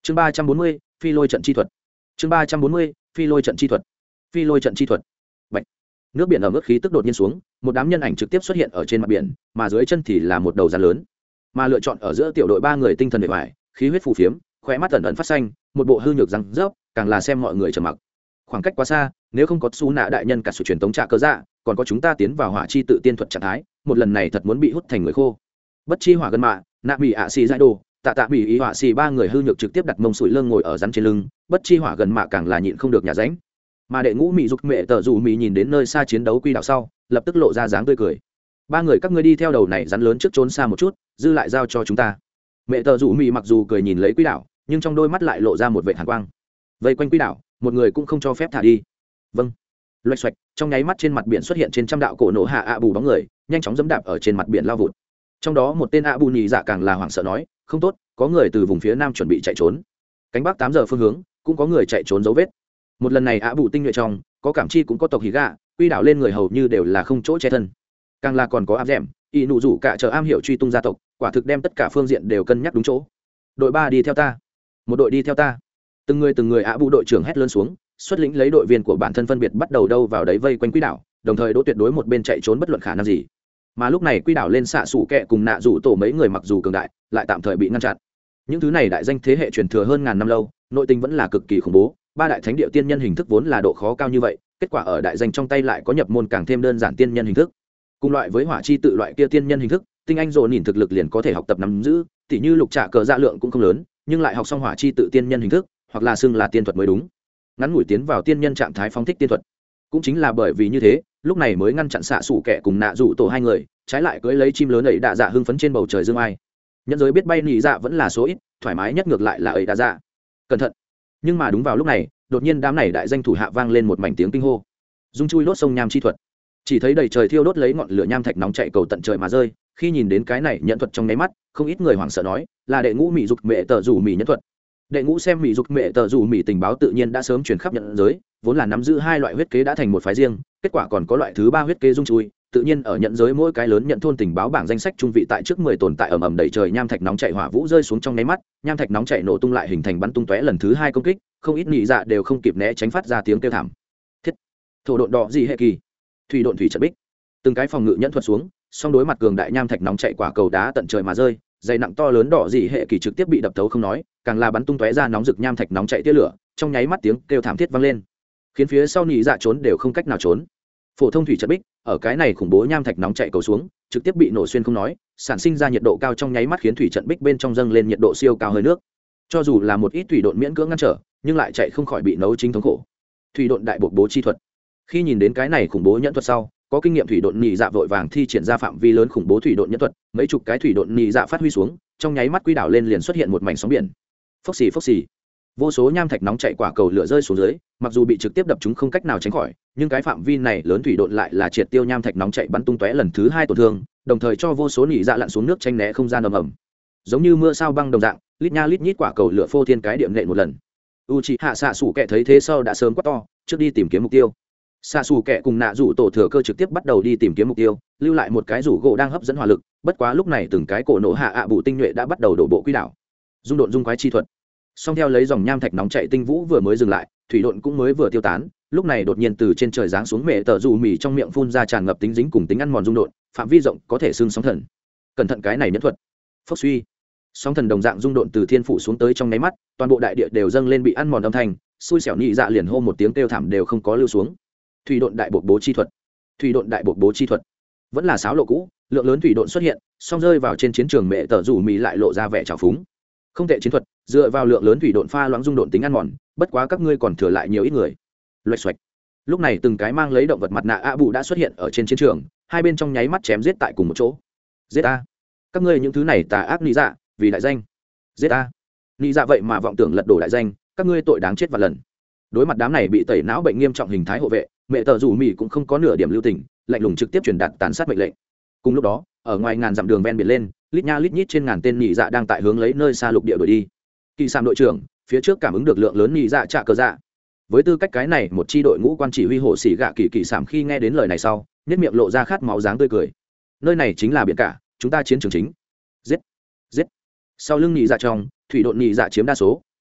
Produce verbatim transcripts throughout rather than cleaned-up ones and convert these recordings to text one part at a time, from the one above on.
chương ba trăm bốn mươi phi lôi trận chi thuật. chương ba trăm bốn mươi phi lôi trận chi thuật. phi lôi trận chi thuật. Bạch. Nước biển ở mức khí tức đột nhiên xuống, một đám nhân ảnh trực tiếp xuất hiện ở trên mặt biển, mà dưới chân thì là một đầu rắn lớn. Mà lựa chọn ở giữa tiểu đội ba người tinh thần bề ngoài, khí huyết phù phiếm, khóe mắt ẩn ẩn phát xanh, một bộ hư nhược răng rớp, càng là xem mọi người trầm mặc. Khoảng cách quá xa, nếu không có Su Nạ đại nhân cả sự truyền tống trạ cơ dạ, còn có chúng ta tiến vào hỏa chi tự tiên thuật trạng thái, một lần này thật muốn bị hút thành người khô. Bất chi hỏa gần mạ, nạ bị ạ xì giải đồ, tạ tạ bị ý hỏa xì ba người hư nhược trực tiếp đặt mông sủi lưng ngồi ở rắn trên lưng, bất chi hỏa gần mạ càng là nhịn không được nhà ránh. Mà đệ ngũ mỹ dục mẹ tờ dù mỹ nhìn đến nơi xa chiến đấu quy đạo sau, lập tức lộ ra dáng tươi cười. Ba người các ngươi đi theo đầu này rắn lớn trước trốn xa một chút, dư lại giao cho chúng ta. Mẹ tờ dù mỹ mặc dù cười nhìn lấy quy đạo, nhưng trong đôi mắt lại lộ ra một vệt hàn quang. Vây quanh quy đạo, một người cũng không cho phép thả đi. Vâng. Loạch xoạch, trong nháy mắt trên mặt biển xuất hiện trên trăm đạo cổ nổ hạ ạ bù bóng người, nhanh chóng dẫm đạp ở trên mặt biển lao vụt. Trong đó một tên ạ bù nhì dạ càng là hoảng sợ nói, không tốt, có người từ vùng phía nam chuẩn bị chạy trốn. Cánh bắc tám giờ phương hướng, cũng có người chạy trốn dấu vết. Một lần này ạ bù tinh nhuệ trong, có cảm chi cũng có tộc hỉ gạ, quy đảo lên người hầu như đều là không chỗ che thân. Càng là còn có áp dẻm, y nụ rủ cả chờ am hiểu truy tung gia tộc, quả thực đem tất cả phương diện đều cân nhắc đúng chỗ. Đội ba đi theo ta, một đội đi theo ta. Từng người từng người ạ bù đội trưởng hét lớn xuống, xuất lĩnh lấy đội viên của bản thân phân biệt bắt đầu đâu vào đấy vây quanh quy đảo, đồng thời đỗ tuyệt đối một bên chạy trốn bất luận khả năng gì. Mà lúc này quy đảo lên xạ sủ kẹ cùng nạ rủ tổ mấy người mặc dù cường đại, lại tạm thời bị ngăn chặn. Những thứ này đại danh thế hệ truyền thừa hơn ngàn năm lâu, nội tình vẫn là cực kỳ khủng bố. Ba đại thánh địa tiên nhân hình thức vốn là độ khó cao như vậy, kết quả ở đại danh trong tay lại có nhập môn càng thêm đơn giản tiên nhân hình thức. Cùng loại với hỏa chi tự loại kia tiên nhân hình thức, tinh anh rồi nhìn thực lực liền có thể học tập nắm giữ, tỉ như lục trạ cờ dạ lượng cũng không lớn, nhưng lại học xong hỏa chi tự tiên nhân hình thức, hoặc là xưng là tiên thuật mới đúng. Ngắn ngủi tiến vào tiên nhân trạng thái phóng thích tiên thuật. Cũng chính là bởi vì như thế, lúc này mới ngăn chặn xạ sủ kẹ cùng nạ rủ tổ hai người, trái lại cưỡi lấy chim lớn ấy đạ dạ hưng phấn trên bầu trời dương ai. Nhân giới biết bay nhị dạ vẫn là số ít, thoải mái nhất ngược lại là ấy đạ dạ. Cẩn thận. Nhưng mà đúng vào lúc này, đột nhiên đám này đại danh thủ hạ vang lên một mảnh tiếng kinh hô. Dung chui đốt sông nham chi thuật. Chỉ thấy đầy trời thiêu đốt lấy ngọn lửa nham thạch nóng chạy cầu tận trời mà rơi, khi nhìn đến cái này nhận thuật trong nháy mắt, không ít người hoảng sợ nói, là đệ ngũ mỹ dục mẹ tờ rủ mỹ nhân thuật. Đệ ngũ xem mỹ dục mẹ tờ rủ mỹ tình báo tự nhiên đã sớm truyền khắp nhận giới, vốn là nắm giữ hai loại huyết kế đã thành một phái riêng, kết quả còn có loại thứ ba huyết kế dung chui, tự nhiên ở nhận giới mỗi cái lớn nhận thôn tình báo bảng danh sách trung vị tại trước mười tồn tại ầm ầm đầy trời nham thạch nóng chạy hỏa vũ rơi xuống trong nháy mắt, nham thạch nóng chạy nổ tung lại hình thành bắn tung tóe lần thứ hai công kích, không ít nhị dạ đều không kịp né tránh phát ra tiếng kêu thảm. Thiết, thổ độn đỏ gì hệ kỳ, thủy độn thủy trận bích, từng cái phòng ngự nhẫn thuật xuống, song đối mặt cường đại nham thạch nóng chạy quả cầu đá tận trời mà rơi, dày nặng to lớn đỏ gì hệ kỳ trực tiếp bị đập thấu không nói, càng là bắn tung tóe ra nóng rực nham thạch nóng chạy tia lửa, trong nháy mắt tiếng kêu thảm thiết vang lên, khiến phía sau nhị dạ trốn đều không cách nào trốn. Phổ thông thủy trận bích ở cái này khủng bố nham thạch nóng chạy cầu xuống, trực tiếp bị nổ xuyên không nói, sản sinh ra nhiệt độ cao trong nháy mắt khiến thủy trận bích bên trong dâng lên nhiệt độ siêu cao hơi nước. Cho dù là một ít thủy độn miễn cưỡng ngăn trở, nhưng lại chạy không khỏi bị nấu chính thống khổ. Thủy độn đại buộc bố chi thuật. Khi nhìn đến cái này khủng bố nhẫn thuật sau, có kinh nghiệm thủy độn nhị dạ vội vàng thi triển ra phạm vi lớn khủng bố thủy độn nhẫn thuật, mấy chục cái thủy độn nhị dạ phát huy xuống, trong nháy mắt quy đảo lên liền xuất hiện một mảnh sóng biển. Phốc xì phốc xì. Vô số nham thạch nóng chạy quả cầu lửa rơi xuống dưới, mặc dù bị trực tiếp đập chúng không cách nào tránh khỏi, nhưng cái phạm vi này lớn thủy độn lại là triệt tiêu nham thạch nóng chạy bắn tung tóe lần thứ hai tổn thương, đồng thời cho vô số nhị dạ lặn xuống nước tranh né không gian ầm ầm. Giống như mưa sao băng đồng dạng, lít nha lít nhít quả cầu lửa phô thiên cái điểm nện một lần. Uchiha xạ sủ kẹ thấy thế sau đã sớm quát to, trước đi tìm kiếm mục tiêu. Xạ sủ kẹ cùng nạ rủ tổ thừa cơ trực tiếp bắt đầu đi tìm kiếm mục tiêu, lưu lại một cái rủ gỗ đang hấp dẫn hỏa lực, bất quá lúc này từng cái cổ nổ hạ ạ bù tinh nhuệ đã bắt đầu đổ bộ quỹ đạo. Dung độn dung quái chi thuật. Song theo lấy dòng nham thạch nóng chạy tinh vũ vừa mới dừng lại, thủy độn cũng mới vừa tiêu tán, lúc này đột nhiên từ trên trời giáng xuống mẹ tờ dù mì trong miệng phun ra tràn ngập tính dính cùng tính ăn mòn dung độn, phạm vi rộng có thể xưng sóng thần. Cẩn thận cái này nhẫn thuật. Phốc suy. Sóng thần đồng dạng dung độn từ thiên phủ xuống tới trong nháy mắt, toàn bộ đại địa đều dâng lên bị ăn mòn âm thanh, xui xẻo nhị dạ liền hô một tiếng kêu thảm đều không có lưu xuống. Thủy độn đại buộc bố chi thuật. Thủy độn đại buộc bố chi thuật. Vẫn là sáo lộ cũ, lượng lớn thủy độn xuất hiện, song rơi vào trên chiến trường mẹ tờ dù mì lại lộ ra vẻ trào phúng. Không tệ chiến thuật, dựa vào lượng lớn thủy độn pha loãng dung độn tính ăn mòn, bất quá các ngươi còn thừa lại nhiều ít người. Loạch xoạch. Lúc này từng cái mang lấy động vật mặt nạ ạ bù đã xuất hiện ở trên chiến trường, hai bên trong nháy mắt chém giết tại cùng một chỗ. Giết a! Các ngươi những thứ này tà ác nị dạ, vì đại danh. Giết a! Nị dạ vậy mà vọng tưởng lật đổ đại danh, các ngươi tội đáng chết vạn lần. Đối mặt đám này bị tẩy não bệnh nghiêm trọng hình thái hộ vệ, mẹ tờ rủ mì cũng không có nửa điểm lưu tình, lạnh lùng trực tiếp truyền đạt tàn sát mệnh lệnh. Cùng lúc đó, ở ngoài ngàn dặm đường ven biển lên, lít nha lít nhít trên ngàn tên nhị dạ đang tại hướng lấy nơi xa lục địa đuổi đi. Kỳ Sạm đội trưởng phía trước cảm ứng được lượng lớn nhị dạ trạ cờ dạ. Với tư cách cái này một chi đội ngũ quan chỉ huy hộ sĩ gạ kỳ Kỳ Sạm khi nghe đến lời này sau, nhếch miệng lộ ra khát máu dáng tươi cười. Nơi này chính là biển cả, chúng ta chiến trường chính. Giết, giết. Sau lưng nhị dạ trong, thủy độn nhị dạ chiếm đa số,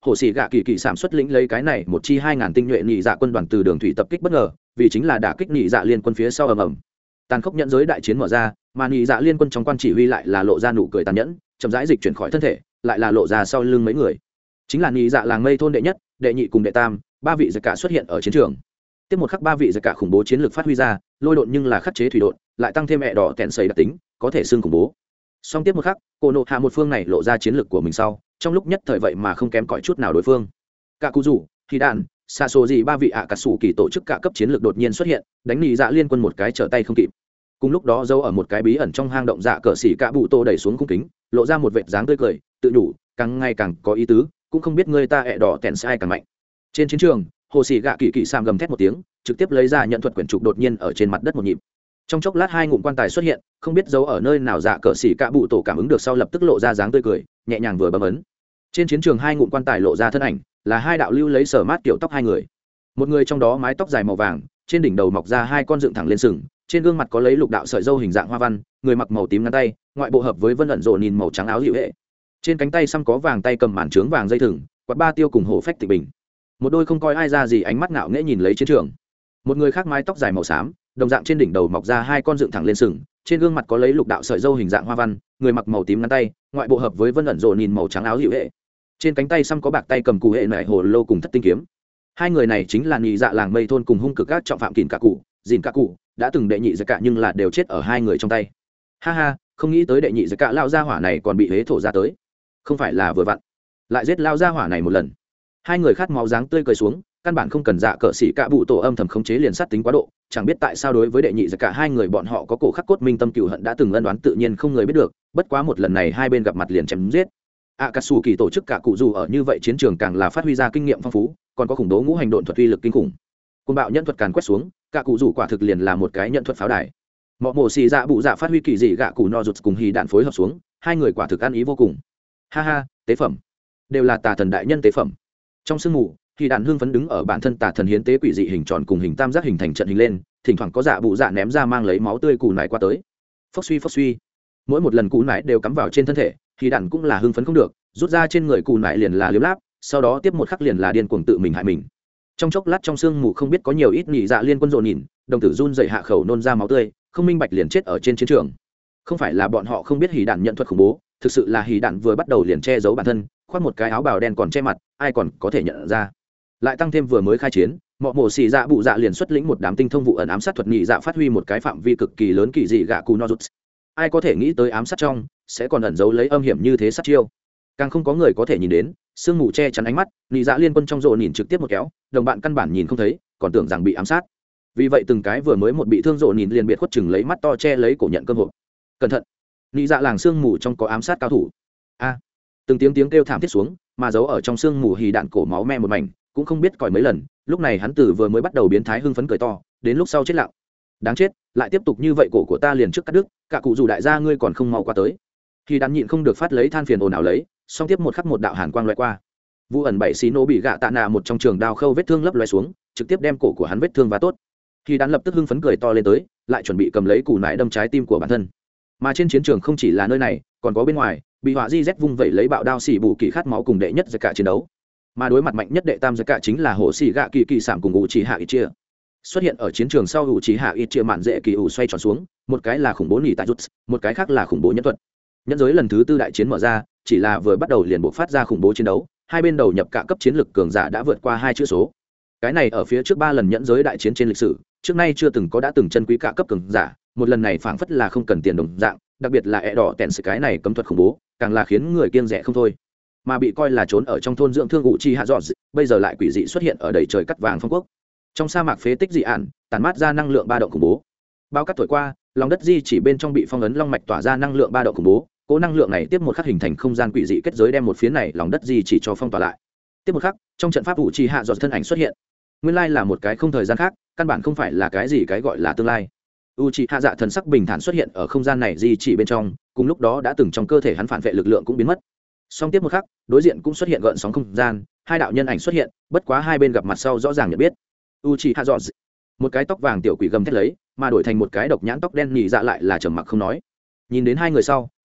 hồ sĩ gạ kỳ kỳ sản xuất lĩnh lấy cái này một chi hai ngàn tinh nhuệ nhị dạ quân đoàn từ đường thủy tập kích bất ngờ, vì chính là đả kích nhị dạ liên quân phía sau ầm ầm. Tàn khốc nhận giới đại chiến mở ra, mà nhị dạ liên quân trong quan chỉ huy lại là lộ ra nụ cười tàn nhẫn, chậm rãi dịch chuyển khỏi thân thể, lại là lộ ra sau lưng mấy người. Chính là nhị dạ làng mây thôn đệ nhất, đệ nhị cùng đệ tam, ba vị giặc cả xuất hiện ở chiến trường. Tiếp một khắc ba vị giặc cả khủng bố chiến lược phát huy ra, lôi độn nhưng là khắc chế thủy độn, lại tăng thêm mẹ đỏ kẹn sấy đặc tính, có thể xương khủng bố. Song tiếp một khắc, cô nộ hạ một phương này lộ ra chiến lược của mình sau, trong lúc nhất thời vậy mà không kém cỏi chút nào đối phương. Cả cụ rủ, thì đạn, xa số gì ba vị ạ cả sủ kỳ tổ chức cả cấp chiến lược đột nhiên xuất hiện, đánh nhị dạ liên quân một cái trở tay không kịp. Cùng lúc đó giấu ở một cái bí ẩn trong hang động dạ cờ xỉ cả bụ tô đẩy xuống khung kính, lộ ra một vệt dáng tươi cười, tự nhủ, càng ngày càng có ý tứ, cũng không biết người ta ẹ đỏ kẹn sai càng mạnh. Trên chiến trường, hồ sĩ gạ kỳ kỳ sam gầm thét một tiếng, trực tiếp lấy ra nhận thuật quyển trục đột nhiên ở trên mặt đất một nhịp. Trong chốc lát hai ngụm quan tài xuất hiện, không biết giấu ở nơi nào dạ cờ xỉ cả bụ tổ cảm ứng được sau lập tức lộ ra dáng tươi cười, nhẹ nhàng vừa bấm ấn. Trên chiến trường hai ngụm quan tài lộ ra thân ảnh, là hai đạo lưu lấy sở mát kiểu tóc hai người. Một người trong đó mái tóc dài màu vàng, trên đỉnh đầu mọc ra hai con dựng thẳng lên sừng, trên gương mặt có lấy lục đạo sợi râu hình dạng hoa văn, người mặc màu tím ngắn tay, ngoại bộ hợp với vân ẩn rộ nhìn màu trắng áo dịu hệ. Trên cánh tay xăm có vàng tay cầm màn trướng vàng dây thừng, quạt ba tiêu cùng hổ phách tịch bình. Một đôi không coi ai ra gì ánh mắt ngạo nghễ nhìn lấy chiến trường. Một người khác mái tóc dài màu xám, đồng dạng trên đỉnh đầu mọc ra hai con dựng thẳng lên sừng, trên gương mặt có lấy lục đạo sợi râu hình dạng hoa văn, người mặc màu tím ngắn tay, ngoại bộ hợp với vân ẩn rộ nhìn màu trắng áo dịu hệ. Trên cánh tay xăm có bạc tay cầm cụ hệ nải hồ lô cùng thất tinh kiếm. Hai người này chính là nhị dạ làng mây thôn cùng hung cực các trọng phạm kìn cả cụ, dìn cả cụ, đã từng đệ nhị giặc cả nhưng là đều chết ở hai người trong tay. Ha ha, không nghĩ tới đệ nhị giặc cả lao gia hỏa này còn bị hế thổ ra tới, không phải là vừa vặn lại giết lao gia hỏa này một lần. Hai người khát máu dáng tươi cười xuống, căn bản không cần dạ cờ xỉ cả bụ tổ âm thầm khống chế liền sát tính quá độ, chẳng biết tại sao đối với đệ nhị giặc cả hai người bọn họ có cổ khắc cốt minh tâm cựu hận đã từng ân đoán tự nhiên không người biết được, bất quá một lần này hai bên gặp mặt liền chém giết. Akatsuki tổ chức cả cụ dù ở như vậy chiến trường càng là phát huy ra kinh nghiệm phong phú, còn có khủng bố ngũ hành độn thuật uy lực kinh khủng. Côn bạo nhân thuật càn quét xuống, cả cụ dù quả thực liền là một cái nhận thuật pháo đài. Mọ mổ xì dạ bụ dạ phát huy kỳ dị gạ cụ no rụt cùng hì đạn phối hợp xuống, hai người quả thực ăn ý vô cùng. Ha ha, tế phẩm đều là tà thần đại nhân tế phẩm. Trong sương mù, hì đạn hưng phấn đứng ở bản thân tà thần hiến tế quỷ dị hình tròn cùng hình tam giác hình thành trận hình lên, thỉnh thoảng có dạ bụ dạ ném ra mang lấy máu tươi cù nải qua tới. Phốc suy phốc suy, mỗi một lần cù nải đều cắm vào trên thân thể, hì đạn cũng là hưng phấn không được, rút ra trên người cù nải liền là liếm láp, sau đó tiếp một khắc liền là điên cuồng tự mình hại mình. Trong chốc lát trong sương mù không biết có nhiều ít nhị dạ liên quân rộn nhìn, đồng tử run dậy hạ khẩu nôn ra máu tươi, không minh bạch liền chết ở trên chiến trường. Không phải là bọn họ không biết hỉ đạn nhận thuật khủng bố, thực sự là hỉ đạn vừa bắt đầu liền che giấu bản thân, khoác một cái áo bào đen còn che mặt, ai còn có thể nhận ra. Lại tăng thêm vừa mới khai chiến, mọ mổ xì dạ bụ dạ liền xuất lĩnh một đám tinh thông vụ ẩn ám sát thuật nhị dạ phát huy một cái phạm vi cực kỳ lớn kỳ dị gạ cù no rụt. Ai có thể nghĩ tới ám sát trong sẽ còn ẩn giấu lấy âm hiểm như thế sát chiêu. Càng không có người có thể nhìn đến, sương mù che chắn ánh mắt, nhị dạ liên quân trong rộ nhìn trực tiếp một kéo, đồng bạn căn bản nhìn không thấy, còn tưởng rằng bị ám sát. Vì vậy từng cái vừa mới một bị thương rộ nhìn liền biệt khuất chừng lấy mắt to che lấy cổ nhận cơm hộp. Cẩn thận, nhị dạ làng sương mù trong có ám sát cao thủ. A, từng tiếng tiếng kêu thảm thiết xuống, mà giấu ở trong sương mù hì đạn cổ máu me một mảnh, cũng không biết còi mấy lần. Lúc này hắn từ vừa mới bắt đầu biến thái hưng phấn cười to, đến lúc sau chết lặng. Đáng chết, lại tiếp tục như vậy cổ của ta liền trước cắt đứt, cả cụ dù đại gia ngươi còn không mau qua tới. Hì đạn nhịn không được phát lấy than phiền ồn ào lấy, song tiếp một khắc một đạo hàn quang loại qua. Vu ẩn bảy xí nổ bị gạ tạ nạ một trong trường đao khâu vết thương lấp loé xuống, trực tiếp đem cổ của hắn vết thương và tốt. Khi đán lập tức hưng phấn cười to lên tới, lại chuẩn bị cầm lấy củ nải đâm trái tim của bản thân. Mà trên chiến trường không chỉ là nơi này, còn có bên ngoài, bị họa di z vung vẩy lấy bạo đao xỉ bù kỳ khát máu cùng đệ nhất giặc cả chiến đấu. Mà đối mặt mạnh nhất đệ tam giặc cả chính là hồ xỉ gạ kỳ kỳ sảm cùng ủ chỉ hạ ít chia. Xuất hiện ở chiến trường sau ủ chỉ hạ ít chia mạn dễ kỳ ủ xoay tròn xuống, một cái là khủng bố nhị tại rút, một cái khác là khủng bố nhân thuật. Nhân giới lần thứ tư đại chiến mở ra, chỉ là vừa bắt đầu liền buộc phát ra khủng bố chiến đấu, hai bên đầu nhập cả cấp chiến lực cường giả đã vượt qua hai chữ số. Cái này ở phía trước ba lần nhẫn giới đại chiến trên lịch sử, trước nay chưa từng có đã từng chân quý cả cấp cường giả, một lần này phảng phất là không cần tiền đồng dạng, đặc biệt là ẻ đỏ tèn sự cái này cấm thuật khủng bố, càng là khiến người kiêng rẻ không thôi. Mà bị coi là trốn ở trong thôn dưỡng thương ủ chi hạ dọ, bây giờ lại quỷ dị xuất hiện ở đầy trời cắt vàng phong quốc. Trong sa mạc phế tích dị ản, tàn mát ra năng lượng ba động khủng bố. Bao cắt thổi qua, lòng đất di chỉ bên trong bị phong ấn long mạch tỏa ra năng lượng ba động khủng bố. Cố năng lượng này tiếp một khắc hình thành không gian quỷ dị kết giới đem một phía này lòng đất di chỉ cho phong tỏa lại. Tiếp một khắc, trong trận pháp ủ chi hạ dọ thân ảnh xuất hiện. Nguyên lai là một cái không thời gian khác, căn bản không phải là cái gì cái gọi là tương lai. U chi hạ dạ thần sắc bình thản xuất hiện ở không gian này di chỉ bên trong, cùng lúc đó đã từng trong cơ thể hắn phản vệ lực lượng cũng biến mất. Song tiếp một khắc, đối diện cũng xuất hiện gợn sóng không gian, hai đạo nhân ảnh xuất hiện, bất quá hai bên gặp mặt sau rõ ràng nhận biết. U chi hạ dọ, một cái tóc vàng tiểu quỷ gầm thét lấy, mà đổi thành một cái độc nhãn tóc đen nhị dạ lại là trầm mặc không nói. Nhìn đến hai người sau,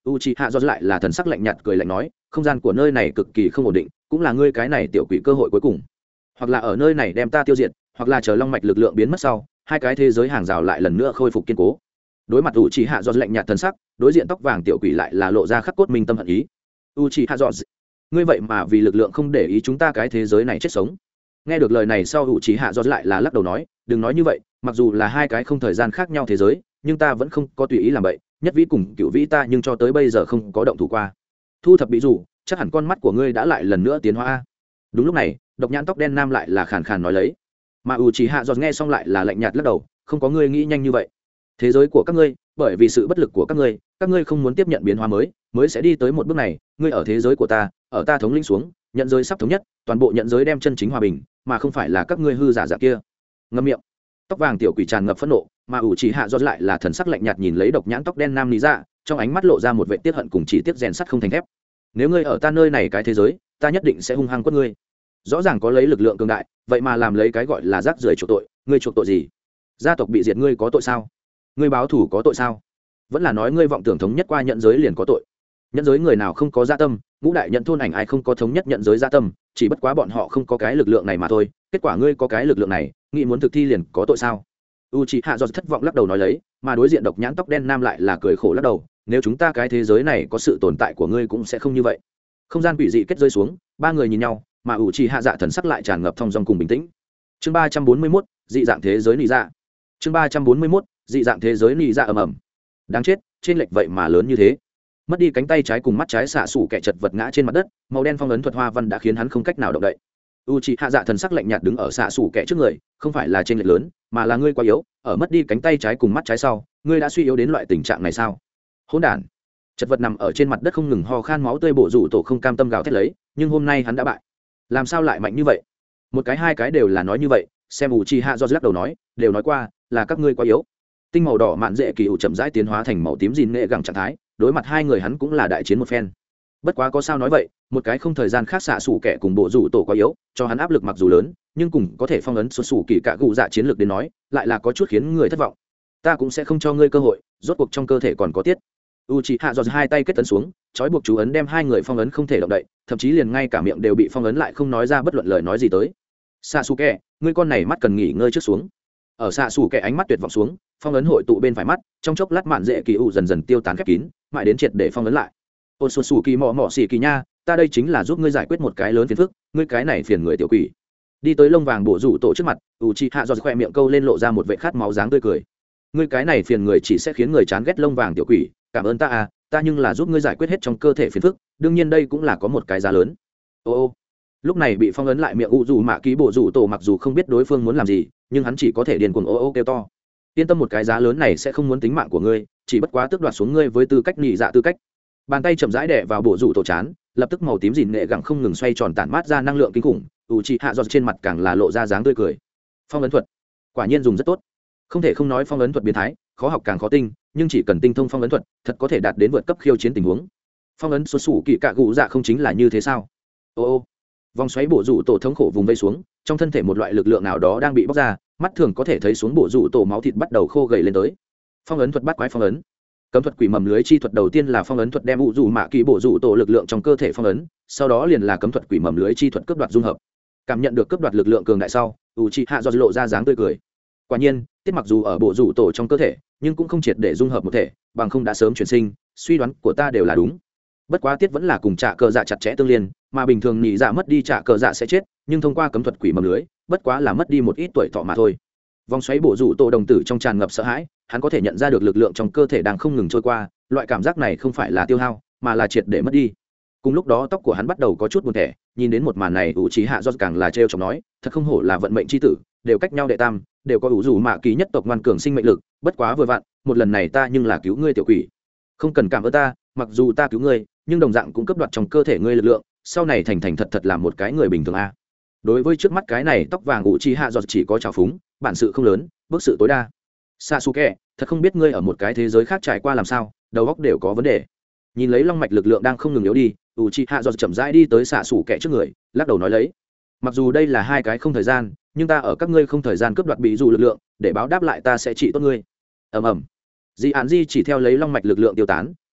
u c hạ do lại là thần sắc lạnh nhạt cười lạnh nói, không gian của nơi này cực kỳ không ổn định, cũng là ngươi cái này tiểu quỷ cơ hội cuối cùng, hoặc là ở nơi này đem ta tiêu diệt, hoặc là chờ long mạch lực lượng biến mất sau, hai cái thế giới hàng rào lại lần nữa khôi phục kiên cố. Đối mặt u c hạ do lạnh nhạt thần sắc, đối diện tóc vàng tiểu quỷ lại là lộ ra khắc cốt minh tâm hận ý. u c hạ do, ngươi vậy mà vì lực lượng không để ý chúng ta cái thế giới này chết sống. Nghe được lời này sau, u c hạ do lại là lắc đầu nói, đừng nói như vậy, mặc dù là hai cái không thời gian khác nhau thế giới, nhưng ta vẫn không có tùy ý làm vậy, nhất vĩ cùng cựu vĩ ta nhưng cho tới bây giờ không có động thủ qua. Thu thập bị rủ, chắc hẳn con mắt của ngươi đã lại lần nữa tiến hóa. Đúng lúc này, độc nhãn tóc đen nam lại là khàn khàn nói lấy, mà u chỉ hạ giọt nghe xong lại là lạnh nhạt lắc đầu, không có ngươi nghĩ nhanh như vậy. Thế giới của các ngươi, bởi vì sự bất lực của các ngươi, các ngươi không muốn tiếp nhận biến hóa mới, mới sẽ đi tới một bước này. Ngươi ở thế giới của ta, ở ta thống lĩnh xuống, nhận giới sắp thống nhất, toàn bộ nhận giới đem chân chính hòa bình, mà không phải là các ngươi hư giả giả kia. Ngậm miệng. Tóc vàng tiểu quỷ tràn ngập phẫn nộ, mà ủ chỉ hạ do lại là thần sắc lạnh nhạt nhìn lấy độc nhãn tóc đen nam lý dạ, trong ánh mắt lộ ra một vệ tiết hận cùng chỉ tiết rèn sắt không thành thép. Nếu ngươi ở ta nơi này cái thế giới, ta nhất định sẽ hung hăng quất ngươi. Rõ ràng có lấy lực lượng cường đại, vậy mà làm lấy cái gọi là rác rưởi chuộc tội, ngươi chuộc tội gì? Gia tộc bị diệt ngươi có tội sao? Ngươi báo thù có tội sao? Vẫn là nói ngươi vọng tưởng thống nhất qua nhận giới liền có tội? Nhận giới người nào không có dạ tâm, ngũ đại nhận thôn ảnh ai không có thống nhất nhận giới dạ tâm, chỉ bất quá bọn họ không có cái lực lượng này mà thôi. Kết quả ngươi có cái lực lượng này, nghĩ muốn thực thi liền có tội sao? U c h ị hạ do thất vọng lắc đầu nói lấy, mà đối diện độc nhãn tóc đen nam lại là cười khổ lắc đầu, nếu chúng ta cái thế giới này có sự tồn tại của ngươi cũng sẽ không như vậy. Không gian quỷ dị kết rơi xuống, ba người nhìn nhau, mà U c h ị hạ dạ thần sắc lại tràn ngập thong dong cùng bình tĩnh. Chương ba trăm bốn mươi mốt, dị dạng thế giới nị dạ. Chương ba trăm bốn mươi mốt, dị dạng thế giới nị dạ ầm ầm. Đáng chết, trên lệch vậy mà lớn như thế. Mất đi cánh tay trái cùng mắt trái xạ xủ kẻ chật vật ngã trên mặt đất, màu đen phong ấn thuật hoa văn đã khiến hắn không cách nào động đậy. U c h ị hạ dạ thần sắc lạnh nhạt đứng ở xạ xủ kẻ trước người, không phải là trên lệch lớn, mà là ngươi quá yếu, ở mất đi cánh tay trái cùng mắt trái sau, ngươi đã suy yếu đến loại tình trạng này sao? Hỗn đản. Chật vật nằm ở trên mặt đất không ngừng ho khan máu tươi bổ rủ tổ không cam tâm gào thét lấy, nhưng hôm nay hắn đã bại. Làm sao lại mạnh như vậy? Một cái hai cái đều là nói như vậy, xem U c h ị hạ do lắc đầu nói, đều nói qua là các ngươi quá yếu. Tinh màu đỏ mạn dễ kỳ ủ chậm rãi tiến hóa thành màu tím gìn nghệ gẳng trạng thái, đối mặt hai người hắn cũng là đại chiến một phen. Bất quá có sao nói vậy, một cái không thời gian khác xạ xủ kẻ cùng bộ rủ tổ quá yếu, cho hắn áp lực mặc dù lớn, nhưng cùng có thể phong ấn xuất xù kỳ cả gù dạ chiến lược đến nói, lại là có chút khiến người thất vọng. Ta cũng sẽ không cho ngươi cơ hội, rốt cuộc trong cơ thể còn có tiết. U c h ị hạ do hai tay kết tấn xuống, trói buộc chú ấn đem hai người phong ấn không thể động đậy, thậm chí liền ngay cả miệng đều bị phong ấn lại không nói ra bất luận lời nói gì tới. Xạ xù kẻ, ngươi con này mắt cần nghỉ ngơi trước xuống. Ở xạ xù kẻ ánh mắt tuyệt vọng xuống, phong ấn hội tụ bên phải mắt, trong chốc lát mạn dễ kỳ ủ dần dần tiêu tán khép kín, mãi đến triệt để phong ấn lại. Ôn xuân xù kỳ mò mò xì kỳ nha, ta đây chính là giúp ngươi giải quyết một cái lớn phiền phức, ngươi cái này phiền người tiểu quỷ. Đi tới lông vàng bổ rủ tổ trước mặt, u c h ị hạ do khoe miệng câu lên lộ ra một vệ khát máu dáng tươi cười. Ngươi cái này phiền người chỉ sẽ khiến người chán ghét lông vàng tiểu quỷ, cảm ơn ta à, ta nhưng là giúp ngươi giải quyết hết trong cơ thể phiền phức, đương nhiên đây cũng là có một cái giá lớn. Ô ô. Lúc này bị phong ấn lại miệng u dù mạ ký bổ rủ tổ mặc dù không biết đối phương muốn làm gì, nhưng hắn chỉ có thể điền cuồng ô ô kêu to. Yên tâm, một cái giá lớn này sẽ không muốn tính mạng của ngươi, chỉ bất quá tước đoạt xuống ngươi với tư cách nhị dạ tư cách. Bàn tay chậm rãi đè vào bộ rủ tổ chán, lập tức màu tím dìn nghệ gẳng không ngừng xoay tròn tản mát ra năng lượng kinh khủng. U c h ị hạ do trên mặt càng là lộ ra dáng tươi cười. Phong ấn thuật quả nhiên dùng rất tốt, không thể không nói phong ấn thuật biến thái, khó học càng khó tinh, nhưng chỉ cần tinh thông phong ấn thuật, thật có thể đạt đến vượt cấp khiêu chiến tình huống. Phong ấn xuất xù kỳ cạ gù dạ không chính là như thế sao? Ô ô. Vòng xoáy bộ rủ tổ thống khổ vùng vây xuống, trong thân thể một loại lực lượng nào đó đang bị bóc ra, mắt thường có thể thấy xuống bộ rủ tổ máu thịt bắt đầu khô gầy lên tới. Phong ấn thuật bắt quái phong ấn. Cấm thuật quỷ mầm lưới chi thuật đầu tiên là phong ấn thuật đem ủ dù mạ kỳ bổ rủ tổ lực lượng trong cơ thể phong ấn, sau đó liền là cấm thuật quỷ mầm lưới chi thuật cướp đoạt dung hợp. Cảm nhận được cướp đoạt lực lượng cường đại sau, u c h ị hạ do lộ ra dáng tươi cười. Quả nhiên, tiết mặc dù ở bộ rủ tổ trong cơ thể, nhưng cũng không triệt để dung hợp một thể, bằng không đã sớm chuyển sinh, suy đoán của ta đều là đúng. Bất quá tiết vẫn là cùng trả cờ dạ chặt chẽ tương liên, mà bình thường nhị dạ mất đi trả cờ dạ sẽ chết, nhưng thông qua cấm thuật quỷ mầm lưới, bất quá là mất đi một ít tuổi thọ mà thôi. Vòng xoáy bộ rủ tổ đồng tử trong tràn ngập sợ hãi, hắn có thể nhận ra được lực lượng trong cơ thể đang không ngừng trôi qua, loại cảm giác này không phải là tiêu hao, mà là triệt để mất đi. Cùng lúc đó tóc của hắn bắt đầu có chút buồn tẻ, nhìn đến một màn này u c h ị hạ do càng là trêu chọc nói, thật không hổ là vận mệnh c h i tử, đều cách nhau đệ tam, đều có ủ rủ mạ kỳ nhất tộc ngoan cường sinh mệnh lực, bất quá vừa vặn, một lần này ta nhưng là cứu ngươi tiểu quỷ. Không cần cảm ơn ta, mặc dù ta cứu ngươi, nhưng đồng dạng cũng cướp đoạt trong cơ thể ngươi lực lượng, sau này thành thành thật thật làm một cái người bình thường a. Đối với trước mắt cái này tóc vàng u c h ị hạ do chỉ có trào phúng, bản sự không lớn, bước sự tối đa. Sasuke, thật không biết ngươi ở một cái thế giới khác trải qua làm sao, đầu óc đều có vấn đề. Nhìn lấy long mạch lực lượng đang không ngừng yếu đi, Uchiha do chậm rãi đi tới Sasuke trước người, lắc đầu nói lấy, mặc dù đây là hai cái không thời gian, nhưng ta ở các ngươi không thời gian cướp đoạt bị dù lực lượng, để báo đáp lại ta sẽ trị tốt ngươi. Ầm ầm. Di Án Di chỉ theo lấy long mạch lực lượng tiêu tán,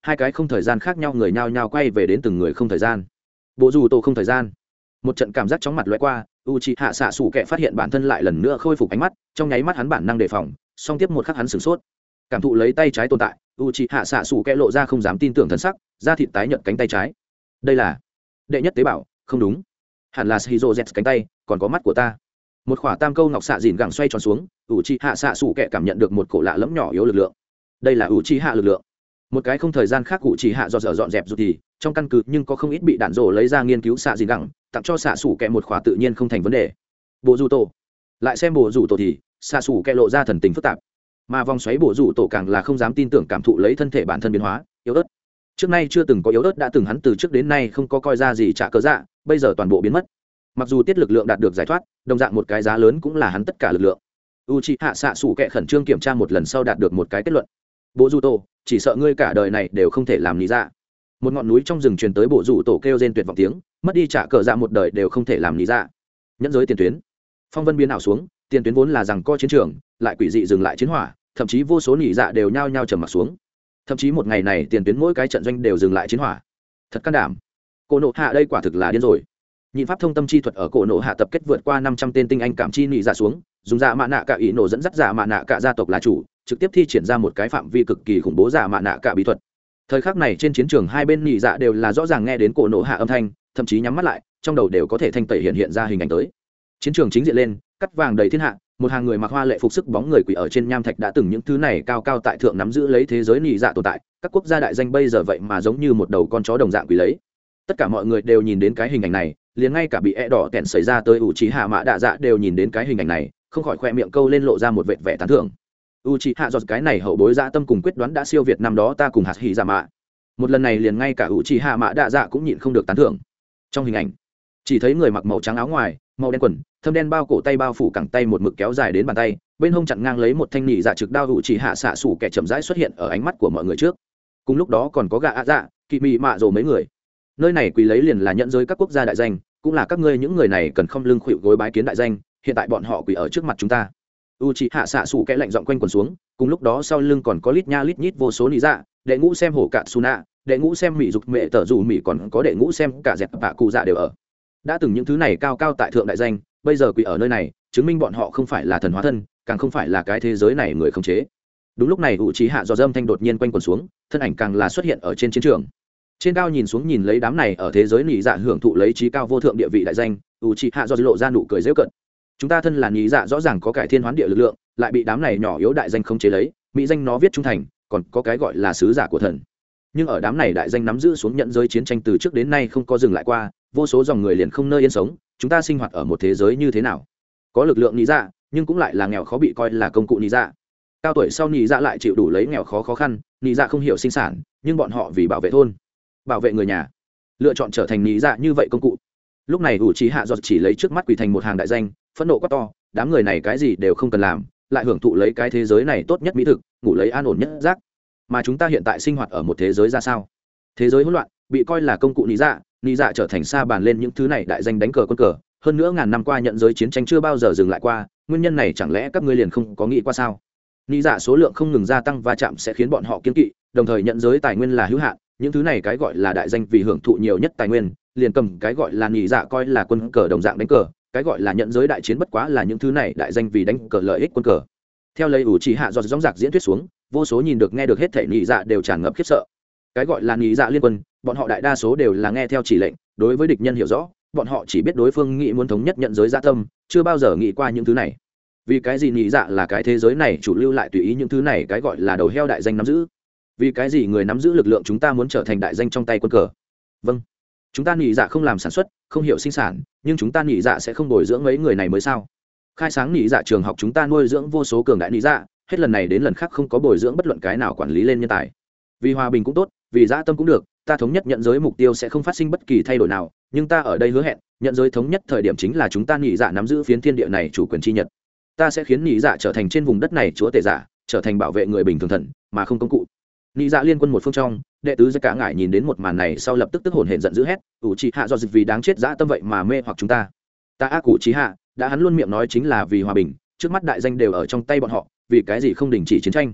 hai cái không thời gian khác nhau người nhao nhao quay về đến từng người không thời gian. Bộ dù tổ không thời gian. Một trận cảm giác chóng mặt lóe qua, Uchiha xạ sủ kẹ phát hiện bản thân lại lần nữa khôi phục ánh mắt, trong nháy mắt hắn bản năng đề phòng, song tiếp một khắc hắn sửng sốt. Cảm thụ lấy tay trái tồn tại, Uchiha xạ sủ kẹ lộ ra không dám tin tưởng thần sắc, da thịt tái nhợt cánh tay trái. Đây là đệ nhất tế bào, không đúng. Hẳn là Shizo Z cánh tay, còn có mắt của ta. Một khỏa tam câu ngọc xạ dìn gẳng xoay tròn xuống, Uchiha xạ sủ kẹ cảm nhận được một cổ lạ lẫm nhỏ yếu lực lượng. Đây là Uchiha lực lượng. Một cái không thời gian khác Uchiha do dở dọn dẹp rụt thì trong căn cứ nhưng có không ít bị đạn rổ lấy ra nghiên cứu xạ dìn gẳng, tặng cho xạ sủ kẹ một khóa tự nhiên không thành vấn đề. Bộ rủ tổ lại xem bộ rủ tổ thì xạ sủ kẹ lộ ra thần tình phức tạp, mà vòng xoáy bộ rủ tổ càng là không dám tin tưởng cảm thụ lấy thân thể bản thân biến hóa yếu ớt. Trước nay chưa từng có yếu ớt đã từng hắn từ trước đến nay không có coi ra gì trả cớ dạ, bây giờ toàn bộ biến mất. Mặc dù tiết lực lượng đạt được giải thoát, đồng dạng một cái giá lớn cũng là hắn tất cả lực lượng. Uchiha xạ sủ kẹ khẩn trương kiểm tra một lần sau đạt được một cái kết luận. Bộ rủ tổ, chỉ sợ ngươi cả đời này đều không thể làm lý ra. Một ngọn núi trong rừng truyền tới bộ rủ tổ kêu rên tuyệt vọng tiếng, mất đi trả cờ dạ một đời đều không thể làm lý ra. Nhẫn giới tiền tuyến, phong vân biến ảo xuống, tiền tuyến vốn là rằng co chiến trường, lại quỷ dị dừng lại chiến hỏa, thậm chí vô số nỉ dạ đều nhao nhao trầm mặc xuống. Thậm chí một ngày này tiền tuyến mỗi cái trận doanh đều dừng lại chiến hỏa. Thật can đảm. Cổ nộ hạ đây quả thực là điên rồi. Nhịn pháp thông tâm chi thuật ở cổ nộ hạ tập kết vượt qua năm trăm tên tinh anh cảm chi nỉ dạ xuống, dùng dạ mạ nạ cả ý nổ dẫn dắt dạ mạ nạ cả gia tộc là chủ, trực tiếp thi triển ra một cái phạm vi cực kỳ khủng bố dạ mạ nạ cả bí thuật. Thời khắc này trên chiến trường hai bên nỉ dạ đều là rõ ràng nghe đến cổ nộ hạ âm thanh, thậm chí nhắm mắt lại, trong đầu đều có thể thanh tẩy hiện hiện ra hình ảnh tới. Chiến trường chính diện lên, cắt vàng đầy thiên hạ, một hàng người mặc hoa lệ phục sức bóng người quỳ ở trên nham thạch đã từng những thứ này cao cao tại thượng nắm giữ lấy thế giới nỉ dạ tồn tại, các quốc gia đại danh bây giờ vậy mà giống như một đầu con chó đồng dạng quỳ lấy. Tất cả mọi người đều nhìn đến cái hình ảnh này, liền ngay cả bị e đỏ kẹn xảy ra tới Uchiha Mạ Đạ Dạ đều nhìn đến cái hình ảnh này, không khỏi khoe miệng câu lên lộ ra một vệt vẻ tán thưởng. Uchiha do cái này hậu bối dạ tâm cùng quyết đoán đã siêu việt năm đó ta cùng hạt hỉ dạ mạ. Một lần này liền ngay cả Uchiha Mạ Đạ Dạ cũng nhịn không được tán thưởng. Trong hình ảnh, chỉ thấy người mặc màu trắng áo ngoài, màu đen quần, thâm đen bao cổ tay bao phủ cẳng tay một mực kéo dài đến bàn tay, bên hông chặn ngang lấy một thanh nhị dạ trực đao Uchiha xạ sủ kẻ chậm rãi xuất hiện ở ánh mắt của mọi người trước. Cùng lúc đó còn có gạ ạ dạ, kỵ mị mạ rồ mấy người. Nơi này quỳ lấy liền là nhận giới các quốc gia đại danh, cũng là các ngươi những người này cần không lưng khuỵu gối bái kiến đại danh, hiện tại bọn họ quỳ ở trước mặt chúng ta. Uchiha xạ sủ kẻ lạnh giọng quanh quần xuống, cùng lúc đó sau lưng còn có lít nha lít nhít vô số nị dạ, đệ ngũ xem hổ cạn suna, đệ ngũ xem mỹ dục mẹ tở dù mỹ còn có đệ ngũ xem cả dẹp bạ cụ dạ đều ở. Đã từng những thứ này cao cao tại thượng đại danh, bây giờ quỳ ở nơi này, chứng minh bọn họ không phải là thần hóa thân, càng không phải là cái thế giới này người khống chế. Đúng lúc này Uchiha do dâm thanh đột nhiên quanh quần xuống, thân ảnh càng là xuất hiện ở trên chiến trường. Trên cao nhìn xuống nhìn lấy đám này ở thế giới nị dạ hưởng thụ lấy trí cao vô thượng địa vị đại danh, Uchiha do lộ ra nụ cười giễu cợt. Chúng ta thân là nị dạ rõ ràng có cải thiên hoán địa lực lượng, lại bị đám này nhỏ yếu đại danh khống chế lấy, mỹ danh nó viết trung thành, còn có cái gọi là sứ giả của thần. Nhưng ở đám này đại danh nắm giữ xuống nhận giới chiến tranh từ trước đến nay không có dừng lại qua, vô số dòng người liền không nơi yên sống, chúng ta sinh hoạt ở một thế giới như thế nào? Có lực lượng nị dạ, nhưng cũng lại là nghèo khó bị coi là công cụ nị dạ. Cao tuổi sau nị dạ lại chịu đủ lấy nghèo khó khó khăn, nị dạ không hiểu sinh sản, nhưng bọn họ vì bảo vệ thôn, bảo vệ người nhà, lựa chọn trở thành nị dạ như vậy công cụ. Lúc này Uchiha giọt chỉ lấy trước mắt quỳ thành một hàng đại danh, phẫn nộ quá to, đám người này cái gì đều không cần làm, lại hưởng thụ lấy cái thế giới này tốt nhất mỹ thực, ngủ lấy an ổn nhất giấc. Mà chúng ta hiện tại sinh hoạt ở một thế giới ra sao? Thế giới hỗn loạn, bị coi là công cụ nị dạ, nị dạ trở thành sa bàn lên những thứ này đại danh đánh cờ quân cờ, hơn nữa ngàn năm qua nhận giới chiến tranh chưa bao giờ dừng lại qua, nguyên nhân này chẳng lẽ các ngươi liền không có nghĩ qua sao? Nị dạ số lượng không ngừng gia tăng và chạm sẽ khiến bọn họ kiêng kỵ, đồng thời nhận giới tài nguyên là hữu hạn, những thứ này cái gọi là đại danh vì hưởng thụ nhiều nhất tài nguyên, liền cầm cái gọi là nị dạ coi là quân cờ đồng dạng đánh cờ, cái gọi là nhận giới đại chiến bất quá là những thứ này đại danh vì đánh cờ lợi ích quân cờ. Theo lấy Uchiha do dõng dạc diễn thuyết xuống, vô số nhìn được nghe được hết thể nị dạ đều tràn ngập khiếp sợ. Cái gọi là nị dạ liên quân, bọn họ đại đa số đều là nghe theo chỉ lệnh, đối với địch nhân hiểu rõ, bọn họ chỉ biết đối phương nghĩ muốn thống nhất nhận giới dạ tâm, chưa bao giờ nghĩ qua những thứ này. Vì cái gì nị dạ là cái thế giới này chủ lưu lại tùy ý những thứ này cái gọi là đầu heo đại danh nắm giữ? Vì cái gì người nắm giữ lực lượng chúng ta muốn trở thành đại danh trong tay quân cờ? Vâng, chúng ta nị dạ không làm sản xuất, không hiểu sinh sản, nhưng chúng ta nị dạ sẽ không bồi dưỡng mấy người này mới sao? Khai sáng nị dạ trường học chúng ta nuôi dưỡng vô số cường đại nị dạ, hết lần này đến lần khác không có bồi dưỡng bất luận cái nào quản lý lên nhân tài. Vì hòa bình cũng tốt, vì dã tâm cũng được, ta thống nhất nhận giới mục tiêu sẽ không phát sinh bất kỳ thay đổi nào, nhưng ta ở đây hứa hẹn, nhận giới thống nhất thời điểm chính là chúng ta nị dạ nắm giữ phiến thiên địa này chủ quyền chi nhật. Ta sẽ khiến nị dạ trở thành trên vùng đất này chúa tể giả, trở thành bảo vệ người bình thường thần, mà không công cụ. Nị dạ liên quân một phương trong, đệ tứ Giai Cả ngải nhìn đến một màn này sau lập tức tức hồn hển giận dữ hét, Uchiha do dịch vì đáng chết dã tâm vậy mà mê hoặc chúng ta. Ta ác Uchiha, đã hắn luôn miệng nói chính là vì hòa bình, trước mắt đại danh đều ở trong tay bọn họ, vì cái gì không đình chỉ chiến tranh?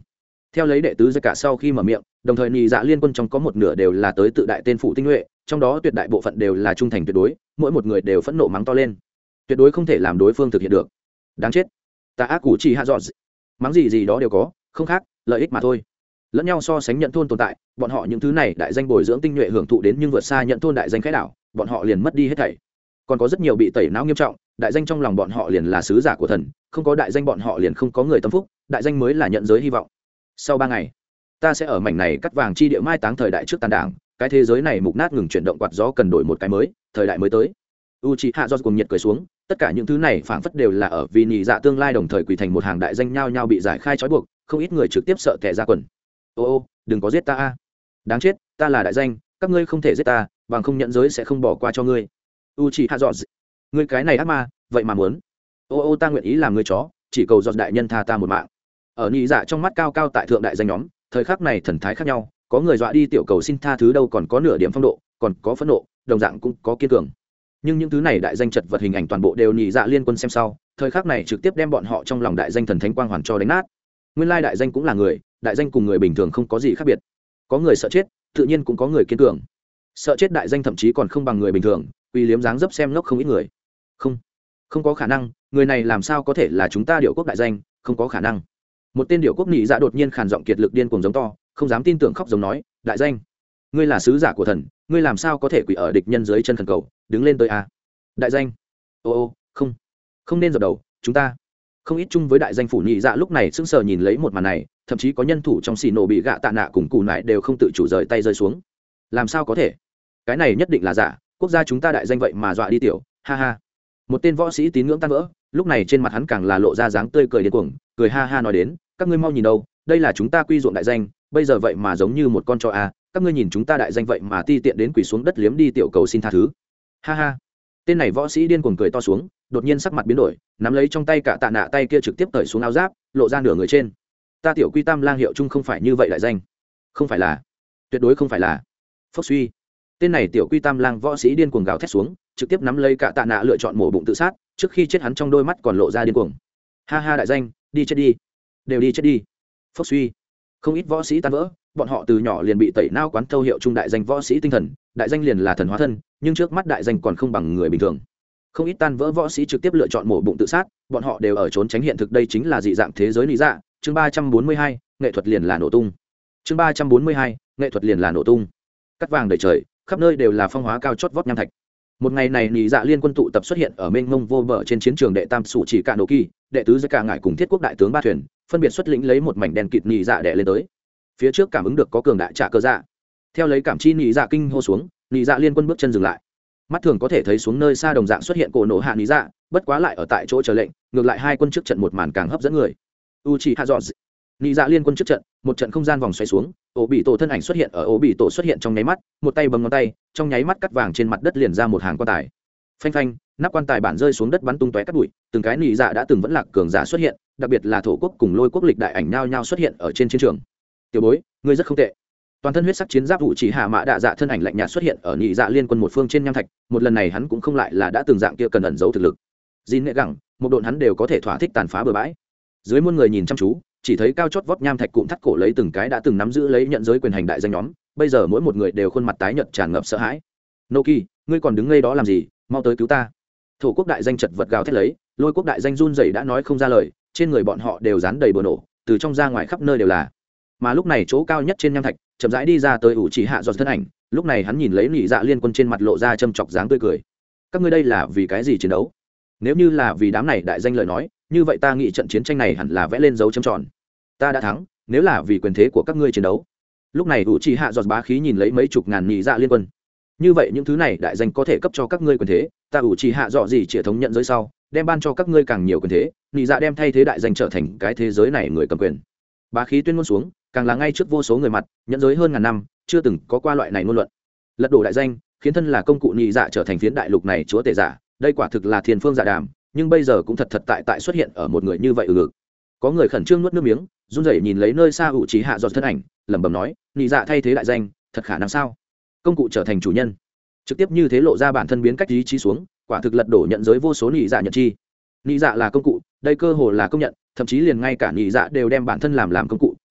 Theo lấy đệ tứ giai cả sau khi mở miệng, đồng thời nhị dạ liên quân trong có một nửa đều là tới tự đại tên phụ tinh nhuệ, trong đó tuyệt đại bộ phận đều là trung thành tuyệt đối, mỗi một người đều phẫn nộ mắng to lên, tuyệt đối không thể làm đối phương thực hiện được. Đáng chết, ta ác củ chỉ hạ dọn, mắng gì gì đó đều có, không khác, lợi ích mà thôi. Lẫn nhau so sánh nhận thôn tồn tại, bọn họ những thứ này đại danh bồi dưỡng tinh nhuệ hưởng thụ đến nhưng vượt xa nhận thôn đại danh khái đảo, bọn họ liền mất đi hết thảy. Còn có rất nhiều bị tẩy não nghiêm trọng, đại danh trong lòng bọn họ liền là sứ giả của thần, không có đại danh bọn họ liền không có người tâm phúc, đại danh mới là nhận giới hy vọng. Sau ba ngày, ta sẽ ở mảnh này cắt vàng chi địa mai táng thời đại trước tàn đảng, cái thế giới này mục nát ngừng chuyển động, quạt gió cần đổi một cái mới, thời đại mới tới. Uchiha do cùng nhiệt cười xuống, tất cả những thứ này phảng phất đều là ở vì nhị dạ tương lai đồng thời quỳ thành một hàng đại danh nhau nhau bị giải khai trói buộc, không ít người trực tiếp sợ tè ra quần. Ô ô, đừng có giết ta a. Đáng chết, ta là đại danh, các ngươi không thể giết ta, bằng không nhận giới sẽ không bỏ qua cho ngươi. Uchiha do, ngươi cái này ác ma, vậy mà muốn. Ô ô, ta nguyện ý làm ngươi chó, chỉ cầu giọt đại nhân tha ta một mạng. Ở nhị dạ trong mắt cao cao tại thượng đại danh nhóm, thời khắc này thần thái khác nhau, có người dọa đi tiểu cầu xin tha thứ đâu còn có nửa điểm phong độ, còn có phẫn nộ, đồng dạng cũng có kiên cường. Nhưng những thứ này đại danh chật vật hình ảnh toàn bộ đều nhị dạ liên quân xem sau, thời khắc này trực tiếp đem bọn họ trong lòng đại danh thần thánh quang hoàn cho đánh nát. Nguyên lai đại danh cũng là người, đại danh cùng người bình thường không có gì khác biệt. Có người sợ chết, tự nhiên cũng có người kiên cường. Sợ chết đại danh thậm chí còn không bằng người bình thường, uy liếm dáng dấp xem ngốc không ít người. Không, không có khả năng, người này làm sao có thể là chúng ta điệu quốc đại danh, không có khả năng. Một tên điệu quốc nhị dạ đột nhiên khàn giọng kiệt lực điên cuồng giống to, không dám tin tưởng khóc giống nói, đại danh, ngươi là sứ giả của thần, ngươi làm sao có thể quỳ ở địch nhân dưới chân thần cầu, đứng lên tới a. Đại danh, ô ô, không, không nên dập đầu, chúng ta không ít chung với đại danh phủ nhị dạ lúc này sững sờ nhìn lấy một màn này, thậm chí có nhân thủ trong xì nổ bị gạ tạ nạ cùng cù nại đều không tự chủ rời tay rơi xuống. Làm sao có thể, cái này nhất định là giả, quốc gia chúng ta đại danh vậy mà dọa đi tiểu, ha ha. Một tên võ sĩ tín ngưỡng tan vỡ, lúc này trên mặt hắn càng là lộ ra dáng tươi cười điên cuồng, cười ha ha nói đến, các ngươi mau nhìn đâu, đây là chúng ta quy ruộng đại danh, bây giờ vậy mà giống như một con chó a, các ngươi nhìn chúng ta đại danh vậy mà ti tiện đến quỳ xuống đất liếm đi tiểu cầu xin tha thứ, ha ha. Tên này võ sĩ điên cuồng cười to xuống, đột nhiên sắc mặt biến đổi, nắm lấy trong tay cả tạ nạ tay kia trực tiếp cởi xuống áo giáp, lộ ra nửa người trên. Ta tiểu quy tam lang hiệu chung không phải như vậy đại danh, không phải là, tuyệt đối không phải là. Phốc suy, tên này tiểu quy tam lang võ sĩ điên cuồng gào thét xuống, trực tiếp nắm lấy cả tạ nạ lựa chọn mổ bụng tự sát, trước khi chết hắn trong đôi mắt còn lộ ra điên cuồng. Ha ha đại danh, đi chết đi, đều đi chết đi. Phốc suy, không ít võ sĩ tan vỡ, bọn họ từ nhỏ liền bị tẩy não quán thâu hiệu trung đại danh võ sĩ tinh thần, đại danh liền là thần hóa thân, nhưng trước mắt đại danh còn không bằng người bình thường. Không ít tan vỡ võ sĩ trực tiếp lựa chọn mổ bụng tự sát, bọn họ đều ở trốn tránh hiện thực, đây chính là dị dạng thế giới lý dạ. Chương ba trăm bốn mươi hai, nghệ thuật liền là nổ tung. Chương ba trăm bốn mươi hai, nghệ thuật liền là nổ tung. Cắt vàng đầy trời, khắp nơi đều là phong hóa cao chót vót nham thạch. Một ngày này lý dạ liên quân tụ tập xuất hiện ở mênh mông vô bờ trên chiến trường đệ tam sủ chỉ cả nổ kỳ, đệ tứ giai cả ngải cùng thiết quốc đại tướng ba thuyền, phân biệt xuất lĩnh lấy một mảnh đen kịt lý dạ đè lên tới. Phía trước cảm ứng được có cường đại trả cơ dạ, theo lấy cảm chi lý dạ kinh hô xuống, lý dạ liên quân bước chân dừng lại. Mắt thường có thể thấy xuống nơi xa đồng dạng xuất hiện cổ nổ hạ lý dạ, bất quá lại ở tại chỗ chờ lệnh, ngược lại hai quân trước trận một màn càng hấp dẫn người. Uchiha dọn lý dạ liên quân trước trận, một trận không gian vòng xoay xuống, ổ bị tổ thân ảnh xuất hiện ở ổ bị tổ xuất hiện trong nháy mắt, một tay bấm ngón tay, trong nháy mắt cắt vàng trên mặt đất liền ra một hàng quan tài. Phanh phanh, nắp quan tài bản rơi xuống đất bắn tung tóe cát bụi, từng cái lý dạ đã từng vẫn lạc cường giả xuất hiện, đặc biệt là thổ quốc cùng lôi quốc lịch đại ảnh nhao nhao xuất hiện ở trên chiến trường. Tiểu bối, ngươi rất không tệ. Toàn thân huyết sắc chiến giáp vụ chỉ hạ mã đạ dạ thân ảnh lạnh nhạt xuất hiện ở nhị dạ liên quân một phương trên nham thạch, một lần này hắn cũng không lại là đã từng dạng kia cần ẩn giấu thực lực. Jin nệ gẳng, một độn hắn đều có thể thỏa thích tàn phá bừa bãi. Dưới muôn người nhìn chăm chú, chỉ thấy cao chót vót nham thạch cụm thắt cổ lấy từng cái đã từng nắm giữ lấy nhận giới quyền hành đại danh nhóm, bây giờ mỗi một người đều khuôn mặt tái nhợt tràn ngập sợ hãi. Noki, ngươi còn đứng ngây đó làm gì, mau tới cứu ta. Thổ quốc đại danh chật vật gào thét lấy, lôi quốc đại danh run rẩy đã nói không ra lời, trên người bọn họ đều dán đầy bừa nổ, từ trong ra ngoài khắp nơi đều là. Mà lúc này chỗ cao nhất trên nham thạch, chậm rãi đi ra tới ủ chỉ hạ giọt thân ảnh, lúc này hắn nhìn lấy nhị dạ liên quân trên mặt lộ ra châm chọc dáng tươi cười. Các ngươi đây là vì cái gì chiến đấu? Nếu như là vì đám này đại danh lời nói, như vậy ta nghĩ trận chiến tranh này hẳn là vẽ lên dấu chấm tròn. Ta đã thắng, nếu là vì quyền thế của các ngươi chiến đấu. Lúc này ủ chỉ hạ giọt bá khí nhìn lấy mấy chục ngàn nhị dạ liên quân. Như vậy những thứ này đại danh có thể cấp cho các ngươi quyền thế, ta ủ chỉ hạ dọ gì chỉ thống nhận giới sau, đem ban cho các ngươi càng nhiều quyền thế, nhị dạ đem thay thế đại danh trở thành cái thế giới này người cầm quyền. Bá khí tuyên ngôn xuống, càng là ngay trước vô số người mặt, nhận giới hơn ngàn năm chưa từng có qua loại này ngôn luận. Lật đổ đại danh, khiến thân là công cụ nhị dạ trở thành phiến đại lục này chúa tể giả, đây quả thực là thiên phương dạ đàm, nhưng bây giờ cũng thật thật tại tại xuất hiện ở một người như vậy ừ ngực. Có người khẩn trương nuốt nước miếng, run rẩy nhìn lấy nơi xa ủ trí hạ giọt thân ảnh, lẩm bẩm nói, nhị dạ thay thế đại danh, thật khả năng sao? Công cụ trở thành chủ nhân, trực tiếp như thế lộ ra bản thân biến cách ý chí xuống, quả thực lật đổ nhận giới vô số nhị dạ nhận chi. Nhị dạ là công cụ, đây cơ hồ là công nhận, thậm chí liền ngay cả nhị dạ đều đem bản thân làm làm công cụ,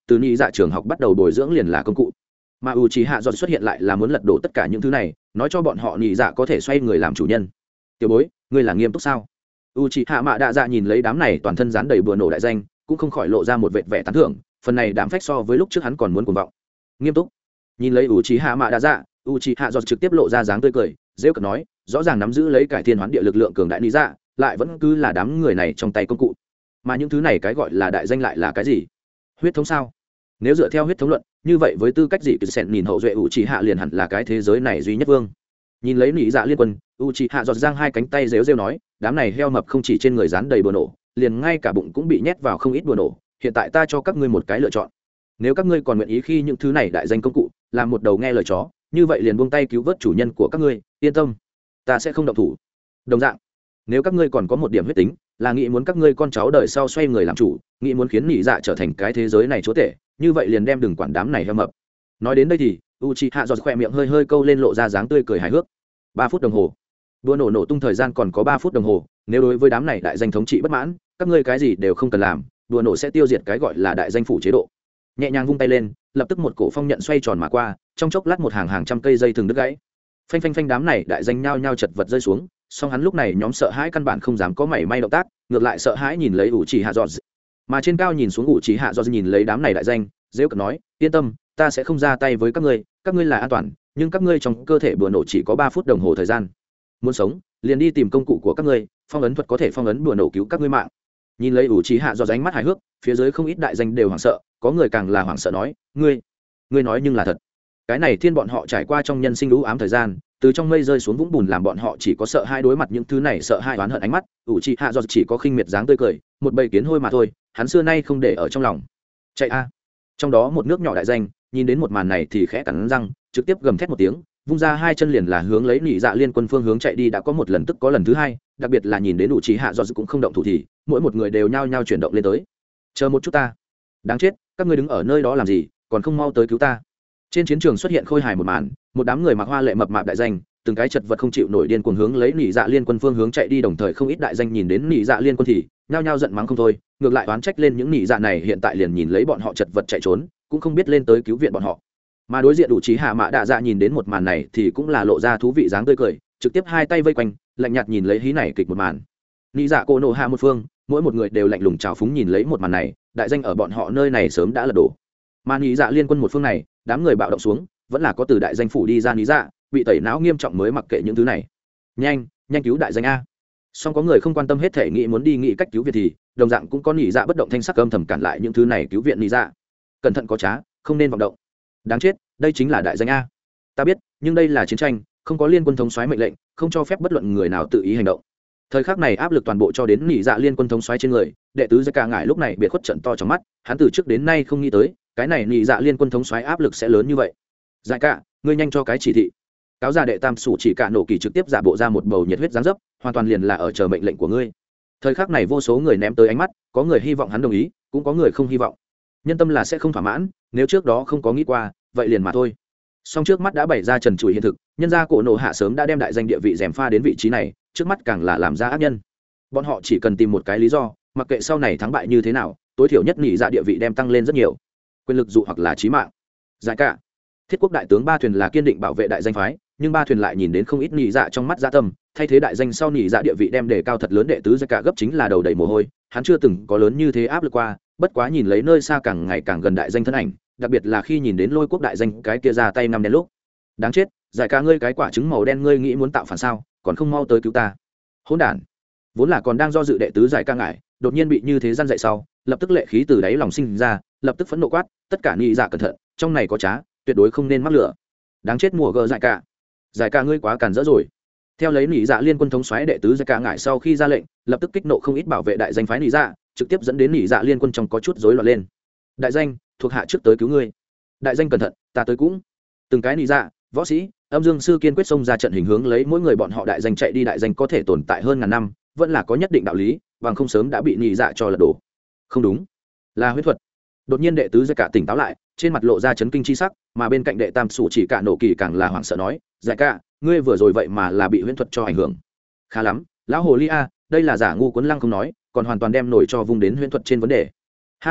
từ nhị dạ trường học bắt đầu bồi dưỡng liền là công cụ, mà u trí hạ dọn xuất hiện lại là muốn lật đổ tất cả những thứ này, nói cho bọn họ nhị dạ có thể xoay người làm chủ nhân. Tiểu bối, ngươi là nghiêm túc sao? U trí hạ mạ đa dạ nhìn lấy đám này toàn thân dán đầy bừa nổ đại danh, cũng không khỏi lộ ra một vệt vẻ tán thưởng, phần này đám phách so với lúc trước hắn còn muốn cuồng vọng. Nghiêm túc. Nhìn lấy u trí hạ mạ đa dạ, u trí hạ dọn trực tiếp lộ ra dáng tươi cười, rêu cợt nói, rõ ràng nắm giữ lấy cải thiên hoán địa lực lượng cường đại nhị dạ, lại vẫn cứ là đám người này trong tay công cụ. Mà những thứ này cái gọi là đại danh lại là cái gì? Huyết thống sao? Nếu dựa theo huyết thống luận, như vậy với tư cách gì cứ sẹn nhìn hậu duệ u trí hạ liền hẳn là cái thế giới này duy nhất vương. Nhìn lấy nhị dạ liên quân, u trí hạ giọt giang hai cánh tay rêu rêu nói, đám này heo mập không chỉ trên người dán đầy bừa nổ, liền ngay cả bụng cũng bị nhét vào không ít bừa nổ. Hiện tại ta cho các ngươi một cái lựa chọn, nếu các ngươi còn nguyện ý khi những thứ này đại danh công cụ làm một đầu nghe lời chó, như vậy liền buông tay cứu vớt chủ nhân của các ngươi, yên tâm, ta sẽ không động thủ. Đồng dạng, nếu các ngươi còn có một điểm huyết tính, là nghĩ muốn các ngươi con cháu đời sau xoay người làm chủ, nghĩ muốn khiến nhị dạ trở thành cái thế giới này chúa tể, như vậy liền đem đừng quản đám này heo mập. Nói đến đây thì Uchiha giọt khỏe miệng hơi hơi câu lên lộ ra dáng tươi cười hài hước. Ba phút đồng hồ, đua nổ nổ tung thời gian còn có ba phút đồng hồ, nếu đối với đám này đại danh thống trị bất mãn, các ngươi cái gì đều không cần làm, đua nổ sẽ tiêu diệt cái gọi là đại danh phủ chế độ. Nhẹ nhàng vung tay lên, lập tức một cổ phong nhận xoay tròn mà qua, trong chốc lát một hàng hàng trăm cây dây thừng đứt gãy. Phanh phanh phanh, đám này đại danh nhao nhao chật vật rơi xuống, song hắn lúc này nhóm sợ hãi căn bản không dám có mảy may động tác, ngược lại sợ hãi nhìn lấy Uchiha giọt. Mà trên cao nhìn xuống Uchiha giọt nhìn lấy đám này đại danh, giễu cợt nói, yên tâm, ta sẽ không ra tay với các ngươi, các ngươi là an toàn, nhưng các ngươi trong cơ thể bừa nổ chỉ có ba phút đồng hồ thời gian. Muốn sống, liền đi tìm công cụ của các ngươi, phong ấn thuật có thể phong ấn bừa nổ cứu các ngươi mạng. Nhìn lấy Uchiha giọt ánh mắt hài hước, phía dưới không ít đại danh đều hoảng sợ, có người càng là hoảng sợ nói, ngươi, ngươi nói nhưng là thật. Cái này thiên bọn họ trải qua trong nhân sinh u ám thời gian, từ trong mây rơi xuống vũng bùn làm bọn họ chỉ có sợ hai đối mặt những thứ này, sợ hai oán hận ánh mắt. Uchiha giọt chỉ có khinh miệt dáng tươi cười, một bầy kiến hôi mà thôi, hắn xưa nay không để ở trong lòng. Chạy a! Trong đó một nước nhỏ đại danh nhìn đến một màn này thì khẽ cắn răng, trực tiếp gầm thét một tiếng, vung ra hai chân liền là hướng lấy nhị dạ liên quân phương hướng chạy đi. Đã có một lần tức có lần thứ hai, đặc biệt là nhìn đến Uchiha giọt cũng không động thủ thì mỗi một người đều nhao nhao chuyển động lên tới. Chờ một chút ta, đáng chết, các ngươi đứng ở nơi đó làm gì, còn không mau tới cứu ta. Trên chiến trường xuất hiện khôi hài một màn, một đám người mặc hoa lệ mập mạp đại danh từng cái chật vật không chịu nổi điên cuồng hướng lấy nhị dạ liên quân phương hướng chạy đi, đồng thời không ít đại danh nhìn đến nhị dạ liên quân thì nhao nhao giận mắng không thôi, ngược lại oán trách lên những nhị dạ này hiện tại liền nhìn lấy bọn họ chật vật chạy trốn, cũng không biết lên tới cứu viện bọn họ. Mà đối diện Uchiha mạ đạ dạ nhìn đến một màn này thì cũng là lộ ra thú vị dáng tươi cười, trực tiếp hai tay vây quanh, lạnh nhạt nhìn lấy hí này kịch một màn. Nhị dạ cô nộ hạ một phương, mỗi một người đều lạnh lùng trào phúng nhìn lấy một màn này, đại danh ở bọn họ nơi này sớm đã lật đổ. Mà nhị dạ liên quân một phương này, đám người bạo động xuống, vẫn là có từ đại danh phủ đi ra nhị dạ, bị tẩy não nghiêm trọng mới mặc kệ những thứ này. Nhanh, nhanh cứu đại danh a. Song có người không quan tâm hết thể nghĩ muốn đi nghĩ cách cứu viện thì, đồng dạng cũng có nhị dạ bất động thanh sắc âm thầm cản lại những thứ này cứu viện nhị dạ. Cẩn thận có trá, không nên vọng động. Đáng chết, đây chính là đại danh a. Ta biết, nhưng đây là chiến tranh, không có liên quân thống soái mệnh lệnh, không cho phép bất luận người nào tự ý hành động. Thời khắc này áp lực toàn bộ cho đến nhị dạ liên quân thống soái trên người, đệ tứ Giai Ca ngại lúc này biệt khuất trận to trong mắt, hắn từ trước đến nay không nghĩ tới, cái này nhị dạ liên quân thống soái áp lực sẽ lớn như vậy. Giai Ca, ngươi nhanh cho cái chỉ thị. Cáo già đệ tam sủ chỉ cả nổ kỳ trực tiếp giả bộ ra một bầu nhiệt huyết dáng dấp, hoàn toàn liền là ở chờ mệnh lệnh của ngươi. Thời khắc này vô số người ném tới ánh mắt, có người hy vọng hắn đồng ý, cũng có người không hy vọng. Nhân tâm là sẽ không thỏa mãn, nếu trước đó không có nghĩ qua, vậy liền mà thôi. Song trước mắt đã bày ra trần trụi hiện thực, nhân gia cổ nổ hạ sớm đã đem đại danh địa vị rèm pha đến vị trí này, trước mắt càng là làm ra ác nhân. Bọn họ chỉ cần tìm một cái lý do, mặc kệ sau này thắng bại như thế nào, tối thiểu nhất nhị dạ địa vị đem tăng lên rất nhiều, quyền lực dụ hoặc là chí mạng. Giải cả thiết quốc đại tướng ba thuyền là kiên định bảo vệ đại danh phái, nhưng ba thuyền lại nhìn đến không ít nhị dạ trong mắt dạ tâm, thay thế đại danh sau nhị dạ địa vị đem đề cao thật lớn, đệ tứ Giải cả gấp chính là đầu đầy mồ hôi, hắn chưa từng có lớn như thế áp lực qua, bất quá nhìn lấy nơi xa càng ngày càng gần đại danh thân ảnh, đặc biệt là khi nhìn đến lôi quốc đại danh cái kia ra tay năm đen lúc, đáng chết, Giải cả ngươi cái quả trứng màu đen, ngươi nghĩ muốn tạo phản sao, còn không mau tới cứu ta. Hỗn đản. Vốn là còn đang do dự đệ tứ Giải ca ngại, đột nhiên bị như thế gian dậy sau, lập tức lệ khí từ đáy lòng sinh ra, lập tức phẫn nộ quát, tất cả nhị dạ cẩn thận, trong này có trá, tuyệt đối không nên mắc lửa. Đáng chết mùa gờ Giải ca. Giải ca ngươi quá càn rỡ rồi. Theo lấy nhị dạ liên quân thống soái đệ tứ Giải ca ngại sau khi ra lệnh, lập tức kích nộ không ít bảo vệ đại danh phái nhị dạ, trực tiếp dẫn đến nhị dạ liên quân trong có chút rối loạn lên. Đại danh, thuộc hạ trước tới cứu ngươi. Đại danh cẩn thận, ta tới cũng. Từng cái nhị dạ, võ sĩ, âm dương sư kiên quyết xông ra trận hình hướng lấy mỗi người bọn họ đại danh chạy đi. Đại danh có thể tồn tại hơn ngàn năm, vẫn là có nhất định đạo lý, bằng không sớm đã bị nhị dạ cho lật đổ. Không đúng, là huyết thuật. Đột nhiên đệ tứ Giải cả tỉnh táo lại, trên mặt lộ ra chấn kinh chi sắc, mà bên cạnh đệ tam sủ chỉ cả nổ kỳ càng là hoảng sợ nói, Giải cả, ngươi vừa rồi vậy mà là bị huyễn thuật cho ảnh hưởng. Khá lắm, lão hồ ly a, đây là giả ngu cuốn lăng không nói, còn hoàn toàn đem nổi cho vung đến huyễn thuật trên vấn đề. Ha ha,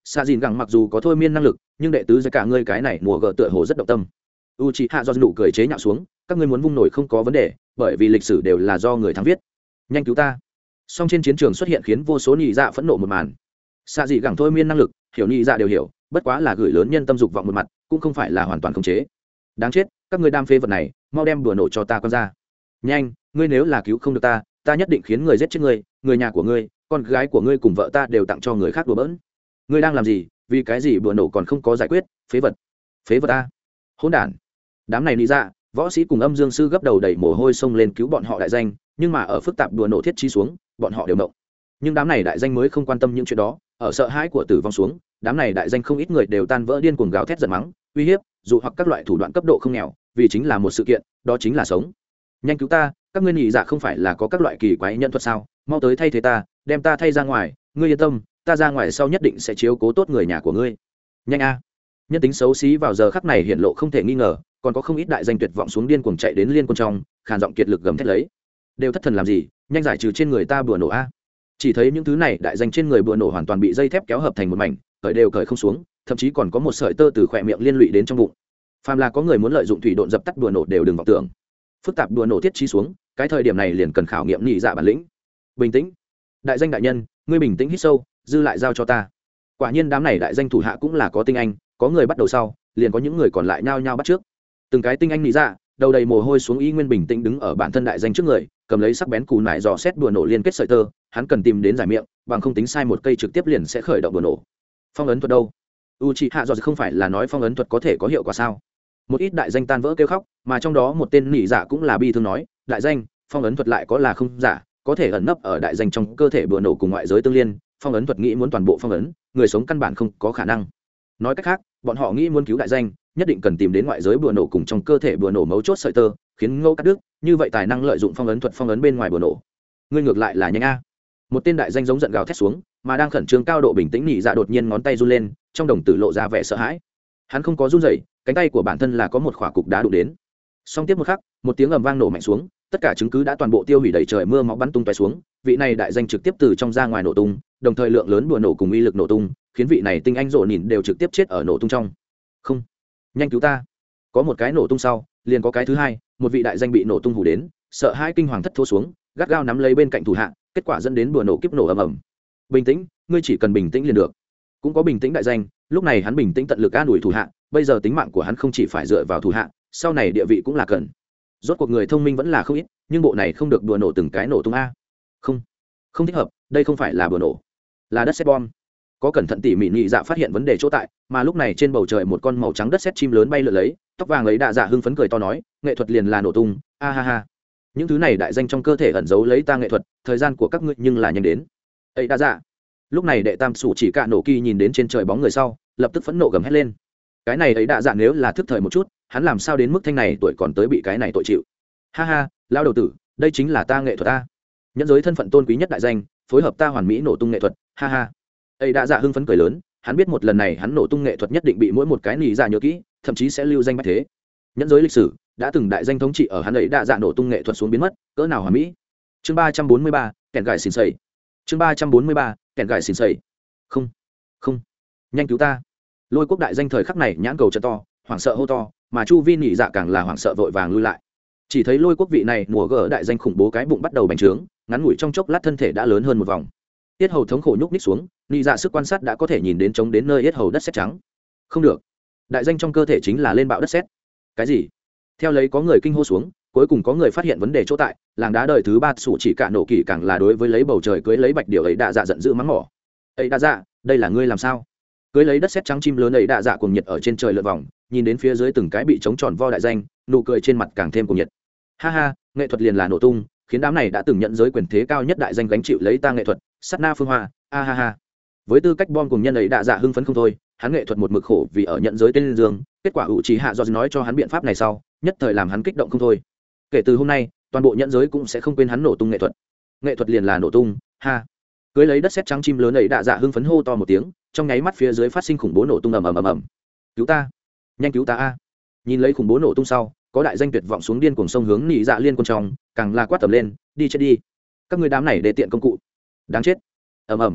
xạ dìn gẳng mặc dù có thôi miên năng lực nhưng đệ tứ ra cả ngươi cái này mùa gờ tựa hồ rất động tâm. U chị hạ do nụ cười chế nhạo xuống, các ngươi muốn vung nổi không có vấn đề, bởi vì lịch sử đều là do người thắng viết. Nhanh cứu ta. Song trên chiến trường xuất hiện khiến vô số nhị dạ phẫn nộ một màn. Xạ dị gẳng thôi miên năng lực hiểu nhị dạ đều hiểu, bất quá là gửi lớn nhân tâm dục vọng một mặt, cũng không phải là hoàn toàn khống chế. Đáng chết, các ngươi đam phê vật này, mau đem đùa nổ cho ta con ra. Nhanh, ngươi nếu là cứu không được ta, ta nhất định khiến người giết chết ngươi, người nhà của ngươi, con gái của ngươi cùng vợ ta đều tặng cho người khác đùa bỡn. Ngươi đang làm gì? Vì cái gì đùa nổ còn không có giải quyết? Phế vật, phế vật ta, hỗn đản. Đám này lý dạ, võ sĩ cùng âm dương sư gấp đầu đẩy mồ hôi xông lên cứu bọn họ đại danh, nhưng mà ở phức tạp đùa nổ thiết trí xuống, bọn họ đều mộng. Nhưng đám này đại danh mới không quan tâm những chuyện đó, ở sợ hãi của tử vong xuống, đám này đại danh không ít người đều tan vỡ điên cuồng gào thét giận mắng, uy hiếp, dụ hoặc các loại thủ đoạn cấp độ không nghèo, vì chính là một sự kiện, đó chính là sống. Nhanh cứu ta, các ngươi nhị dạ không phải là có các loại kỳ quái nhân thuật sao? Mau tới thay thế ta, đem ta thay ra ngoài, ngươi yên tâm, ta ra ngoài sau nhất định sẽ chiếu cố tốt người nhà của ngươi. Nhanh a. Nhân tính xấu xí vào giờ khắc này hiện lộ không thể nghi ngờ, còn có không ít đại danh tuyệt vọng xuống điên cuồng chạy đến liên quân trong, khàn giọng kiệt lực gầm thét lấy. Đều thất thần làm gì, nhanh giải trừ trên người ta bùa nổ a. Chỉ thấy những thứ này đại danh trên người bùa nổ hoàn toàn bị dây thép kéo hợp thành một mảnh, cởi đều cởi không xuống, thậm chí còn có một sợi tơ từ khỏe miệng liên lụy đến trong bụng. Phàm là có người muốn lợi dụng thủy độn dập tắt bùa nổ đều đừng vọng tưởng. Phức tạp bùa nổ thiết trí xuống, cái thời điểm này liền cần khảo nghiệm nhị dạ bản lĩnh. Bình tĩnh, đại danh đại nhân, ngươi bình tĩnh hít sâu, dư lại giao cho ta. Quả nhiên đám này đại danh thủ hạ cũng là có tinh anh, có người bắt đầu sau, liền có những người còn lại nhao nhao bắt trước. Từng cái tinh anh nhị dạ, đầu đầy mồ hôi xuống y nguyên bình tĩnh đứng ở bản thân đại danh trước người, cầm lấy sắc bén cù nải dò xét đùa nổ liên kết sợi tơ, hắn cần tìm đến giải miệng, bằng không tính sai một cây trực tiếp liền sẽ khởi động đùa nổ. Phong ấn thuật đâu? Uchiha dò không phải là nói phong ấn thuật có thể có hiệu quả sao? Một ít đại danh tan vỡ kêu khóc, mà trong đó một tên nhị dạ cũng là bi thương nói, đại danh, phong ấn thuật lại có là không giả, có thể ẩn nấp ở đại danh trong cơ thể đùa nổ cùng ngoại giới tương liên, phong ấn thuật nghĩ muốn toàn bộ phong ấn, người sống căn bản không có khả năng. Nói cách khác, bọn họ nghĩ muốn cứu đại danh, nhất định cần tìm đến ngoại giới bùa nổ cùng trong cơ thể bùa nổ mấu chốt sợi tơ, khiến ngô cắt đứt, như vậy tài năng lợi dụng phong ấn thuật phong ấn bên ngoài bùa nổ. Ngươi ngược lại là nhanh a. Một tên đại danh giống giận gào thét xuống, mà đang khẩn trương cao độ bình tĩnh nhị dạ đột nhiên ngón tay run lên, trong đồng tử lộ ra vẻ sợ hãi. Hắn không có run rẩy, cánh tay của bản thân là có một khỏa cục đá đụng đến. Song tiếp một khắc, một tiếng ầm vang nổ mạnh xuống, tất cả chứng cứ đã toàn bộ tiêu hủy, đầy trời mưa máu bắn tung tóe xuống, vị này đại danh trực tiếp từ trong ra ngoài nổ tung, đồng thời lượng lớn bùa nổ cùng uy lực nổ tung, khiến vị này tinh anh rộ nhìn đều trực tiếp chết ở nổ tung trong. Không, nhanh cứu ta. Có một cái nổ tung sau, liền có cái thứ hai, một vị đại danh bị nổ tung hù đến, sợ hãi kinh hoàng thất thố xuống, gắt gao nắm lấy bên cạnh thủ hạ, kết quả dẫn đến bùa nổ kiếp nổ ầm ầm. Bình tĩnh, ngươi chỉ cần bình tĩnh liền được. Cũng có bình tĩnh đại danh, lúc này hắn bình tĩnh tận lực an ủi thủ hạ, bây giờ tính mạng của hắn không chỉ phải dựa vào thủ hạ, sau này địa vị cũng là cần. Rốt cuộc người thông minh vẫn là không ít, nhưng bộ này không được đùa nổ từng cái nổ tung a. Không, không thích hợp, đây không phải là bùa nổ, là đất sét bom. Có cẩn thận tỉ mỉ nhị dạ phát hiện vấn đề chỗ tại, mà lúc này trên bầu trời một con màu trắng đất sét chim lớn bay lượn lấy, tóc vàng ấy đạ dạ hưng phấn cười to nói, nghệ thuật liền là nổ tung, a ha ha. Những thứ này đại danh trong cơ thể ẩn giấu lấy ta nghệ thuật, thời gian của các ngươi nhưng là nhanh đến. Ấy đạ dạ. Lúc này đệ tam sủ chỉ cả nổ kỳ nhìn đến trên trời bóng người sau, lập tức phẫn nộ gầm hét lên. Cái này ấy đạ dạ nếu là thức thời một chút, hắn làm sao đến mức thanh này tuổi còn tới bị cái này tội chịu. Ha ha, lao đầu tử, đây chính là ta nghệ thuật ta. Nhẫn giới thân phận tôn quý nhất đại danh, phối hợp ta hoàn mỹ nổ tung nghệ thuật, ha ha. Ấy đã dạ hưng phấn cười lớn, hắn biết một lần này hắn nổ tung nghệ thuật nhất định bị mỗi một cái nỉ dạ nhớ kỹ, thậm chí sẽ lưu danh bách thế. Nhẫn giới lịch sử đã từng đại danh thống trị ở hắn ấy đã dạ nổ tung nghệ thuật xuống biến mất, cỡ nào hoàn mỹ. Chương ba trăm bốn mươi ba, kẻn gài xỉn sẩy. Chương ba trăm bốn mươi ba, kẻn gài xỉn sẩy. Không, không, nhanh cứu ta. Lôi Quốc đại danh thời khắc này nhãn cầu trợ to, hoảng sợ hô to, mà chu vi nỉ dạ càng là hoảng sợ vội vàng lui lại. Chỉ thấy Lôi Quốc vị này mùa gỡ đại danh khủng bố cái bụng bắt đầu bành trướng, ngắn ngủi trong chốc lát thân thể đã lớn hơn một vòng. Yết hầu thống khổ nhúc nhích xuống, nị dạ sức quan sát đã có thể nhìn đến trống đến nơi yết hầu đất sét trắng. Không được, đại danh trong cơ thể chính là lên bạo đất sét. Cái gì? Theo lấy có người kinh hô xuống, cuối cùng có người phát hiện vấn đề chỗ tại, làng đá đời thứ ba sủ chỉ cả nổ kỳ càng là đối với lấy bầu trời cưới lấy bạch điểu ấy đạ dạ giận dữ mắng mỏ. Ấy đạ dạ, đây là ngươi làm sao? Cưới lấy đất sét trắng chim lớn ấy đạ dạ cuồng nhiệt ở trên trời lượn vòng, nhìn đến phía dưới từng cái bị chống tròn vo đại danh, nụ cười trên mặt càng thêm cuồng nhiệt. Ha ha, nghệ thuật liền là nổ tung, khiến đám này đã từng nhận giới quyền thế cao nhất đại danh gánh chịu lấy ta nghệ thuật, sát na phương hoa, a ha ha. Với tư cách bom cùng nhân ấy đạ dạ hưng phấn không thôi, hắn nghệ thuật một mực khổ vì ở nhận giới tên dương, kết quả ủ trì hạ do nói cho hắn biện pháp này sau, nhất thời làm hắn kích động không thôi. Kể từ hôm nay, toàn bộ nhận giới cũng sẽ không quên hắn nổ tung nghệ thuật. Nghệ thuật liền là nổ tung, ha. Cưới lấy đất sét trắng chim lớn ấy đạ dạ hưng phấn hô to một tiếng, trong nháy mắt phía dưới phát sinh khủng bố nổ tung ầm ầm ầm ầm. Cứu ta, nhanh cứu ta a. Nhìn lấy khủng bố nổ tung sau, có đại danh tuyệt vọng xuống điên cuồng sông hướng nị dạ liên quân trong, càng là quát tầm lên, đi chết đi, các người đám này để tiện công cụ, đáng chết. Ầm ầm.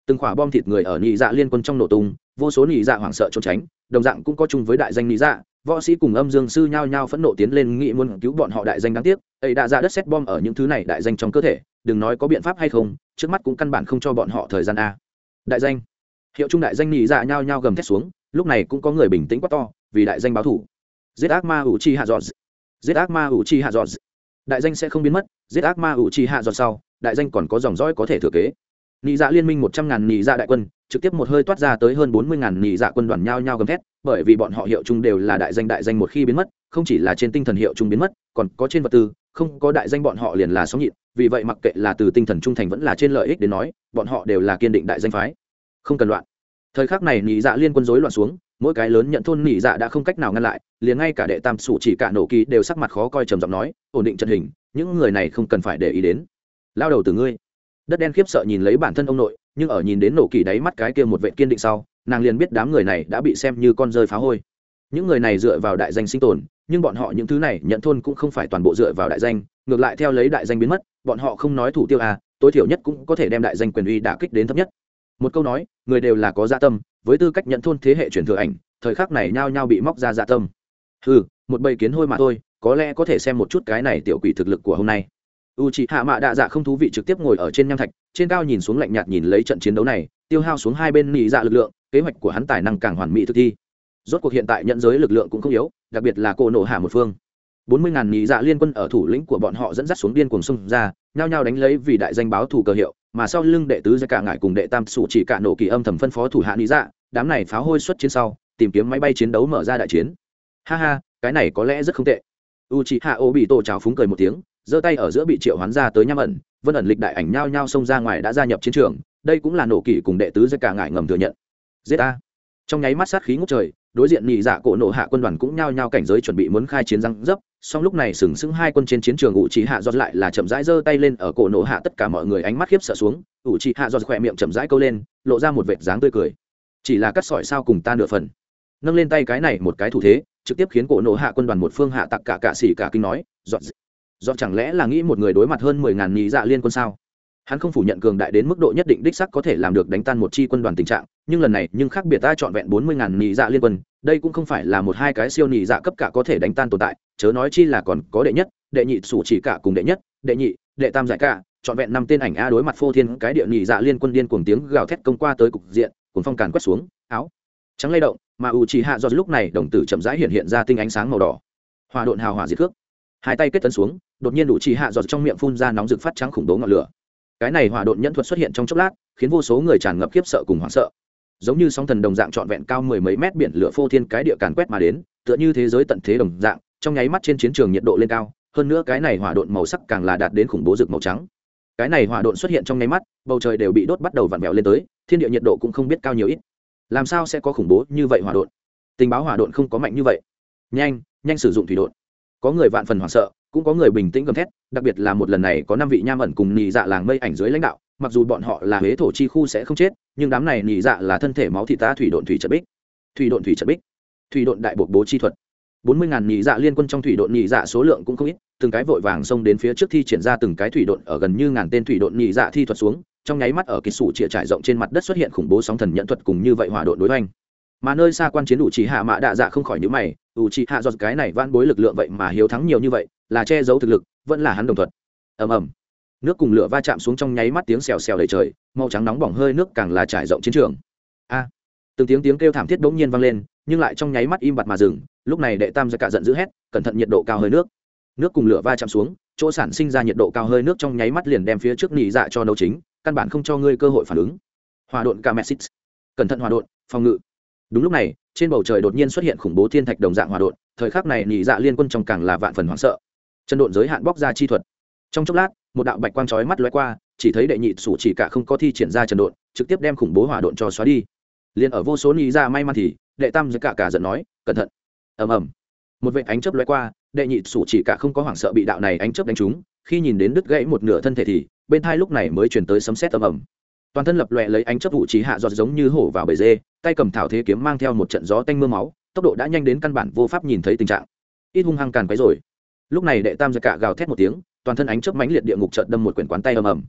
từng quả bom thịt người ở nhị dạ liên quân trong nổ tung, vô số nhị dạ hoảng sợ trốn tránh, đồng dạng cũng có chung với đại danh nhị dạ, võ sĩ cùng âm dương sư nhao nhao phẫn nộ tiến lên nghĩ muốn cứu bọn họ đại danh. Đáng tiếc ấy đã ra đất xét bom ở những thứ này đại danh trong cơ thể, đừng nói có biện pháp hay không, trước mắt cũng căn bản không cho bọn họ thời gian a. Đại danh, hiệu trung đại danh nhị dạ nhao nhao gầm thét xuống, lúc này cũng có người bình tĩnh quá to, vì đại danh báo thủ. Giết ác ma ủ chi hạ dọn, giết ác ma ủ chi hạ dọn. Đại danh sẽ không biến mất, giết ác ma ủ chi hạ dọn sau, đại danh còn có dòng dõi có thể thừa kế. Nhị dạ liên minh một trăm ngàn nhị dạ đại quân, trực tiếp một hơi toát ra tới hơn bốn mươi ngàn nhị dạ quân đoàn nhao nhao gầm thét, bởi vì bọn họ hiệu chung đều là đại danh. Đại danh một khi biến mất, không chỉ là trên tinh thần hiệu chung biến mất, còn có trên vật tư, không có đại danh bọn họ liền là sống nhịn, vì vậy mặc kệ là từ tinh thần trung thành vẫn là trên lợi ích đến nói, bọn họ đều là kiên định đại danh phái. Không cần loạn. Thời khắc này nhị dạ liên quân rối loạn xuống, mỗi cái lớn nhận thôn nhị dạ đã không cách nào ngăn lại, liền ngay cả đệ tam sủ chỉ cả nổ kỳ đều sắc mặt khó coi trầm giọng nói, ổn định trận hình, những người này không cần phải để ý đến. Lao đầu từ ngươi. Đất đen khiếp sợ nhìn lấy bản thân ông nội, nhưng ở nhìn đến nổ kỳ đáy mắt cái kia một vệ kiên định sau, nàng liền biết đám người này đã bị xem như con rơi phá hôi. Những người này dựa vào đại danh sinh tồn, nhưng bọn họ những thứ này nhận thôn cũng không phải toàn bộ dựa vào đại danh, ngược lại theo lấy đại danh biến mất, bọn họ không nói thủ tiêu à, tối thiểu nhất cũng có thể đem đại danh quyền uy đả kích đến thấp nhất. Một câu nói, người đều là có dạ tâm, với tư cách nhận thôn thế hệ truyền thừa ảnh, thời khắc này nhao nhao bị móc ra dạ tâm. Hừ, một bầy kiến hôi mà thôi, có lẽ có thể xem một chút cái này tiểu quỷ thực lực của hôm nay. Uchiha Mạ Đạ Dạ không thú vị trực tiếp ngồi ở trên nham thạch, trên cao nhìn xuống lạnh nhạt nhìn lấy trận chiến đấu này, tiêu hao xuống hai bên nhị dạ lực lượng, kế hoạch của hắn tài năng càng hoàn mỹ thực thi. Rốt cuộc hiện tại nhận giới lực lượng cũng không yếu, đặc biệt là cô nổ hạ một phương. bốn mươi ngàn nhị dạ liên quân ở thủ lĩnh của bọn họ dẫn dắt xuống điên cuồng xung ra, nhao nhao đánh lấy vì đại danh báo thủ cơ hiệu, mà sau lưng đệ tứ gia cả ngải cùng đệ tam sủ chỉ cả nổ kỳ âm thầm phân phó thủ hạ nhị dạ, đám này pháo hôi xuất chiến sau, tìm kiếm máy bay chiến đấu mở ra đại chiến. Ha ha, cái này có lẽ rất không tệ. Uchiha Obito chào phúng cười một tiếng, giơ tay ở giữa bị triệu hoán ra tới nham ẩn, vân ẩn lịch đại ảnh nhao nhao xông ra ngoài đã gia nhập chiến trường, đây cũng là nổ kỳ cùng đệ tứ gia cả ngải ngầm thừa nhận. Giết a! Trong nháy mắt sát khí ngút trời, đối diện nhị dạ cổ nổ hạ quân đoàn cũng nhao nhao cảnh giới chuẩn bị muốn khai chiến răng dấp, song lúc này sừng sững hai quân trên chiến trường ủ trì hạ giọt lại là chậm rãi giơ tay lên ở cổ nổ hạ, tất cả mọi người ánh mắt khiếp sợ xuống, ủ trì hạ giọt khỏe miệng chậm rãi câu lên, lộ ra một vệt dáng tươi cười. Chỉ là cắt sỏi sao cùng ta nửa phần. Nâng lên tay cái này một cái thủ thế, trực tiếp khiến cổ nổ hạ quân đoàn một phương hạ tặc cả cả xỉ cả kinh nói, giọt giọt chẳng lẽ là nghĩ một người đối mặt hơn mười ngàn nhị dạ liên quân sao? Hắn không phủ nhận cường đại đến mức độ nhất định đích sắc có thể làm được đánh tan một chi quân đoàn tình trạng, nhưng lần này nhưng khác biệt, ta chọn vẹn bốn mươi ngàn nhị dạ liên quân, đây cũng không phải là một hai cái siêu nhị dạ cấp cả có thể đánh tan tồn tại, chớ nói chi là còn có đệ nhất, đệ nhị sủ chỉ cả cùng đệ nhất, đệ nhị, đệ tam giải cả, chọn vẹn năm tên ảnh a đối mặt phô thiên cái địa nhị dạ liên quân điên cuồng tiếng gào thét công qua tới cục diện, cuồng phong càn quét xuống, áo trắng lay động, mà Uchiha do lúc này đồng tử chậm rãi hiện hiện ra tinh ánh sáng màu đỏ. Hỏa độn hào hỏa diệt cước. Hai tay kết tấn xuống, đột nhiên Uchiha do trong miệng phun ra nóng rực phát trắng khủng bố ngọn lửa. Cái này hỏa độn nhẫn thuật xuất hiện trong chốc lát, khiến vô số người tràn ngập khiếp sợ cùng hoảng sợ. Giống như sóng thần đồng dạng trọn vẹn cao mười mấy mét biển lửa phô thiên cái địa càn quét mà đến, tựa như thế giới tận thế đồng dạng, trong nháy mắt trên chiến trường nhiệt độ lên cao, hơn nữa cái này hỏa độn màu sắc càng là đạt đến khủng bố rực màu trắng. Cái này hỏa độn xuất hiện trong nháy mắt, bầu trời đều bị đốt bắt đầu vặn vẹo lên tới, thiên địa nhiệt độ cũng không biết cao nhiều ít. Làm sao sẽ có khủng bố như vậy hỏa độn? Tình báo hỏa độn không có mạnh như vậy. Nhanh, nhanh sử dụng thủy độn. Có người vạn phần hoảng sợ, cũng có người bình tĩnh gầm thét, đặc biệt là một lần này có năm vị nham ẩn cùng nhị dạ làng mây ảnh dưới lãnh đạo, mặc dù bọn họ là huế thổ chi khu sẽ không chết, nhưng đám này nhị dạ là thân thể máu thịt ta thủy độn thủy trận bích. Thủy độn thủy trận bích. Thủy độn đại buộc bố chi thuật. bốn mươi ngàn nhị dạ liên quân trong thủy độn nhị dạ số lượng cũng không ít, từng cái vội vàng xông đến phía trước thi triển ra từng cái thủy độn, ở gần như ngàn tên thủy độn nhị dạ thi thuật xuống, trong nháy mắt ở kỳ sủ trịa trải rộng trên mặt đất xuất hiện khủng bố sóng thần nhận thuật cùng như vậy hỏa độn đối hoành. Mà nơi xa quan chiến đủ chỉ hạ mã đạ dạ không khỏi nhíu mày, đủ chỉ hạ giọt cái này vãn bối lực lượng vậy mà hiếu thắng nhiều như vậy, là che giấu thực lực, vẫn là hắn đồng thuận. Ầm ầm. Nước cùng lửa va chạm xuống trong nháy mắt tiếng xèo xèo đầy trời, màu trắng nóng bỏng hơi nước càng là trải rộng chiến trường. A! Từng tiếng tiếng kêu thảm thiết bỗng nhiên vang lên, nhưng lại trong nháy mắt im bặt mà dừng. Lúc này đệ tam gia cả giận dữ hét, cẩn thận nhiệt độ cao hơi nước. Nước cùng lửa va chạm xuống, chỗ sản sinh ra nhiệt độ cao hơi nước trong nháy mắt liền đem phía trước nị dạ cho nấu chính, căn bản không cho ngươi cơ hội phản ứng. Hỏa độn Kamesit. Cẩn thận hỏa độn, phòng ngự. Đúng lúc này, trên bầu trời đột nhiên xuất hiện khủng bố thiên thạch đồng dạng hỏa độn, thời khắc này nị dạ liên quân trong càng là vạn phần hoảng sợ. Chân độn giới hạn bóc ra chi thuật. Trong chốc lát, một đạo bạch quang chói mắt lóe qua, chỉ thấy đệ nhị sủ chỉ cả không có thi triển ra chân độn, trực tiếp đem khủng bố hỏa độn cho xóa đi. Liên ở vô số nị dạ may mắn thì, đệ tam giới cả cả giận nói, cẩn thận. Ầm ầm. Một vệt ánh chớp lóe qua, đệ nhị sủ chỉ cả không có hoảng sợ bị đạo này ánh chớp đánh trúng, khi nhìn đến đứt gãy một nửa thân thể thì, bên tai lúc này mới truyền tới sấm sét ầm ầm. Toàn thân lập lòe lấy ánh chớp vụ trí hạ giọt giống như hổ vào bầy dê, tay cầm thảo thế kiếm mang theo một trận gió tanh mưa máu, tốc độ đã nhanh đến căn bản vô pháp nhìn thấy tình trạng. Ít hung hăng càn quấy rồi. Lúc này đệ tam giật cả gào thét một tiếng, toàn thân ánh chớp mãnh liệt địa ngục chợt đâm một quyển quán tay ầm ầm.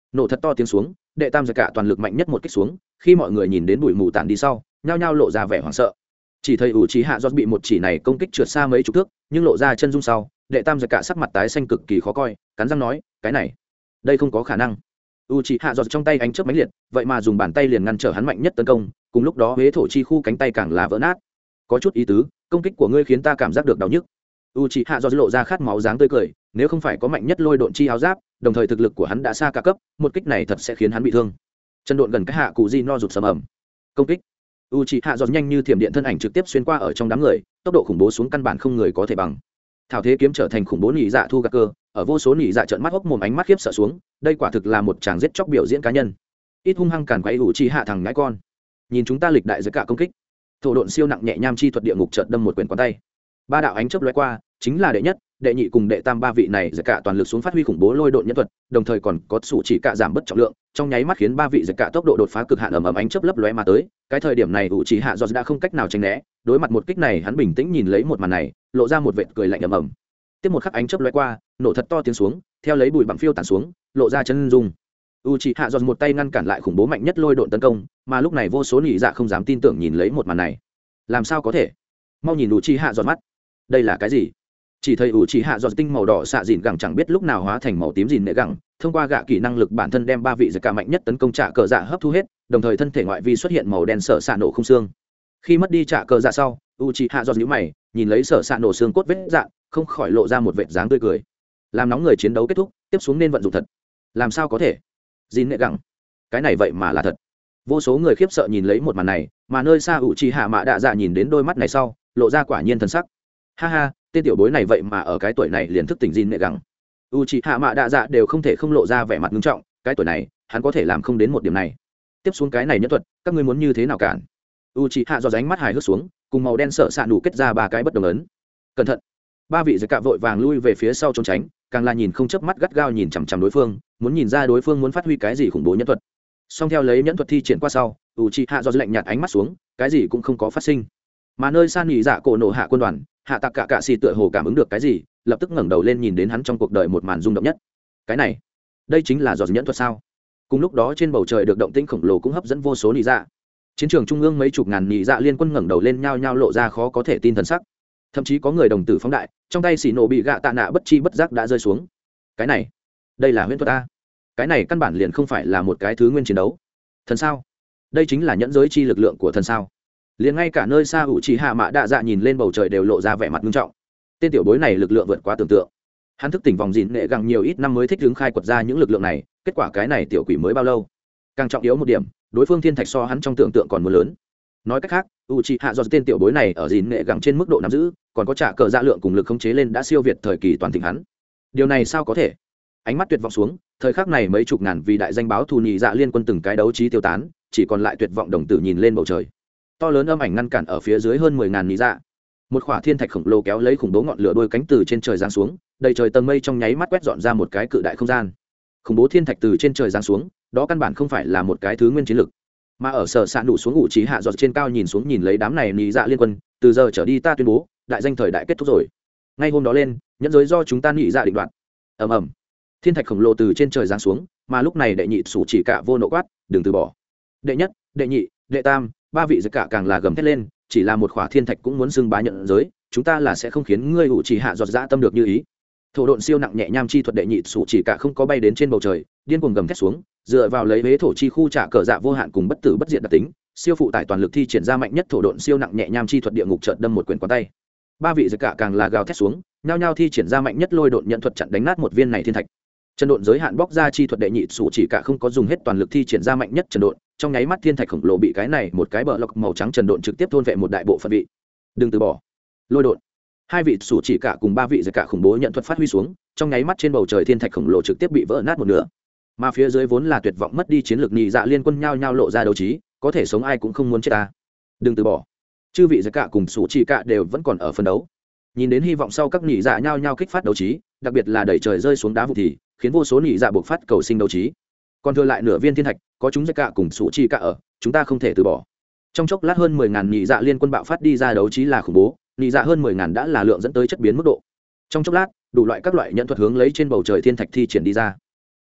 nổ thật to tiếng xuống, đệ tam giặc cả toàn lực mạnh nhất một kích xuống, khi mọi người nhìn đến bụi mù tản đi sau, nhao nhao lộ ra vẻ hoảng sợ. Chỉ thấy ủ trí hạ do bị một chỉ này công kích trượt xa mấy chục thước, nhưng lộ ra chân dung sau, đệ tam giặc cả sắc mặt tái xanh cực kỳ khó coi, cắn răng nói, cái này, đây không có khả năng. U trí hạ do trong tay ánh chớp mãnh liệt, vậy mà dùng bàn tay liền ngăn trở hắn mạnh nhất tấn công, cùng lúc đó huế thổ chi khu cánh tay càng là vỡ nát. Có chút ý tứ, công kích của ngươi khiến ta cảm giác được đau nhức. U trí hạ do lộ ra khát máu dáng tươi cười, nếu không phải có mạnh nhất lôi độn chi áo giáp, đồng thời thực lực của hắn đã xa cả cấp, một kích này thật sẽ khiến hắn bị thương. Chân độn gần cái hạ cụ di no rụt sầm ẩm. Công kích. U trí hạ do nhanh như thiểm điện thân ảnh trực tiếp xuyên qua ở trong đám người, tốc độ khủng bố xuống căn bản không người có thể bằng. Thảo thế kiếm trở thành khủng bố nhị dạ thu gạt cơ, ở vô số nhị dạ trợn mắt hốc mồm ánh mắt khiếp sợ xuống, đây quả thực là một tràng giết chóc biểu diễn cá nhân. Ít hung hăng càn quấy U trí hạ thằng ngãi con. Nhìn chúng ta lịch đại giới cả công kích. Thổ độn siêu nặng nhẹ nham chi thuật địa ngục chợt đâm một quyền quán tay. Ba đạo ánh chớp lóe qua, chính là đệ nhất, đệ nhị cùng đệ tam ba vị này giới cả toàn lực xuống phát huy khủng bố lôi độn nhân thuật, đồng thời còn có sủ chỉ cả giảm bất trọng lượng, trong nháy mắt khiến ba vị giới cả tốc độ đột phá cực hạn ầm ầm ánh chớp lấp lóe mà tới. Cái thời điểm này U trí hạ do đã không cách nào tránh né, đối mặt một kích này hắn bình tĩnh nhìn lấy một màn này, lộ ra một vệt cười lạnh ầm ầm. Tiếp một khắc ánh chớp lóe qua, nổ thật to tiếng xuống, theo lấy bụi bặm phiêu tản xuống, lộ ra chân dung. U trí hạ do một tay ngăn cản lại khủng bố mạnh nhất lôi độn tấn công, mà lúc này vô số nhị dạ không dám tin tưởng nhìn lấy một màn này. Làm sao có thể? Mau nhìn U trí hạ do mắt. Đây là cái gì? Chỉ thấy U trí hạ do tinh màu đỏ xạ dịn gẳng chẳng biết lúc nào hóa thành màu tím dịn nệ gẳng, thông qua gạ kỹ năng lực bản thân đem ba vị giật cả mạnh nhất tấn công trả cờ dạ hấp thu hết, đồng thời thân thể ngoại vi xuất hiện màu đen sở xạ nổ không xương. Khi mất đi trả cờ dạ sau, U trí hạ do nhíu mày, nhìn lấy sở xạ nổ xương cốt vết dạ, không khỏi lộ ra một vệt dáng tươi cười. Làm nóng người chiến đấu kết thúc, tiếp xuống nên vận dụng thật. Làm sao có thể? Dịn nệ gẳng, cái này vậy mà là thật. Vô số người khiếp sợ nhìn lấy một màn này, mà nơi xa U trí hạ mạ đạ dạ nhìn đến đôi mắt này sau, lộ ra quả nhiên thần sắc. Ha ha, tên tiểu bối này vậy mà ở cái tuổi này liền thức tỉnh Jin nệ gẳng. U trí hạ mạ đạ dạ đều không thể không lộ ra vẻ mặt nghiêm trọng, cái tuổi này hắn có thể làm không đến một điểm này. Tiếp xuống cái này nhất thuật, các ngươi muốn như thế nào cản? U trí hạ do ránh mắt hài hước xuống, cùng màu đen sợ sạn đủ kết ra ba cái bất đồng ấn. Cẩn thận! Ba vị giặc cạ vội vàng lui về phía sau trốn tránh, càng là nhìn không chớp mắt gắt gao nhìn chằm chằm đối phương, muốn nhìn ra đối phương muốn phát huy cái gì khủng bố nhân thuật. Song theo lấy nhẫn thuật thi triển qua sau, U trí hạ do lạnh nhạt ánh mắt xuống, cái gì cũng không có phát sinh. Mà nơi san nghỉ dạ cổ nổ hạ quân đoàn, hạ tạc cả cạ xì tựa hồ cảm ứng được cái gì, lập tức ngẩng đầu lên nhìn đến hắn trong cuộc đời một màn rung động nhất. Cái này, đây chính là giọt nhẫn thuật sao? Cùng lúc đó trên bầu trời được động tĩnh khổng lồ cũng hấp dẫn vô số nỉ dạ. Chiến trường trung ương mấy chục ngàn nỉ dạ liên quân ngẩng đầu lên nhao nhao lộ ra khó có thể tin thần sắc. Thậm chí có người đồng tử phóng đại, trong tay xì nổ bị gạ tạ nạ bất chi bất giác đã rơi xuống. Cái này, đây là huyễn thuật a? Cái này căn bản liền không phải là một cái thứ nguyên chiến đấu. Thần sao? Đây chính là nhẫn giới chi lực lượng của thần sao? Liền ngay cả nơi xa ủ trì hạ mạ đạ dạ nhìn lên bầu trời đều lộ ra vẻ mặt nghiêm trọng. Tên tiểu bối này lực lượng vượt quá tưởng tượng. Hắn thức tỉnh vòng dìn nghệ gặng nhiều ít năm mới thích đứng khai quật ra những lực lượng này, kết quả cái này tiểu quỷ mới bao lâu? Càng trọng yếu một điểm, đối phương thiên thạch so hắn trong tưởng tượng còn muốn lớn. Nói cách khác, u trì hạ do tên tiểu bối này ở dìn nghệ gặng trên mức độ nắm giữ, còn có trả cờ dạ lượng cùng lực khống chế lên đã siêu việt thời kỳ toàn thịnh hắn. Điều này sao có thể? Ánh mắt tuyệt vọng xuống, thời khắc này mấy chục ngàn vì đại danh báo thù nhị dạ liên quân từng cái đấu trí tiêu tán, chỉ còn lại tuyệt vọng đồng tử nhìn lên bầu trời. To lớn âm ảnh ngăn cản ở phía dưới hơn mười ngàn nhị dạ. Một khỏa thiên thạch khổng lồ kéo lấy khủng bố ngọn lửa đuôi cánh từ trên trời giáng xuống, đầy trời tầng mây trong nháy mắt quét dọn ra một cái cự đại không gian. Khủng bố thiên thạch từ trên trời giáng xuống, đó căn bản không phải là một cái thứ nguyên chiến lực, mà ở sở sạn đủ xuống ngụ trí hạ giọt trên cao nhìn xuống nhìn lấy đám này nhị dạ liên quân, từ giờ trở đi ta tuyên bố, đại danh thời đại kết thúc rồi. Ngay hôm đó lên, nhẫn giới do chúng ta nhị dạ định đoạt. Ầm ầm. Thiên thạch khổng lồ từ trên trời giáng xuống, mà lúc này đệ nhị sủ chỉ cả vô nộ quát, đừng từ bỏ. Đệ nhất, đệ nhị, đệ tam, ba vị giặc cả càng là gầm thét lên, chỉ là một khỏa thiên thạch cũng muốn xưng bá nhận giới, chúng ta là sẽ không khiến ngươi ủ chỉ hạ giọt dã tâm được như ý. Thổ độn siêu nặng nhẹ nham chi thuật đệ nhị sủ chỉ cả không có bay đến trên bầu trời, điên cuồng gầm thét xuống, dựa vào lấy hế thổ chi khu trả cờ dạ vô hạn cùng bất tử bất diệt đặc tính, siêu phụ tải toàn lực thi triển ra mạnh nhất thổ độn siêu nặng nhẹ nham chi thuật địa ngục chợt đâm một quyền qua tay. Ba vị giặc cả càng là gào thét xuống, nhao nhao thi triển ra mạnh nhất lôi độn nhận thuật chặn đánh nát một viên này thiên thạch. Chân độn giới hạn bóc ra chi thuật đệ nhị sủ chỉ cả không có dùng hết toàn lực thi triển ra mạnh nhất trần độn, trong nháy mắt thiên thạch khổng lồ bị cái này một cái bờ lọc màu trắng trần độn trực tiếp thôn vệ một đại bộ phận vị. Đừng từ bỏ. Lôi độn. Hai vị sủ chỉ cả cùng ba vị giặc cả khủng bố nhận thuật phát huy xuống, trong nháy mắt trên bầu trời thiên thạch khổng lồ trực tiếp bị vỡ nát một nửa. Mà phía dưới vốn là tuyệt vọng mất đi chiến lược nhị dạ liên quân nhao nhao lộ ra đấu trí, có thể sống ai cũng không muốn chết ta. Đừng từ bỏ. Chư vị giặc cả cùng sủ chỉ cả đều vẫn còn ở phân đấu. Nhìn đến hy vọng sau các nhị dạ nhao nhao kích phát đấu trí, đặc biệt là đẩy trời rơi xuống đá vụ thì khiến vô số nhị dạ buộc phát cầu sinh đấu trí. Còn thừa lại nửa viên thiên thạch, có chúng giặc cả cùng sủ chỉ cả ở, chúng ta không thể từ bỏ. Trong chốc lát hơn mười ngàn nhị dạ liên quân bạo phát đi ra đấu trí là khủng bố, nhị dạ hơn mười ngàn đã là lượng dẫn tới chất biến mức độ. Trong chốc lát, đủ loại các loại nhận thuật hướng lấy trên bầu trời thiên thạch thi triển đi ra.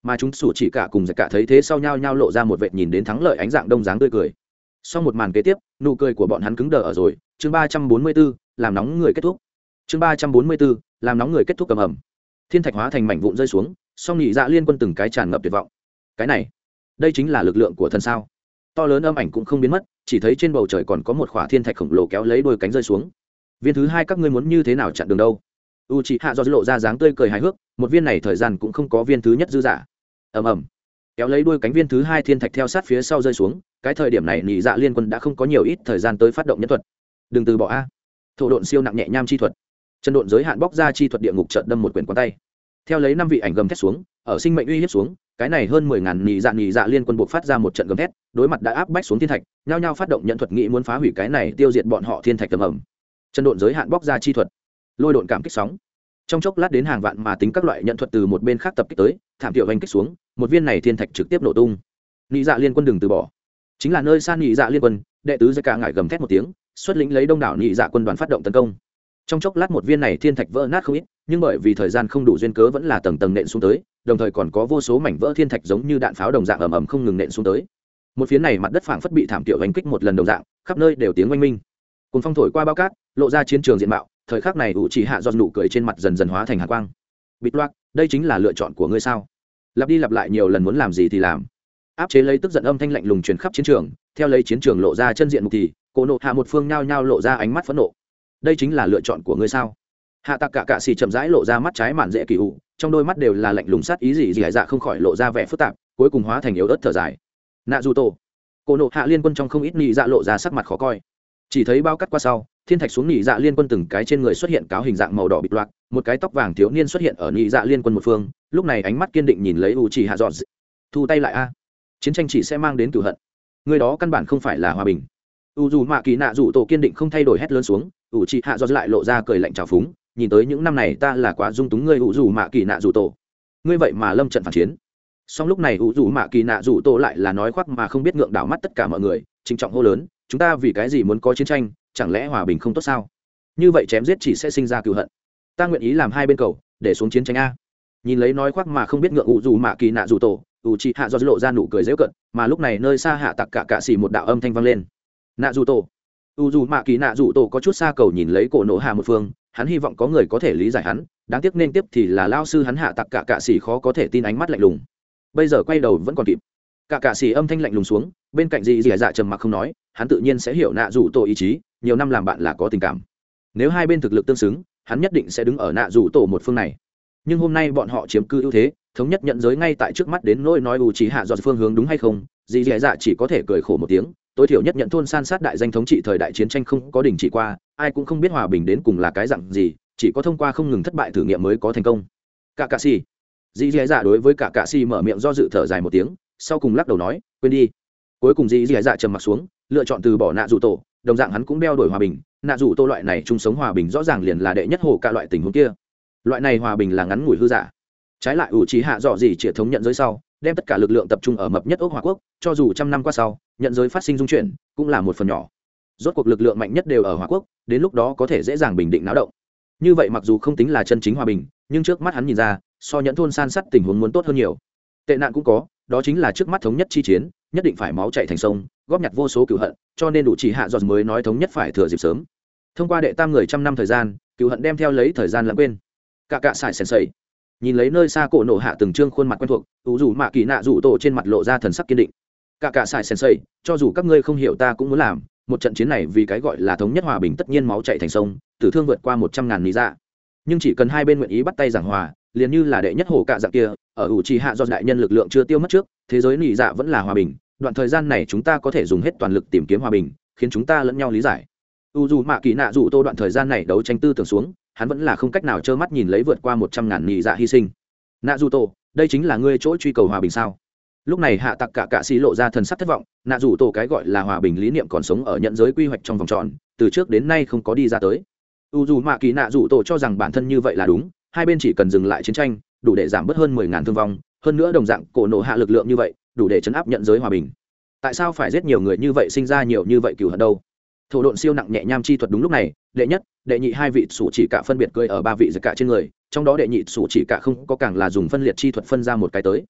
mà chúng sủ chỉ cả cùng giặc cả thấy thế sau nhau nhau lộ ra một vệt nhìn đến thắng lợi ánh dạng đông dáng tươi cười. Sau một màn kế tiếp, nụ cười của bọn hắn cứng đờ ở rồi. Chương ba trăm bốn mươi 4, làm nóng người kết thúc. Chương ba trăm bốn mươi 4, làm nóng người kết thúc cầm ầm. Thiên thạch hóa thành mảnh vụn rơi xuống, song nhị dạ liên quân từng cái tràn ngập tuyệt vọng. Cái này, đây chính là lực lượng của thần sao? To lớn âm ảnh cũng không biến mất, chỉ thấy trên bầu trời còn có một khỏa thiên thạch khổng lồ kéo lấy đôi cánh rơi xuống. Viên thứ hai các ngươi muốn như thế nào chặn đường đâu? Uchiha do lộ ra dáng tươi cười hài hước, một viên này thời gian cũng không có viên thứ nhất dư giả. Ầm ầm. Kéo lấy đuôi cánh viên thứ hai thiên thạch theo sát phía sau rơi xuống, cái thời điểm này nhị dạ liên quân đã không có nhiều ít thời gian tới phát động nhân thuật. Đừng từ bỏ a. Thổ độn siêu nặng nhẹ nham chi thuật. Chân độn giới hạn bóc ra chi thuật địa ngục chợt đâm một quyển quan tay. Theo lấy năm vị ảnh gầm thét xuống, ở sinh mệnh uy hiếp xuống, cái này hơn mười ngàn nhị dạ nhị dạ liên quân buộc phát ra một trận gầm thét, đối mặt đã áp bách xuống thiên thạch, nhao nhao phát động nhận thuật nghị muốn phá hủy cái này tiêu diệt bọn họ thiên thạch tầm ẩm. Chân độn giới hạn bóc ra chi thuật, lôi độn cảm kích sóng. Trong chốc lát đến hàng vạn mà tính các loại nhận thuật từ một bên khác tập kích tới, thảm tiểu hành kích xuống, một viên này thiên thạch trực tiếp nổ tung. Nhị dạ liên quân đừng từ bỏ. Chính là nơi xa nhị dạ liên quân, đệ tứ Zeka ngải gầm thét một tiếng, xuất lĩnh lấy đông đảo nhị dạ quân đoàn phát động tấn công. Trong chốc lát một viên này thiên thạch vỡ nát không ít, nhưng bởi vì thời gian không đủ duyên cớ vẫn là tầng tầng nện xuống tới, đồng thời còn có vô số mảnh vỡ thiên thạch giống như đạn pháo đồng dạng ầm ầm không ngừng nện xuống tới. Một phía này mặt đất phảng phất bị thảm tiểu hành kích một lần đồng dạng, khắp nơi đều tiếng oanh minh. Cùng phong thổi qua bao cát, lộ ra chiến trường diện mạo, thời khắc này ủ chỉ hạ do nụ cười trên mặt dần dần hóa thành hàn quang. Bịt loạc, đây chính là lựa chọn của ngươi sao? Lặp đi lặp lại nhiều lần muốn làm gì thì làm. Áp chế lấy tức giận âm thanh lạnh lùng truyền khắp chiến trường, theo lấy chiến trường lộ ra chân diện mục thì, Cổ Nộ Hạ một phương nhao nhao lộ ra ánh mắt phẫn nộ. Đây chính là lựa chọn của ngươi sao? Hạ Tạc Cả Cạ Xỉ chậm rãi lộ ra mắt trái mạn dễ kỳ ủ, trong đôi mắt đều là lạnh lùng sát ý gì gì dạ không khỏi lộ ra vẻ phức tạp, cuối cùng hóa thành yếu ớt thở dài. Nạ dù tổ, Cổ Nộ Hạ liên quân trong không ít nhị dạ lộ ra sắc mặt khó coi. Chỉ thấy bao cắt qua sau, thiên thạch xuống nhị dạ liên quân từng cái trên người xuất hiện cáo hình dạng màu đỏ bịt loạc, một cái tóc vàng thiếu niên xuất hiện ở nhị dạ liên quân một phương, lúc này ánh mắt kiên định nhìn lấy Uchiha Dọn. Thu tay lại a, chiến tranh chỉ sẽ mang đến cửu hận, người đó căn bản không phải là hòa bình. U dù mạ kỳ nạ dù tổ kiên định không thay đổi hét lớn xuống, Uchiha Dọn lại lộ ra cười lạnh trào phúng, nhìn tới những năm này ta là quá dung túng ngươi U dù mạ kỳ nạ dù tổ, ngươi vậy mà lâm trận phản chiến. Song lúc này U dù mạ kỳ nạ dù tổ lại là nói khoác mà không biết ngượng đảo mắt tất cả mọi người, trịnh trọng hô lớn, chúng ta vì cái gì muốn có chiến tranh, chẳng lẽ hòa bình không tốt sao? Như vậy chém giết chỉ sẽ sinh ra cừu hận, ta nguyện ý làm hai bên cầu để xuống chiến tranh a. Nhìn lấy nói khoác mà không biết ngượng U dù mạ kỳ nạ dù tổ, Uchiha do lộ ra nụ cười giễu cợt, mà lúc này nơi xa Hạ Tạc Cả Cạ Xỉ một đạo âm thanh vang lên. Nạ dù tổ. U dù mạ kỳ nạ dù tổ có chút xa cầu nhìn lấy Cổ Nộ Hạ một phương, hắn hy vọng có người có thể lý giải hắn, đáng tiếc nên tiếp thì là lao sư hắn Hạ Tạc Cả Cạ Xỉ khó có thể tin ánh mắt lạnh lùng. Bây giờ quay đầu vẫn còn kịp. Cả Cạ Xỉ âm thanh lạnh lùng xuống, bên cạnh gì gì dạ trầm mặc không nói, hắn tự nhiên sẽ hiểu nạ dù tổ ý chí, nhiều năm làm bạn là có tình cảm. Nếu hai bên thực lực tương xứng, hắn nhất định sẽ đứng ở nạ dù tổ một phương này. Nhưng hôm nay bọn họ chiếm cư ưu thế, thống nhất nhận giới ngay tại trước mắt đến nỗi nói Uchiha Dọn phương hướng đúng hay không, gì gì dạ chỉ có thể cười khổ một tiếng, tối thiểu nhất nhận thôn san sát đại danh thống trị thời đại chiến tranh không có đình chỉ qua, ai cũng không biết hòa bình đến cùng là cái dạng gì, chỉ có thông qua không ngừng thất bại thử nghiệm mới có thành công. Cả Cạ Xỉ, dì dì dạ đối với cả Cạ Xỉ mở miệng do dự thở dài một tiếng, sau cùng lắc đầu nói, quên đi. Cuối cùng dì dì dạ trầm mặt xuống, lựa chọn từ bỏ nạ dù tổ, đồng dạng hắn cũng đeo đổi hòa bình, nạ dù tổ loại này chung sống hòa bình rõ ràng liền là đệ nhất hồ cả loại tình huống kia. Loại này hòa bình là ngắn ngủi hư giả. Trái lại ủ trí hạ dọ gì chỉ thống nhận giới sau, đem tất cả lực lượng tập trung ở mập nhất ốc hòa quốc, cho dù trăm năm qua sau, nhận giới phát sinh dung chuyển, cũng là một phần nhỏ. Rốt cuộc lực lượng mạnh nhất đều ở hòa quốc, đến lúc đó có thể dễ dàng bình định náo động. Như vậy mặc dù không tính là chân chính hòa bình, nhưng trước mắt hắn nhìn ra, so nhẫn thôn san sắt tình huống muốn tốt hơn nhiều. Tệ nạn cũng có, đó chính là trước mắt thống nhất chi chiến, nhất định phải máu chảy thành sông, góp nhặt vô số cừu hận, cho nên đủ chỉ hạ giọt mới nói thống nhất phải thừa dịp sớm. Thông qua đệ tam người trăm năm thời gian, cừu hận đem theo lấy thời gian lãng quên. Cả Cạ Xỉ sền sẩy, nhìn lấy nơi xa Cổ Nộ Hạ từng trương khuôn mặt quen thuộc, ủ rủ mạ kỳ nạ rủ tổ trên mặt lộ ra thần sắc kiên định. Cả Cạ Xỉ sền sẩy, cho dù các ngươi không hiểu ta cũng muốn làm, một trận chiến này vì cái gọi là thống nhất hòa bình tất nhiên máu chảy thành sông, tử thương vượt qua một trăm ngàn lý dạ. Nhưng chỉ cần hai bên nguyện ý bắt tay giảng hòa, liền như là đệ nhất hồ cạ dạng kia, ở ủ trì hạ do đại nhân lực lượng chưa tiêu mất trước, thế giới lý dạ vẫn là hòa bình, đoạn thời gian này chúng ta có thể dùng hết toàn lực tìm kiếm hòa bình, khiến chúng ta lẫn nhau lý giải. U dù mạ kỳ nạ dù tô đoạn thời gian này đấu tranh tư tưởng xuống, hắn vẫn là không cách nào trơ mắt nhìn lấy vượt qua một trăm ngàn nhị dạ hy sinh. Nạ dù tô, đây chính là ngươi chỗ truy cầu hòa bình sao? Lúc này Hạ Tạc Cả Cạ Xỉ lộ ra thần sắc thất vọng, nạ dù tô cái gọi là hòa bình lý niệm còn sống ở nhận giới quy hoạch trong vòng tròn, từ trước đến nay không có đi ra tới. U dù mạ kỳ nạ dù tô cho rằng bản thân như vậy là đúng, hai bên chỉ cần dừng lại chiến tranh, đủ để giảm bớt hơn mười ngàn thương vong, hơn nữa đồng dạng Cổ Nộ Hạ lực lượng như vậy, đủ để chấn áp nhận giới hòa bình. Tại sao phải giết nhiều người như vậy, sinh ra nhiều như vậy cừu hận đâu? Thổ độn siêu nặng nhẹ nham chi thuật đúng lúc này, đệ nhất, đệ nhị hai vị sủ chỉ cả phân biệt cưỡi ở ba vị giặc cả trên người, trong đó đệ nhị sủ chỉ cả không có càng là dùng phân liệt chi thuật phân ra một cái tới.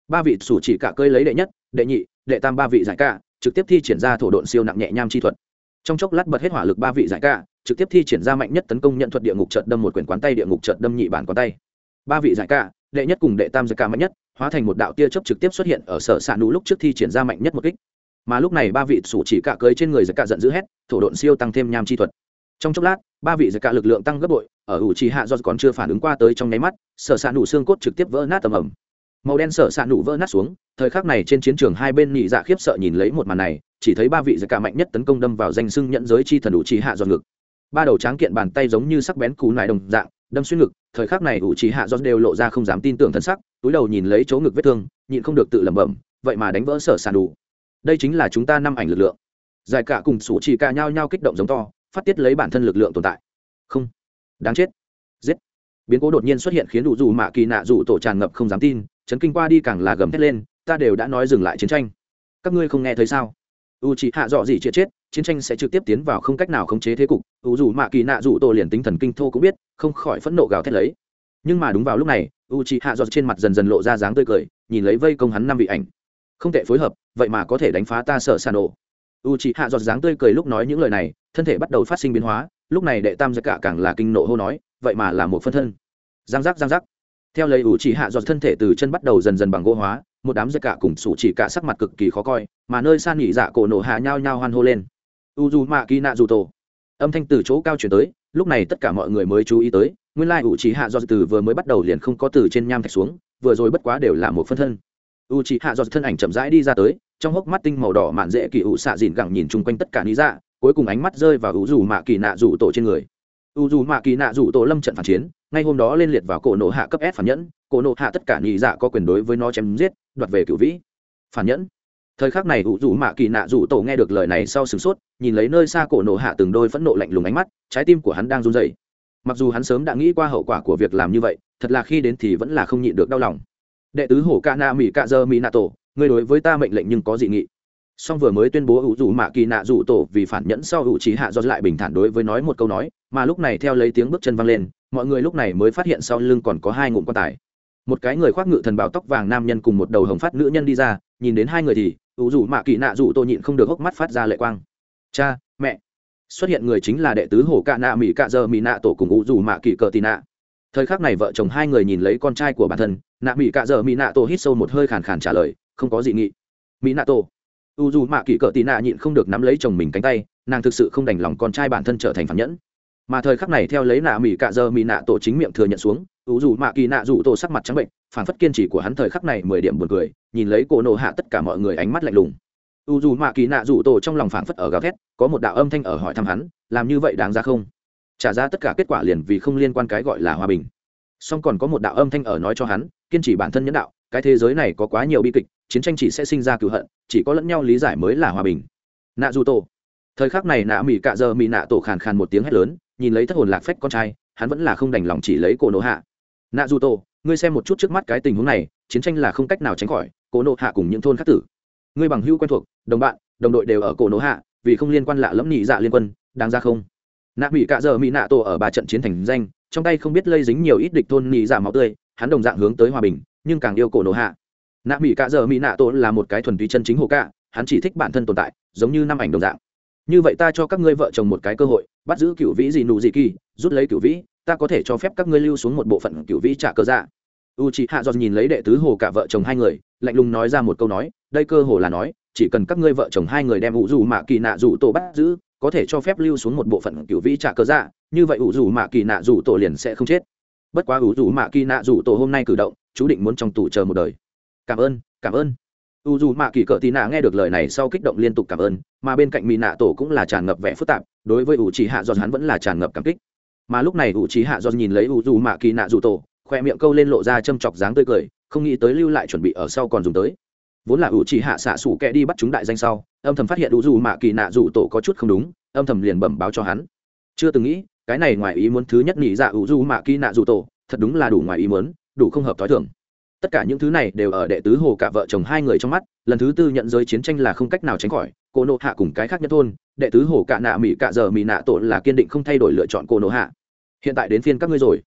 ba vị sủ chỉ cả cơi lấy đệ nhất đệ nhị đệ tam ba vị giải cả trực tiếp thi triển ra thổ độn siêu nặng nhẹ nham chi thuật. Trong chốc lát bật hết hỏa lực ba vị giải cả trực tiếp thi triển ra mạnh nhất tấn công nhận thuật địa ngục chợt đâm một quyển quán tay địa ngục chợt đâm nhị bản quán tay. Ba vị giải cả đệ nhất cùng đệ tam giải cả mạnh nhất hóa thành một đạo tia chớp trực tiếp xuất hiện ở sở xạ nụ lúc trước thi triển ra mạnh nhất một kích. Mà lúc này ba vị sủ chỉ cả cơi trên người giải cả giận dữ hét thổ độn siêu tăng thêm nham chi thuật. Trong chốc lát ba vị giải cả lực lượng tăng gấp bội, ở ủ trì hạ do còn chưa phản ứng qua tới trong nháy mắt sở xạ nụ xương cốt trực tiếp vỡ nát tầm ẩm. Màu đen sở xạ nụ vỡ nát xuống, thời khắc này trên chiến trường hai bên nhị dạ khiếp sợ nhìn lấy một màn này, chỉ thấy ba vị giải cả mạnh nhất tấn công đâm vào danh xưng nhận giới chi thần ủ trì hạ do ngực. Ba đầu tráng kiện bàn tay giống như sắc bén cú nải đồng dạng đâm xuyên ngực, thời khắc này ủ trì hạ do đều lộ ra không dám tin tưởng thân sắc, túi đầu nhìn lấy chỗ ngực vết thương, nhịn không được tự lẩm bẩm, vậy mà đánh vỡ sở xạ nụ. Đây chính là chúng ta năm ảnh lực lượng. Giải cả cùng sủ chỉ cả nhau nhau kích động giống to, phát tiết lấy bản thân lực lượng tồn tại. Không, đáng chết, giết. Biến cố đột nhiên xuất hiện khiến đủ dù mạ kỳ nạ dù tổ tràn ngập không dám tin, chấn kinh qua đi càng là gầm thét lên, ta đều đã nói dừng lại chiến tranh, các ngươi không nghe thấy sao? U chỉ hạ dọ gì chết chết, chiến tranh sẽ trực tiếp tiến vào không cách nào khống chế thế cục. U dù mạ kỳ nạ dù tổ liền tính thần kinh thô cũng biết, không khỏi phẫn nộ gào thét lấy. Nhưng mà đúng vào lúc này, U chỉ hạ dọ trên mặt dần dần lộ ra dáng tươi cười, nhìn lấy vây công hắn năm vị ảnh, không tệ phối hợp, vậy mà có thể đánh phá ta sở sàn nổ. U chỉ hạ dọ dáng tươi cười lúc nói những lời này, thân thể bắt đầu phát sinh biến hóa, lúc này đệ tam giặc cả càng là kinh nộ hô nói, vậy mà là một phân thân. Giang giác giang giác. Theo lấy ủ chỉ hạ dọt thân thể từ chân bắt đầu dần dần bằng gỗ hóa, một đám giặc cả cùng sủ chỉ cả sắc mặt cực kỳ khó coi, mà nơi san nghỉ dạ cổ nổ hạ nhao nhao hoan hô lên. U dù mạ kỳ nạ dù tổ. Âm thanh từ chỗ cao chuyển tới, lúc này tất cả mọi người mới chú ý tới, nguyên lai ủ chỉ hạ dọt từ vừa mới bắt đầu liền không có từ trên nham thạch xuống, vừa rồi bất quá đều là một phân thân. U chỉ hạ dọt thân ảnh chậm rãi đi ra tới, trong hốc mắt tinh màu đỏ mạn dễ kỳ ủ xạ dịn gẳng nhìn chung quanh tất cả lý dạ, cuối cùng ánh mắt rơi vào u dù mạ kỳ nạ dù tổ trên người. U dù mạ kỳ nạ dù tổ lâm trận phản chiến, ngay hôm đó lên liệt vào cổ nổ hạ cấp S phản nhẫn, cổ nổ hạ tất cả nhị dạ có quyền đối với nó chém giết, đoạt về cửu vĩ. Phản nhẫn. Thời khắc này u dù mạ kỳ nạ dù tổ nghe được lời này sau sửng sốt, nhìn lấy nơi xa cổ nổ hạ từng đôi phẫn nộ lạnh lùng ánh mắt, trái tim của hắn đang run rẩy. Mặc dù hắn sớm đã nghĩ qua hậu quả của việc làm như vậy, thật là khi đến thì vẫn là không nhịn được đau lòng. Đệ tứ hổ ca na mỹ cạ dơ mỹ nạ tổ, ngươi đối với ta mệnh lệnh nhưng có dị nghị. Song vừa mới tuyên bố ủ dù mạ kỳ nạ dù tổ vì phản nhẫn sau ủ trí hạ do lại bình thản đối với nói một câu nói, mà lúc này theo lấy tiếng bước chân văng lên, mọi người lúc này mới phát hiện sau lưng còn có hai ngụm quan tài. Một cái người khoác ngự thần bào tóc vàng nam nhân cùng một đầu hồng phát nữ nhân đi ra, nhìn đến hai người thì ủ dù mạ kỳ nạ dù tổ nhịn không được hốc mắt phát ra lệ quang. Cha, mẹ. Xuất hiện người chính là đệ tứ hổ cạ nạ mỹ cạ dơ mỹ nạ tổ cùng ủ dù mạ kỳ cờ tì nạ. Thời khắc này vợ chồng hai người nhìn lấy con trai của bản thân, nạ mỹ cạ dơ mỹ nạ tổ hít sâu một hơi khàn khàn trả lời, không có dị nghị. Mỹ nạ tổ. U dù mạ kỳ cỡ tì nạ nhịn không được nắm lấy chồng mình cánh tay, nàng thực sự không đành lòng con trai bản thân trở thành phản nhẫn. Mà thời khắc này theo lấy nạ mỹ cạ dơ mỹ nạ tổ chính miệng thừa nhận xuống, u dù mạ kỳ nạ dù tổ sắc mặt trắng bệnh, phản phất kiên trì của hắn thời khắc này mười điểm buồn cười, nhìn lấy cổ nổ hạ tất cả mọi người ánh mắt lạnh lùng. U dù mạ kỳ nạ dù tổ trong lòng phản phất ở gào thét, có một đạo âm thanh ở hỏi thăm hắn, làm như vậy đáng ra không? Trả ra tất cả kết quả liền vì không liên quan cái gọi là hòa bình. Song còn có một đạo âm thanh ở nói cho hắn, kiên trì bản thân nhẫn đạo, cái thế giới này có quá nhiều bi kịch, chiến tranh chỉ sẽ sinh ra cựu hận, chỉ có lẫn nhau lý giải mới là hòa bình. Nạ dù tổ. Thời khắc này nạ mỹ cạ giờ mỹ nạ tổ khàn khàn một tiếng hét lớn, nhìn lấy thất hồn lạc phách con trai, hắn vẫn là không đành lòng chỉ lấy cổ nổ hạ. Nạ dù tổ, ngươi xem một chút trước mắt cái tình huống này, chiến tranh là không cách nào tránh khỏi, cổ nổ hạ cùng những thôn khác tử, ngươi bằng hữu quen thuộc, đồng bạn, đồng đội đều ở cổ nổ hạ, vì không liên quan lạ lẫm nhị dạ liên quân, đáng ra không? Nạ mỹ cạ giờ mỹ nạ tổ ở ba trận chiến thành danh, trong tay không biết lây dính nhiều ít địch thôn nhị dạ máu tươi, hắn đồng dạng hướng tới hòa bình, nhưng càng yêu cổ nổ hạ. Nạ mỹ cạ giờ mỹ nạ tổ là một cái thuần túy chân chính hồ cạ, hắn chỉ thích bản thân tồn tại, giống như năm ảnh đồng dạng. Như vậy ta cho các ngươi vợ chồng một cái cơ hội, bắt giữ cửu vĩ gì nụ gì kỳ, rút lấy cửu vĩ, ta có thể cho phép các ngươi lưu xuống một bộ phận cửu vĩ trả cơ dạ. Uchiha Dò nhìn lấy đệ tứ hồ cả vợ chồng hai người, lạnh lùng nói ra một câu nói, đây cơ hồ là nói, chỉ cần các ngươi vợ chồng hai người đem ủ dù mạ kỳ nạ dù tổ bắt giữ, có thể cho phép lưu xuống một bộ phận cửu vĩ trả cơ dạ, như vậy ủ dù mạ kỳ nạ dù tổ liền sẽ không chết. Bất quá ủ dù mạ kỳ nạ dù tổ hôm nay cử động, chú định muốn trong tù chờ một đời. Cảm ơn, cảm ơn. U dù mạ kỳ cỡ tí nạ nghe được lời này sau kích động liên tục cảm ơn, mà bên cạnh mỹ nạ tổ cũng là tràn ngập vẻ phức tạp, đối với u trí hạ do hắn vẫn là tràn ngập cảm kích. Mà lúc này u trí hạ do nhìn lấy u dù mạ kỳ nạ dù tổ, khoe miệng câu lên lộ ra châm chọc dáng tươi cười, không nghĩ tới lưu lại chuẩn bị ở sau còn dùng tới. Vốn là u trí hạ xạ sủ kẻ đi bắt chúng đại danh sau, âm thầm phát hiện u dù mạ kỳ nạ dù tổ có chút không đúng, âm thầm liền bẩm báo cho hắn. Chưa từng nghĩ cái này ngoài ý muốn thứ nhất nghĩ dạ u dù mạ kỳ nạ dù tổ, thật đúng là đủ ngoài ý muốn, đủ không hợp thói thường. Tất cả những thứ này đều ở đệ tứ hồ cả vợ chồng hai người trong mắt, lần thứ tư nhận giới chiến tranh là không cách nào tránh khỏi, cô nộ hạ cùng cái khác nhất thôn, đệ tứ hồ cả nạ mỹ cả giờ mỹ nạ tổ là kiên định không thay đổi lựa chọn cô nộ hạ. Hiện tại đến phiên các ngươi rồi.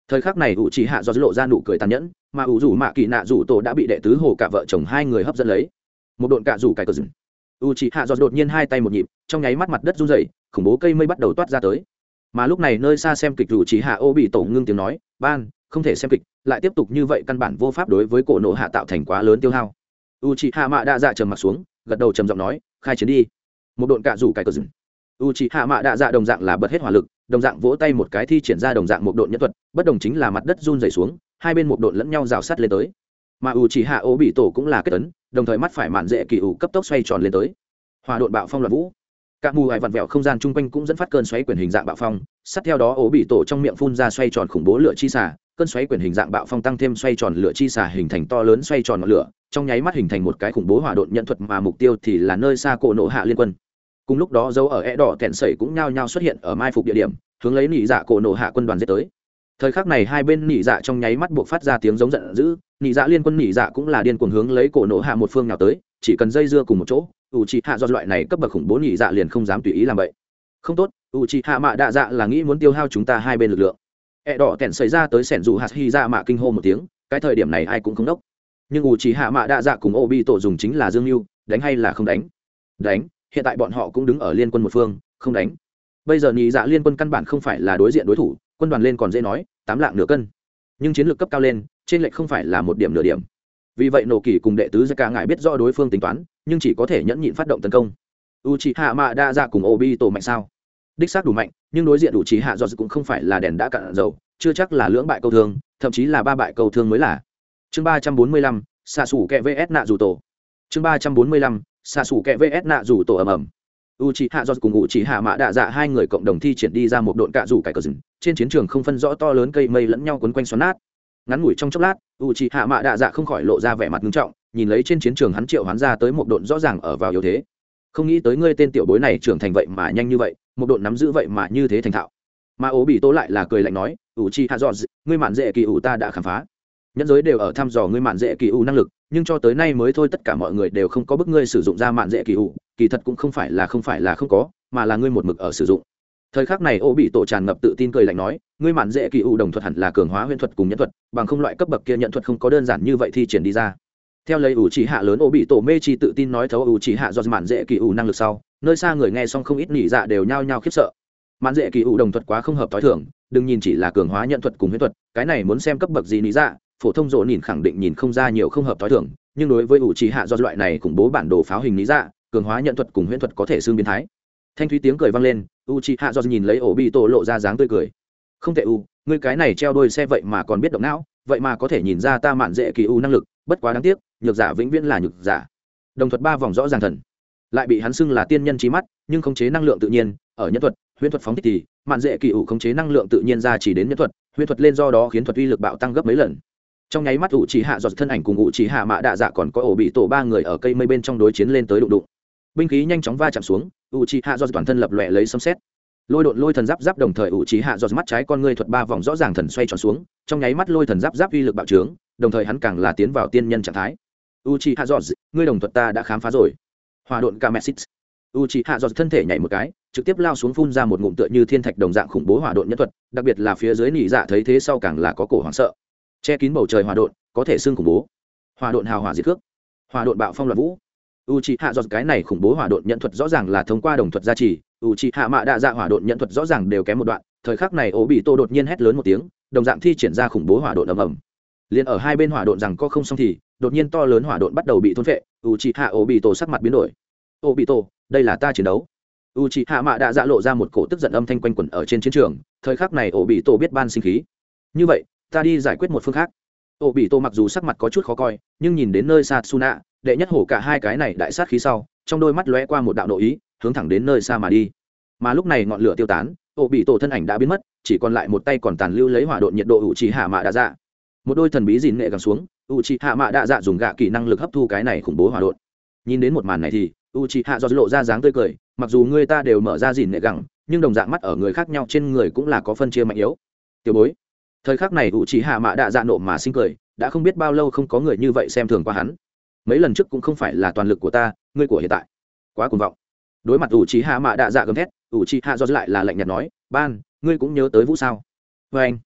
Thời khắc này ủ trì hạ do lộ ra nụ cười tàn nhẫn, mà ủ rủ mạ kỳ nạ rủ tổ đã bị đệ tứ hồ cả vợ chồng hai người hấp dẫn lấy. Một độn cả rủ cải cờ rừng. ủ trì hạ do đột nhiên hai tay một nhịp, trong nháy mắt mặt đất rung rẩy, khủng bố cây mây bắt đầu toát ra tới. Mà lúc này nơi xa xem kịch ủ trì hạ ô bị tổ ngưng tiếng nói, ban không thể xem kịch, lại tiếp tục như vậy căn bản vô pháp đối với cổ nộ hạ tạo thành quá lớn tiêu hao. ủ trì hạ mạ đa dạ trầm mặt xuống, gật đầu trầm giọng nói, khai chiến đi. Một độn cả rủ cải cờ rừng. u c h i hạ mạ đạ dạ đồng dạng là bật hết hỏa lực, đồng dạng vỗ tay một cái thi triển ra đồng dạng một độn nhân thuật, bất đồng chính là mặt đất run rẩy xuống, hai bên một độn lẫn nhau rào sát lên tới. Mà u c h i hạ ố bị tổ cũng là kết tấn, đồng thời mắt phải mạn dễ kỳ ủ cấp tốc xoay tròn lên tới, hòa độn bạo phong loạn vũ. Các mù hải vặn vẹo không gian chung quanh cũng dẫn phát cơn xoáy quyển hình dạng bạo phong, sát theo đó ố bị tổ trong miệng phun ra xoay tròn khủng bố lửa chi xả, cơn xoáy quyển hình dạng bạo phong tăng thêm xoay tròn lửa chi xả hình thành to lớn xoay tròn ngọn lửa, trong nháy mắt hình thành một cái khủng bố hỏa độn nhận thuật, mà mục tiêu thì là nơi xa cổ nộ hạ liên quân. Cùng lúc đó dấu ở é đỏ kẹn sẩy cũng nhao nhao xuất hiện ở mai phục địa điểm, hướng lấy nị dạ cổ nộ hạ quân đoàn giết tới. Thời khắc này hai bên nị dạ trong nháy mắt buộc phát ra tiếng giống giận dữ, nị dạ liên quân nị dạ cũng là điên cuồng hướng lấy cổ nộ hạ một phương nào tới, chỉ cần dây dưa cùng một chỗ, u chi hạ do loại này cấp bậc khủng bố nị dạ liền không dám tùy ý làm vậy. Không tốt, u chi hạ mạ đạ dạ là nghĩ muốn tiêu hao chúng ta hai bên lực lượng. É đỏ kẹn sẩy ra tới sẻn dù hạt hy ra mạ kinh hô một tiếng, cái thời điểm này ai cũng không đốc. Nhưng u chi hạ mạ đạ dạ cùng ô bi tổ dùng chính là dương lưu, đánh hay là không đánh? Đánh. Hiện tại bọn họ cũng đứng ở liên quân một phương, không đánh. Bây giờ nhị dạ liên quân căn bản không phải là đối diện đối thủ, quân đoàn lên còn dễ nói, tám lạng nửa cân. Nhưng chiến lược cấp cao lên, trên lệch không phải là một điểm nửa điểm. Vì vậy nổ kỳ cùng đệ tứ Zaka ngài biết rõ đối phương tính toán, nhưng chỉ có thể nhẫn nhịn phát động tấn công. Uchiha Mạ Đa Dạ cùng Obito mạnh sao? Đích xác đủ mạnh, nhưng đối diện Uchiha Dodge cũng không phải là đèn đã cạn dầu, chưa chắc là lưỡng bại câu thương, thậm chí là ba bại câu thương mới là. Chương ba trăm bốn mươi lăm, Sasuke vs Naruto. Chương ba trăm bốn mươi lăm, Sasuke vs Naruto ầm ầm. Uchiha Dodge cùng Uchiha Mạ Đa Dạ hai người cộng đồng thi triển đi ra một độn cạ rủ cải cờ rừng, trên chiến trường không phân rõ to lớn cây mây lẫn nhau quấn quanh xoắn nát. Ngắn ngủi trong chốc lát, Uchiha Mạ Đa Dạ không khỏi lộ ra vẻ mặt nghiêm trọng, nhìn lấy trên chiến trường hắn triệu hoán ra tới một độn rõ ràng ở vào yếu thế. Không nghĩ tới ngươi tên tiểu bối này trưởng thành vậy mà nhanh như vậy, một độn nắm giữ vậy mà như thế thành thạo. Mà Ố Bị Tô lại là cười lạnh nói, Uchiha Dodge, ngươi mạn dễ kỳ ủ ta đã khám phá. Nhân giới đều ở thăm dò ngươi mạn dễ kỳ ủ năng lực, nhưng cho tới nay mới thôi tất cả mọi người đều không có bức ngươi sử dụng ra mạn dễ kỳ ủ, kỳ thật cũng không phải là không phải là không có, mà là ngươi một mực ở sử dụng. Thời khắc này Ố Bị Tổ tràn ngập tự tin cười lạnh nói, ngươi mạn dễ kỳ ủ đồng thuật hẳn là cường hóa huyền thuật cùng nhân thuật, bằng không loại cấp bậc kia nhận thuật không có đơn giản như vậy thi triển đi ra. Theo lấy ủ chỉ hạ lớn Ố Bị Tổ mê chi tự tin nói thấu ủ chỉ hạ do mạn dễ kỳ ủ năng lực sau, nơi xa người nghe xong không ít nhị dạ đều nhao nhao khiếp sợ. Mạn dễ kỳ ủ đồng thuật quá không hợp tối thường, đừng nhìn chỉ là cường hóa nhận thuật cùng huyền thuật, cái này muốn xem cấp bậc gì nhị dạ, phổ thông rỗ nhìn khẳng định nhìn không ra nhiều không hợp tối thường, nhưng đối với ủ chỉ hạ do loại này khủng bố bản đồ pháo hình nhị dạ, cường hóa nhận thuật cùng huyền thuật có thể xương biến thái. Thanh thúy tiếng cười vang lên, Uchiha do nhìn lấy Ố Bị Tổ lộ ra dáng tươi cười. Không tệ u, ngươi cái này treo đôi xe vậy mà còn biết động não, vậy mà có thể nhìn ra ta mạn dễ kỳ u năng lực, bất quá đáng tiếc, nhược giả vĩnh viễn là nhược giả. Đồng thuật ba vòng rõ ràng thần, lại bị hắn xưng là tiên nhân trí mắt, nhưng khống chế năng lượng tự nhiên, ở nhân thuật, huyễn thuật phóng thích thì, mạn dễ kỳ u khống chế năng lượng tự nhiên ra chỉ đến nhân thuật, huyễn thuật lên do đó khiến thuật uy lực bạo tăng gấp mấy lần. Trong nháy mắt Uchiha do thân ảnh cùng Uchiha Mạ Đa Dạ còn có Ố Bị Tổ ba người ở cây mây bên trong đối chiến lên tới đụng đụng. Binh khí nhanh chóng va chạm xuống, Uchiha do toàn thân lập lòe lấy sấm sét. Lôi độn lôi thần giáp giáp đồng thời Uchiha do mắt trái con ngươi thuật ba vòng rõ ràng thần xoay tròn xuống, trong nháy mắt lôi thần giáp giáp uy lực bạo trướng, đồng thời hắn càng là tiến vào tiên nhân trạng thái. Uchiha do, ngươi đồng thuật ta đã khám phá rồi. Hỏa độn Kamesis. Uchiha do thân thể nhảy một cái, trực tiếp lao xuống phun ra một ngụm tựa như thiên thạch đồng dạng khủng bố hỏa độn nhân thuật, đặc biệt là phía dưới nỉ dạ thấy thế sau càng là có cổ hoảng sợ. Che kín bầu trời hỏa độn, có thể xưng khủng bố. Hỏa độn hào hỏa diệt cước. Hỏa độn bạo phong loạn vũ. Uchiha do cái này khủng bố hỏa độn nhận thuật rõ ràng là thông qua đồng thuật gia trì, Uchiha Mạ Đa Dạ hỏa độn nhận thuật rõ ràng đều kém một đoạn, thời khắc này Ố Bị Tô đột nhiên hét lớn một tiếng, đồng dạng thi triển ra khủng bố hỏa độn ầm ầm. Liên ở hai bên hỏa độn rằng có không xong thì, đột nhiên to lớn hỏa độn bắt đầu bị thôn phệ, Uchiha Ố Bị Tô sắc mặt biến đổi. Ố Bị Tô, đây là ta chiến đấu. Uchiha Mạ Đa Dạ lộ ra một cổ tức giận âm thanh quanh quẩn ở trên chiến trường, thời khắc này Ố Bị Tô biết ban sinh khí. Như vậy, ta đi giải quyết một phương khác. Ố Bị Tô mặc dù sắc mặt có chút khó coi, nhưng nhìn đến nơi xa Suna, đệ nhất hổ cả hai cái này đại sát khí sau, trong đôi mắt lóe qua một đạo nội ý, hướng thẳng đến nơi xa mà đi. Mà lúc này ngọn lửa tiêu tán, Ố Bị Tổ thân ảnh đã biến mất, chỉ còn lại một tay còn tàn lưu lấy hỏa độn nhiệt độ Uchiha Mạ Đa Dạ. Một đôi thần bí gìn nghệ gằng xuống, Uchiha Mạ Đa Dạ dùng gạ kỳ năng lực hấp thu cái này khủng bố hỏa độn. Nhìn đến một màn này thì Uchiha do lộ ra dáng tươi cười, mặc dù người ta đều mở ra gìn nghệ gằng, nhưng đồng dạng mắt ở người khác nhau trên người cũng là có phân chia mạnh yếu. Tiểu bối. Thời khắc này Uchiha Mạ Đa Dạ nộ mà sinh cười, đã không biết bao lâu không có người như vậy xem thường qua hắn. Mấy lần trước cũng không phải là toàn lực của ta, ngươi của hiện tại quá cuồng vọng. Đối mặt Uchiha Mạ Đa Dạ gầm thét, Uchiha do lại là lạnh nhạt nói, ban, ngươi cũng nhớ tới vũ sao? Với anh,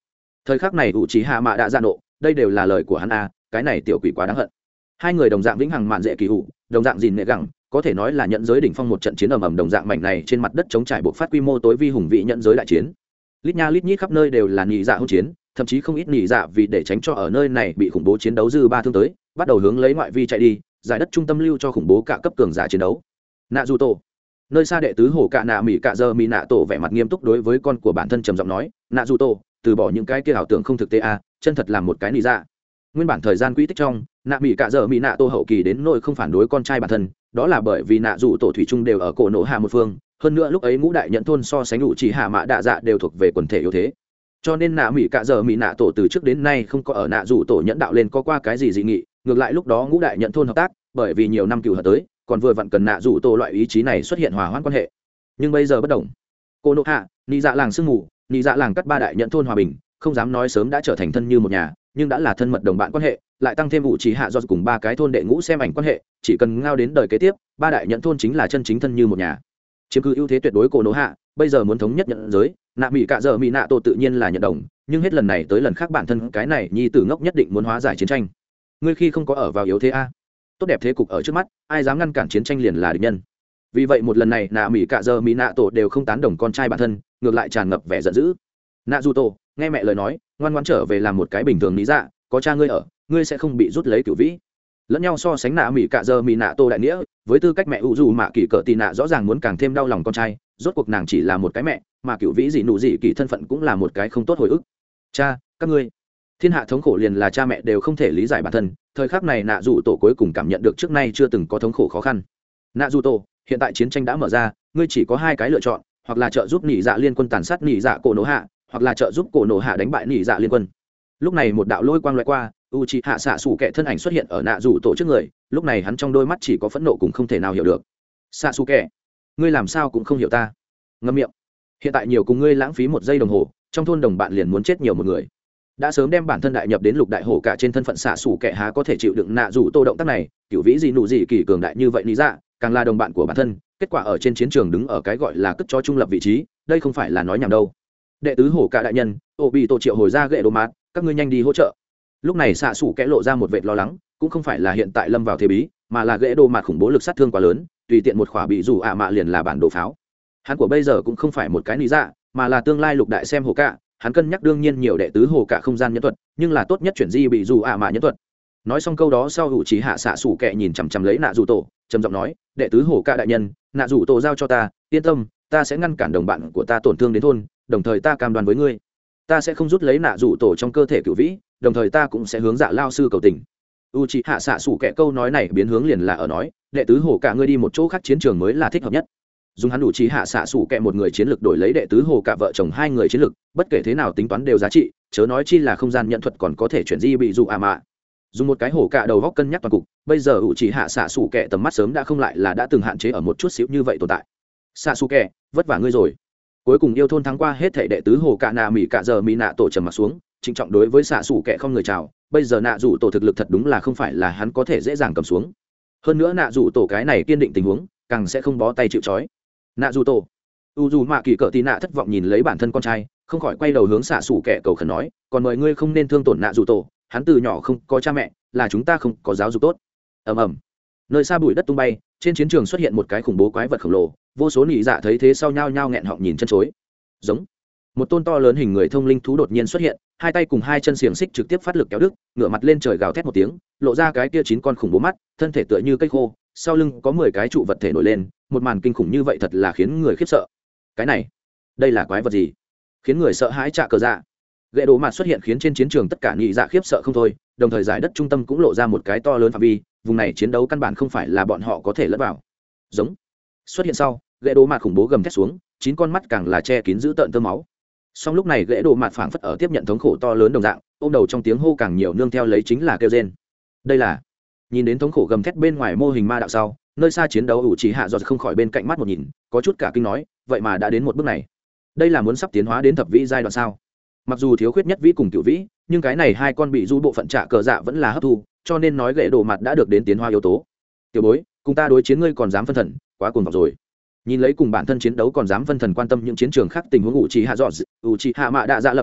thời khắc này ủ trí hạ mạ đã ra nộ, đây đều là lời của hắn a, cái này tiểu quỷ quá đáng hận. Hai người đồng dạng vĩnh hằng mạn dễ kỳ hủ, đồng dạng gìn nệ gẳng, có thể nói là nhận giới đỉnh phong một trận chiến ầm ầm đồng dạng mảnh này trên mặt đất chống trải buộc phát quy mô tối vi hùng vị nhận giới đại chiến. Lít nha lít nhít khắp nơi đều là nhị dạ hỗn chiến, thậm chí không ít nhị dạ vì để tránh cho ở nơi này bị khủng bố chiến đấu dư ba thương tới, bắt đầu hướng lấy ngoại vi chạy đi, giải đất trung tâm lưu cho khủng bố cả cấp cường giả chiến đấu. Nạ dù tổ, nơi xa đệ tứ hổ cạ nạ mỹ cạ giờ mỹ nạ tổ vẻ mặt nghiêm túc đối với con của bản thân trầm giọng nói, nạ dù tổ, từ bỏ những cái kia ảo tưởng không thực tế a, chân thật làm một cái nhị dạ. Nguyên bản thời gian quỹ tích trong, nạ mỹ cạ giờ mỹ nạ tổ hậu kỳ đến nỗi không phản đối con trai bản thân, đó là bởi vì nạ dù tổ thủy chung đều ở cổ nổ hạ một phương, hơn nữa lúc ấy ngũ đại nhận thôn so sánh đủ chỉ hạ mã đạ dạ đều thuộc về quần thể yếu thế, cho nên nạ mỹ cạ giờ mỹ nạ tổ từ trước đến nay không có ở nạ dù tổ nhẫn đạo lên có qua cái gì dị nghị, ngược lại lúc đó ngũ đại nhận thôn hợp tác, bởi vì nhiều năm cựu hợp tới, còn vừa vặn cần nạ dù tổ loại ý chí này xuất hiện hòa hoãn quan hệ. Nhưng bây giờ bất đồng, cô nộ hạ nị dạ làng sương mù, nị dạ làng cắt ba đại nhận thôn hòa bình, không dám nói sớm đã trở thành thân như một nhà, nhưng đã là thân mật đồng bạn quan hệ, lại tăng thêm vụ chỉ hạ do cùng ba cái thôn đệ ngũ xem ảnh quan hệ, chỉ cần ngao đến đời kế tiếp, ba đại nhận thôn chính là chân chính thân như một nhà, chiếm cứ ưu thế tuyệt đối cổ nổ hạ. Bây giờ muốn thống nhất nhận giới, nạ mỹ cạ giờ mỹ nạ tổ tự nhiên là nhận đồng, nhưng hết lần này tới lần khác bản thân cái này nhi tử ngốc nhất định muốn hóa giải chiến tranh. Ngươi khi không có ở vào yếu thế a, tốt đẹp thế cục ở trước mắt, ai dám ngăn cản chiến tranh liền là địch nhân. Vì vậy một lần này nạ mỹ cạ giờ mỹ nạ tổ đều không tán đồng con trai bản thân, ngược lại tràn ngập vẻ giận dữ. Nạ dù tổ, nghe mẹ lời nói, ngoan ngoãn trở về làm một cái bình thường lý dạ, có cha ngươi ở, ngươi sẽ không bị rút lấy cửu vĩ. Lẫn nhau so sánh nạ mỹ cạ giờ mỹ nạ tô đại nghĩa, với tư cách mẹ ủ dù mạ kỳ cỡ tì nạ rõ ràng muốn càng thêm đau lòng con trai, rốt cuộc nàng chỉ là một cái mẹ, mà cửu vĩ gì nụ gì kỳ thân phận cũng là một cái không tốt hồi ức. Cha, các ngươi, thiên hạ thống khổ liền là cha mẹ đều không thể lý giải bản thân, thời khắc này nạ dù tổ cuối cùng cảm nhận được trước nay chưa từng có thống khổ khó khăn. Nạ dù tổ, hiện tại chiến tranh đã mở ra, ngươi chỉ có hai cái lựa chọn, hoặc là trợ giúp nhị dạ liên quân tàn sát nhị dạ cổ nổ hạ, hoặc là trợ giúp cổ nổ hạ đánh bại nhị dạ liên quân. Lúc này một đạo lôi quang loại qua, u c h i hạ xạ xù kẹ thân ảnh xuất hiện ở nạ rủ tổ trước người, lúc này hắn trong đôi mắt chỉ có phẫn nộ cùng không thể nào hiểu được. Xạ xù kẹ, ngươi làm sao cũng không hiểu ta. Ngâm miệng, hiện tại nhiều cùng ngươi lãng phí một giây đồng hồ, trong thôn đồng bạn liền muốn chết nhiều một người. Đã sớm đem bản thân đại nhập đến lục đại hổ cả trên thân phận xạ xù kẹ há có thể chịu đựng nạ rủ tô động tác này, cựu vĩ gì nụ gì kỳ cường đại như vậy lý dạ, càng là đồng bạn của bản thân, kết quả ở trên chiến trường đứng ở cái gọi là cất cho trung lập vị trí, đây không phải là nói nhảm đâu. Đệ tứ hổ cả đại nhân, ô bị tổ triệu hồi ra gậy đồ mát, các ngươi nhanh đi hỗ trợ. Lúc này xạ xủ kẽ lộ ra một vệt lo lắng, cũng không phải là hiện tại lâm vào thế bí, mà là gãy đồ mạt khủng bố lực sát thương quá lớn, tùy tiện một khỏa bị dù ạ mạ liền là bản đồ pháo. Hắn của bây giờ cũng không phải một cái lý dạ, mà là tương lai lục đại xem hồ cả, hắn cân nhắc đương nhiên nhiều đệ tứ hồ cả không gian nhân thuật, nhưng là tốt nhất chuyển di bị dù ạ mạ nhân thuật. Nói xong câu đó sau hữu trí hạ xạ xủ kẽ nhìn chằm chằm lấy nạ dù tổ, trầm giọng nói, đệ tứ hồ cả đại nhân, nạ dù tổ giao cho ta, yên tâm, ta sẽ ngăn cản đồng bạn của ta tổn thương đến thôn, đồng thời ta cam đoan với ngươi, ta sẽ không rút lấy nạ dù tổ trong cơ thể cửu vĩ, đồng thời ta cũng sẽ hướng dạ lao sư cầu tình. U c h ị hạ xạ xủ kẻ câu nói này biến hướng liền là ở nói, đệ tứ hồ cả ngươi đi một chỗ khác chiến trường mới là thích hợp nhất. Dùng hắn đủ trí hạ xạ xủ kẻ một người chiến lược đổi lấy đệ tứ hồ cả vợ chồng hai người chiến lược, bất kể thế nào tính toán đều giá trị, chớ nói chi là không gian nhận thuật còn có thể chuyển di bị dụ à mạ. Dùng một cái hồ cả đầu góc cân nhắc toàn cục, bây giờ u c h ị hạ xạ xủ kẻ tầm mắt sớm đã không lại là đã từng hạn chế ở một chút xíu như vậy tồn tại. Xạ xủ kẻ, vất vả ngươi rồi. Cuối cùng yêu thôn thắng qua hết thảy đệ tứ hồ cả nà mỹ cả giờ mỹ nạ tổ trầm mặt xuống, trịnh trọng đối với xạ xủ kẻ không người chào. Bây giờ nạ dù tổ thực lực thật đúng là không phải là hắn có thể dễ dàng cầm xuống. Hơn nữa nạ dù tổ cái này kiên định tình huống, càng sẽ không bó tay chịu trói. Nạ dù tổ, u dù mạ kỳ cỡ tì nạ thất vọng nhìn lấy bản thân con trai, không khỏi quay đầu hướng xạ xủ kẻ cầu khẩn nói, còn mời ngươi không nên thương tổn nạ dù tổ, hắn từ nhỏ không có cha mẹ, là chúng ta không có giáo dục tốt. Ầm ầm, nơi xa bụi đất tung bay, trên chiến trường xuất hiện một cái khủng bố quái vật khổng lồ, vô số nị dạ thấy thế sau nhao nhao nghẹn họng nhìn chân chối. Giống, một tôn to lớn hình người thông linh thú đột nhiên xuất hiện, hai tay cùng hai chân xiềng xích trực tiếp phát lực kéo đứt, ngửa mặt lên trời gào thét một tiếng, lộ ra cái kia chín con khủng bố mắt, thân thể tựa như cây khô, sau lưng có mười cái trụ vật thể nổi lên, một màn kinh khủng như vậy thật là khiến người khiếp sợ. Cái này, đây là quái vật gì? Khiến người sợ hãi trạ cờ dạ. Gậy đồ mặt xuất hiện khiến trên chiến trường tất cả nhị dạ khiếp sợ không thôi, đồng thời giải đất trung tâm cũng lộ ra một cái to lớn phạm vi, vùng này chiến đấu căn bản không phải là bọn họ có thể lẫn vào. Giống. Xuất hiện sau, gậy đồ mặt khủng bố gầm thét xuống, chín con mắt càng là che kín giữ tợn tơ máu. Song lúc này gãy đồ mạt phảng phất ở tiếp nhận thống khổ to lớn đồng dạng, ôm đầu trong tiếng hô càng nhiều nương theo lấy chính là kêu rên. Đây là, nhìn đến thống khổ gầm thét bên ngoài mô hình ma đạo sau, nơi xa chiến đấu ủ chỉ hạ giọt không khỏi bên cạnh mắt một nhìn, có chút cả kinh nói, vậy mà đã đến một bước này, đây là muốn sắp tiến hóa đến thập vĩ giai đoạn sao? Mặc dù thiếu khuyết nhất vĩ cùng cửu vĩ, nhưng cái này hai con bị du bộ phận trả cờ dạ vẫn là hấp thu, cho nên nói gãy đồ mạt đã được đến tiến hóa yếu tố. Tiểu bối, cùng ta đối chiến ngươi còn dám phân thần, quá cuồng vọng rồi. Nhìn lấy cùng bản thân chiến đấu còn dám phân thần quan tâm những chiến trường khác tình huống ủ trì hạ dọn ủ trì hạ mạ đạ dạ lập tức nộ,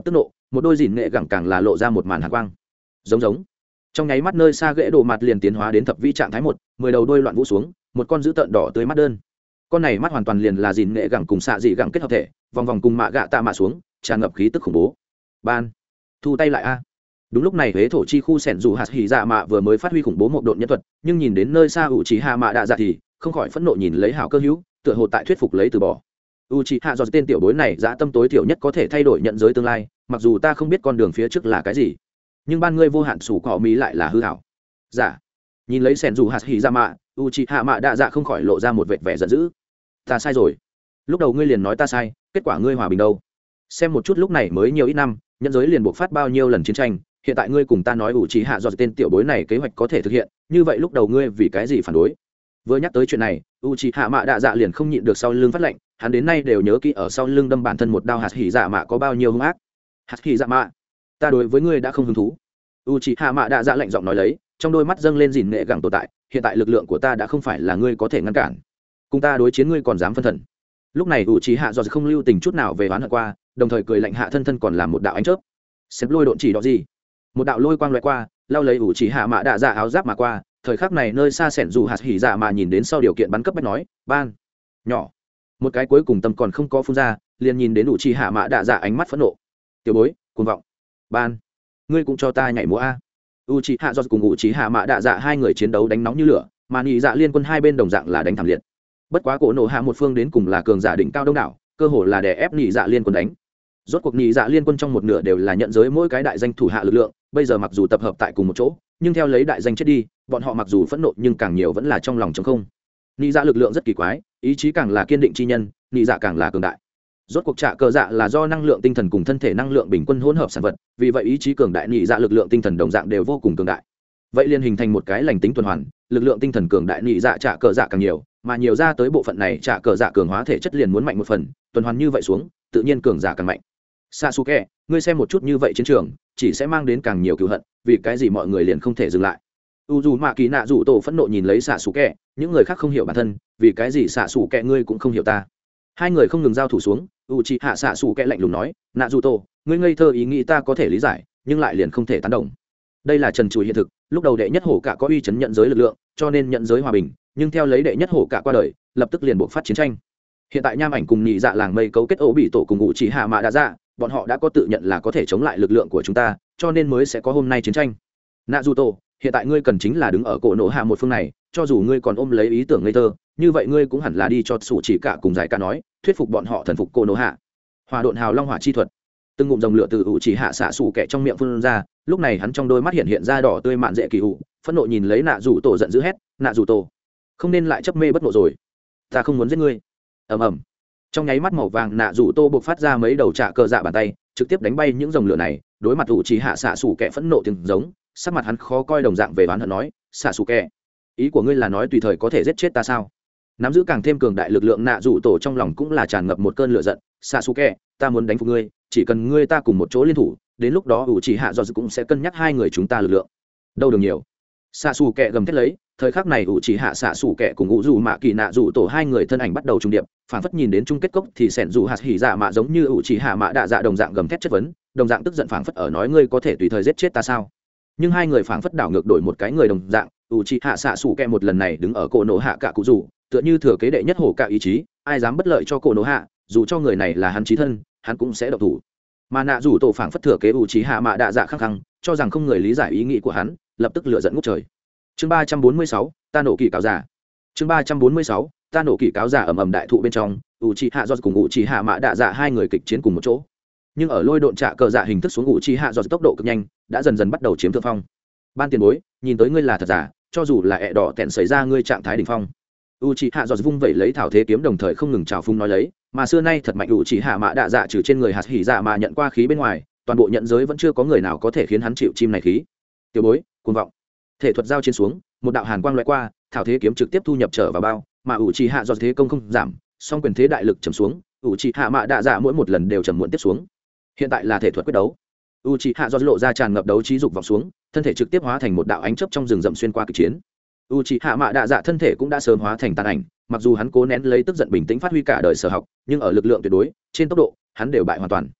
một đôi dìn nghệ gẳng càng là lộ ra một màn hàn quang giống giống trong nháy mắt nơi xa ghệ đồ mặt liền tiến hóa đến thập vĩ trạng thái một mười đầu đôi loạn vũ xuống một con dữ tợn đỏ tới mắt đơn con này mắt hoàn toàn liền là dìn nghệ gẳng cùng xạ dị gẳng kết hợp thể vòng vòng cùng mạ gạ tạ mạ xuống tràn ngập khí tức khủng bố ban thu tay lại a đúng lúc này huế thổ chi khu sẻn dù hạt hỉ dạ mạ vừa mới phát huy khủng bố một độn nhân thuật nhưng nhìn đến nơi xa ủ trí hạ mạ đạ dạ thì không khỏi phẫn nộ nhìn lấy hảo cơ hữu tựa hồ tại thuyết phục lấy từ bỏ u trí hạ do tên tiểu bối này dã tâm tối thiểu nhất có thể thay đổi nhận giới tương lai mặc dù ta không biết con đường phía trước là cái gì nhưng ban ngươi vô hạn sủ cỏ mỹ lại là hư hảo dạ nhìn lấy sẻn dù hạt hỉ dạ mạ u trí hạ mạ đạ dạ không khỏi lộ ra một vệt vẻ giận dữ ta sai rồi lúc đầu ngươi liền nói ta sai kết quả ngươi hòa bình đâu xem một chút lúc này mới nhiều ít năm nhân giới liền buộc phát bao nhiêu lần chiến tranh hiện tại ngươi cùng ta nói ủ trí hạ do tên tiểu bối này kế hoạch có thể thực hiện như vậy lúc đầu ngươi vì cái gì phản đối vừa nhắc tới chuyện này u trí hạ mạ đạ dạ liền không nhịn được sau lưng phát lệnh hắn đến nay đều nhớ kỹ ở sau lưng đâm bản thân một đao hạt hỉ dạ mạ có bao nhiêu hung ác hạt hỉ dạ mạ ta đối với ngươi đã không hứng thú u trí hạ mạ đạ dạ lạnh giọng nói lấy trong đôi mắt dâng lên dìn nghệ gẳng tồn tại hiện tại lực lượng của ta đã không phải là ngươi có thể ngăn cản cùng ta đối chiến ngươi còn dám phân thần lúc này u trí hạ do không lưu tình chút nào về oán hận qua đồng thời cười lạnh hạ thân thân còn làm một đạo ánh chớp xếp lôi độn chỉ đó gì một đạo lôi quang loại qua lao lấy ủ chỉ hạ mạ đạ dạ áo giáp mà qua thời khắc này nơi xa sẻn dù hạt hỉ dạ mà nhìn đến sau điều kiện bắn cấp bách nói ban nhỏ một cái cuối cùng tâm còn không có phun ra liền nhìn đến ủ chỉ hạ mạ đạ dạ ánh mắt phẫn nộ tiểu bối cuồng vọng ban ngươi cũng cho ta nhảy múa a u chỉ hạ do cùng ủ chỉ hạ mạ đạ dạ hai người chiến đấu đánh nóng như lửa mà nhị dạ liên quân hai bên đồng dạng là đánh thảm liệt bất quá cổ nổ hạ một phương đến cùng là cường giả đỉnh cao đông đảo cơ hồ là đè ép nhị dạ liên quân đánh rốt cuộc nhị dạ liên quân trong một nửa đều là nhận giới mỗi cái đại danh thủ hạ lực lượng bây giờ mặc dù tập hợp tại cùng một chỗ nhưng theo lấy đại danh chết đi bọn họ mặc dù phẫn nộ nhưng càng nhiều vẫn là trong lòng trống không nhị dạ lực lượng rất kỳ quái ý chí càng là kiên định chi nhân nhị dạ càng là cường đại rốt cuộc trả cờ dạ là do năng lượng tinh thần cùng thân thể năng lượng bình quân hỗn hợp sản vật vì vậy ý chí cường đại nhị dạ lực lượng tinh thần đồng dạng đều vô cùng cường đại vậy liền hình thành một cái lành tính tuần hoàn lực lượng tinh thần cường đại nhị dạ trả cờ dạ càng nhiều mà nhiều ra tới bộ phận này trả cờ dạ cường hóa thể chất liền muốn mạnh một phần tuần hoàn như vậy xuống tự nhiên cường giả càng mạnh Sasuke, ngươi xem một chút như vậy chiến trường chỉ sẽ mang đến càng nhiều cựu hận vì cái gì mọi người liền không thể dừng lại Uzumaki nạ rủ tổ phẫn nộ nhìn lấy Sasuke, những người khác không hiểu bản thân vì cái gì Sasuke ngươi cũng không hiểu ta hai người không ngừng giao thủ xuống Uchiha Sasuke lạnh lùng nói nạ rủ tổ ngươi ngây thơ ý nghĩ ta có thể lý giải nhưng lại liền không thể tán đồng đây là trần trụi hiện thực lúc đầu đệ nhất hổ cả có uy chấn nhận giới lực lượng cho nên nhận giới hòa bình nhưng theo lấy đệ nhất hổ cả qua đời lập tức liền buộc phát chiến tranh hiện tại nham ảnh cùng nhị dạ làng mây cấu kết ổ bị tổ cùng ngụ chỉ hạ mạ đã ra bọn họ đã có tự nhận là có thể chống lại lực lượng của chúng ta cho nên mới sẽ có hôm nay chiến tranh nạ dù tổ hiện tại ngươi cần chính là đứng ở cổ nổ hạ một phương này cho dù ngươi còn ôm lấy ý tưởng ngây thơ như vậy ngươi cũng hẳn là đi cho sủ chỉ cả cùng giải cả nói thuyết phục bọn họ thần phục cổ nổ hạ hòa độn hào long hỏa chi thuật từng ngụm dòng lửa từ ủ chỉ hạ xạ sủ kẻ trong miệng phun ra lúc này hắn trong đôi mắt hiện hiện ra đỏ tươi mạn dễ kỳ ủ phẫn nộ nhìn lấy nạ rủ tổ giận dữ hét nạ rủ tổ không nên lại chấp mê bất nộ rồi ta không muốn giết ngươi ầm ầm trong nháy mắt màu vàng nạ rủ tô buộc phát ra mấy đầu trạ cờ dạ bàn tay trực tiếp đánh bay những dòng lửa này đối mặt ủ chỉ hạ xạ sủ kẻ phẫn nộ tiếng giống sắc mặt hắn khó coi đồng dạng về oán hận nói xạ sủ kẻ ý của ngươi là nói tùy thời có thể giết chết ta sao nắm giữ càng thêm cường đại lực lượng nạ rủ tổ trong lòng cũng là tràn ngập một cơn lửa giận xạ sủ kẻ ta muốn đánh phục ngươi chỉ cần ngươi ta cùng một chỗ liên thủ đến lúc đó ủ chỉ hạ do cũng sẽ cân nhắc hai người chúng ta lực lượng đâu được nhiều xạ xù kẹ gầm thét lấy thời khắc này ủ chỉ hạ xạ xù kẹ cùng ủ dù mạ kỳ nạ dù tổ hai người thân ảnh bắt đầu trung điệp phản phất nhìn đến chung kết cốc thì sẻn dù hạt hỉ dạ mạ giống như ủ chỉ hạ mạ đạ dạ đồng dạng gầm thét chất vấn đồng dạng tức giận phản phất ở nói ngươi có thể tùy thời giết chết ta sao nhưng hai người phản phất đảo ngược đổi một cái người đồng dạng ủ chỉ hạ xạ xù kẹ một lần này đứng ở cổ nổ hạ cả cụ dù tựa như thừa kế đệ nhất hổ cả ý chí ai dám bất lợi cho cổ nổ hạ dù cho người này là hắn chí thân hắn cũng sẽ độc thủ mà nạ dù tổ phản phất thừa kế ủ chỉ hạ mạ đạ dạ khăng khăng cho rằng không người lý giải ý nghĩ của hắn lập tức lựa dẫn ngút trời chương ba trăm bốn mươi sáu ta nổ kỳ cáo giả chương ba trăm bốn mươi sáu ta nổ kỳ cáo giả ầm ầm đại thụ bên trong ủ trì hạ do cùng ủ trì hạ mạ đạ dạ hai người kịch chiến cùng một chỗ nhưng ở lôi độn trạ cờ dạ hình thức xuống ủ trì hạ do tốc độ cực nhanh đã dần dần bắt đầu chiếm thượng phong ban tiền bối nhìn tới ngươi là thật giả cho dù là ẹ đỏ tẹn xảy ra ngươi trạng thái đỉnh phong ủ trì hạ do vung vẩy lấy thảo thế kiếm đồng thời không ngừng trào phung nói lấy mà xưa nay thật mạnh ủ trì hạ mạ đạ dạ trừ trên người hạt hỉ dạ mà nhận qua khí bên ngoài toàn bộ nhận giới vẫn chưa có người nào có thể khiến hắn chịu chim này khí tiểu bối cuồng vọng thể thuật giao trên xuống một đạo hàn quang loại qua thảo thế kiếm trực tiếp thu nhập trở vào bao mà ủ trì hạ do thế công không giảm song quyền thế đại lực trầm xuống ủ trì hạ mạ đạ dạ mỗi một lần đều trầm muộn tiếp xuống hiện tại là thể thuật quyết đấu ủ trì hạ do lộ ra tràn ngập đấu trí dục vọng xuống thân thể trực tiếp hóa thành một đạo ánh chớp trong rừng rậm xuyên qua kịch chiến ủ trì hạ mạ đạ dạ thân thể cũng đã sớm hóa thành tàn ảnh mặc dù hắn cố nén lấy tức giận bình tĩnh phát huy cả đời sở học nhưng ở lực lượng tuyệt đối trên tốc độ hắn đều bại hoàn toàn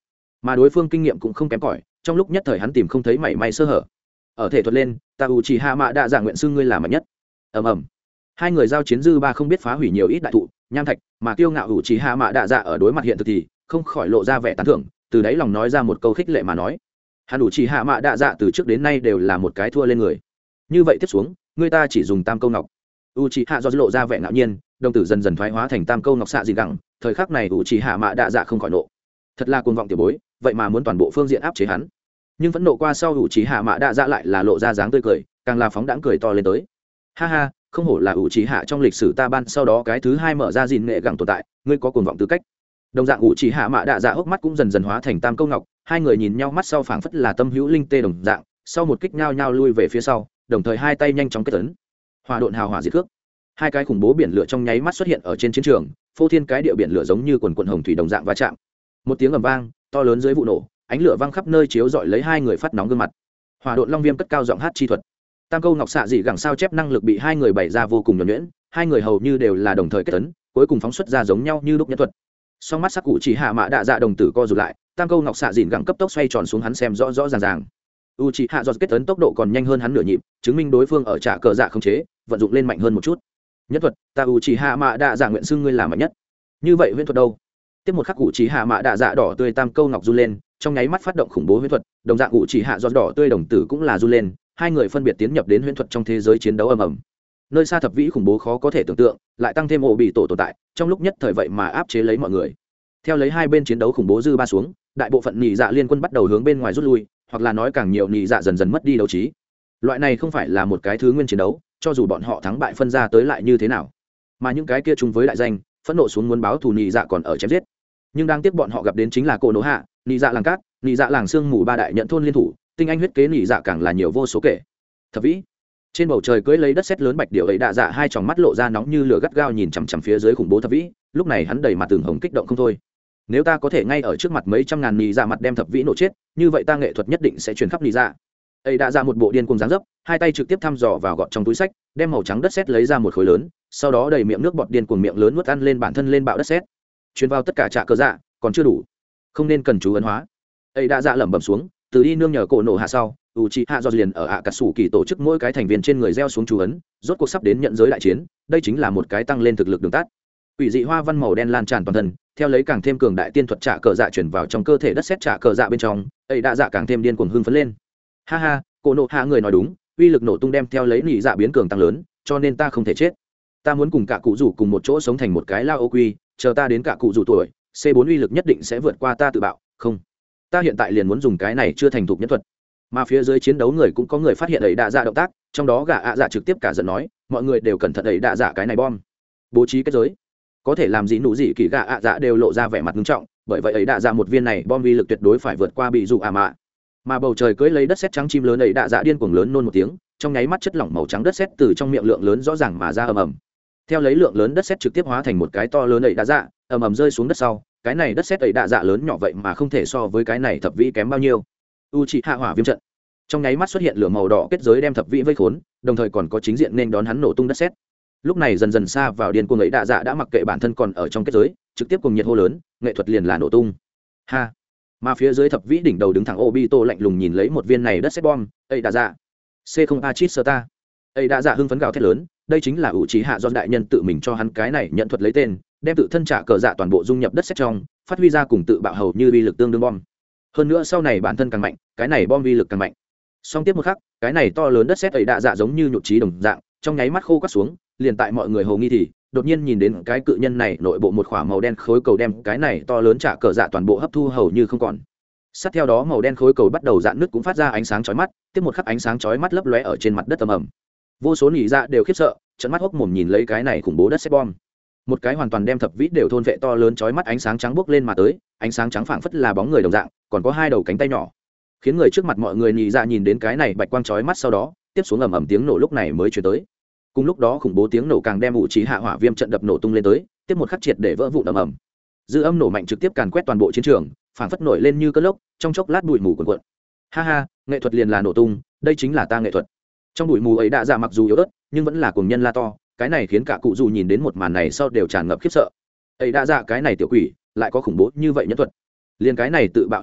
mà đối phương kinh nghiệm cũng không kém cỏi, trong lúc nhất thời hắn tìm không thấy mảy may sơ hở. Ở thể thuật lên, ta u chỉ hạ mạ đạ dạ nguyện xưng ngươi là mạnh nhất. ầm ầm, hai người giao chiến dư ba không biết phá hủy nhiều ít đại thụ nham thạch, mà kiêu ngạo u chỉ hạ mạ đạ dạ ở đối mặt hiện thực thì không khỏi lộ ra vẻ tán thưởng, từ đáy lòng nói ra một câu khích lệ mà nói. Hắn u chỉ hạ mạ đạ dạ từ trước đến nay đều là một cái thua lên người, như vậy tiếp xuống người ta chỉ dùng tam câu ngọc. U chỉ hạ do lộ ra vẻ ngạo nhiên, đồng tử dần dần thoái hóa thành tam câu ngọc xạ dị gẳng. Thời khắc này u chỉ hạ mạ đạ dạ không khỏi nộ, thật là cuồng vọng tiểu bối, vậy mà muốn toàn bộ phương diện áp chế hắn. Nhưng phẫn nộ qua sau u chỉ hạ mạ đạ dạ lại là lộ ra dáng tươi cười, càng là phóng đãng cười to lên tới. Ha ha, không hổ là u chỉ hạ trong lịch sử ta ban sau đó cái thứ hai mở ra gìn nghệ gẳng tồn tại, ngươi có cuồng vọng tư cách. Đồng dạng u chỉ hạ mạ đạ dạ hốc mắt cũng dần dần hóa thành tam câu ngọc, hai người nhìn nhau mắt sau phảng phất là tâm hữu linh tê đồng dạng, sau một kích nhao nhao lui về phía sau, đồng thời hai tay nhanh chóng kết tấn. Hỏa độn hào hỏa diệt cước. Hai cái khủng bố biển lửa trong nháy mắt xuất hiện ở trên chiến trường, phô thiên cái địa biển lửa giống như quần quần hồng thủy đồng dạng va chạm. Một tiếng ầm vang to lớn dưới vụ nổ, ánh lửa văng khắp nơi chiếu rọi lấy hai người phát nóng gương mặt. Hỏa độn long viêm cất cao giọng hát chi thuật. Tam câu ngọc xạ dị gẳng sao chép năng lực bị hai người bày ra vô cùng nhuần nhuyễn, hai người hầu như đều là đồng thời kết tấn, cuối cùng phóng xuất ra giống nhau như lúc nhân thuật. Song mắt sắc cụ chỉ hạ mạ đạ dạ đồng tử co rụt lại, tam câu ngọc xạ dịn gẳng cấp tốc xoay tròn xuống hắn xem rõ rõ ràng ràng. U chỉ hạ do kết tấn tốc độ còn nhanh hơn hắn nửa nhịp, chứng minh đối phương ở trả cờ dạ không chế, vận dụng lên mạnh hơn một chút. Nhất thuật, ta u chỉ hạ mạ đạ dạ nguyện xưng ngươi là mạnh nhất. Như vậy huyễn thuật đâu? Tiếp một khắc cụ chỉ hạ mạ đạ dạ đỏ tươi tam câu ngọc run lên, trong nháy mắt phát động khủng bố huyễn thuật, đồng dạng cụ chỉ hạ do đỏ tươi đồng tử cũng là run lên, hai người phân biệt tiến nhập đến huyễn thuật trong thế giới chiến đấu ầm ầm. Nơi xa thập vĩ khủng bố khó có thể tưởng tượng, lại tăng thêm ổ bị tổ tồn tại, trong lúc nhất thời vậy mà áp chế lấy mọi người. Theo lấy hai bên chiến đấu khủng bố dư ba xuống, đại bộ phận nhị dạ liên quân bắt đầu hướng bên ngoài rút lui, hoặc là nói càng nhiều nhị dạ dần dần mất đi đấu trí. Loại này không phải là một cái thứ nguyên chiến đấu, cho dù bọn họ thắng bại phân ra tới lại như thế nào, mà những cái kia chung với đại danh phẫn nộ xuống muốn báo thù nhị dạ còn ở chém giết. Nhưng đang tiếp bọn họ gặp đến chính là cổ nổ hạ, nhị dạ làng cát, nhị dạ làng sương mù ba đại nhận thôn liên thủ, tinh anh huyết kế nhị dạ càng là nhiều vô số kể. Thập vĩ trên bầu trời cưỡi lấy đất sét lớn bạch điểu ấy đạ dạ hai tròng mắt lộ ra nóng như lửa gắt gao nhìn chằm chằm phía dưới khủng bố thập vĩ, lúc này hắn đầy mặt tường hồng kích động không thôi. Nếu ta có thể ngay ở trước mặt mấy trăm ngàn nhị dạ mặt đem thập vĩ nổ chết, như vậy ta nghệ thuật nhất định sẽ truyền khắp nhị dạ. Ấy đã ra một bộ điên cuồng dáng dấp, hai tay trực tiếp thăm dò vào gọt trong túi sách, đem màu trắng đất sét lấy ra một khối lớn, sau đó đầy miệng nước bọt điên cuồng miệng lớn nuốt ăn lên bản thân lên bạo đất sét. Truyền vào tất cả trạ cơ dạ, còn chưa đủ, không nên cần chú ấn hóa. Ấy đã dạ lẩm bẩm xuống, từ đi nương nhờ cổ nổ hạ sau, Uchiha do liền ở ạ cà sủ kỳ tổ chức mỗi cái thành viên trên người gieo xuống chú ấn, rốt cuộc sắp đến nhận giới đại chiến, đây chính là một cái tăng lên thực lực đường tắt. Quỷ dị hoa văn màu đen lan tràn toàn thân, theo lấy càng thêm cường đại tiên thuật trả cờ dạ chuyển vào trong cơ thể đất sét trả cờ dạ bên trong, ấy đã dạ càng thêm điên cuồng hưng phấn lên. Ha ha, cổ nộ hạ người nói đúng, uy lực nổ tung đem theo lấy nhị dạ biến cường tăng lớn, cho nên ta không thể chết. Ta muốn cùng cả cụ rủ cùng một chỗ sống thành một cái lao ô quy, chờ ta đến cả cụ rủ tuổi, C bốn uy lực nhất định sẽ vượt qua ta tự bạo, không. Ta hiện tại liền muốn dùng cái này chưa thành thục nhất thuật. Mà phía dưới chiến đấu người cũng có người phát hiện ấy đạ dạ động tác, trong đó gã ạ dạ trực tiếp cả giận nói, mọi người đều cẩn thận ấy đạ dạ cái này bom. Bố trí kết giới. Có thể làm gì nụ gì kỳ gã ạ dạ đều lộ ra vẻ mặt nghiêm trọng, bởi vậy ấy đạ dạ một viên này bom uy lực tuyệt đối phải vượt qua bị dụ ạ mạ. Mà bầu trời cưỡi lấy đất sét trắng chim lớn ấy đạ dạ điên cuồng lớn nôn một tiếng, trong nháy mắt chất lỏng màu trắng đất sét từ trong miệng lượng lớn rõ ràng mà ra ầm ầm. Theo lấy lượng lớn đất sét trực tiếp hóa thành một cái to lớn ấy đạ dạ, ầm ầm rơi xuống đất sau, cái này đất sét ấy đạ dạ lớn nhỏ vậy mà không thể so với cái này thập vĩ kém bao nhiêu. Uchiha hỏa viêm trận. Trong nháy mắt xuất hiện lửa màu đỏ kết giới đem thập vĩ vây khốn, đồng thời còn có chính diện nên đón hắn nổ tung đất sét. Lúc này dần dần xa vào điên cuồng ấy đạ dạ đã mặc kệ bản thân còn ở trong kết giới, trực tiếp cùng nhiệt hô lớn, nghệ thuật liền là nổ tung. Ha. Mà phía dưới thập vĩ đỉnh đầu đứng thẳng Obito lạnh lùng nhìn lấy một viên này đất sét bom, ấy đạ dạ. C không Achitsota. Ấy đạ dạ hưng phấn gào thét lớn, đây chính là Uchiha do đại nhân tự mình cho hắn cái này nhận thuật lấy tên, đem tự thân trả cờ dạ toàn bộ dung nhập đất sét trong, phát huy ra cùng tự bạo hầu như uy lực tương đương bom. Hơn nữa sau này bản thân càng mạnh, cái này bom uy lực càng mạnh. Song tiếp một khắc, cái này to lớn đất sét ấy đạ dạ giống như nhụt chí đồng dạng, trong nháy mắt khô quắt xuống, liền tại mọi người hồ nghi thì, đột nhiên nhìn đến cái cự nhân này nội bộ một khỏa màu đen khối cầu đem cái này to lớn trả cờ dạ toàn bộ hấp thu hầu như không còn. Sát theo đó màu đen khối cầu bắt đầu dạn nứt cũng phát ra ánh sáng chói mắt, tiếp một khắc ánh sáng chói mắt lấp lóe ở trên mặt đất ầm ầm. Vô số nhị dạ đều khiếp sợ, trợn mắt hốc mồm nhìn lấy cái này khủng bố đất sét bom. Một cái hoàn toàn đem thập vĩ đều thôn vệ to lớn chói mắt ánh sáng trắng bốc lên mà tới, ánh sáng trắng phảng phất là bóng người đồng dạng, còn có hai đầu cánh tay nhỏ. Khiến người trước mặt mọi người nhị dạ nhìn đến cái này bạch quang chói mắt sau đó, tiếp xuống ầm ầm tiếng nổ lúc này mới truyền tới. Cùng lúc đó khủng bố tiếng nổ càng đem vũ trí hạ hỏa viêm trận đập nổ tung lên tới, tiếp một khắc triệt để vỡ vụn ầm ầm. Dư âm nổ mạnh trực tiếp càn quét toàn bộ chiến trường, phảng phất nổi lên như cơn lốc, trong chốc lát bụi mù cuồn cuộn. Ha ha, nghệ thuật liền là nổ tung, đây chính là ta nghệ thuật. Trong bụi mù ấy đã dạ mặc dù yếu ớt, nhưng vẫn là cuồng nhân la to, cái này khiến cả cụ dù nhìn đến một màn này sau đều tràn ngập khiếp sợ. Ấy đã dạ cái này tiểu quỷ, lại có khủng bố như vậy nhân thuật. Liên cái này tự bạo uy lực,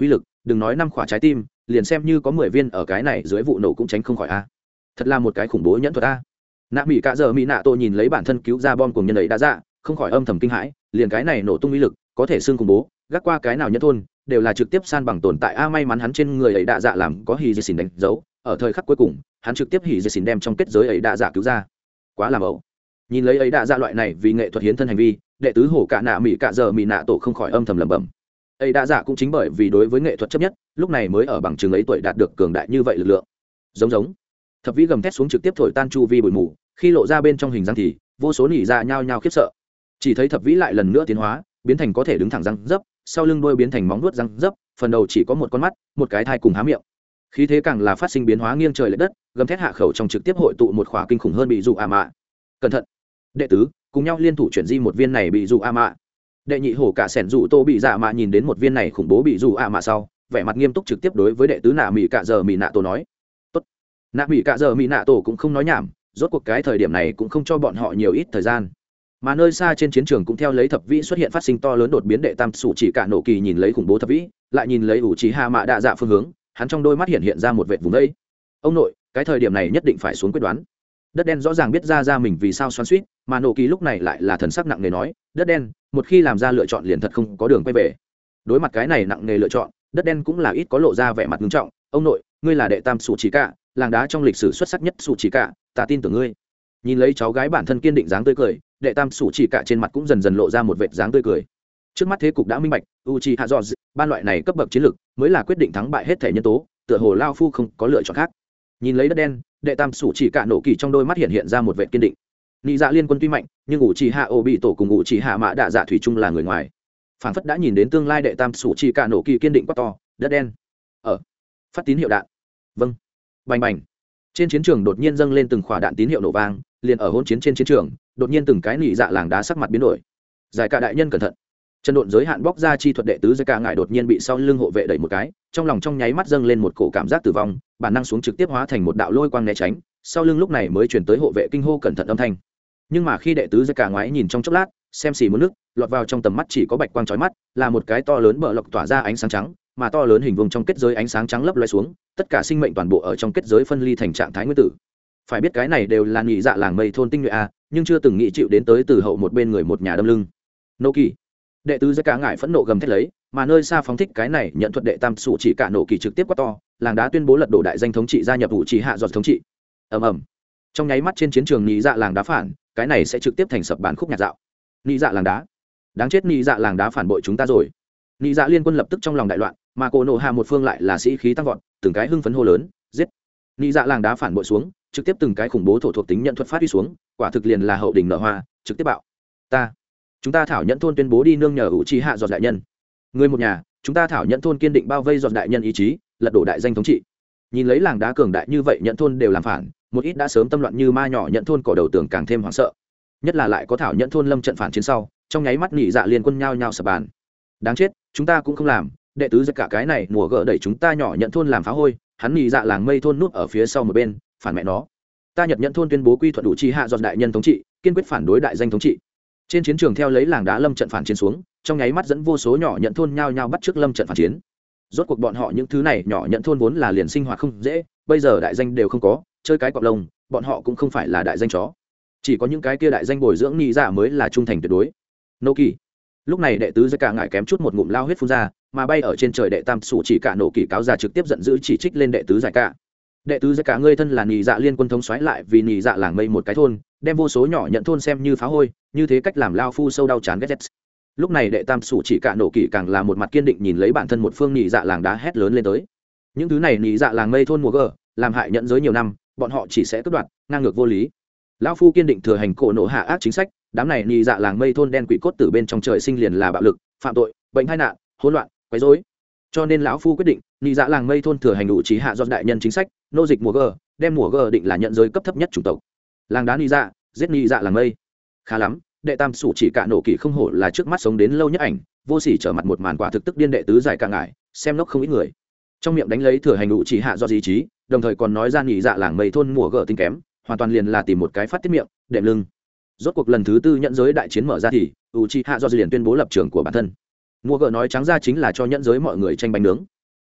đừng nói năm khỏa trái tim, liền xem như có mười viên ở cái này dưới vụ nổ cũng tránh không khỏi a. Thật là một cái khủng bố nhẫn thuật a. Nạ mỹ cả giờ mỹ nạ tổ nhìn lấy bản thân cứu ra bom cùng nhân ấy đã ra, không khỏi âm thầm kinh hãi, liền cái này nổ tung uy lực, có thể xương khủng bố, gác qua cái nào nhẫn thôn, đều là trực tiếp san bằng tồn tại a. May mắn hắn trên người ấy đã dạ làm có hỉ dì xỉn đánh dấu, ở thời khắc cuối cùng, hắn trực tiếp hỉ dì xỉn đem trong kết giới ấy đã dạ cứu ra. Quá làm ẩu. Nhìn lấy ấy đã dạ loại này vì nghệ thuật hiến thân hành vi, đệ tứ hổ cả nạ mỹ cả giờ mỹ nạ tổ không khỏi âm thầm lẩm bẩm. Ấy đã dạ cũng chính bởi vì đối với nghệ thuật chấp nhất, lúc này mới ở bằng chứng ấy tuổi đạt được cường đại như vậy lực lượng. Giống giống. Thập vĩ gầm thét xuống trực tiếp thổi tan chu vi bụi mù, khi lộ ra bên trong hình răng thì vô số nỉ ra nhao nhao khiếp sợ. Chỉ thấy thập vĩ lại lần nữa tiến hóa, biến thành có thể đứng thẳng răng dấp, sau lưng đuôi biến thành móng vuốt răng dấp, phần đầu chỉ có một con mắt, một cái thai cùng há miệng. Khí thế càng là phát sinh biến hóa nghiêng trời lệch đất, gầm thét hạ khẩu trong trực tiếp hội tụ một khỏa kinh khủng hơn bị dụ a mạ. Cẩn thận. Đệ tứ cùng nhau liên thủ chuyển di một viên này bị dụ a mạ. Đệ nhị hổ cả sẻn dụ tô bị dạ mạ nhìn đến một viên này khủng bố bị dụ a mạ sau, vẻ mặt nghiêm túc trực tiếp đối với đệ tứ nạ mỹ cả giờ mỹ nạ tổ nói. Tốt. Nạ mỹ cả giờ mỹ nạ tổ cũng không nói nhảm, rốt cuộc cái thời điểm này cũng không cho bọn họ nhiều ít thời gian. Mà nơi xa trên chiến trường cũng theo lấy thập vĩ xuất hiện phát sinh to lớn đột biến, đệ tam sủ chỉ cả nổ kỳ nhìn lấy khủng bố thập vĩ, lại nhìn lấy ủ chỉ hạ mạ đạ dạ phương hướng, hắn trong đôi mắt hiện hiện ra một vệt vùng đây. Ông nội, cái thời điểm này nhất định phải xuống quyết đoán. Đất đen rõ ràng biết ra ra mình vì sao xoắn xuýt, mà nổ kỳ lúc này lại là thần sắc nặng nề nói, đất đen, một khi làm ra lựa chọn liền thật không có đường quay về. Đối mặt cái này nặng nề lựa chọn, đất đen cũng là ít có lộ ra vẻ mặt nghiêm trọng. Ông nội, ngươi là đệ tam sủ chỉ cả, làng đá trong lịch sử xuất sắc nhất sủ chỉ cả, ta tin tưởng ngươi. Nhìn lấy cháu gái bản thân kiên định dáng tươi cười, đệ tam sủ chỉ cả trên mặt cũng dần dần lộ ra một vệt dáng tươi cười. Trước mắt thế cục đã minh bạch, Uchiha George, ban loại này cấp bậc chiến lược mới là quyết định thắng bại hết thể nhân tố, tựa hồ lao phu không có lựa chọn khác. Nhìn lấy đất đen, đệ tam sủ chỉ cả nổ kỳ trong đôi mắt hiện hiện ra một vệt kiên định. Nị dạ liên quân tuy mạnh, nhưng Uchiha Obito cùng Uchiha Mã Đạ Dạ thủy chung là người ngoài. Phảng phất đã nhìn đến tương lai đệ tam sủ chỉ cả nổ kỳ kiên định quá to, đất đen. Ở phát tín hiệu đạn. Vâng. Bành bành. Trên chiến trường đột nhiên dâng lên từng khỏa đạn tín hiệu nổ vang, liền ở hỗn chiến trên chiến trường, đột nhiên từng cái nị dạ làng đá sắc mặt biến đổi. Giải cả đại nhân cẩn thận. Chân độn giới hạn bóc ra chi thuật đệ tứ Giải cả ngải đột nhiên bị sau lưng hộ vệ đẩy một cái, trong lòng trong nháy mắt dâng lên một cổ cảm giác tử vong, bản năng xuống trực tiếp hóa thành một đạo lôi quang né tránh, sau lưng lúc này mới truyền tới hộ vệ kinh hô cẩn thận âm thanh. Nhưng mà khi đệ tứ Giải cả ngoái nhìn trong chốc lát, xem xì một nước, lọt vào trong tầm mắt chỉ có bạch quang chói mắt, là một cái to lớn bờ lọc tỏa ra ánh sáng trắng, mà to lớn hình vuông trong kết giới ánh sáng trắng lấp loé xuống, tất cả sinh mệnh toàn bộ ở trong kết giới phân ly thành trạng thái nguyên tử. Phải biết cái này đều là nhị dạ làng mây thôn tinh nhuệ a, nhưng chưa từng nghĩ chịu đến tới từ hậu một bên người một nhà đâm lưng. Nô kỳ. Đệ tứ Giải cả ngải phẫn nộ gầm thét lấy, mà nơi xa phóng thích cái này nhận thuật đệ tam sủ chỉ cả nổ kỳ trực tiếp quát to, làng đá tuyên bố lật đổ đại danh thống trị gia nhập vụ chỉ hạ giọt thống trị. Ầm ầm. Trong nháy mắt trên chiến trường nhị dạ làng đá phản, cái này sẽ trực tiếp thành sập bản khúc nhạc dạo. Nhị dạ làng đá, đáng chết, nhị dạ làng đá phản bội chúng ta rồi. Nhị dạ liên quân lập tức trong lòng đại loạn, mà cô nổ hạ một phương lại là sĩ khí tăng vọt, từng cái hưng phấn hô lớn, giết. Nhị dạ làng đá phản bội xuống, trực tiếp từng cái khủng bố thổ thuộc tính nhận thuật phát đi xuống, quả thực liền là hậu đỉnh nở hoa, trực tiếp bạo. Ta, chúng ta thảo nhẫn thôn tuyên bố đi nương nhờ ủ trì hạ giọt đại nhân. Người một nhà, chúng ta thảo nhẫn thôn kiên định bao vây giọt đại nhân ý chí, lật đổ đại danh thống trị. Nhìn lấy làng đá cường đại như vậy, nhẫn thôn đều làm phản, một ít đã sớm tâm loạn như ma nhỏ nhẫn thôn cỏ đầu tường càng thêm hoảng sợ. Nhất là lại có thảo nhẫn thôn lâm trận phản chiến sau, trong nháy mắt nhị dạ liên quân nhao nhao sập bàn. Đáng chết, chúng ta cũng không làm, đệ tứ giật cả cái này mùa gỡ đẩy chúng ta nhỏ nhẫn thôn làm phá hôi, hắn nhị dạ làng mây thôn núp ở phía sau một bên, phản mẹ nó. Ta nhật nhẫn thôn tuyên bố quy thuận đủ chi hạ giọt đại nhân thống trị, kiên quyết phản đối đại danh thống trị. Trên chiến trường theo lấy làng đá lâm trận phản chiến xuống, trong nháy mắt dẫn vô số nhỏ nhẫn thôn nhao nhao bắt trước lâm trận phản chiến. Rốt cuộc bọn họ những thứ này nhỏ nhẫn thôn vốn là liền sinh hoạt không dễ, bây giờ đại danh đều không có, chơi cái cọp lông, bọn họ cũng không phải là đại danh chó, chỉ có những cái kia đại danh bồi dưỡng nhị dạ mới là trung thành tuyệt đối. Nô kỳ. Lúc này đệ tứ Giải cả ngải kém chút một ngụm lao huyết phun ra, mà bay ở trên trời đệ tam sủ chỉ cả nổ kỳ cáo già trực tiếp giận dữ chỉ trích lên đệ tứ Giải cả. Đệ tứ Giải cả ngươi thân là nhị dạ liên quân thống soái lại vì nhị dạ làng mây một cái thôn, đem vô số nhỏ nhận thôn xem như phá hôi, như thế cách làm lao phu sâu đau chán ghét. Lúc này đệ tam sủ chỉ cả nổ kỳ càng là một mặt kiên định nhìn lấy bản thân một phương nhị dạ làng đá hét lớn lên tới. Những thứ này nhị dạ làng mây thôn mùa gờ, làm hại nhận giới nhiều năm, bọn họ chỉ sẽ cướp đoạt, ngang ngược vô lý. Lão phu kiên định thừa hành cổ nổ hạ ác chính sách, đám này nhị dạ làng mây thôn đen quỷ cốt tử bên trong trời sinh liền là bạo lực, phạm tội, bệnh tai nạn, hỗn loạn, quấy rối. Cho nên lão phu quyết định, nhị dạ làng mây thôn thừa hành đủ trí hạ do đại nhân chính sách, nô dịch mùa gờ, đem mùa gờ định là nhận giới cấp thấp nhất chủng tộc. Làng đá nhị dạ, giết nhị dạ làng mây. Khá lắm, đệ tam sủ chỉ cả nổ kỳ không hổ là trước mắt sống đến lâu nhất ảnh, vô sỉ trở mặt một màn quả thực tức điên đệ tứ Giải cả ngải, xem lốc không ít người. Trong miệng đánh lấy thừa hành đủ trí hạ do ý chí, đồng thời còn nói ra nhị dạ làng mây thôn mùa gờ tinh kém, hoàn toàn liền là tìm một cái phát tiết miệng, đệm lưng. Rốt cuộc lần thứ tư nhận giới đại chiến mở ra thì Uchiha do liền tuyên bố lập trường của bản thân. Mua gỡ nói trắng ra chính là cho nhận giới mọi người tranh bánh nướng.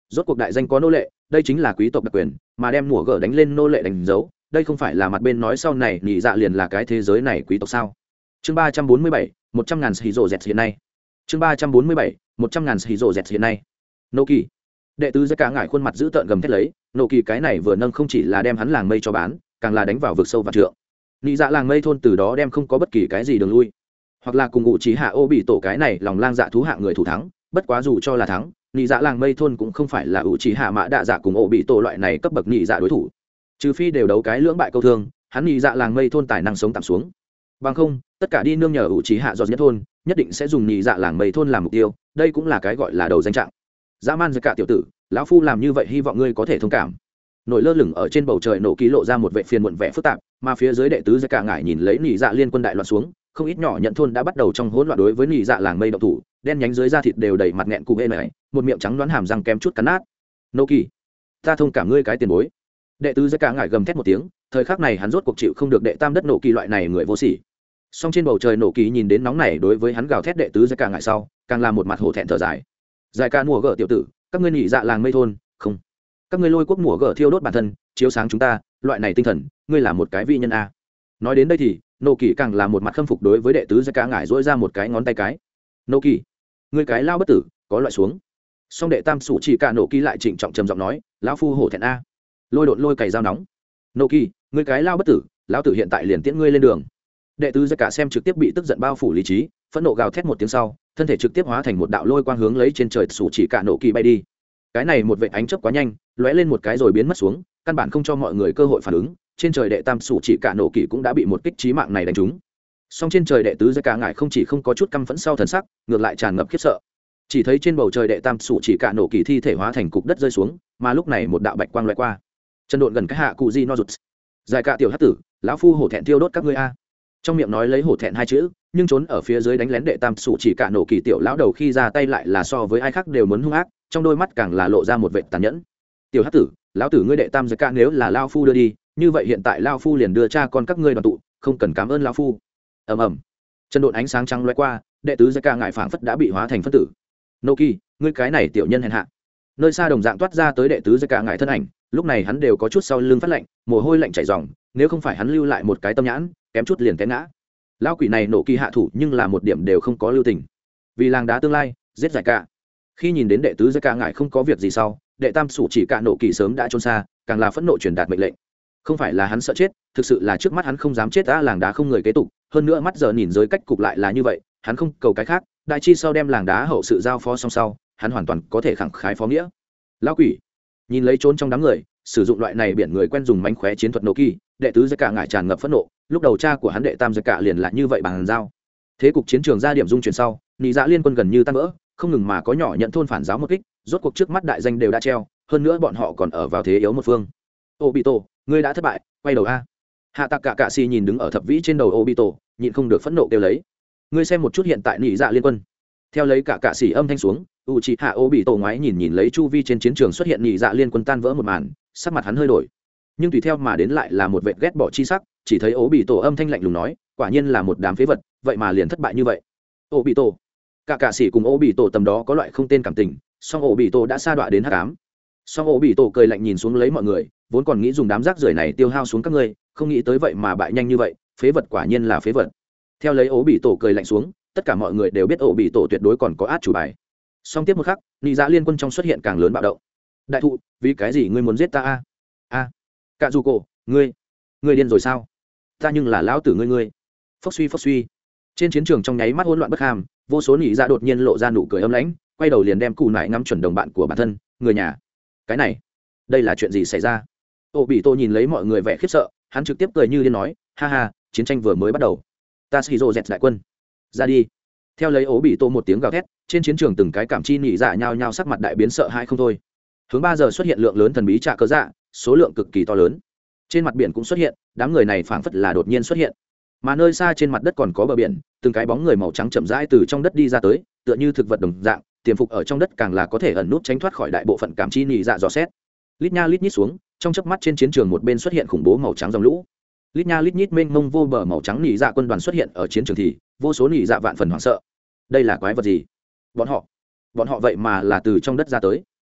rốt cuộc đại danh có nô lệ đây chính là quý tộc đặc quyền mà đem mùa gở đánh lên nô lệ đánh dấu đây không phải là mặt bên nói sau này nhị dạ liền là cái thế giới này quý tộc sao. Chương ba trăm bốn mươi bảy, một trăm ngàn hỉ rồ dẹt hiện nay. Chương ba trăm bốn mươi bảy, một trăm ngàn hỉ rồ dẹt hiện nay. Nô kỳ. Đệ tứ Giá Cả ngải khuôn mặt giữ tợn gầm thét lấy, nô kỳ cái này vừa nâng không chỉ là đem hắn làng mây cho bán, càng là đánh vào vực sâu và trượng. Nhị dạ làng mây thôn từ đó đem không có bất kỳ cái gì đường lui, hoặc là cùng ngụ trí hạ ô bị tổ cái này lòng lang dạ thú hạng người thủ thắng, bất quá dù cho là thắng, nhị dạ làng mây thôn cũng không phải là ủ trí hạ mã đạ dạ cùng ô bị tổ loại này cấp bậc nhị dạ đối thủ, trừ phi đều đấu cái lưỡng bại câu thương, hắn nhị dạ làng mây thôn tài năng sống tạm xuống, bằng không tất cả đi nương nhờ ủ trí hạ do nhất thôn nhất định sẽ dùng nhị dạ làng mây thôn làm mục tiêu, đây cũng là cái gọi là đầu danh trạng. Dã man giật cả tiểu tử, lão phu làm như vậy hy vọng ngươi có thể thông cảm. Nổi lơ lửng ở trên bầu trời nổ ký lộ ra một vệ phiền muộn vẻ phức tạp, mà phía dưới đệ tứ Giá Cả ngải nhìn lấy nhị dạ liên quân đại loạn xuống, không ít nhỏ nhận thôn đã bắt đầu trong hỗn loạn đối với nhị dạ làng mây động thủ, đen nhánh dưới da thịt đều đầy mặt nghẹn cụ hê này, một miệng trắng đoán hàm răng kém chút cắn nát. Nô kỳ, ta thông cảm ngươi cái tiền bối. Đệ tứ Giá Cả ngải gầm thét một tiếng, thời khắc này hắn rốt cuộc chịu không được đệ tam đất nổ kỳ loại này người vô sỉ. Song trên bầu trời nổ kỳ nhìn đến nóng này đối với hắn gào thét đệ tứ Giá Cả ngải sau, càng làm một mặt hổ thẹn thở dài. Dài ca mùa gở tiểu tử, các ngươi nhị dạ làng mây thôn, không, các ngươi lôi quốc mùa gở thiêu đốt bản thân, chiếu sáng chúng ta, loại này tinh thần, ngươi là một cái vị nhân a. Nói đến đây thì nô kỳ càng là một mặt khâm phục đối với đệ tứ Giá Cả ngải dỗi ra một cái ngón tay cái. Nô kỳ, ngươi cái lao bất tử, có loại xuống. Song đệ tam sủ chỉ cả nô kỳ lại trịnh trọng trầm giọng nói, lão phu hổ thẹn a. Lôi độn lôi cày dao nóng. Nô kỳ, ngươi cái lao bất tử, lão tử hiện tại liền tiễn ngươi lên đường. Đệ tứ Giá Cả xem trực tiếp bị tức giận bao phủ lý trí, phẫn nộ gào thét một tiếng sau, thân thể trực tiếp hóa thành một đạo lôi quang hướng lấy trên trời sủ chỉ cả nô kỳ bay đi. Cái này một vệt ánh chớp quá nhanh, lóe lên một cái rồi biến mất xuống, căn bản không cho mọi người cơ hội phản ứng. Trên trời đệ tam sủ chỉ cả nổ kỳ cũng đã bị một kích chí mạng này đánh trúng. Song trên trời đệ tứ Giá Cả ngải không chỉ không có chút căm phẫn sau thần sắc, ngược lại tràn ngập khiếp sợ. Chỉ thấy trên bầu trời đệ tam sủ chỉ cả nổ kỳ thi thể hóa thành cục đất rơi xuống, mà lúc này một đạo bạch quang lóe qua. Chân độn gần cái hạ cụ di no rụt. Dài cả tiểu hắc tử, lão phu hổ thẹn tiêu đốt các ngươi a. Trong miệng nói lấy hổ thẹn hai chữ, nhưng trốn ở phía dưới đánh lén đệ tam sủ chỉ cả nổ kỳ tiểu lão đầu khi ra tay lại là so với ai khác đều muốn hung ác, trong đôi mắt càng là lộ ra một vệt tàn nhẫn. Tiểu hắc tử, lão tử ngươi đệ tam Giá Cả nếu là lão phu đưa đi, như vậy hiện tại lao phu liền đưa cha con các ngươi đoàn tụ, không cần cảm ơn lao phu. Ầm ầm, chân độn ánh sáng trắng lóe qua, đệ tứ Giá Cả ngải phảng phất đã bị hóa thành phân tử. Nô kỳ, ngươi cái này tiểu nhân hèn hạ. Nơi xa đồng dạng toát ra tới đệ tứ Giá Cả ngải thân ảnh, lúc này hắn đều có chút sau lưng phát lạnh, mồ hôi lạnh chảy ròng, nếu không phải hắn lưu lại một cái tâm nhãn, kém chút liền té ngã. Lão quỷ này nổ kỳ hạ thủ nhưng là một điểm đều không có lưu tình, vì làng đá tương lai giết Giải Cả. Khi nhìn đến đệ tứ Giá Cả ngải không có việc gì sau, đệ tam sủ chỉ cả nổ kỳ sớm đã trốn xa, càng là phẫn nộ truyền đạt mệnh lệnh. Không phải là hắn sợ chết, thực sự là trước mắt hắn không dám chết ta, làng đá không người kế tục, hơn nữa mắt giờ nhìn giới cách cục lại là như vậy, hắn không cầu cái khác, đại chi sau đem làng đá hậu sự giao phó xong sau, hắn hoàn toàn có thể khẳng khái phó nghĩa. Lão quỷ, nhìn lấy trốn trong đám người, sử dụng loại này biển người quen dùng mánh khóe chiến thuật nổ kỳ, đệ tứ Giá Cả ngải tràn ngập phẫn nộ, lúc đầu cha của hắn đệ tam Giá Cả liền là như vậy bằng giao. Thế cục chiến trường ra điểm dung chuyển sau, nhị dạ liên quân gần như tan vỡ, không ngừng mà có nhỏ nhận thôn phản giáo một kích, rốt cuộc trước mắt đại danh đều đã treo, hơn nữa bọn họ còn ở vào thế yếu một phương. Obito, ngươi đã thất bại, quay đầu a. Hạ Tạc Cả Cạ Xì nhìn đứng ở thập vĩ trên đầu Obito, nhịn không được phẫn nộ kêu lấy. Ngươi xem một chút hiện tại nhị dạ liên quân. Theo lấy Cả Cạ Xì âm thanh xuống, Uchiha Obito ngoái nhìn nhìn lấy chu vi trên chiến trường xuất hiện nhị dạ liên quân tan vỡ một màn, sắc mặt hắn hơi đổi. Nhưng tùy theo mà đến lại là một vệt ghét bỏ chi sắc, chỉ thấy Obito âm thanh lạnh lùng nói, quả nhiên là một đám phế vật, vậy mà liền thất bại như vậy. Obito, Cả Cạ Xì cùng Obito tầm đó có loại không tên cảm tình, song Obito đã sa đọa đến hắc ám. Song Obito cười lạnh nhìn xuống lấy mọi người, vốn còn nghĩ dùng đám rác rưởi này tiêu hao xuống các ngươi, không nghĩ tới vậy mà bại nhanh như vậy, phế vật quả nhiên là phế vật. Theo lấy Obito cười lạnh xuống, tất cả mọi người đều biết Obito tuyệt đối còn có át chủ bài. Song tiếp một khắc, nhị dạ liên quân trong xuất hiện càng lớn bạo động. Đại thụ, vì cái gì ngươi muốn giết ta a? A, Cạ Dù Cổ, ngươi, ngươi điên rồi sao? Ta nhưng là lão tử ngươi ngươi. Phốc suy phốc suy. Trên chiến trường trong nháy mắt hỗn loạn bất ham, vô số nhị dạ đột nhiên lộ ra nụ cười âm lãnh, quay đầu liền đem cù nải ngắm chuẩn đồng bạn của bản thân, người nhà. Cái này, đây là chuyện gì xảy ra? Obito nhìn lấy mọi người vẻ khiếp sợ, hắn trực tiếp cười như điên nói, ha ha, chiến tranh vừa mới bắt đầu. Tashiro dẹt đại quân, ra đi. Theo lấy Obito một tiếng gào thét, trên chiến trường từng cái cảm chi nhị dạ nhao nhao sắc mặt đại biến sợ hãi không thôi. Hướng ba giờ xuất hiện lượng lớn thần bí trạ cơ dạ, số lượng cực kỳ to lớn. Trên mặt biển cũng xuất hiện, đám người này phảng phất là đột nhiên xuất hiện. Mà nơi xa trên mặt đất còn có bờ biển, từng cái bóng người màu trắng chậm rãi từ trong đất đi ra tới, tựa như thực vật đồng dạng, tiềm phục ở trong đất càng là có thể ẩn nút tránh thoát khỏi đại bộ phận cảm chi nhị dạ dò xét. Lít nha lít nhít xuống, trong chớp mắt trên chiến trường một bên xuất hiện khủng bố màu trắng dòng lũ. Lít nha lít nhít mênh mông vô bờ màu trắng nhị dạ quân đoàn xuất hiện ở chiến trường thì, vô số nhị dạ vạn phần hoảng sợ. Đây là quái vật gì? Bọn họ, bọn họ vậy mà là từ trong đất ra tới.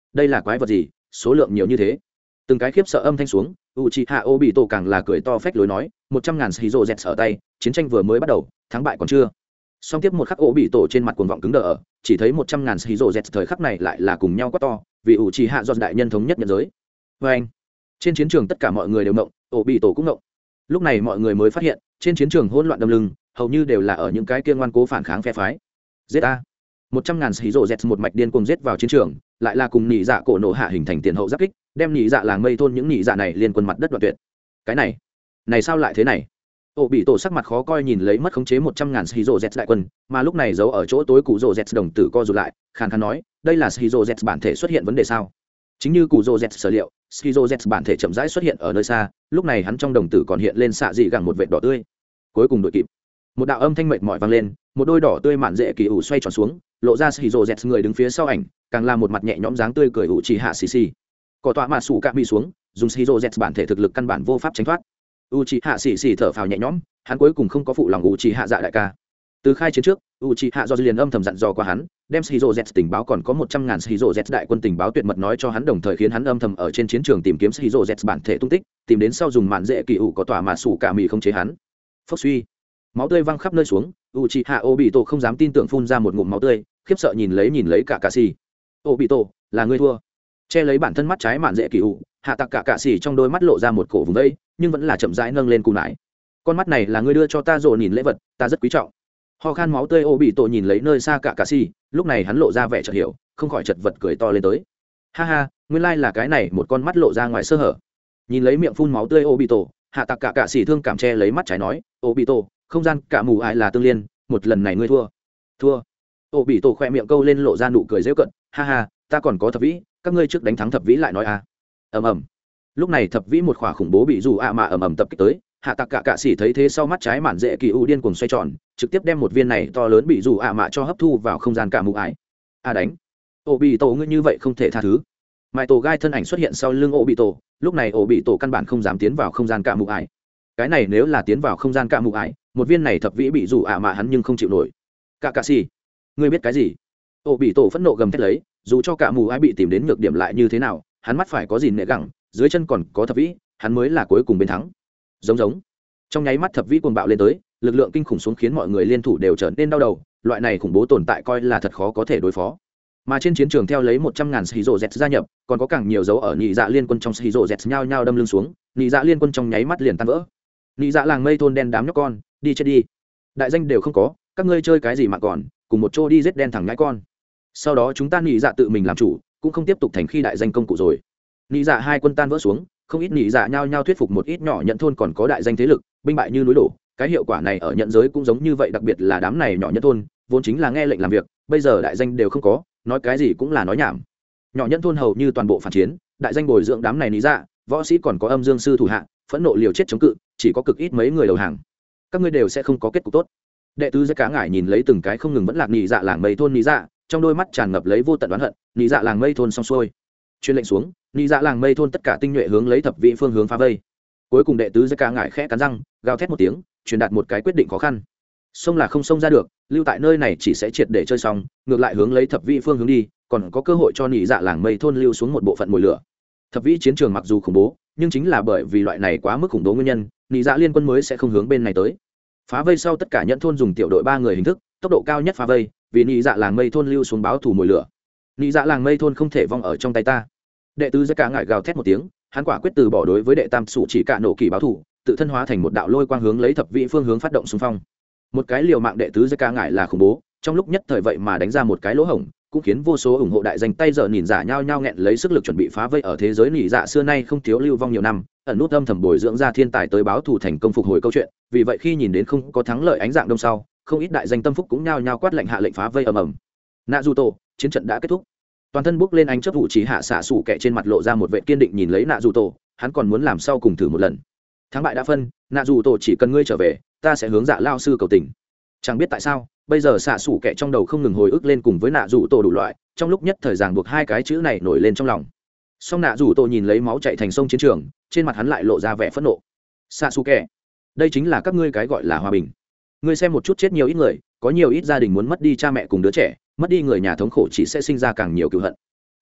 đây là quái vật gì số lượng nhiều như thế. Từng cái khiếp sợ âm thanh xuống, Uchiha Obito càng là cười to phách lối nói, một trăm ngàn Shiro Z ở tay, chiến tranh vừa mới bắt đầu, thắng bại còn chưa. Song tiếp một khắc Obito trên mặt cuồng vọng cứng đờ ở, chỉ thấy một trăm ngàn Shiro Z thời khắc này lại là cùng nhau quát to, vì Uchiha do đại nhân thống nhất nhận giới. Và anh, trên chiến trường tất cả mọi người đều động, Obito cũng động. Lúc này mọi người mới phát hiện, trên chiến trường hỗn loạn đâm lưng, hầu như đều là ở những cái kia ngoan cố phản kháng phe phái. Z a một trăm ngàn Shiro Z một mạch điên cuồng giết vào chiến trường, lại là cùng nhị dạ cổ nổ hạ hình thành tiền hậu giáp kích, đem nhị dạ làng mây thôn những nhị dạ này liên quân mặt đất đoạn tuyệt. Cái này, này sao lại thế này? Ô bị tổ sắc mặt khó coi nhìn lấy mất khống chế một trăm ngàn Shiro Z đại quân, mà lúc này giấu ở chỗ tối Cú Rồ Z đồng tử co rụt lại, khàn khàn nói, đây là Shiro Z bản thể xuất hiện vấn đề sao? Chính như Cú Rồ Z sở liệu, Shiro Z bản thể chậm rãi xuất hiện ở nơi xa, lúc này hắn trong đồng tử còn hiện lên xạ dị gẳng một vệt đỏ tươi. Cuối cùng đội kịp, một đạo âm thanh mệt mỏi vang lên, một đôi đỏ tươi mạn dễ kỳ ủ xoay tròn xuống, lộ ra Shiro Z người đứng phía sau ảnh, càng là một mặt nhẹ nhõm dáng tươi cười ủ chỉ hạ xì xì. Cỏ tọa mà sủ cạ bị xuống, dùng Shiro Z bản thể thực lực căn bản vô pháp tránh thoát. Uchiha xì xì thở phào nhẹ nhõm, hắn cuối cùng không có phụ lòng Uchiha dạ đại ca. Từ khai chiến trước, Uchiha do liền âm thầm dặn dò qua hắn, đem Shiro Z tình báo còn có một trăm ngàn Shiro Z đại quân tình báo tuyệt mật nói cho hắn, đồng thời khiến hắn âm thầm ở trên chiến trường tìm kiếm Shiro Z bản thể tung tích, tìm đến sau dùng mạn dễ kỳ ủ có tỏa mà sủ cả mì không chế hắn. Phốc suy, máu tươi văng khắp nơi xuống, Uchiha Obito không dám tin tưởng phun ra một ngụm máu tươi, khiếp sợ nhìn lấy nhìn lấy cả cạ xì. Obito, là ngươi thua. Che lấy bản thân mắt trái mạn dễ kỳ ủ, hạ tặc cả cạ xì trong đôi mắt lộ ra một cổ vùng vây, nhưng vẫn là chậm rãi nâng lên cù nải. Con mắt này là ngươi đưa cho ta rồi nhìn lễ vật, ta rất quý trọng. Ho khan máu tươi Obito nhìn lấy nơi xa cả cạ xì, lúc này hắn lộ ra vẻ chợt hiểu, không khỏi chật vật cười to lên tới. Ha ha, nguyên lai là cái này, một con mắt lộ ra ngoài sơ hở. Nhìn lấy miệng phun máu tươi Obito, hạ tặc cả cạ xì thương cảm che lấy mắt trái nói, Obito, không gian cả mù ai là tương liên, một lần này ngươi thua. Thua. Obito khoe miệng câu lên lộ ra nụ cười giễu cợt, ha ha, ta còn có thập vĩ, các ngươi trước đánh thắng thập vĩ lại nói à. Ầm ầm. Lúc này thập vĩ một khỏa khủng bố bị dù ạ mạ ầm ầm tập kích tới, hạ tặc cả cạ xỉ thấy thế sau mắt trái mạn dễ kỳ u điên cuồng xoay tròn, trực tiếp đem một viên này to lớn bị dù ạ mạ cho hấp thu vào không gian cả mù ải. A đánh. Obito ngươi như vậy không thể tha thứ. Mai tổ gai thân ảnh xuất hiện sau lưng Obito, lúc này Obito căn bản không dám tiến vào không gian cả mù ải. Cái này nếu là tiến vào không gian cả mù ải, một viên này thập vĩ bị dù ạ mạ hắn nhưng không chịu nổi. Cả cạ xỉ, ngươi biết cái gì? Obito phẫn nộ gầm thét lấy, dù cho cả mù ải bị tìm đến nhược điểm lại như thế nào, hắn mắt phải có gì nệ gẳng, dưới chân còn có thập vĩ, hắn mới là cuối cùng bên thắng. Giống giống. Trong nháy mắt thập vĩ cuồng bạo lên tới, lực lượng kinh khủng xuống khiến mọi người liên thủ đều trở nên đau đầu, loại này khủng bố tồn tại coi là thật khó có thể đối phó. Mà trên chiến trường theo lấy một trăm ngàn Shiro Z gia nhập, còn có càng nhiều dấu ở nhị dạ liên quân trong Shiro Z nhao nhao đâm lưng xuống, nhị dạ liên quân trong nháy mắt liền tan vỡ. Nhị dạ làng mây thôn đen đám nhóc con, đi chết đi. Đại danh đều không có, các ngươi chơi cái gì mà còn, cùng một chỗ đi giết đen thẳng nhãi con. Sau đó chúng ta nhị dạ tự mình làm chủ, cũng không tiếp tục thành khi đại danh công cụ rồi. Nhị dạ hai quân tan vỡ xuống, không ít nhị dạ nhao nhao thuyết phục một ít nhỏ nhận thôn còn có đại danh thế lực, binh bại như núi đổ. Cái hiệu quả này ở nhận giới cũng giống như vậy, đặc biệt là đám này nhỏ nhận thôn, vốn chính là nghe lệnh làm việc, bây giờ đại danh đều không có, nói cái gì cũng là nói nhảm. Nhỏ nhận thôn hầu như toàn bộ phản chiến, đại danh bồi dưỡng đám này nhị dạ, võ sĩ còn có âm dương sư thủ hạ, phẫn nộ liều chết chống cự, chỉ có cực ít mấy người đầu hàng. Các ngươi đều sẽ không có kết cục tốt. Đệ tứ Giai Cá Ngải nhìn lấy từng cái không ngừng vẫn lạc nhị dạ làng mây thôn nhị dạ, trong đôi mắt tràn ngập lấy vô tận oán hận. Nhị dạ làng mây thôn xong xuôi, truyền lệnh xuống, nhị dạ làng mây thôn tất cả tinh nhuệ hướng lấy thập vị phương hướng phá vây. Cuối cùng đệ tứ Giai Cá Ngải khẽ cắn răng, gào thét một tiếng, truyền đạt một cái quyết định khó khăn. Xông là không xông ra được, lưu tại nơi này chỉ sẽ triệt để chơi xong, ngược lại hướng lấy thập vị phương hướng đi, còn có cơ hội cho nhị dạ làng mây thôn lưu xuống một bộ phận mồi lửa. Thập vị chiến trường mặc dù khủng bố, nhưng chính là bởi vì loại này quá mức khủng bố nguyên nhân, nhị dạ liên quân mới sẽ không hướng bên này tới. Phá vây sau tất cả nhận thôn dùng tiểu đội ba người hình thức, tốc độ cao nhất phá vây, vì nhị dạ làng mây thôn lưu xuống báo thủ mồi lửa. Nhị dạ làng mây thôn không thể vong ở trong tay ta. Đệ tứ Giai Cá Ngải gào thét một tiếng, hắn quả quyết từ bỏ đối với đệ tam sủ chỉ cả nổ kỳ báo thủ, tự thân hóa thành một đạo lôi quang hướng lấy thập vị phương hướng phát động xung phong. Một cái liều mạng đệ tứ Giai Cá Ngải là khủng bố, trong lúc nhất thời vậy mà đánh ra một cái lỗ hổng, cũng khiến vô số ủng hộ đại danh tay giờ nhìn giả nhao nhao nghẹn lấy sức lực chuẩn bị phá vây. Ở thế giới nhị dạ xưa nay không thiếu lưu vong nhiều năm, ẩn nút âm thầm bồi dưỡng ra thiên tài tới báo thù thành công phục hồi câu chuyện, vì vậy khi nhìn đến không có thắng lợi ánh dạng đông sau, không ít đại danh tâm phúc cũng nhao nhao quát lệnh hạ lệnh phá vây ầm ầm. Naruto, chiến trận đã kết thúc. Toàn thân bốc lên ánh chớp vụ chỉ hạ xạ sủ kẻ trên mặt lộ ra một vẻ kiên định nhìn lấy Naruto, hắn còn muốn làm sau cùng thử một lần. Thắng bại đã phân, Naruto chỉ cần ngươi trở về, ta sẽ hướng Dạ lao sư cầu tình. Chẳng biết tại sao, bây giờ xạ sủ kẻ trong đầu không ngừng hồi ức lên cùng với Naruto đủ loại, trong lúc nhất thời ràng buộc hai cái chữ này nổi lên trong lòng. Song Naruto nhìn lấy máu chảy thành sông chiến trường, trên mặt hắn lại lộ ra vẻ phẫn nộ. Sasuke, đây chính là các ngươi cái gọi là hòa bình. Ngươi xem một chút chết nhiều ít người, có nhiều ít gia đình muốn mất đi cha mẹ cùng đứa trẻ, mất đi người nhà thống khổ chỉ sẽ sinh ra càng nhiều cựu hận.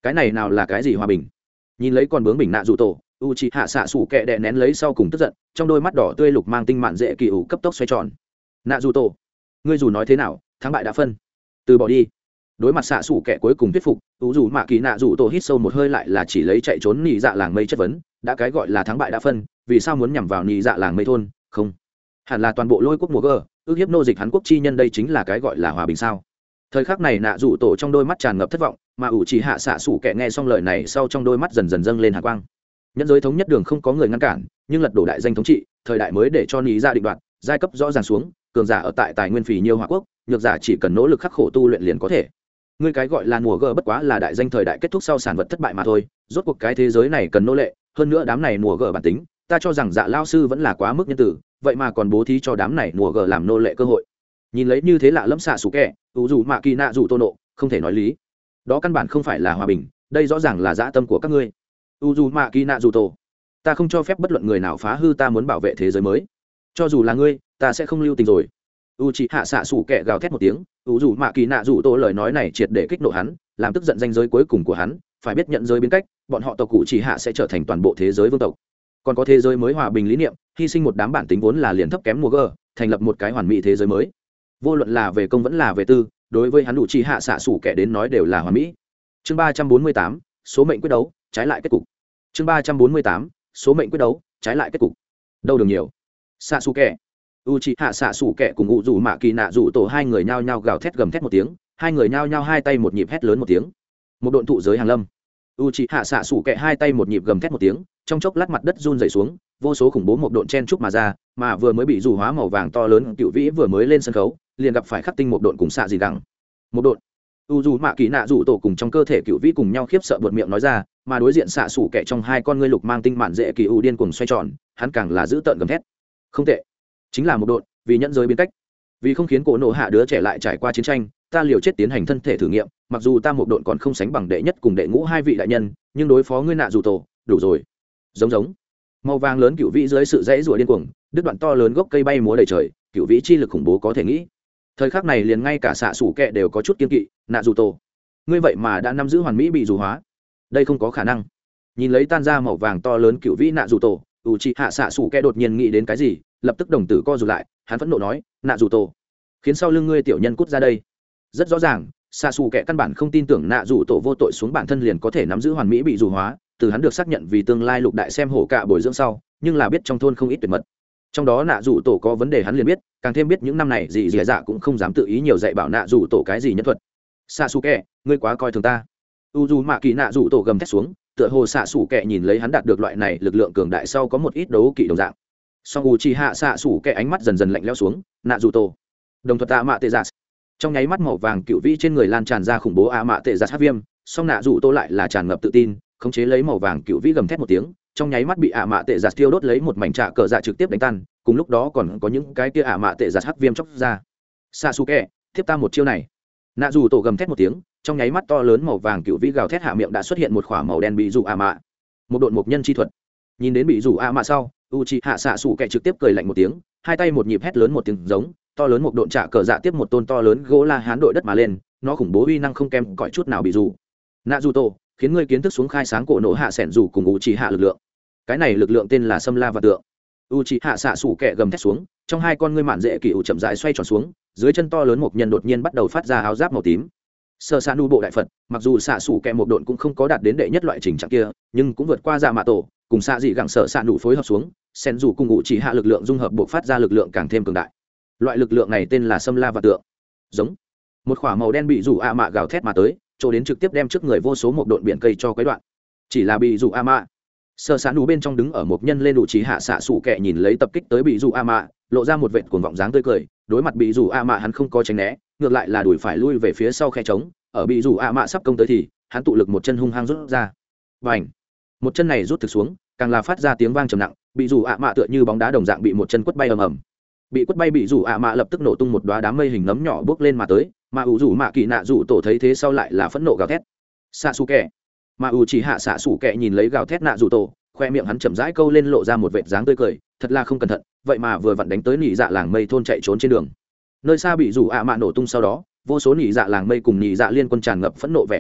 cái này nào là cái gì hòa bình? Nhìn lấy con bướng bình nạ dù tổ, u chị hạ xạ sủ kẹ đè nén lấy sau cùng tức giận, trong đôi mắt đỏ tươi lục mang tinh mạn dễ kỳ ủ cấp tốc xoay tròn. Nạ dù tổ, ngươi dù nói thế nào, thắng bại đã phân, từ bỏ đi. Đối mặt xạ sủ kẹ cuối cùng thuyết phục, u dù mạ kỳ nạ dù tổ hít sâu một hơi lại là chỉ lấy chạy trốn nhị dạ làng mây chất vấn, đã cái gọi là thắng bại đã phân, vì sao muốn nhằm vào nhị dạ làng mây thôn? Không, hẳn là toàn bộ lôi quốc mùa gờ, ước hiếp nô dịch hắn quốc chi nhân, đây chính là cái gọi là hòa bình sao? Thời khắc này nạ dù tổ trong đôi mắt tràn ngập thất vọng, mà ủ chỉ hạ xạ sủ kẻ nghe xong lời này sau trong đôi mắt dần dần dâng lên hạ quang. Nhân giới thống nhất đường không có người ngăn cản, nhưng lật đổ đại danh thống trị, thời đại mới để cho nhị gia định đoạt, giai cấp rõ ràng xuống, cường giả ở tại tài nguyên phì nhiêu hòa quốc, nhược giả chỉ cần nỗ lực khắc khổ tu luyện liền có thể. Ngươi cái gọi là mùa gờ bất quá là đại danh thời đại kết thúc sau sản vật thất bại mà thôi, rốt cuộc cái thế giới này cần nô lệ, hơn nữa đám này mùa gờ bản tính, ta cho rằng dạ lao sư vẫn là quá mức nhân tử, vậy mà còn bố thí cho đám này mùa gờ làm nô lệ cơ hội. Nhìn lấy như thế lạ lẫm xạ sủ kẻ, u dù mạ kỳ nạ dù tô nộ, không thể nói lý, đó căn bản không phải là hòa bình, đây rõ ràng là dã tâm của các ngươi. u dù mạ kỳ nạ dù tô, ta không cho phép bất luận người nào phá hư ta muốn bảo vệ thế giới mới, cho dù là ngươi ta sẽ không lưu tình rồi. u chị hạ xạ sủ kẻ gào thét một tiếng, u dù mạ kỳ nạ dù tô lời nói này triệt để kích nộ hắn, làm tức giận danh giới cuối cùng của hắn, phải biết nhận giới biến cách, bọn họ tộc cụ chỉ hạ sẽ trở thành toàn bộ thế giới vương tộc, còn có thế giới mới hòa bình lý niệm, hy sinh một đám bản tính vốn là liền thấp kém mùa gờ, thành lập một cái hoàn mỹ thế giới mới, vô luận là về công vẫn là về tư, đối với hắn đủ chỉ hạ xạ sủ kẻ đến nói đều là hoàn mỹ. Chương ba trăm bốn mươi tám, số mệnh quyết đấu, trái lại kết cục. Chương ba trăm bốn mươi tám, số mệnh quyết đấu, trái lại kết cục. Đâu đường nhiều. Xạ sủ kẻ, u chỉ hạ xạ sủ kẻ cùng ngụ rủ mạ kỳ nạ rủ tổ hai người nhao nhao gào thét gầm thét một tiếng, hai người nhao nhao hai tay một nhịp hét lớn một tiếng. Một độn thụ giới hàng lâm. u chỉ hạ xạ sủ kẻ hai tay một nhịp gầm thét một tiếng, trong chốc lát mặt đất run rẩy xuống, vô số khủng bố một độn chen trúc mà ra, mà vừa mới bị dù hóa màu vàng to lớn cựu vĩ vừa mới lên sân khấu, liền gặp phải khắc tinh một độn cùng xạ gì đằng. Một độn, u dù mạ kỳ nạ rủ tổ cùng trong cơ thể cựu vĩ cùng nhau khiếp sợ buột miệng nói ra, mà đối diện xạ sủ kẻ trong hai con ngươi lục mang tinh mạn dễ kỳ u điên cuồng xoay tròn, hắn càng là giữ tợn gầm thét. Không tệ, chính là một độn, vì nhẫn giới biến cách, vì không khiến cổ nổ hạ đứa trẻ lại trải qua chiến tranh, ta liều chết tiến hành thân thể thử nghiệm, mặc dù ta một độn còn không sánh bằng đệ nhất cùng đệ ngũ hai vị đại nhân, nhưng đối phó ngươi nạ rủ tổ đủ rồi. Giống giống màu vàng lớn cựu vĩ dưới sự dãy rủa điên cuồng, đứt đoạn to lớn gốc cây bay múa đầy trời, cựu vĩ chi lực khủng bố có thể nghĩ. Thời khắc này liền ngay cả xạ sủ kẹ đều có chút kiên kỵ, nạ dù tổ, ngươi vậy mà đã nắm giữ hoàn mỹ bị dù hóa, đây không có khả năng. Nhìn lấy tan ra màu vàng to lớn cựu vĩ nạ dù tổ, u chị hạ xạ sủ kẹ đột nhiên nghĩ đến cái gì, lập tức đồng tử co rụt lại, hắn phẫn nộ nói, nạ dù tổ, khiến sau lưng ngươi tiểu nhân cút ra đây. Rất rõ ràng, xạ sủ kẹ căn bản không tin tưởng nạ dù tổ vô tội xuống bản thân liền có thể nắm giữ hoàn mỹ bị dù hóa, từ hắn được xác nhận vì tương lai lục đại xem hổ cạ bồi dưỡng sau, nhưng là biết trong thôn không ít tuyệt mật, trong đó nạ dù tổ có vấn đề hắn liền biết, càng thêm biết những năm này gì dì dạ cũng không dám tự ý nhiều dạy bảo nạ dù tổ cái gì nhân thuật. Xạ xù kẹ, ngươi quá coi thường ta. u dù mạ kỳ nạ dù tổ gầm thét xuống, tựa hồ xạ xù kẹ nhìn lấy hắn đạt được loại này lực lượng cường đại sau có một ít đấu kỵ đồng dạng. Song u chi hạ xạ xù kẹ ánh mắt dần dần lạnh lẽo xuống, nạ dù tổ, đồng thuật tạ mạ tê giạt. Trong nháy mắt màu vàng cựu vĩ trên người lan tràn ra khủng bố ạ mạ tê giạt hát viêm, song nạ dù tổ lại là tràn ngập tự tin, khống chế lấy màu vàng cựu vĩ gầm thét một tiếng, trong nháy mắt bị ạ mạ tệ giạt tiêu đốt lấy một mảnh trạ cờ dạ trực tiếp đánh tan, cùng lúc đó còn có những cái kia ạ mạ tệ giạt hắc viêm chóc ra. Sasuke, tiếp ta một chiêu này. Nạ dù tổ gầm thét một tiếng, trong nháy mắt to lớn màu vàng cựu vĩ gào thét hạ miệng đã xuất hiện một khỏa màu đen bị dù ạ mạ, một độn mục nhân chi thuật. Nhìn đến bị dù ạ mạ sau, Uchiha Sasuke trực tiếp cười lạnh một tiếng, hai tay một nhịp hét lớn một tiếng giống, to lớn một độn trạ cờ dạ tiếp một tôn to lớn gỗ la hán đội đất mà lên, nó khủng bố uy năng không kém cỏi chút nào bị dù. Naruto, khiến ngươi kiến thức xuống khai sáng cổ nổ hạ sẻn dù cùng Uchiha lực lượng. Cái này lực lượng tên là Sâm La và tượng. Uchiha xạ sủ kẹ gầm thét xuống, trong hai con ngươi mạn dễ kỳ ủ chậm rãi xoay tròn xuống, dưới chân to lớn một nhân đột nhiên bắt đầu phát ra áo giáp màu tím. Sơ Sa Nu bộ đại Phật, mặc dù xạ sủ kẹ một độn cũng không có đạt đến đệ nhất loại trình trạng kia, nhưng cũng vượt qua dạ mạ tổ, cùng xạ dị gẳng sở xạ nụ phối hợp xuống, sen dù cùng Uchiha lực lượng dung hợp buộc phát ra lực lượng càng thêm cường đại. Loại lực lượng này tên là Sâm La và tượng. Giống một khỏa màu đen bị rủ a mạ gào thét mà tới, chỗ đến trực tiếp đem trước người vô số một độn biển cây cho quấy đoạn. Chỉ là bị rủ a mạ. Sơ Sán Nú bên trong đứng ở một nhân lên đủ trí hạ xạ sủ kẹ nhìn lấy tập kích tới bị dù a mạ, lộ ra một vệt cuồng vọng dáng tươi cười, đối mặt bị dù a mạ hắn không có tránh né, ngược lại là đuổi phải lui về phía sau khe trống, ở bị dù a mạ sắp công tới thì hắn tụ lực một chân hung hăng rút ra. Bành! Một chân này rút thực xuống, càng là phát ra tiếng vang trầm nặng, bị dù a mạ tựa như bóng đá đồng dạng bị một chân quất bay ầm ầm. Bị quất bay bị dù a mạ lập tức nổ tung một đóa đám mây hình nấm nhỏ bước lên mà tới, mà ủ rủ mạ kỳ nạ rủ tổ thấy thế sau lại là phẫn nộ gào thét. Sasuke! Mà ủ chỉ hạ xạ sủ kẹ nhìn lấy gào thét nạ rủ tổ, khoe miệng hắn chậm rãi câu lên lộ ra một vệt dáng tươi cười, thật là không cẩn thận, vậy mà vừa vặn đánh tới nỉ dạ làng mây thôn chạy trốn trên đường. Nơi xa bị rủ ạ mạ nổ tung sau đó, vô số nỉ dạ làng mây cùng nỉ dạ liên quân tràn ngập phẫn nộ vẻ oán hận,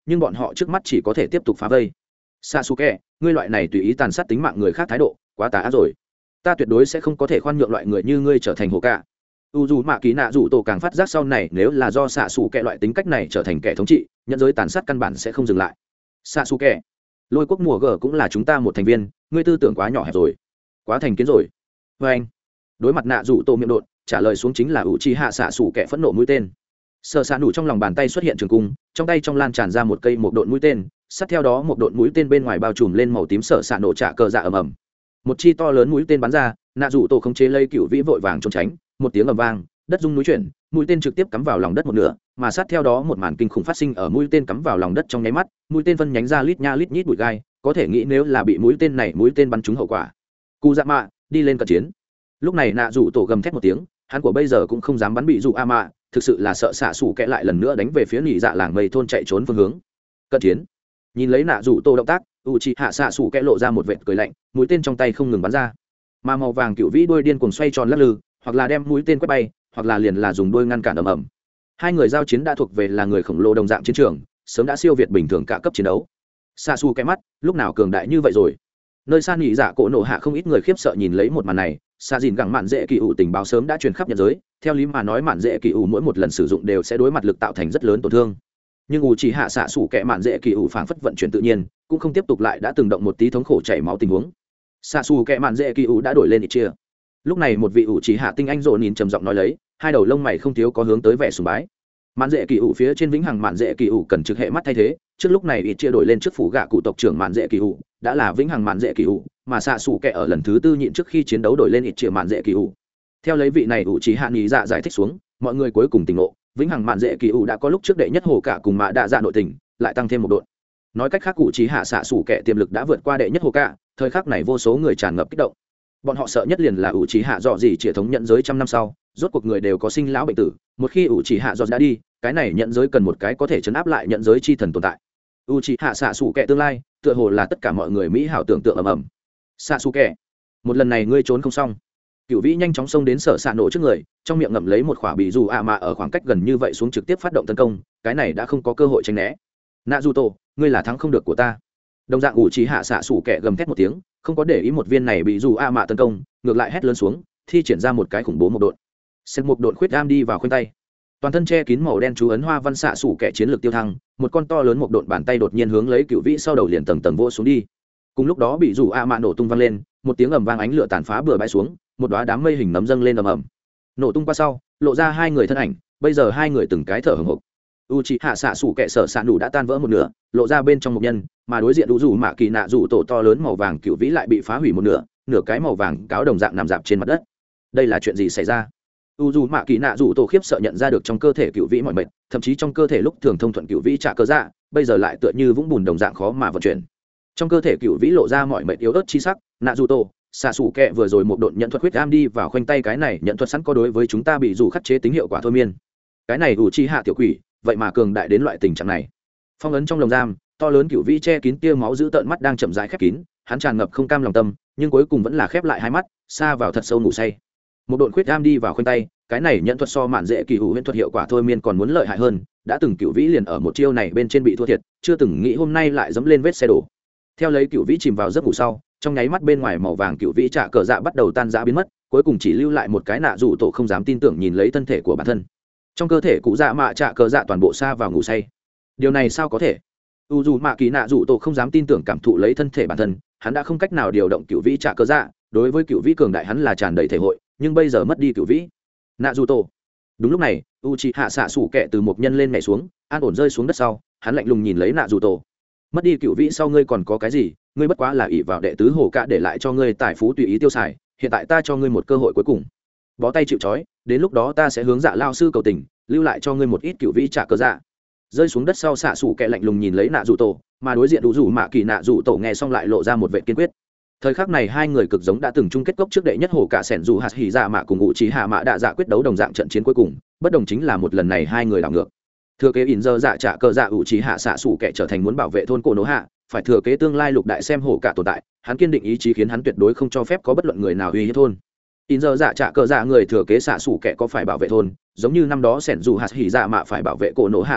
nhưng bọn họ trước mắt chỉ có thể tiếp tục phá vây. Sasuke, ngươi loại này tùy ý tàn sát tính mạng người khác thái độ quá tà ác rồi, ta tuyệt đối sẽ không có thể khoan nhượng loại người như ngươi trở thành hồ cả. U dù mạ kỳ nạ dù tổ càng phát giác sau này nếu là do xạ xù kẹ loại tính cách này trở thành kẻ thống trị, nhận giới tàn sát căn bản sẽ không dừng lại. Xạ xù kẹ, lôi quốc mùa gờ cũng là chúng ta một thành viên, ngươi tư tưởng quá nhỏ hẹp rồi, quá thành kiến rồi. Vê anh, đối mặt nạ dù tổ miệng đột trả lời xuống chính là ủ trì hạ xạ xù kẹ phẫn nộ mũi tên. Sợ xạ nủ trong lòng bàn tay xuất hiện trường cung, trong tay trong lan tràn ra một cây một độn mũi tên, sát theo đó một độn mũi tên bên ngoài bao trùm lên màu tím sợ xạ nổ trả cờ dạ ầm ầm. Một chi to lớn mũi tên bắn ra, nạ dù tổ không chế lây cựu vĩ vội vàng trốn tránh, một tiếng ầm vang, đất rung núi chuyển, mũi tên trực tiếp cắm vào lòng đất một nửa, mà sát theo đó một màn kinh khủng phát sinh ở mũi tên cắm vào lòng đất trong nháy mắt, mũi tên phân nhánh ra lít nha lít nhít bụi gai, có thể nghĩ nếu là bị mũi tên này mũi tên bắn trúng hậu quả. Cú dạ mạ, đi lên cận chiến. Lúc này nạ dù tổ gầm thét một tiếng, hắn của bây giờ cũng không dám bắn bị dù a mạ, thực sự là sợ xạ xù kẹ lại lần nữa đánh về phía nhị dạ làng mây thôn chạy trốn phương hướng. Cận chiến. Nhìn lấy nạ dù tổ động tác, Uchiha xạ xù kẹ lộ ra một vệt cười lạnh, mũi tên trong tay không ngừng bắn ra, mà màu vàng cựu vĩ đuôi điên cuồng xoay tròn lắc lư, hoặc là đem mũi tên quét bay, hoặc là liền là dùng đuôi ngăn cản ầm ầm. Hai người giao chiến đã thuộc về là người khổng lồ đồng dạng chiến trường, sớm đã siêu việt bình thường cả cấp chiến đấu. Xạ xù kẹ mắt lúc nào cường đại như vậy rồi. Nơi xa nhị dạ cổ nổ hạ không ít người khiếp sợ nhìn lấy một màn này. Xạ dìn gẳng mạn dễ kỳ ủ tình báo sớm đã truyền khắp nhận giới, theo lý mà nói mạn dễ kỳ ủ mỗi một lần sử dụng đều sẽ đối mặt lực tạo thành rất lớn tổn thương, nhưng ủ chỉ hạ xạ xủ kẹ mạn dễ kỳ ủ phảng phất vận chuyển tự nhiên, cũng không tiếp tục lại đã từng động một tí thống khổ chảy máu tình huống. Xạ xù kẹ mạn dễ kỳ ủ đã đổi lên ít chia. Lúc này một vị ủ chỉ hạ tinh anh rộ nhìn trầm giọng nói lấy, hai đầu lông mày không thiếu có hướng tới vẻ sùng bái. Mạn dễ kỳ ủ phía trên vĩnh hằng mạn dễ kỳ ủ cần trực hệ mắt thay thế, trước lúc này ít chia đổi lên trước phủ gạ cụ tộc trưởng mạn dễ kỳ ủ đã là vĩnh hằng mạn dễ kỳ ủ, mà xạ xù kẹ ở lần thứ tư nhịn trước khi chiến đấu đổi lên ít chia mạn dễ kỳ ủ. Theo lấy vị này ủ chỉ hạ nhị dạ giải thích xuống, mọi người cuối cùng tỉnh ngộ, vĩnh hằng mạn dễ kỳ ủ đã có lúc trước đệ nhất hồ cả cùng mạ đa dạ nội tình, lại tăng thêm một độn. Nói cách khác cụ chỉ hạ xạ xủ kẻ tiềm lực đã vượt qua đệ nhất hồ cả, thời khắc này vô số người tràn ngập kích động. Bọn họ sợ nhất liền là ủ chỉ hạ dọ gì chỉ thống nhận giới trăm năm sau, rốt cuộc người đều có sinh lão bệnh tử, một khi ủ chỉ hạ dọ đã đi, cái này nhận giới cần một cái có thể chấn áp lại nhận giới chi thần tồn tại. ủ chỉ hạ xạ xủ kẻ tương lai, tựa hồ là tất cả mọi người mỹ hảo tưởng tượng ầm ầm. Xạ xủ kẻ, một lần này ngươi trốn không xong. Cửu vĩ nhanh chóng xông đến sở xạ nổ trước người, trong miệng ngậm lấy một khỏa bị dù ạ mà ở khoảng cách gần như vậy xuống trực tiếp phát động tấn công, cái này đã không có cơ hội tránh né. Naruto, ngươi là thắng không được của ta. Đồng dạng ủ trí hạ xạ sủ kẻ gầm thét một tiếng, không có để ý một viên này bị dù ạ mà tấn công, ngược lại hét lớn xuống, thi triển ra một cái khủng bố một độn. Xem một độn khuyết am đi vào khoanh tay. Toàn thân che kín màu đen chú ấn hoa văn xạ sủ kẻ chiến lược tiêu thăng, một con to lớn một độn bàn tay đột nhiên hướng lấy cửu vĩ sau đầu liền tầng tầng vỗ xuống đi. Cùng lúc đó bị dù ạ mà nổ tung vang lên, một tiếng ầm vang ánh lửa tàn phá bừa bãi xuống, một đóa đám mây hình nấm dâng lên ầm ầm, nổ tung qua sau lộ ra hai người thân ảnh, bây giờ hai người từng cái thở hổn hộc. Uchiha xạ sủ kẻ sở xạ nụ đã tan vỡ một nửa, lộ ra bên trong một nhân, mà đối diện đủ rủ mạ kỳ nạ rủ tổ to lớn màu vàng cựu vĩ lại bị phá hủy một nửa, nửa cái màu vàng cáo đồng dạng nằm dạp trên mặt đất. Đây là chuyện gì xảy ra? U dù mạ kỳ nạ rủ tổ khiếp sợ nhận ra được trong cơ thể cựu vĩ mọi mệt, thậm chí trong cơ thể lúc thường thông thuận cựu vĩ trả cơ dạ, bây giờ lại tựa như vũng bùn đồng dạng khó mà vận chuyển. Trong cơ thể cựu vĩ lộ ra mọi mệt yếu ớt chi sắc. Nạ rủ tổ xạ xù kẹ vừa rồi một độn nhận thuật huyết am đi vào khoanh tay, cái này nhận thuật sẵn có đối với chúng ta bị dù khắc chế tính hiệu quả thôi miên. Cái này ủ chi hạ tiểu quỷ vậy mà cường đại đến loại tình trạng này. Phong ấn trong lồng giam to lớn cựu vĩ che kín tia máu giữ tợn mắt đang chậm rãi khép kín, hắn tràn ngập không cam lòng tâm, nhưng cuối cùng vẫn là khép lại hai mắt, xa vào thật sâu ngủ say. Một độn khuyết am đi vào khoanh tay, cái này nhận thuật so mạn dễ kỳ hữu huyễn thuật hiệu quả thôi miên còn muốn lợi hại hơn, đã từng cựu vĩ liền ở một chiêu này bên trên bị thua thiệt, chưa từng nghĩ hôm nay lại dẫm lên vết xe đổ. Theo lấy cựu vĩ chìm vào giấc ngủ sau, trong nháy mắt bên ngoài màu vàng cựu vĩ trả cờ dạ bắt đầu tan rã biến mất, cuối cùng chỉ lưu lại một cái nạ dù tổ không dám tin tưởng nhìn lấy thân thể của bản thân. Trong cơ thể cụ dạ mạ trả cờ dạ toàn bộ xa vào ngủ say. Điều này sao có thể? U dù mạ kỳ nạ dù tổ không dám tin tưởng cảm thụ lấy thân thể bản thân, hắn đã không cách nào điều động cựu vĩ trả cờ dạ, đối với cựu vĩ cường đại hắn là tràn đầy thể hội, nhưng bây giờ mất đi cựu vĩ. Nạ dù tổ. Đúng lúc này, Uchiha xạ sủ kẹ từ một nhân lên nhảy xuống, an ổn rơi xuống đất sau, hắn lạnh lùng nhìn lấy nạ dù tổ. Mất đi cựu vĩ sau ngươi còn có cái gì? Ngươi bất quá là ỷ vào đệ tứ hồ cả để lại cho ngươi tài phú tùy ý tiêu xài, hiện tại ta cho ngươi một cơ hội cuối cùng. Bó tay chịu trói, đến lúc đó ta sẽ hướng dạ lao sư cầu tình, lưu lại cho ngươi một ít cựu vĩ trả cơ dạ. Rơi xuống đất sau xạ sủ kẹ lạnh lùng nhìn lấy nạ dù tổ, mà đối diện đủ rủ mạ kỳ nạ dù tổ nghe xong lại lộ ra một vẻ kiên quyết. Thời khắc này hai người cực giống đã từng chung kết cốc trước đệ nhất hồ cả sẻn dù hạt hỉ dạ mạ cùng ngụ trí hạ mạ đạ dạ quyết đấu đồng dạng trận chiến cuối cùng, bất đồng chính là một lần này hai người đảo ngược. Thừa kế ỉn giờ dạ trả cờ dạ ủ trí hạ xạ sủ kẻ trở thành muốn bảo vệ thôn cổ nỗ hạ, phải thừa kế tương lai lục đại xem hổ cả tồn tại, hắn kiên định ý chí khiến hắn tuyệt đối không cho phép có bất luận người nào uy hiếp thôn. ỉn giờ dạ trả cờ dạ người thừa kế xạ sủ kẻ có phải bảo vệ thôn, giống như năm đó sẻn dù hạt hỉ dạ mạ phải bảo vệ cổ nỗ hạ đồng dạng,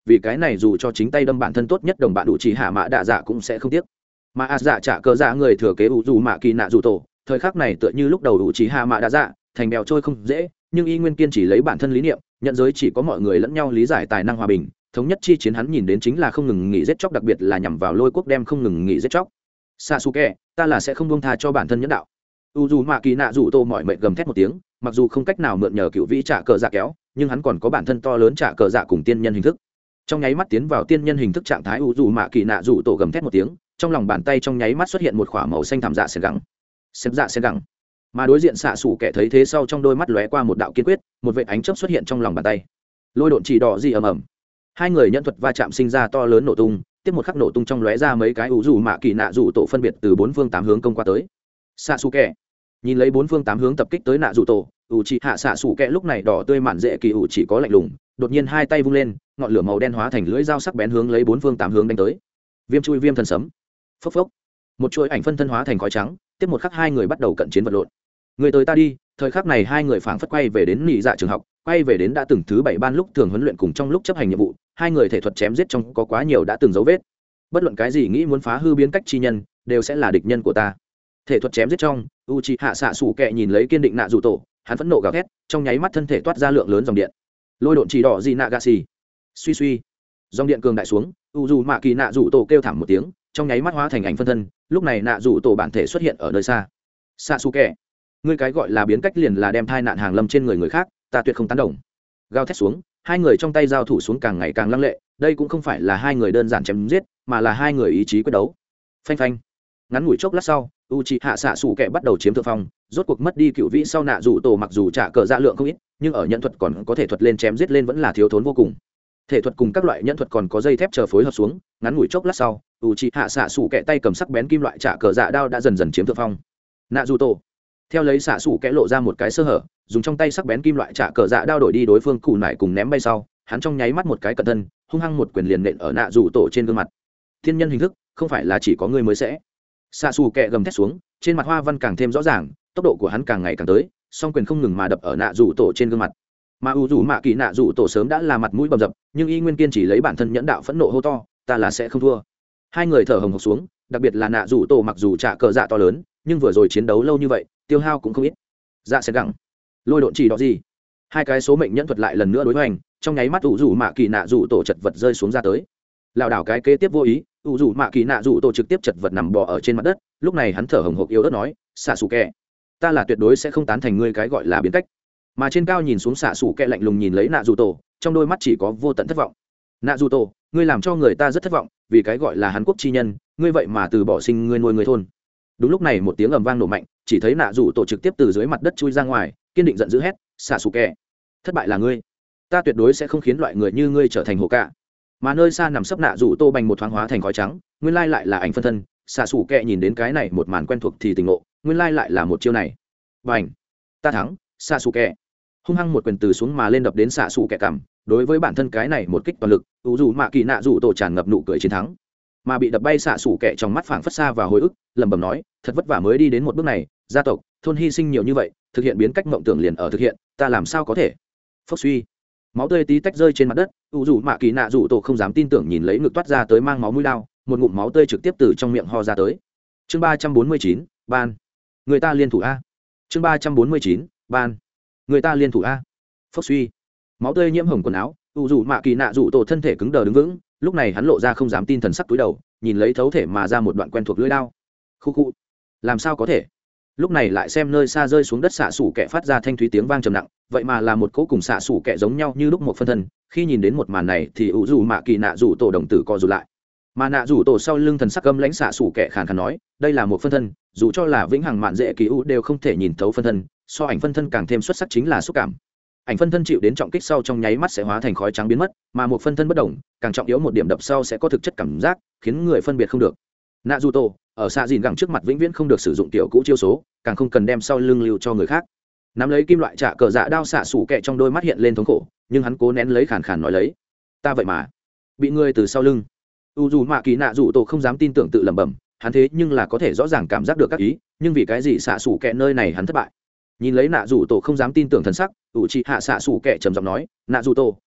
vì cái này dù cho chính tay đâm bản thân tốt nhất đồng bạn đủ chỉ hạ mã đạ dạ cũng sẽ không tiếc. Mà ạt dạ trả cờ dạ người thừa kế ủ dù mạ kỳ nạ dù tổ, thời khắc này tựa như lúc đầu đủ chỉ hạ mã đạ dạ thành bèo trôi không dễ, nhưng y nguyên kiên chỉ lấy bản thân lý niệm, nhận giới chỉ có mọi người lẫn nhau lý giải tài năng hòa bình, thống nhất chi chiến hắn nhìn đến chính là không ngừng nghỉ giết chóc, đặc biệt là nhằm vào lôi quốc đem không ngừng nghỉ giết chóc. Sasuke, ta là sẽ không buông tha cho bản thân nhẫn đạo. U dù mạ kỳ nạ dù tô mọi mệnh gầm thét một tiếng, mặc dù không cách nào mượn nhờ cựu vĩ trả cờ dạ kéo, nhưng hắn còn có bản thân to lớn trả cờ dạ cùng tiên nhân hình thức. Trong nháy mắt tiến vào tiên nhân hình thức trạng thái, u dù mạ kỳ nạ dù tô gầm thét một tiếng, trong lòng bàn tay trong nháy mắt xuất hiện một khỏa màu xanh thảm dạ sen gẳng. Xếp dạ sen gẳng. Mà đối diện xạ sủ kẻ thấy thế sau trong đôi mắt lóe qua một đạo kiên quyết, một vệt ánh chớp xuất hiện trong lòng bàn tay. Lôi độn chỉ đỏ gì ầm ầm. Hai người nhận thuật va chạm sinh ra to lớn nổ tung, tiếp một khắc nổ tung trong lóe ra mấy cái u dù mạ kỳ nạ dù tổ phân biệt từ bốn phương tám hướng công qua tới. Sasuke nhìn lấy bốn phương tám hướng tập kích tới nạ dù tổ, u chi hạ xạ sủ kẹ lúc này đỏ tươi mạn dễ kỳ ủ chỉ có lạnh lùng, đột nhiên hai tay vung lên, ngọn lửa màu đen hóa thành lưỡi dao sắc bén hướng lấy bốn phương tám hướng đánh tới. Viêm chui viêm thần sấm, phốc phốc, một chuỗi ảnh phân thân hóa thành khói trắng, tiếp một khắc hai người bắt đầu cận chiến vật lộn. Người tới ta đi, thời khắc này hai người phảng phất quay về đến nhị dạ trường học, quay về đến đã từng thứ bảy ban lúc thường huấn luyện cùng trong lúc chấp hành nhiệm vụ, hai người thể thuật chém giết trong có quá nhiều đã từng dấu vết. Bất luận cái gì nghĩ muốn phá hư biến cách chi nhân, đều sẽ là địch nhân của ta. Thể thuật chém giết trong, Uchiha xạ sủ kẹ nhìn lấy kiên định nạ dù tổ, hắn phẫn nộ gào thét, trong nháy mắt thân thể toát ra lượng lớn dòng điện. Lôi độn chỉ đỏ gì Nagashi. Suy suy, dòng điện cường đại xuống, u dù mạ kỳ nạ dù tổ kêu thảm một tiếng, trong nháy mắt hóa thành ảnh phân thân, lúc này nạ dù tổ bản thể xuất hiện ở nơi xa. Sasuke, ngươi cái gọi là biến cách liền là đem thai nạn hàng lâm trên người người khác, ta tuyệt không tán đồng. Gào thét xuống, hai người trong tay giao thủ xuống càng ngày càng lăng lệ, đây cũng không phải là hai người đơn giản chém giết, mà là hai người ý chí quyết đấu. Phanh phanh, ngắn ngủi chốc lát sau, Uchiha xạ sủ kẹ bắt đầu chiếm thượng phong, rốt cuộc mất đi cựu vĩ sau nạ dù tổ mặc dù trả cờ dạ lượng không ít, nhưng ở nhận thuật còn có thể thuật lên chém giết lên vẫn là thiếu thốn vô cùng. Thể thuật cùng các loại nhận thuật còn có dây thép chờ phối hợp xuống, ngắn ngủi chốc lát sau, Uchiha xạ sủ kẹ tay cầm sắc bén kim loại trả cờ dạ đao đã dần dần chiếm thượng phong. Nạ dù tổ theo lấy xạ sủ kẽ lộ ra một cái sơ hở, dùng trong tay sắc bén kim loại trả cờ dạ đao đổi đi đối phương cù nải cùng ném bay sau, hắn trong nháy mắt một cái cận thân, hung hăng một quyền liền nện ở nạ dù tổ trên gương mặt. Thiên nhân hình thức không phải là chỉ có người mới sẽ. Xạ sủ kẽ gầm thét xuống, trên mặt hoa văn càng thêm rõ ràng, tốc độ của hắn càng ngày càng tới, song quyền không ngừng mà đập ở nạ dù tổ trên gương mặt. Mà u dù mạ kỳ nạ dù tổ sớm đã là mặt mũi bầm dập, nhưng y nguyên kiên chỉ lấy bản thân nhẫn đạo phẫn nộ hô to, ta là sẽ không thua. Hai người thở hồng hộc xuống, đặc biệt là nạ dù tổ mặc dù trả cờ dạ to lớn, nhưng vừa rồi chiến đấu lâu như vậy, tiêu hao cũng không ít. Dạ sẽ gặng, lôi độn chỉ đó gì, hai cái số mệnh nhẫn thuật lại lần nữa đối hoành, trong nháy mắt ủ rủ mạ kỳ nạ rủ tổ chật vật rơi xuống ra tới. Lảo đảo cái kế tiếp vô ý, ủ rủ mạ kỳ nạ rủ tổ trực tiếp chật vật nằm bò ở trên mặt đất, lúc này hắn thở hồng hộc yếu ớt nói, xạ xù kẹ, ta là tuyệt đối sẽ không tán thành ngươi cái gọi là biến cách. Mà trên cao nhìn xuống xạ xù kẹ lạnh lùng nhìn lấy nạ rủ tổ, trong đôi mắt chỉ có vô tận thất vọng. Nạ rủ tổ, ngươi làm cho người ta rất thất vọng, vì cái gọi là Hàn Quốc chi nhân, ngươi vậy mà từ bỏ sinh ngươi nuôi người thôn. Đúng lúc này một tiếng ầm vang nổ mạnh, chỉ thấy nạ rủ tổ trực tiếp từ dưới mặt đất chui ra ngoài, kiên định giận dữ hét, xạ xù kẹ, thất bại là ngươi, ta tuyệt đối sẽ không khiến loại người như ngươi trở thành hồ cả. Mà nơi xa nằm sấp nạ rủ tô bành một thoáng hóa thành khói trắng, nguyên lai lại là ảnh phân thân. Xạ xù kẹ nhìn đến cái này một màn quen thuộc thì tỉnh ngộ, nguyên lai lại là một chiêu này. Bành, ta thắng. Xạ xù kẹ hung hăng một quyền từ xuống mà lên đập đến xạ xù kẹ cằm, đối với bản thân cái này một kích toàn lực, ủ dù mạ kỳ nạ rủ tổ tràn ngập nụ cười chiến thắng. Mà bị đập bay xạ xù kẹ trong mắt phảng phất xa và hồi ức, lẩm bẩm nói, thật vất vả mới đi đến một bước này, gia tộc thôn hy sinh nhiều như vậy, thực hiện biến cách mộng tưởng liền ở thực hiện, ta làm sao có thể. Phốc suy, máu tươi tí tách rơi trên mặt đất, ủ dù mạ kỳ nạ rủ tổ không dám tin tưởng nhìn lấy ngực toát ra tới mang máu mũi đao, một ngụm máu tươi trực tiếp từ trong miệng ho ra tới. Chương ba trăm bốn mươi chín, ban người ta liên thủ a. Chương ba trăm bốn mươi chín, ban người ta liên thủ a. Phốc suy, máu tươi nhiễm hồng quần áo, ủ dù mạ kỳ nạ rủ tổ thân thể cứng đờ đứng vững, lúc này hắn lộ ra không dám tin thần sắc túi đầu, nhìn lấy thấu thể mà ra một đoạn quen thuộc lưỡi đao. Khu khu, làm sao có thể. Lúc này lại xem nơi xa rơi xuống đất xạ sủ kẹ phát ra thanh thúy tiếng vang trầm nặng, vậy mà là một cỗ cùng xạ sủ kẹ giống nhau như lúc một phân thân. Khi nhìn đến một màn này thì ủ dù mạ kỳ nạ rủ tổ đồng tử co rụt lại, mà nạ rủ tổ sau lưng thần sắc gâm lãnh xạ sủ kẹ khàn khàn nói, đây là một phân thân, dù cho là vĩnh hằng mạn dễ kỳ u đều không thể nhìn thấu phân thân, so ảnh phân thân càng thêm xuất sắc chính là xúc cảm. Ảnh phân thân chịu đến trọng kích sau trong nháy mắt sẽ hóa thành khói trắng biến mất, mà một phân thân bất động, càng trọng yếu một điểm đập sau sẽ có thực chất cảm giác, khiến người phân biệt không được. Nạ rủ tổ ở xạ dìn gẳng trước mặt vĩnh viễn không được sử dụng tiểu cũ chiêu số, càng không cần đem sau lưng lưu cho người khác. Nắm lấy kim loại trả cờ dạ đao xạ sủ kẹ trong đôi mắt hiện lên thống khổ, nhưng hắn cố nén lấy khàn khàn nói lấy, ta vậy mà bị người từ sau lưng. U dù mạ kỳ nạ rủ tổ không dám tin tưởng tự lẩm bẩm, hắn thế nhưng là có thể rõ ràng cảm giác được các ý, nhưng vì cái gì xạ sủ kẹ nơi này hắn thất bại. Nhìn lấy nạ rủ tổ không dám tin tưởng thần sắc, ủ trị hạ xạ sủ kẹ trầm giọng nói, nạ rủ tổ,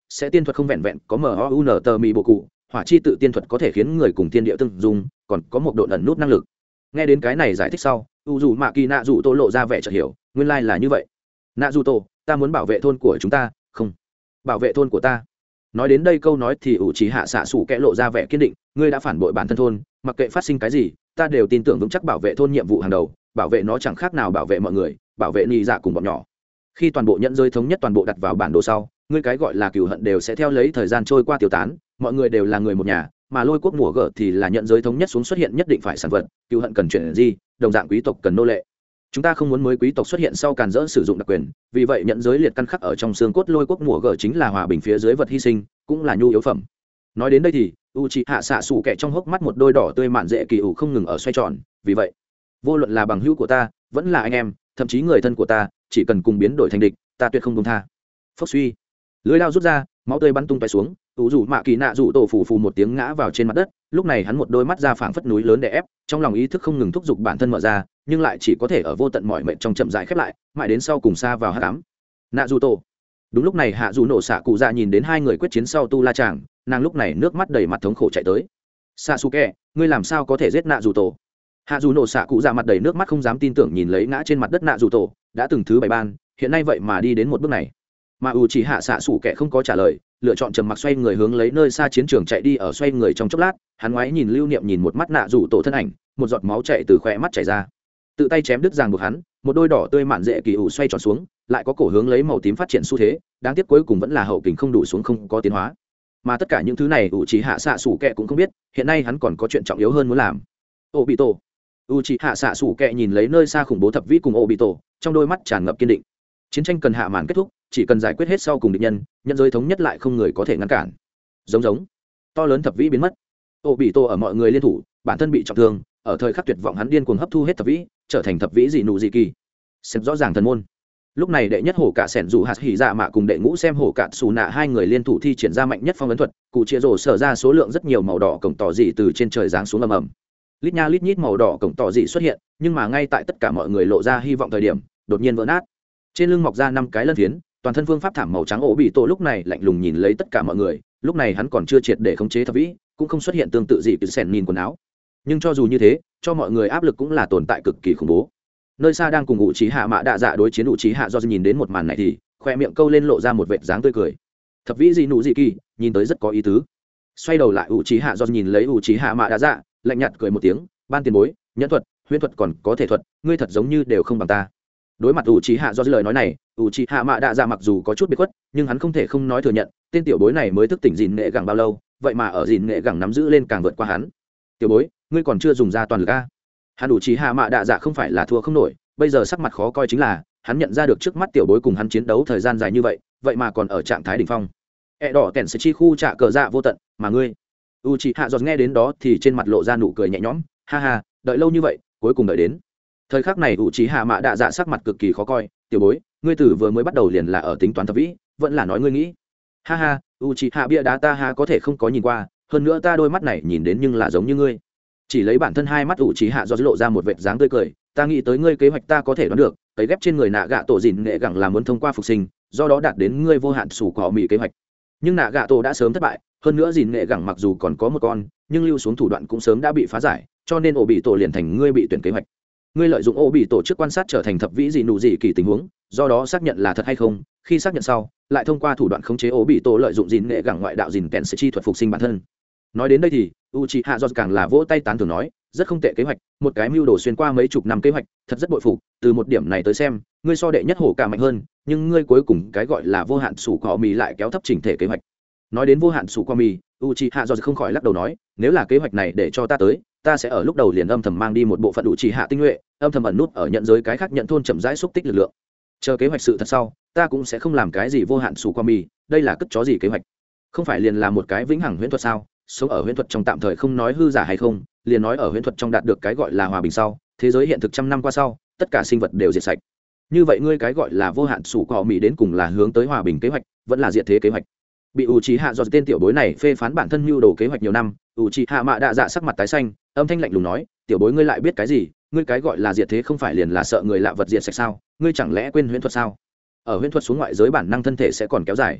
sẽ tiên thuật không vẹn vẹn có mun tờ mì bộ cụ, hỏa chi tự tiên thuật có thể khiến người cùng tiên địa tương dung, còn có một độ ẩn nút năng lực. Nghe đến cái này giải thích sau, u dù mạ kỳ nạ dù tô lộ ra vẻ chợt hiểu, nguyên lai là như vậy. Nạ dù tô, ta muốn bảo vệ thôn của chúng ta, không, bảo vệ thôn của ta. Nói đến đây câu nói thì ủ trí hạ xạ sủ kẽ lộ ra vẻ kiên định, ngươi đã phản bội bản thân thôn, mặc kệ phát sinh cái gì, ta đều tin tưởng vững chắc bảo vệ thôn nhiệm vụ hàng đầu, bảo vệ nó chẳng khác nào bảo vệ mọi người, bảo vệ nhị dạ cùng bọn nhỏ. Khi toàn bộ nhận giới thống nhất toàn bộ đặt vào bản đồ sau, ngươi cái gọi là cừu hận đều sẽ theo lấy thời gian trôi qua tiêu tán, mọi người đều là người một nhà, mà lôi quốc mùa gở thì là nhận giới thống nhất xuống xuất hiện nhất định phải sản vật, cừu hận cần chuyển gì, đồng dạng quý tộc cần nô lệ. Chúng ta không muốn mới quý tộc xuất hiện sau càn rỡ sử dụng đặc quyền, vì vậy nhận giới liệt căn khắc ở trong xương cốt lôi quốc mùa gở chính là hòa bình phía dưới vật hy sinh, cũng là nhu yếu phẩm. Nói đến đây thì Uchiha xạ sủ kẻ trong hốc mắt một đôi đỏ tươi mạn dễ kỳ ủ không ngừng ở xoay tròn, vì vậy vô luận là bằng hữu của ta vẫn là anh em, thậm chí người thân của ta, chỉ cần cùng biến đổi thành địch, ta tuyệt không buông tha. Phốc suy, lưỡi lao rút ra, máu tươi bắn tung tóe xuống, ủ rủ mạ kỳ nạ rủ tổ phù phù một tiếng ngã vào trên mặt đất. Lúc này hắn một đôi mắt ra phảng phất núi lớn đè ép, trong lòng ý thức không ngừng thúc giục bản thân mở ra, nhưng lại chỉ có thể ở vô tận mỏi mệt trong chậm rãi khép lại, mãi đến sau cùng xa vào hắc ám. Nạ rủ tổ. Đúng lúc này hạ dù nổ xạ cụ dạ nhìn đến hai người quyết chiến sau tu la chàng, nàng lúc này nước mắt đầy mặt thống khổ chạy tới. Sasuke, ngươi làm sao có thể giết nạ dù tổ? Hạ dù nổ xạ cụ dạ mặt đầy nước mắt không dám tin tưởng nhìn lấy ngã trên mặt đất nạ dù tổ, đã từng thứ bảy ban, hiện nay vậy mà đi đến một bước này. Mà u chỉ hạ xạ sủ kẻ không có trả lời, lựa chọn trầm mặc xoay người hướng lấy nơi xa chiến trường chạy đi. Ở xoay người trong chốc lát, hắn ngoái nhìn lưu niệm nhìn một mắt nạ dù tổ thân ảnh, một giọt máu chạy từ khóe mắt chảy ra, tự tay chém đứt ràng buộc hắn, một đôi đỏ tươi mạn dễ kỳ ủ xoay tròn xuống, lại có cổ hướng lấy màu tím phát triển xu thế, đáng tiếc cuối cùng vẫn là hậu kình không đủ xuống, không có tiến hóa. Mà tất cả những thứ này u chỉ hạ xạ sủ kẻ cũng không biết, hiện nay hắn còn có chuyện trọng yếu hơn muốn làm. Ô bị tổ. U chỉ hạ xạ sủ kẻ nhìn lấy nơi xa khủng bố thập vĩ cùng ô bị tổ, trong đôi mắt tràn ngập kiên định. Chiến tranh cần hạ màn kết thúc, chỉ cần giải quyết hết sau cùng địch nhân, nhân giới thống nhất lại không người có thể ngăn cản. Giống giống, to lớn thập vĩ biến mất. Ô bị tổ ở mọi người liên thủ, bản thân bị trọng thương, ở thời khắc tuyệt vọng hắn điên cuồng hấp thu hết thập vĩ, trở thành thập vĩ dị nụ dị kỳ. Xem rõ ràng thần môn. Lúc này đệ nhất hổ cả sẻn dù hạt hỉ dạ mạ cùng đệ ngũ xem hổ cạn xù nạ hai người liên thủ thi triển ra mạnh nhất phong ấn thuật, cụ chia rổ sở ra số lượng rất nhiều màu đỏ cổng tỏ dị từ trên trời giáng xuống ầm ầm. Lít nha lít nhít màu đỏ cổng tỏ dị xuất hiện, nhưng mà ngay tại tất cả mọi người lộ ra hy vọng thời điểm, đột nhiên vỡ nát. Trên lưng mọc ra năm cái lân phiến, toàn thân phương pháp thảm màu trắng ổ bị tổ lúc này lạnh lùng nhìn lấy tất cả mọi người, lúc này hắn còn chưa triệt để khống chế thập vĩ, cũng không xuất hiện tương tự gì từ sẻn nhìn quần áo. Nhưng cho dù như thế, cho mọi người áp lực cũng là tồn tại cực kỳ khủng bố. Nơi xa đang cùng ủ trí hạ mạ đạ dạ đối chiến ủ trí hạ do nhìn đến một màn này thì khoe miệng câu lên lộ ra một vệt dáng tươi cười. Thập vĩ gì nụ gì kỳ, nhìn tới rất có ý tứ. Xoay đầu lại ủ trí hạ do nhìn lấy ủ trí hạ mạ đạ dạ, lạnh nhạt cười một tiếng, ban tiền bối, nhẫn thuật, huyễn thuật còn có thể thuật, ngươi thật giống như đều không bằng ta. Đối mặt ủ trí hạ do lời nói này, ủ trí hạ mạ đạ dạ mặc dù có chút biệt khuất, nhưng hắn không thể không nói thừa nhận, tên tiểu bối này mới thức tỉnh gìn nghệ gẳng bao lâu, vậy mà ở gìn nghệ gẳng nắm giữ lên càng vượt qua hắn. Tiểu bối, ngươi còn chưa dùng ra toàn lực a. Hắn ủ trí hạ mạ đạ dạ không phải là thua không nổi, bây giờ sắc mặt khó coi chính là hắn nhận ra được trước mắt tiểu bối cùng hắn chiến đấu thời gian dài như vậy, vậy mà còn ở trạng thái đỉnh phong. E đỏ kèn sẽ chi khu trả cờ dạ vô tận, mà ngươi u chị hạ giọt nghe đến đó thì trên mặt lộ ra nụ cười nhẹ nhõm, ha ha, đợi lâu như vậy cuối cùng đợi đến. Thời khắc này u chị hạ mạ đạ dạ sắc mặt cực kỳ khó coi, tiểu bối, ngươi tử vừa mới bắt đầu liền là ở tính toán thập vĩ, vẫn là nói ngươi nghĩ. Ha ha, u chị hạ bia đá ta ha có thể không có nhìn qua, hơn nữa ta đôi mắt này nhìn đến nhưng là giống như ngươi. Chỉ lấy bản thân hai mắt u chị hạ do lộ ra một vệt dáng tươi cười, ta nghĩ tới ngươi kế hoạch ta có thể đoán được, tấy ghép trên người nạ gạ tổ dìn nghệ gẳng là muốn thông qua phục sinh, do đó đạt đến ngươi vô hạn sủ cỏ mỹ kế hoạch. Nhưng nạ gạ tổ đã sớm thất bại, hơn nữa dìn nghệ gẳng mặc dù còn có một con, nhưng lưu xuống thủ đoạn cũng sớm đã bị phá giải, cho nên ổ bị tổ liền thành ngươi bị tuyển kế hoạch. Ngươi lợi dụng ổ bị tổ chức quan sát trở thành thập vĩ dị nụ dị kỳ tình huống, do đó xác nhận là thật hay không, khi xác nhận sau, lại thông qua thủ đoạn khống chế ổ bị tổ lợi dụng dìn nghệ gẳng ngoại đạo dìn kèn sẽ chi thuật phục sinh bản thân. Nói đến đây thì Uchiha do càng là vỗ tay tán thưởng nói, rất không tệ kế hoạch, một cái mưu đồ xuyên qua mấy chục năm kế hoạch, thật rất bội phục. Từ một điểm này tới xem, ngươi so đệ nhất hổ cả mạnh hơn, nhưng ngươi cuối cùng cái gọi là vô hạn sủ cỏ mì lại kéo thấp chỉnh thể kế hoạch. Nói đến vô hạn sủ cỏ mì, Uchiha do không khỏi lắc đầu nói, nếu là kế hoạch này để cho ta tới, ta sẽ ở lúc đầu liền âm thầm mang đi một bộ phận Uchiha tinh nhuệ, âm thầm ẩn nút ở nhận giới cái khác nhận thôn chậm rãi xúc tích lực lượng. Chờ kế hoạch sự thật sau, ta cũng sẽ không làm cái gì vô hạn sủ cỏ mì, đây là cất chó gì kế hoạch? Không phải liền là một cái vĩnh hằng huyễn thuật sao? Sống ở huyễn thuật trong tạm thời không nói hư giả hay không, liền nói ở huyễn thuật trong đạt được cái gọi là hòa bình sau, thế giới hiện thực trăm năm qua sau, tất cả sinh vật đều diệt sạch. Như vậy ngươi cái gọi là vô hạn sủ cỏ mỹ đến cùng là hướng tới hòa bình kế hoạch, vẫn là diệt thế kế hoạch? Bị Uchiha do tên tiểu bối này phê phán bản thân mưu đồ kế hoạch nhiều năm, Uchiha mạ đạ dạ sắc mặt tái xanh, âm thanh lạnh lùng nói, tiểu bối ngươi lại biết cái gì? Ngươi cái gọi là diệt thế không phải liền là sợ người lạ vật diệt sạch sao? Ngươi chẳng lẽ quên huyễn thuật sao? Ở huyễn thuật xuống ngoại giới bản năng thân thể sẽ còn kéo dài.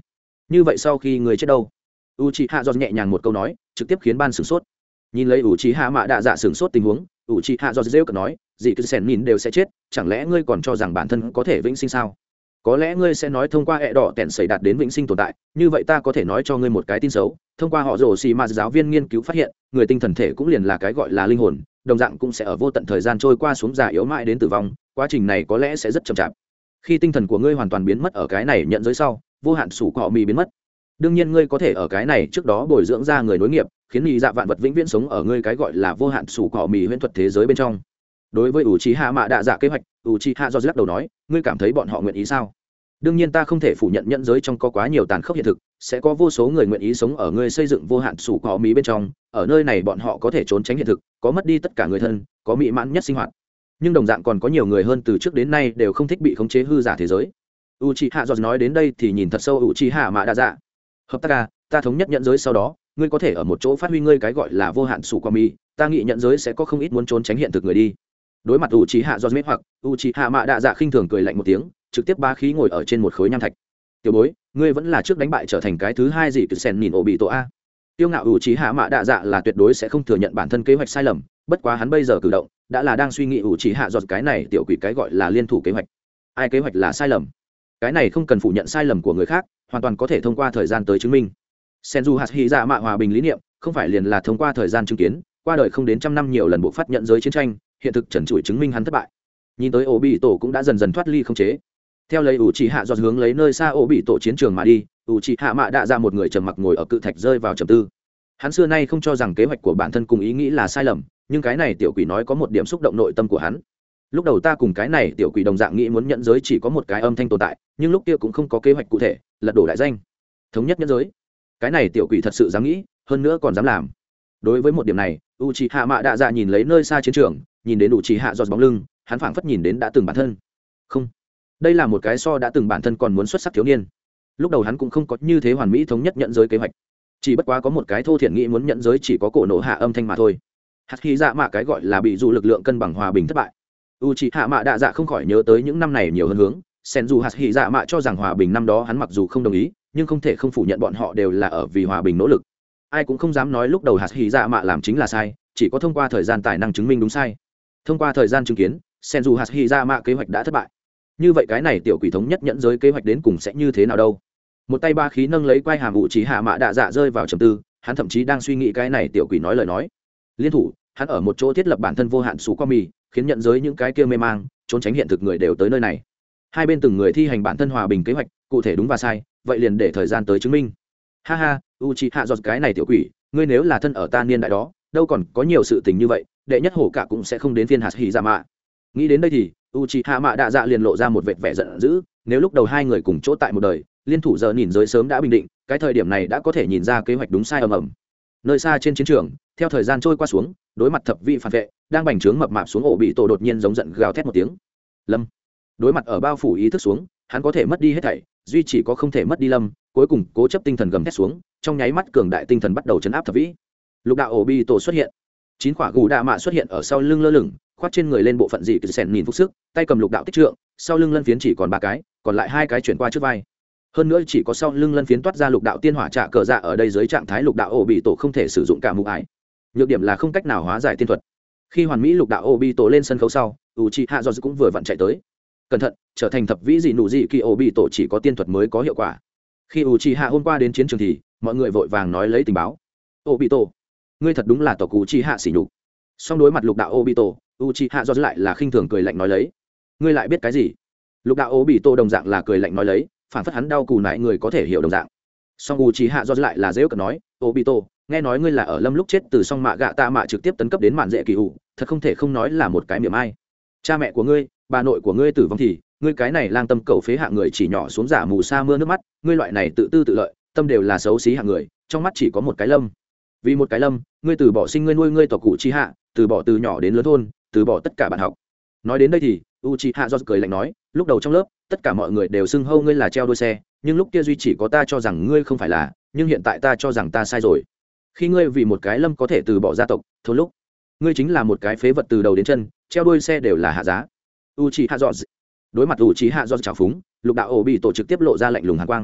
như vậy sau khi người chết đâu? U c h i hạ do nhẹ nhàng một câu nói trực tiếp khiến ban sửng sốt. Nhìn lấy u c h i hạ mạ đạ dạ sửng sốt tình huống, u c h i hạ do rêu cợt nói, dị cứ sèn nhìn đều sẽ chết, chẳng lẽ ngươi còn cho rằng bản thân có thể vĩnh sinh sao? Có lẽ ngươi sẽ nói thông qua hệ đỏ tẻn xảy đạt đến vĩnh sinh tồn tại, như vậy ta có thể nói cho ngươi một cái tin xấu, thông qua họ rồ xì mà giáo viên nghiên cứu phát hiện, người tinh thần thể cũng liền là cái gọi là linh hồn, đồng dạng cũng sẽ ở vô tận thời gian trôi qua xuống già yếu mãi đến tử vong, quá trình này có lẽ sẽ rất chậm chạp. Khi tinh thần của ngươi hoàn toàn biến mất ở cái này nhận giới sau, vô hạn sủ cọ mì biến mất. Đương nhiên ngươi có thể ở cái này trước đó bồi dưỡng ra người nối nghiệp, khiến nhị dạ vạn vật vĩnh viễn sống ở ngươi cái gọi là vô hạn sủ cọ mì huyễn thuật thế giới bên trong. Đối với ủ trí hạ mạ đạ dạ kế hoạch, ủ trí hạ do lắc đầu nói, ngươi cảm thấy bọn họ nguyện ý sao? Đương nhiên ta không thể phủ nhận nhận giới trong có quá nhiều tàn khốc hiện thực, sẽ có vô số người nguyện ý sống ở ngươi xây dựng vô hạn sủ cọ mì bên trong, ở nơi này bọn họ có thể trốn tránh hiện thực, có mất đi tất cả người thân, có mỹ mãn nhất sinh hoạt. Nhưng đồng dạng còn có nhiều người hơn từ trước đến nay đều không thích bị khống chế hư giả thế giới. Uchiha George nói đến đây thì nhìn thật sâu Uchiha Mạ Đa Dạ. Hợp tác ca, ta thống nhất nhận giới sau đó, ngươi có thể ở một chỗ phát huy ngươi cái gọi là vô hạn sủ qua mi, ta nghĩ nhận giới sẽ có không ít muốn trốn tránh hiện thực người đi. Đối mặt Uchiha George mệt hoặc, Uchiha Mạ Đa Dạ khinh thường cười lạnh một tiếng, trực tiếp ba khí ngồi ở trên một khối nham thạch. Tiểu bối, ngươi vẫn là trước đánh bại trở thành cái thứ hai gì cứ sen nhìn ổ bị tổ a. Tiêu ngạo Uchiha Mạ Đa Dạ là tuyệt đối sẽ không thừa nhận bản thân kế hoạch sai lầm, bất quá hắn bây giờ cử động đã là đang suy nghĩ Uchiha George cái này tiểu quỷ cái gọi là liên thủ kế hoạch. Ai kế hoạch là sai lầm? Cái này không cần phủ nhận sai lầm của người khác, hoàn toàn có thể thông qua thời gian tới chứng minh. Senju Hashira mạ hòa bình lý niệm không phải liền là thông qua thời gian chứng kiến, qua đời không đến trăm năm nhiều lần bộ phát nhận giới chiến tranh, hiện thực trần trụi chứng minh hắn thất bại. Nhìn tới ổ bị tổ cũng đã dần dần thoát ly không chế. Theo lấy ủ chỉ hạ do hướng lấy nơi xa ổ bị tổ chiến trường mà đi, ủ chỉ hạ mạ đã ra một người trầm mặc ngồi ở cự thạch rơi vào trầm tư. Hắn xưa nay không cho rằng kế hoạch của bản thân cùng ý nghĩ là sai lầm, nhưng cái này tiểu quỷ nói có một điểm xúc động nội tâm của hắn. Lúc đầu ta cùng cái này tiểu quỷ đồng dạng nghĩ muốn nhận giới chỉ có một cái âm thanh tồn tại, nhưng lúc kia cũng không có kế hoạch cụ thể, lật đổ đại danh, thống nhất nhân giới. Cái này tiểu quỷ thật sự dám nghĩ, hơn nữa còn dám làm. Đối với một điểm này, Uchiha Mạ Đa Dạ nhìn lấy nơi xa chiến trường, nhìn đến Uchiha Giọt bóng lưng, hắn phảng phất nhìn đến đã từng bản thân. Không, đây là một cái so đã từng bản thân còn muốn xuất sắc thiếu niên. Lúc đầu hắn cũng không có như thế hoàn mỹ thống nhất nhận giới kế hoạch, chỉ bất quá có một cái thô thiển nghĩ muốn nhận giới chỉ có cổ nổ hạ âm thanh mà thôi. Hạt khí dạ mạ cái gọi là bị dụ lực lượng cân bằng hòa bình thất bại. Uchiha Mạ Đa Dạ không khỏi nhớ tới những năm này nhiều hơn hướng, sen dù hạt hỉ dạ mạ cho rằng hòa bình năm đó hắn mặc dù không đồng ý, nhưng không thể không phủ nhận bọn họ đều là ở vì hòa bình nỗ lực. Ai cũng không dám nói lúc đầu hạt hỉ dạ mạ làm chính là sai, chỉ có thông qua thời gian tài năng chứng minh đúng sai. Thông qua thời gian chứng kiến, sen dù hạt hỉ dạ mạ kế hoạch đã thất bại. Như vậy cái này tiểu quỷ thống nhất nhận giới kế hoạch đến cùng sẽ như thế nào đâu? Một tay ba khí nâng lấy quai hàm Uchiha Mạ Đa Dạ rơi vào trầm tư, hắn thậm chí đang suy nghĩ cái này tiểu quỷ nói lời nói. Liên thủ, hắn ở một chỗ thiết lập bản thân vô hạn sủ qua mì, khiến nhận giới những cái kia mê mang, trốn tránh hiện thực người đều tới nơi này. Hai bên từng người thi hành bản thân hòa bình kế hoạch, cụ thể đúng và sai, vậy liền để thời gian tới chứng minh. Ha ha, Uchiha Giọt cái này tiểu quỷ, ngươi nếu là thân ở ta niên đại đó, đâu còn có nhiều sự tình như vậy, đệ nhất hổ cả cũng sẽ không đến phiên hạt hỉ dạ mạ. Nghĩ đến đây thì Uchiha Mạ Đa Dạ liền lộ ra một vệt vẻ giận dữ, nếu lúc đầu hai người cùng chỗ tại một đời, liên thủ giờ nhìn giới sớm đã bình định, cái thời điểm này đã có thể nhìn ra kế hoạch đúng sai ầm ầm. Nơi xa trên chiến trường, theo thời gian trôi qua xuống, đối mặt thập vị phản vệ, đang bành trướng mập mạp xuống ổ bị tổ đột nhiên giống giận gào thét một tiếng. Lâm. Đối mặt ở bao phủ ý thức xuống, hắn có thể mất đi hết thảy, duy chỉ có không thể mất đi Lâm, cuối cùng cố chấp tinh thần gầm thét xuống, trong nháy mắt cường đại tinh thần bắt đầu chấn áp thập vĩ. Lục đạo ổ bị tổ xuất hiện, chín quả gù đạ mạ xuất hiện ở sau lưng lơ lửng, khoác trên người lên bộ phận dị cứ sèn nhìn phúc sức, tay cầm lục đạo tích trượng, sau lưng lân phiến chỉ còn ba cái, còn lại hai cái chuyển qua trước vai. Hơn nữa chỉ có sau lưng lân phiến toát ra lục đạo tiên hỏa trạ cờ dạ, ở đây dưới trạng thái lục đạo ổ bị tổ không thể sử dụng cả mục ải. Nhược điểm là không cách nào hóa giải tiên thuật. Khi hoàn mỹ lục đạo ổ bị tổ lên sân khấu sau, Uchiha George cũng vừa vặn chạy tới. Cẩn thận, trở thành thập vĩ dị nụ dị kỳ ổ bị tổ chỉ có tiên thuật mới có hiệu quả. Khi Uchiha hôm qua đến chiến trường thì mọi người vội vàng nói lấy tình báo. Ổ bị tổ, ngươi thật đúng là tộc Uchiha sỉ nhục. Song đối mặt lục đạo ổ bị tổ, Uchiha George lại là khinh thường cười lạnh nói lấy. Ngươi lại biết cái gì? Lục đạo ổ bị tổ đồng dạng là cười lạnh nói lấy, phản phất hắn đau cù nại người có thể hiểu đồng dạng. Song Uchiha George lại là giễu cợt nói, ổ bị tổ, nghe nói ngươi là ở Lâm lúc chết từ song mạ gạ tạ mạ trực tiếp tấn cấp đến mạn dễ kỳ ủ, thật không thể không nói là một cái miệng ai. Cha mẹ của ngươi, bà nội của ngươi tử vong thì ngươi cái này lang tâm cầu phế hạ người chỉ nhỏ xuống giả mù sa mưa nước mắt, ngươi loại này tự tư tự lợi, tâm đều là xấu xí hạng người, trong mắt chỉ có một cái Lâm. Vì một cái Lâm, ngươi từ bỏ sinh ngươi nuôi ngươi tộc cụ chi hạ, từ bỏ từ nhỏ đến lớn thôn, từ bỏ tất cả bạn học. Nói đến đây thì Uchiha George cười lạnh nói, lúc đầu trong lớp tất cả mọi người đều xưng hô ngươi là treo đuôi xe, nhưng lúc kia duy chỉ có ta cho rằng ngươi không phải là, nhưng hiện tại ta cho rằng ta sai rồi. Khi ngươi vì một cái Lâm có thể từ bỏ gia tộc thôn lúc, ngươi chính là một cái phế vật từ đầu đến chân, treo đuôi xe đều là hạ giá. Uchiha George đối mặt Uchiha George trào phúng, lục đạo ổ bị tổ trực tiếp lộ ra lạnh lùng hàn quang.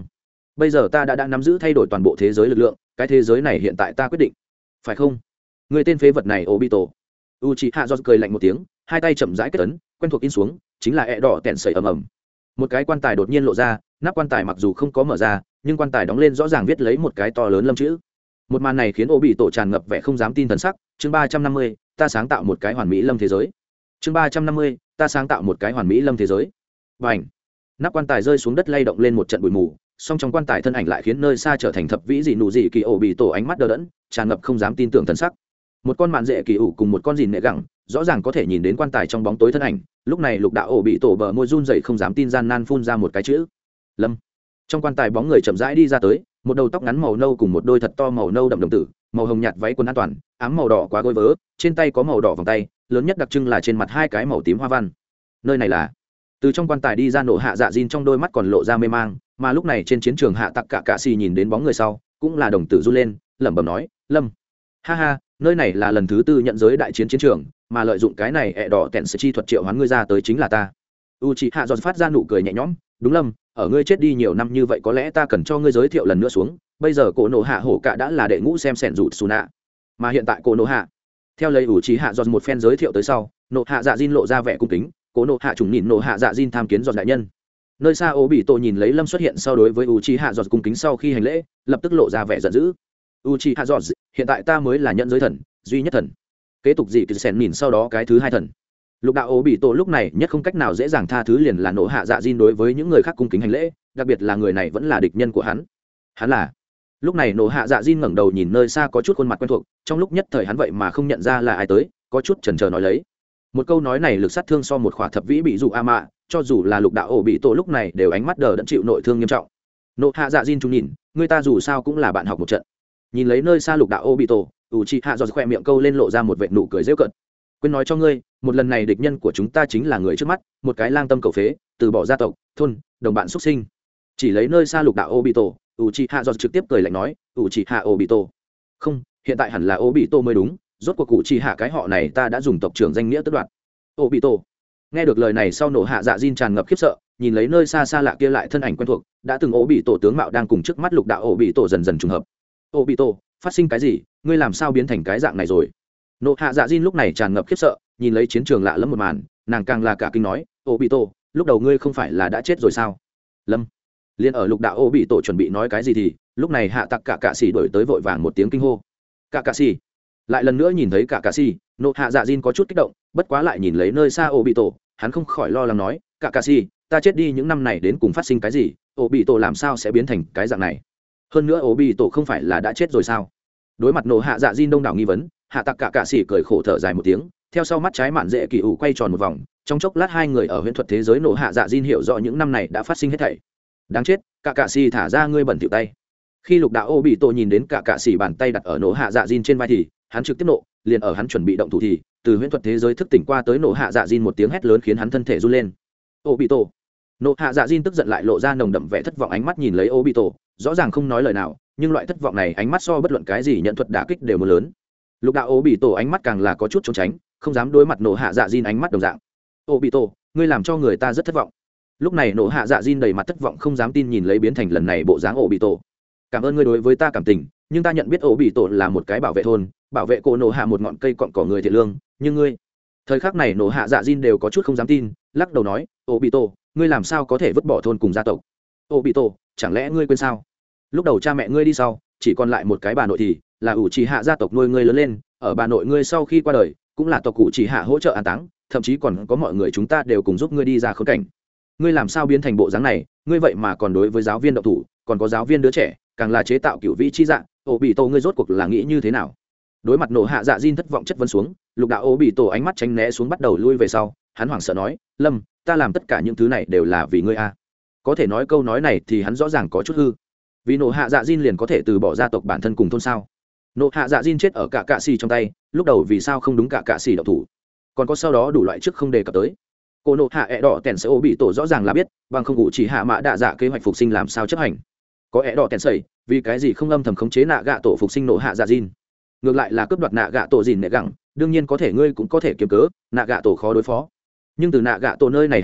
bây giờ ta đã đã nắm giữ thay đổi toàn bộ thế giới lực lượng, cái thế giới này hiện tại ta quyết định, phải không? Người tên phế vật này Obito. Uchiha Jones cười lạnh một tiếng, hai tay chậm rãi kết ấn, quen thuộc in xuống, chính là ẹ đỏ tẹn sẩy ầm ầm. Một cái quan tài đột nhiên lộ ra, nắp quan tài mặc dù không có mở ra, nhưng quan tài đóng lên rõ ràng viết lấy một cái to lớn lâm chữ. Một màn này khiến Obito tràn ngập vẻ không dám tin thần sắc. Chương ba trăm năm mươi, ta sáng tạo một cái hoàn mỹ lâm thế giới. Chương ba trăm năm mươi, ta sáng tạo một cái hoàn mỹ lâm thế giới. Bành! Nắp quan tài rơi xuống đất lay động lên một trận bụi mù, song trong quan tài thân ảnh lại khiến nơi xa trở thành thập vĩ dị nụ dị kỳ Obito ánh mắt đờ đẫn, tràn ngập không dám tin tưởng thần sắc. Một con mạn dễ kỳ ủ cùng một con dìn nệ gẳng, rõ ràng có thể nhìn đến quan tài trong bóng tối thân ảnh. Lúc này Lục Đạo Obito bờ môi run rẩy không dám tin, gian nan phun ra một cái chữ: Lâm. Trong quan tài bóng người chậm rãi đi ra tới, một đầu tóc ngắn màu nâu cùng một đôi thật to màu nâu đậm đồng tử, màu hồng nhạt váy quần an toàn, ám màu đỏ quá gối vớ, trên tay có màu đỏ vòng tay, lớn nhất đặc trưng là trên mặt hai cái màu tím hoa văn. Nơi này là? Từ trong quan tài đi ra Nộ Hạ Dạ Jin trong đôi mắt còn lộ ra mê mang, mà lúc này trên chiến trường Hạ Tặc Cả Cạ Xì nhìn đến bóng người sau, cũng là đồng tử run lên, lẩm bẩm nói: Lâm. Ha ha, nơi này là lần thứ tư nhận giới đại chiến chiến trường, mà lợi dụng cái này ẹ đỏ tẹn sự chi thuật triệu hoán ngươi ra tới chính là ta. Uchiha Jones phát ra nụ cười nhẹ nhõm: Đúng Lâm, ở ngươi chết đi nhiều năm như vậy có lẽ ta cần cho ngươi giới thiệu lần nữa xuống, bây giờ cổ Nộ Hạ hổ cả đã là đệ ngũ xem sẻn rụt xù nạ, mà hiện tại cổ Nộ Hạ. Theo lời Uchiha Jones một phen giới thiệu tới sau, Nộ Hạ Dạ Jin lộ ra vẻ cung kính, cổ Nộ Hạ trùng nhìn Nộ Hạ Dạ Jin tham kiến Jones đại nhân. Nơi xa Obito nhìn lấy Lâm xuất hiện sau đối với Uchiha Jones cung kính sau khi hành lễ, lập tức lộ ra vẻ giận dữ. Uchiha Jones, hiện tại ta mới là nhận giới thần, duy nhất thần. Kế tục gì cứ sẻn nhìn sau đó cái thứ hai thần. Lục Đạo Obito lúc này nhất không cách nào dễ dàng tha thứ liền là Nộ Hạ Dạ Jin đối với những người khác cung kính hành lễ, đặc biệt là người này vẫn là địch nhân của hắn. Hắn là. Lúc này Nộ Hạ Dạ Jin ngẩng đầu nhìn nơi xa có chút khuôn mặt quen thuộc, trong lúc nhất thời hắn vậy mà không nhận ra là ai tới, có chút chần chờ nói lấy. Một câu nói này lực sát thương so một khỏa thập vĩ bị dụ a mạ, cho dù là Lục Đạo Obito lúc này đều ánh mắt đờ đẫn chịu nội thương nghiêm trọng. Nộ Hạ Dạ Jin chúng nhìn, người ta dù sao cũng là bạn học một trận. Nhìn lấy nơi xa Lục Đạo Obito, Uchiha Jones khẽ miệng câu lên lộ ra một vệt nụ cười giễu cợt. Quên nói cho ngươi, một lần này địch nhân của chúng ta chính là người trước mắt, một cái lang tâm cầu phế, từ bỏ gia tộc, thôn, đồng bạn xuất sinh. Chỉ lấy nơi xa Lục Đạo Obito, Uchiha Jones trực tiếp cười lạnh nói: Uchiha Obito. Không, hiện tại hẳn là Obito mới đúng, rốt cuộc Uchiha cái họ này ta đã dùng tộc trưởng danh nghĩa tước đoạt. Obito. Nghe được lời này sau Nộ Hạ Dạ Jin tràn ngập khiếp sợ, nhìn lấy nơi xa xa lạ kia lại thân ảnh quen thuộc, đã từng Obito tướng mạo đang cùng trước mắt Lục Đạo Obito dần dần trùng hợp. Obito, phát sinh cái gì, ngươi làm sao biến thành cái dạng này rồi? Nộ Hạ Dạ Jin lúc này tràn ngập khiếp sợ, nhìn lấy chiến trường lạ lẫm một màn, nàng càng là cả kinh nói: Obito, lúc đầu ngươi không phải là đã chết rồi sao? Lâm. Liên ở Lục Đạo Obito chuẩn bị nói cái gì thì, lúc này Hạ Tặc Cả Cạ Xì đuổi tới vội vàng một tiếng kinh hô. Cả Cạ Xì. Lại lần nữa nhìn thấy Cả Cạ Xì, Nộ Hạ Dạ Jin có chút kích động, bất quá lại nhìn lấy nơi xa Obito, hắn không khỏi lo lắng nói: Cả Cạ Xì, ta chết đi những năm này đến cùng phát sinh cái gì? Obito làm sao sẽ biến thành cái dạng này? Hơn nữa Obito không phải là đã chết rồi sao? Đối mặt Nộ Hạ Dạ Jin đông đảo nghi vấn, Hạ Tặc Cả Cạ Xì cười khổ thở dài một tiếng, theo sau mắt trái mạn dễ kỳ ủ quay tròn một vòng, trong chốc lát hai người ở huyễn thuật thế giới Nộ Hạ Dạ Jin hiểu rõ những năm này đã phát sinh hết thảy. Đáng chết, Cả Cạ Xì thả ra ngươi bẩn thỉu tay. Khi Lục Đạo Obito nhìn đến Cả Cạ Xì bàn tay đặt ở Nộ Hạ Dạ Jin trên vai thì, hắn trực tiếp nộ, liền ở hắn chuẩn bị động thủ thì, từ huyễn thuật thế giới thức tỉnh qua tới Nộ Hạ Dạ Jin một tiếng hét lớn khiến hắn thân thể run lên. Obito. Nộ Hạ Dạ Jin tức giận lại lộ ra nồng đậm vẻ thất vọng, ánh mắt nhìn lấy Obito, rõ ràng không nói lời nào, nhưng loại thất vọng này ánh mắt so bất luận cái gì nhận thuật đả kích đều muốn lớn. Lục Đạo Obito ánh mắt càng là có chút trốn tránh, không dám đối mặt Nộ Hạ Dạ Jin ánh mắt đồng dạng. Obito, ngươi làm cho người ta rất thất vọng. Lúc này Nộ Hạ Dạ Jin đầy mặt thất vọng không dám tin nhìn lấy biến thành lần này bộ dáng Obito. Cảm ơn ngươi đối với ta cảm tình, nhưng ta nhận biết Obito là một cái bảo vệ thôn, bảo vệ cô Nộ Hạ một ngọn cây cọn cỏ người thiện lương, nhưng ngươi. Thời khắc này Nộ Hạ Dạ Jin đều có chút không dám tin, lắc đầu nói: Obito, ngươi làm sao có thể vứt bỏ thôn cùng gia tộc? Obito, chẳng lẽ ngươi quên sao? Lúc đầu cha mẹ ngươi đi sau, chỉ còn lại một cái bà nội thì là Uchiha gia tộc nuôi ngươi lớn lên, ở bà nội ngươi sau khi qua đời, cũng là tộc Uchiha hỗ trợ an táng, thậm chí còn có mọi người chúng ta đều cùng giúp ngươi đi ra khốn cảnh. Ngươi làm sao biến thành bộ dáng này? Ngươi vậy mà còn đối với giáo viên động thủ, còn có giáo viên đứa trẻ, càng là chế tạo cửu vĩ chi dạng. Obito, ngươi rốt cuộc là nghĩ như thế nào? Đối mặt Nộ Hạ Dạ Jin thất vọng chất vấn xuống, Lục Đạo Obito ánh mắt tránh né xuống bắt đầu lui về sau, hắn hoảng sợ nói: Lâm, ta làm tất cả những thứ này đều là vì ngươi a. Có thể nói câu nói này thì hắn rõ ràng có chút hư. Vì Nộ Hạ Dạ Jin liền có thể từ bỏ gia tộc bản thân cùng thôn sao? Nộ Hạ Dạ Jin chết ở Cả Cạ Xì trong tay, lúc đầu vì sao không đúng Cả Cạ Xì động thủ? Còn có sau đó đủ loại trước không đề cập tới. Cô Nộ Hạ ẹ đỏ tèn sẽ Obito rõ ràng là biết, bằng không ngụ chỉ hạ mã đạ dạ kế hoạch phục sinh làm sao chấp hành. Có ẹ đỏ tèn sẩy, vì cái gì không âm thầm khống chế nạ gạ tổ phục sinh Nộ Hạ Dạ Jin? Ngược lại là cướp đoạt nạ gạ tổ dìn nệ gẳng, đương nhiên có thể ngươi cũng có thể kiếm cớ, nạ gạ tổ khó đối phó. Nhưng từ nạ gạ tổ nơi này hạ thủ,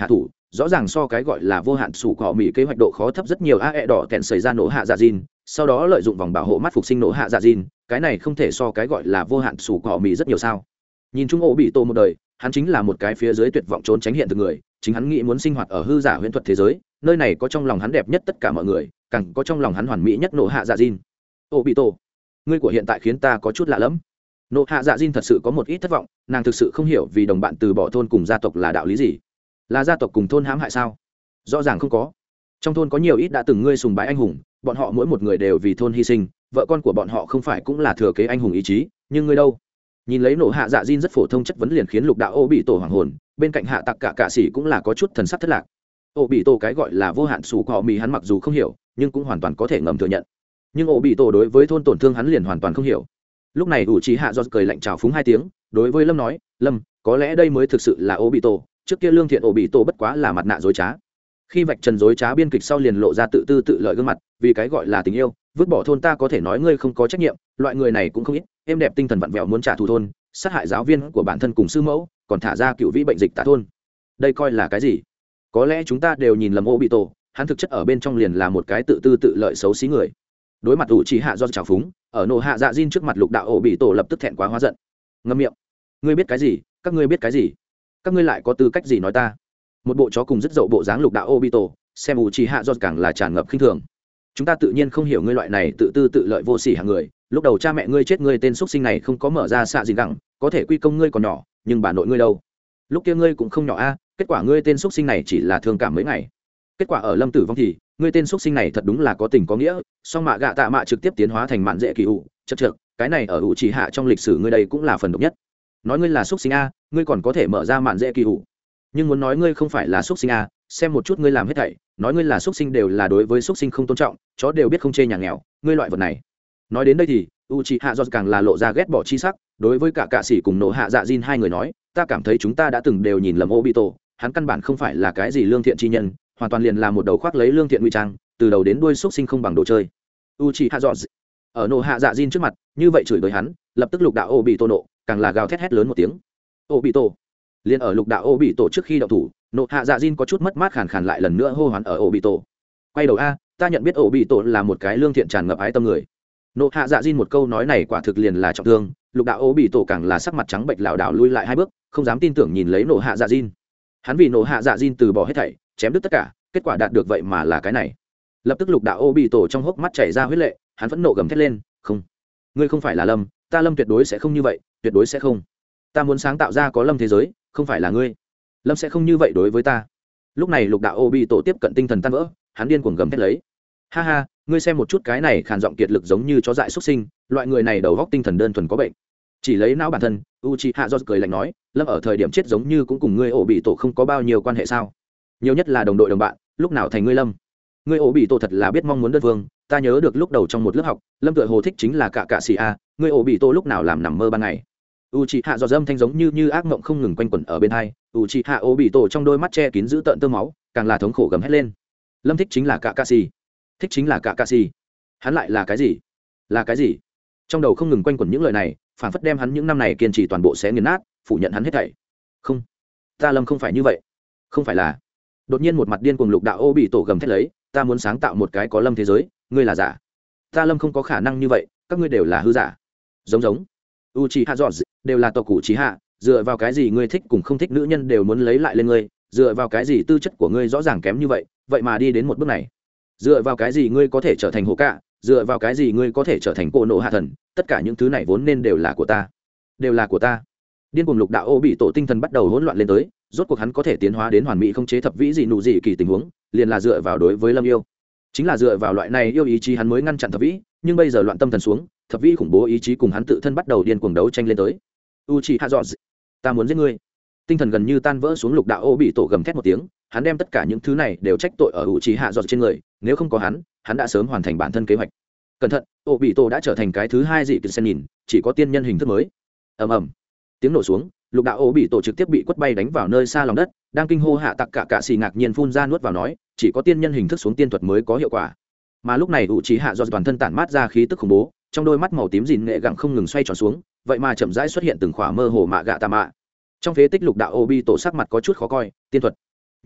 rõ ràng so cái gọi là vô hạn sủ cỏ mỹ kế hoạch độ khó thấp rất nhiều. A E đỏ kèn xảy ra nổ hạ dạ dìn, sau đó lợi dụng vòng bảo hộ mắt phục sinh nổ hạ dạ dìn, cái này không thể so cái gọi là vô hạn sủ cỏ mỹ rất nhiều sao. Nhìn chung ổ bị tổ một đời, hắn chính là một cái phía dưới tuyệt vọng trốn tránh hiện thực người, chính hắn nghĩ muốn sinh hoạt ở hư giả huyễn thuật thế giới, nơi này có trong lòng hắn đẹp nhất tất cả mọi người, càng có trong lòng hắn hoàn mỹ nhất nổ hạ dạ dìn. Ổ bị tổ, ngươi của hiện tại khiến ta có chút lạ lẫm. Nộ hạ dạ dìn thật sự có một ít thất vọng, nàng thực sự không hiểu vì đồng bạn từ bỏ thôn cùng gia tộc là đạo lý gì. Là gia tộc cùng thôn hãm hại sao? Rõ ràng không có. Trong thôn có nhiều ít đã từng ngươi sùng bái anh hùng, bọn họ mỗi một người đều vì thôn hy sinh, vợ con của bọn họ không phải cũng là thừa kế anh hùng ý chí, nhưng ngươi đâu? Nhìn lấy nộ hạ dạ dìn rất phổ thông chất vấn liền khiến lục đạo ô bị tổ hoàng hồn, bên cạnh hạ tặc cả cạ sĩ cũng là có chút thần sắc thất lạc. Ô bị tổ cái gọi là vô hạn sủ cọ mì hắn mặc dù không hiểu, nhưng cũng hoàn toàn có thể ngầm thừa nhận. Nhưng ô bị tổ đối với thôn tổn thương hắn liền hoàn toàn không hiểu. Lúc này ủ trí hạ do cười lạnh chào phúng hai tiếng, đối với lâm nói, lâm, có lẽ đây mới thực sự là ô bị tổ, trước kia lương thiện ô bị tổ bất quá là mặt nạ dối trá. Khi vạch trần dối trá biên kịch sau liền lộ ra tự tư tự lợi gương mặt, vì cái gọi là tình yêu vứt bỏ thôn ta có thể nói ngươi không có trách nhiệm, loại người này cũng không ít, êm đẹp tinh thần vặn vẹo muốn trả thù thôn, sát hại giáo viên của bản thân cùng sư mẫu, còn thả ra cựu vĩ bệnh dịch tả thôn. Đây coi là cái gì? Có lẽ chúng ta đều nhìn lầm ô bị tổ, hắn thực chất ở bên trong liền là một cái tự tư tự lợi xấu xí người. Đối mặt ủ trí hạ do trào phúng, ở nổ hạ dạ diên trước mặt lục đạo ổ bị tổ lập tức thẹn quá hóa giận, ngâm miệng. Ngươi biết cái gì? Các ngươi biết cái gì? Các ngươi lại có tư cách gì nói ta? Một bộ chó cùng rất dậu bộ dáng lục đạo ổ bị tổ, xem ủ trí hạ do càng là tràn ngập khinh thường. Chúng ta tự nhiên không hiểu ngươi loại này tự tư tự lợi vô sỉ hạng người, lúc đầu cha mẹ ngươi chết, ngươi tên xuất sinh này không có mở ra xạ gì gẳng, có thể quy công ngươi còn nhỏ, nhưng bà nội ngươi đâu? Lúc kia ngươi cũng không nhỏ a, kết quả ngươi tên xuất sinh này chỉ là thương cảm mấy ngày. Kết quả ở lâm tử vong thì ngươi tên xuất sinh này thật đúng là có tình có nghĩa, song mạ gạ tạ mạ trực tiếp tiến hóa thành mạn dễ kỳ ủ, chật chật, cái này ở ủ chỉ hạ trong lịch sử ngươi đây cũng là phần độc nhất. Nói ngươi là xuất sinh a, ngươi còn có thể mở ra mạn dễ kỳ ủ, nhưng muốn nói ngươi không phải là xuất sinh a, xem một chút ngươi làm hết thảy, nói ngươi là xuất sinh đều là đối với xuất sinh không tôn trọng, chó đều biết không chê nhà nghèo, ngươi loại vật này. Nói đến đây thì u chỉ hạ do càng là lộ ra ghét bỏ chi sắc, đối với cả cạ sĩ cùng nổ hạ dạ diên hai người nói, ta cảm thấy chúng ta đã từng đều nhìn lầm Obito, hắn căn bản không phải là cái gì lương thiện chi nhân, hoàn toàn liền là một đầu khoác lấy lương thiện nguy trang, từ đầu đến đuôi xuất sinh không bằng đồ chơi. Uchiha George ở nổ hạ dạ Jin trước mặt như vậy chửi bới hắn, lập tức lục đạo Obito nộ, càng là gào thét hét lớn một tiếng. Obito liền ở lục đạo Obito trước khi động thủ, nổ hạ dạ Jin có chút mất mát khàn khàn lại lần nữa hô hoán ở Obito. Quay đầu a, ta nhận biết Obito là một cái lương thiện tràn ngập ái tâm người. Nổ hạ dạ Jin một câu nói này quả thực liền là trọng thương, lục đạo Obito càng là sắc mặt trắng bệch lảo đảo lui lại hai bước, không dám tin tưởng nhìn lấy nổ hạ dạ Jin. Hắn vì nổ hạ dạ Jin từ bỏ hết thảy, chém đứt tất cả, kết quả đạt được vậy mà là cái này. Lập tức lục đạo ô bị tổ trong hốc mắt chảy ra huyết lệ, hắn phẫn nộ gầm thét lên, không, ngươi không phải là lâm, ta lâm tuyệt đối sẽ không như vậy, tuyệt đối sẽ không, ta muốn sáng tạo ra có lâm thế giới, không phải là ngươi, lâm sẽ không như vậy đối với ta. Lúc này lục đạo ô bị tổ tiếp cận tinh thần tan vỡ, hắn điên cuồng gầm thét lấy, ha ha, ngươi xem một chút cái này khàn giọng kiệt lực giống như chó dại xuất sinh, loại người này đầu góc tinh thần đơn thuần có bệnh, chỉ lấy não bản thân. Uchiha George cười lạnh nói, lâm ở thời điểm chết giống như cũng cùng ngươi ổ bị tổ không có bao nhiêu quan hệ sao? Nhiều nhất là đồng đội đồng bạn, lúc nào thành ngươi lâm? Ngươi ổ bị tổ thật là biết mong muốn đơn phương, ta nhớ được lúc đầu trong một lớp học, lâm tựa hồ thích chính là cả cạ xì a, ngươi ổ bị tổ lúc nào làm nằm mơ ban ngày? Uchiha George âm thanh giống như như ác mộng không ngừng quanh quẩn ở bên tai, Uchiha ổ bị tổ trong đôi mắt che kín giữ tợn tơ máu, càng là thống khổ gầm hét lên. Lâm thích chính là cả cạ xì, thích chính là cả cạ xì, hắn lại là cái gì? Là cái gì? Trong đầu không ngừng quanh quẩn những lời này, phản phất đem hắn những năm này kiên trì toàn bộ sẽ nghiền nát, phủ nhận hắn hết thảy. Không, ta lâm không phải như vậy, không phải là. Đột nhiên một mặt điên cuồng lục đạo ô bị tổ gầm thét lấy, ta muốn sáng tạo một cái có lâm thế giới, ngươi là giả, ta lâm không có khả năng như vậy, các ngươi đều là hư giả. Giống giống Uchiha George đều là tộc cụ trí hạ, dựa vào cái gì ngươi thích cùng không thích nữ nhân đều muốn lấy lại lên ngươi, dựa vào cái gì tư chất của ngươi rõ ràng kém như vậy, vậy mà đi đến một bước này, dựa vào cái gì ngươi có thể trở thành hồ cạ, dựa vào cái gì ngươi có thể trở thành cô nộ hạ thần, tất cả những thứ này vốn nên đều là của ta, đều là của ta. Điên cuồng lục đạo ô bị tổ tinh thần bắt đầu hỗn loạn lên tới, rốt cuộc hắn có thể tiến hóa đến hoàn mỹ không chế thập vĩ gì nụ gì kỳ tình huống, liền là dựa vào đối với lâm yêu, chính là dựa vào loại này yêu ý chí hắn mới ngăn chặn thập vĩ, nhưng bây giờ loạn tâm thần xuống, thập vĩ khủng bố ý chí cùng hắn tự thân bắt đầu điên cuồng đấu tranh lên tới. Uchiha George, ta muốn giết ngươi. Tinh thần gần như tan vỡ xuống, lục đạo ô bị tổ gầm thét một tiếng, hắn đem tất cả những thứ này đều trách tội ở Uchiha George trên người, nếu không có hắn, hắn đã sớm hoàn thành bản thân kế hoạch. Cẩn thận, ô bị tổ đã trở thành cái thứ hai dị kỳ sen nhìn, chỉ có tiên nhân hình thức mới. Ầm ầm, tiếng nổ xuống, lục đạo ô bị tổ trực tiếp bị quất bay đánh vào nơi xa lòng đất, đang kinh hô hạ tặc cả cạ xì ngạc nhiên phun ra nuốt vào nói, chỉ có tiên nhân hình thức xuống tiên thuật mới có hiệu quả. Mà lúc này ủ trí hạ do toàn thân tản mát ra khí tức khủng bố, trong đôi mắt màu tím dìn nghệ gẳng không ngừng xoay tròn xuống, vậy mà chậm rãi xuất hiện từng khỏa mơ hồ mạ gạ tà mạ. Trong phế tích lục đạo ô bị tổ sắc mặt có chút khó coi, tiên thuật.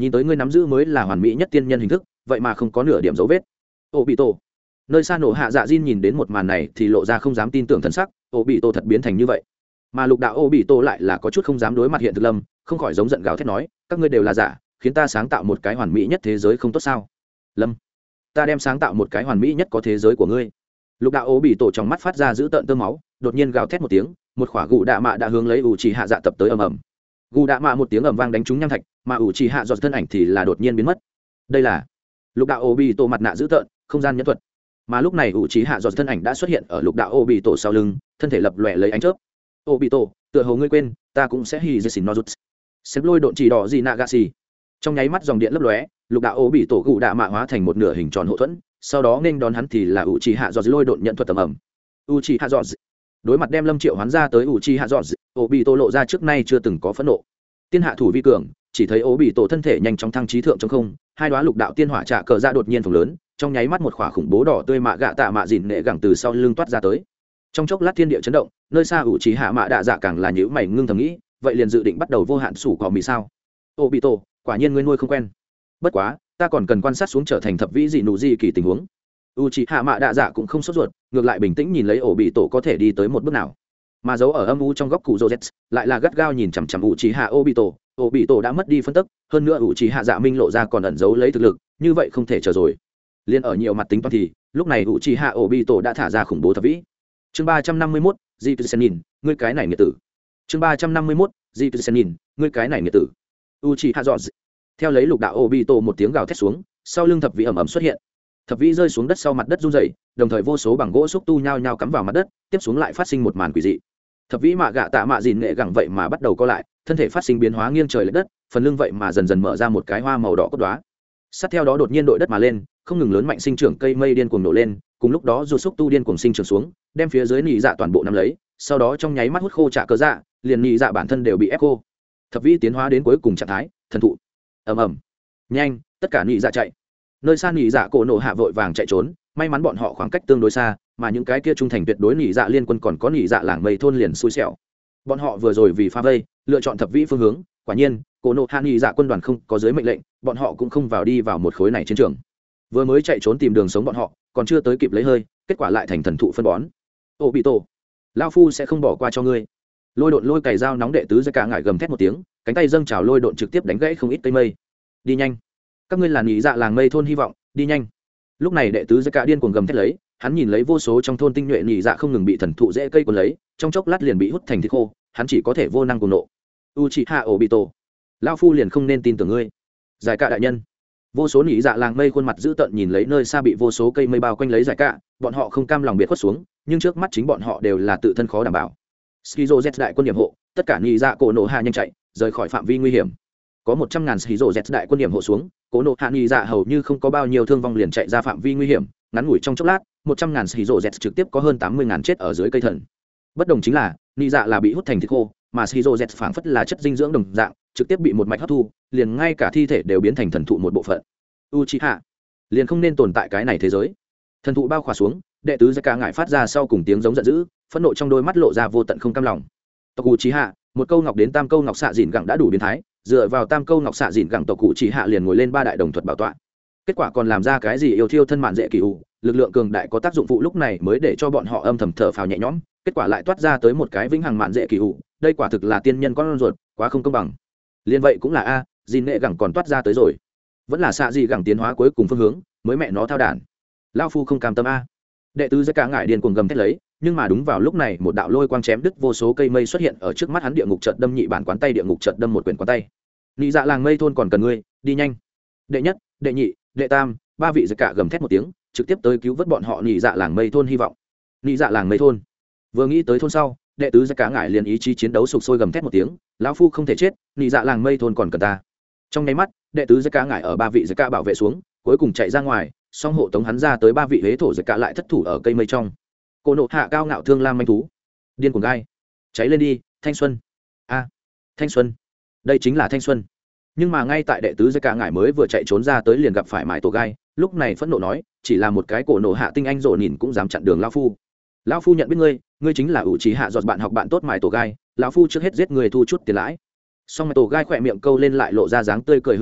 nhìn tới ngươi nắm giữ mới là hoàn mỹ nhất tiên nhân hình thức, vậy mà không có nửa điểm dấu vết. Ô bị tổ. Nơi xa nổ hạ dạ Jin nhìn đến một màn này thì lộ ra không dám tin tưởng thân sắc, ô bị tổ thật biến thành như vậy. Mà lục đạo ô bị tổ lại là có chút không dám đối mặt hiện thực lâm, không khỏi giống giận gào thét nói, các ngươi đều là giả, khiến ta sáng tạo một cái hoàn mỹ nhất thế giới không tốt sao? Lâm, ta đem sáng tạo một cái hoàn mỹ nhất có thế giới của ngươi. Lục đạo ô bị tổ trong mắt phát ra dữ tợn tơ máu, đột nhiên gào thét một tiếng, một khỏa gù đạ mạ đã hướng lấy ủ trì hạ dạ tập tới ầm ầm. Gù đạ mạ một tiếng ầm vang đánh trúng nham thạch, mà ủ trì hạ dọn thân ảnh thì là đột nhiên biến mất. Đây là lục đạo ô bị tổ mặt nạ dữ tợn, không gian nhẫn thuật. Mà lúc này ủ trì hạ dọn thân ảnh đã xuất hiện ở lục đạo ô bị tổ sau lưng, thân thể lập lòe lấy ánh chớp. Ô bị tổ, tựa hồ ngươi quên, ta cũng sẽ hì dê xỉn no rút. Xếp lôi độn chỉ đỏ gì nạ gạ xì. Trong nháy mắt dòng điện lấp lóe, lục đạo ô bị tổ gù đạ mạ hóa thành một nửa hình tròn hộ thuẫn, sau đó nên đón hắn thì là ủ trì hạ dọn lôi độn nhận thuật tầm ẩm. U trì hạ dọn đối mặt đem lâm triệu hoán ra tới ủ trì hạ dọn, ô bị tổ lộ ra trước nay chưa từng có phẫn nộ. Tiên hạ thủ vi cường, chỉ thấy ô bị tổ thân thể nhanh chóng thăng trí thượng trong không, hai đóa lục đạo tiên hỏa trả cờ ra đột nhiên phồng lớn, trong nháy mắt một khỏa khủng bố đỏ tươi mạ gạ tạ mạ dìn nệ gẳng từ sau lưng toát ra tới. Trong chốc lát thiên địa chấn động, nơi xa ủ trì hạ mạ đạ dạ càng là nhíu mày ngưng thầm nghĩ, vậy liền dự định bắt đầu vô hạn sủ cỏ mì sao? Ô bị tổ, quả nhiên ngươi nuôi không quen. Bất quá, ta còn cần quan sát xuống trở thành thập vĩ dị nụ dị kỳ tình huống. U trì hạ mạ đạ dạ cũng không sốt ruột, ngược lại bình tĩnh nhìn lấy ổ bị tổ có thể đi tới một bước nào. Mà giấu ở âm u trong góc cụ Rosette, lại là gắt gao nhìn chằm chằm ủ trì hạ ô bị tổ, ô bị tổ đã mất đi phân tức, hơn nữa ủ trì hạ dạ minh lộ ra còn ẩn giấu lấy thực lực, như vậy không thể chờ rồi. Liên ở nhiều mặt tính toán thì, lúc này ủ trì hạ ô bị tổ đã thả ra khủng bố thập vĩ. Chương ba trăm năm mươi mốt, Di Cư Senin, ngươi cái này nghiệt tử. Chương ba trăm năm mươi mốt, Di Cư Senin, ngươi cái này nghiệt tử. Uchiha Dodge. Theo lấy lục đạo Obito một tiếng gào thét xuống, sau lưng thập vĩ ầm ầm xuất hiện. Thập vĩ rơi xuống đất sau mặt đất rung rẩy, đồng thời vô số bằng gỗ xúc tu nhao nhao cắm vào mặt đất, tiếp xuống lại phát sinh một màn quỷ dị. Thập vĩ mạ gạ tạ mạ dìn nghệ gẳng vậy mà bắt đầu co lại, thân thể phát sinh biến hóa nghiêng trời lệch đất, phần lưng vậy mà dần dần mở ra một cái hoa màu đỏ cốt đóa. Sát theo đó đột nhiên đội đất mà lên, không ngừng lớn mạnh sinh trưởng cây mây điên cuồng nổ lên, cùng lúc đó ruột xúc tu điên cuồng sinh trưởng xuống, đem phía dưới nị dạ toàn bộ nắm lấy, sau đó trong nháy mắt hút khô trả cớ dạ, liền nị dạ bản thân đều bị ép khô. Thập vĩ tiến hóa đến cuối cùng trạng thái thần thụ. Ầm ầm, nhanh, tất cả nị dạ chạy. Nơi xa nị dạ cổ nổ hạ vội vàng chạy trốn, may mắn bọn họ khoảng cách tương đối xa, mà những cái kia trung thành tuyệt đối nị dạ liên quân còn có nị dạ làng mây thôn liền xui xẻo. Bọn họ vừa rồi vì phá vây, lựa chọn thập vĩ phương hướng, quả nhiên, cổ nổ hạ nị dạ quân đoàn không có dưới mệnh lệnh, bọn họ cũng không vào đi vào một khối này chiến trường. Vừa mới chạy trốn tìm đường sống bọn họ, còn chưa tới kịp lấy hơi, kết quả lại thành thần thụ phân bón. Ô bị tổ, lao phu sẽ không bỏ qua cho ngươi. Lôi độn lôi cày dao nóng đệ tứ ra cả ngải gầm thét một tiếng, cánh tay dâng trào lôi độn trực tiếp đánh gãy không ít cây mây. Đi nhanh, các ngươi là nị dạ làng mây thôn hy vọng, đi nhanh. Lúc này đệ tứ ra cả điên cuồng gầm thét lấy, hắn nhìn lấy vô số trong thôn tinh nhuệ nị dạ không ngừng bị thần thụ rễ cây cuốn lấy, trong chốc lát liền bị hút thành thịt khô, hắn chỉ có thể vô năng cuồng nộ. Uchiha Obito, lao phu liền không nên tin tưởng ngươi. Giải cả đại nhân. Vô số nị dạ làng mây khuôn mặt dữ tợn nhìn lấy nơi xa bị vô số cây mây bao quanh lấy giải cả, bọn họ không cam lòng biệt khuất xuống, nhưng trước mắt chính bọn họ đều là tự thân khó đảm bảo. Skizo Z đại quân điểm hộ, tất cả nị dạ cổ nổ hạ nhanh chạy, rời khỏi phạm vi nguy hiểm. Có một trăm ngàn Skizo Z đại quân điểm hộ xuống, cổ nổ hạ nị dạ hầu như không có bao nhiêu thương vong liền chạy ra phạm vi nguy hiểm, ngắn ngủi trong chốc lát, một trăm ngàn Skizo Z trực tiếp có hơn tám mươi ngàn chết ở dưới cây thần. Bất đồng chính là, nị dạ là bị hút thành thịt khô, mà Skizo Z phảng phất là chất dinh dưỡng đồng dạng, trực tiếp bị một mạch hấp thu, liền ngay cả thi thể đều biến thành thần thụ một bộ phận. Uchiha, liền không nên tồn tại cái này thế giới. Thần thụ bao khỏa xuống, đệ tứ Zaka ngải phát ra sau cùng tiếng giống giận dữ, phẫn nộ trong đôi mắt lộ ra vô tận không cam lòng. Tộc Uchiha, một câu ngọc đến tam câu ngọc xạ dìn gẳng đã đủ biến thái, dựa vào tam câu ngọc xạ dìn gẳng tộc Uchiha liền ngồi lên ba đại đồng thuật bảo tọa. Kết quả còn làm ra cái gì yêu thiêu thân mạn dễ kỳ u, lực lượng cường đại có tác dụng phụ lúc này mới để cho bọn họ âm thầm thở phào nhẹ nhõm, kết quả lại toát ra tới một cái vĩnh hằng mạn dễ kỳ u, đây quả thực là tiên nhân con ruột, quá không công bằng. Liên vậy cũng là a, dìn nghệ gẳng còn toát ra tới rồi. Vẫn là xạ gì gẳng tiến hóa cuối cùng phương hướng, mới mẹ nó thao đản. Lão phu không cam tâm a. Đệ tứ Zaka ngải điên cuồng gầm thét lấy, nhưng mà đúng vào lúc này một đạo lôi quang chém đứt vô số cây mây xuất hiện ở trước mắt hắn, địa ngục chợt đâm nhị bản quán tay, địa ngục chợt đâm một quyển quán tay. Nị dạ làng mây thôn còn cần ngươi, đi nhanh. Đệ nhất, đệ nhị, đệ tam, ba vị Zaka gầm thét một tiếng, trực tiếp tới cứu vớt bọn họ nị dạ làng mây thôn hy vọng. Nị dạ làng mây thôn. Vừa nghĩ tới thôn sau, đệ tứ Zaka ngải liền ý chí chiến đấu sục sôi gầm thét một tiếng, lão phu không thể chết, nị dạ làng mây thôn còn cần ta. Trong nháy mắt, đệ tứ Zaka ngải ở ba vị Zaka bảo vệ xuống, cuối cùng chạy ra ngoài, song hộ tống hắn ra tới ba vị hế thổ Zaka lại thất thủ ở cây mây trong. Cổ nộ hạ cao ngạo thương lam manh thú, điên cuồng gai, cháy lên đi, thanh xuân. A, thanh xuân, đây chính là thanh xuân. Nhưng mà ngay tại đệ tứ Zaka ngải mới vừa chạy trốn ra tới liền gặp phải mải tổ gai, lúc này phẫn nộ nói, chỉ là một cái cổ nộ hạ tinh anh rộ nhìn cũng dám chặn đường lão phu. Lão phu nhận biết ngươi, ngươi chính là ủ trí hạ giọt bạn học bạn tốt mải tổ gai, lão phu trước hết giết người thu chút tiền lãi. Song mải tổ gai khỏe miệng câu lên lại lộ ra dáng tươi cười hưng phấn,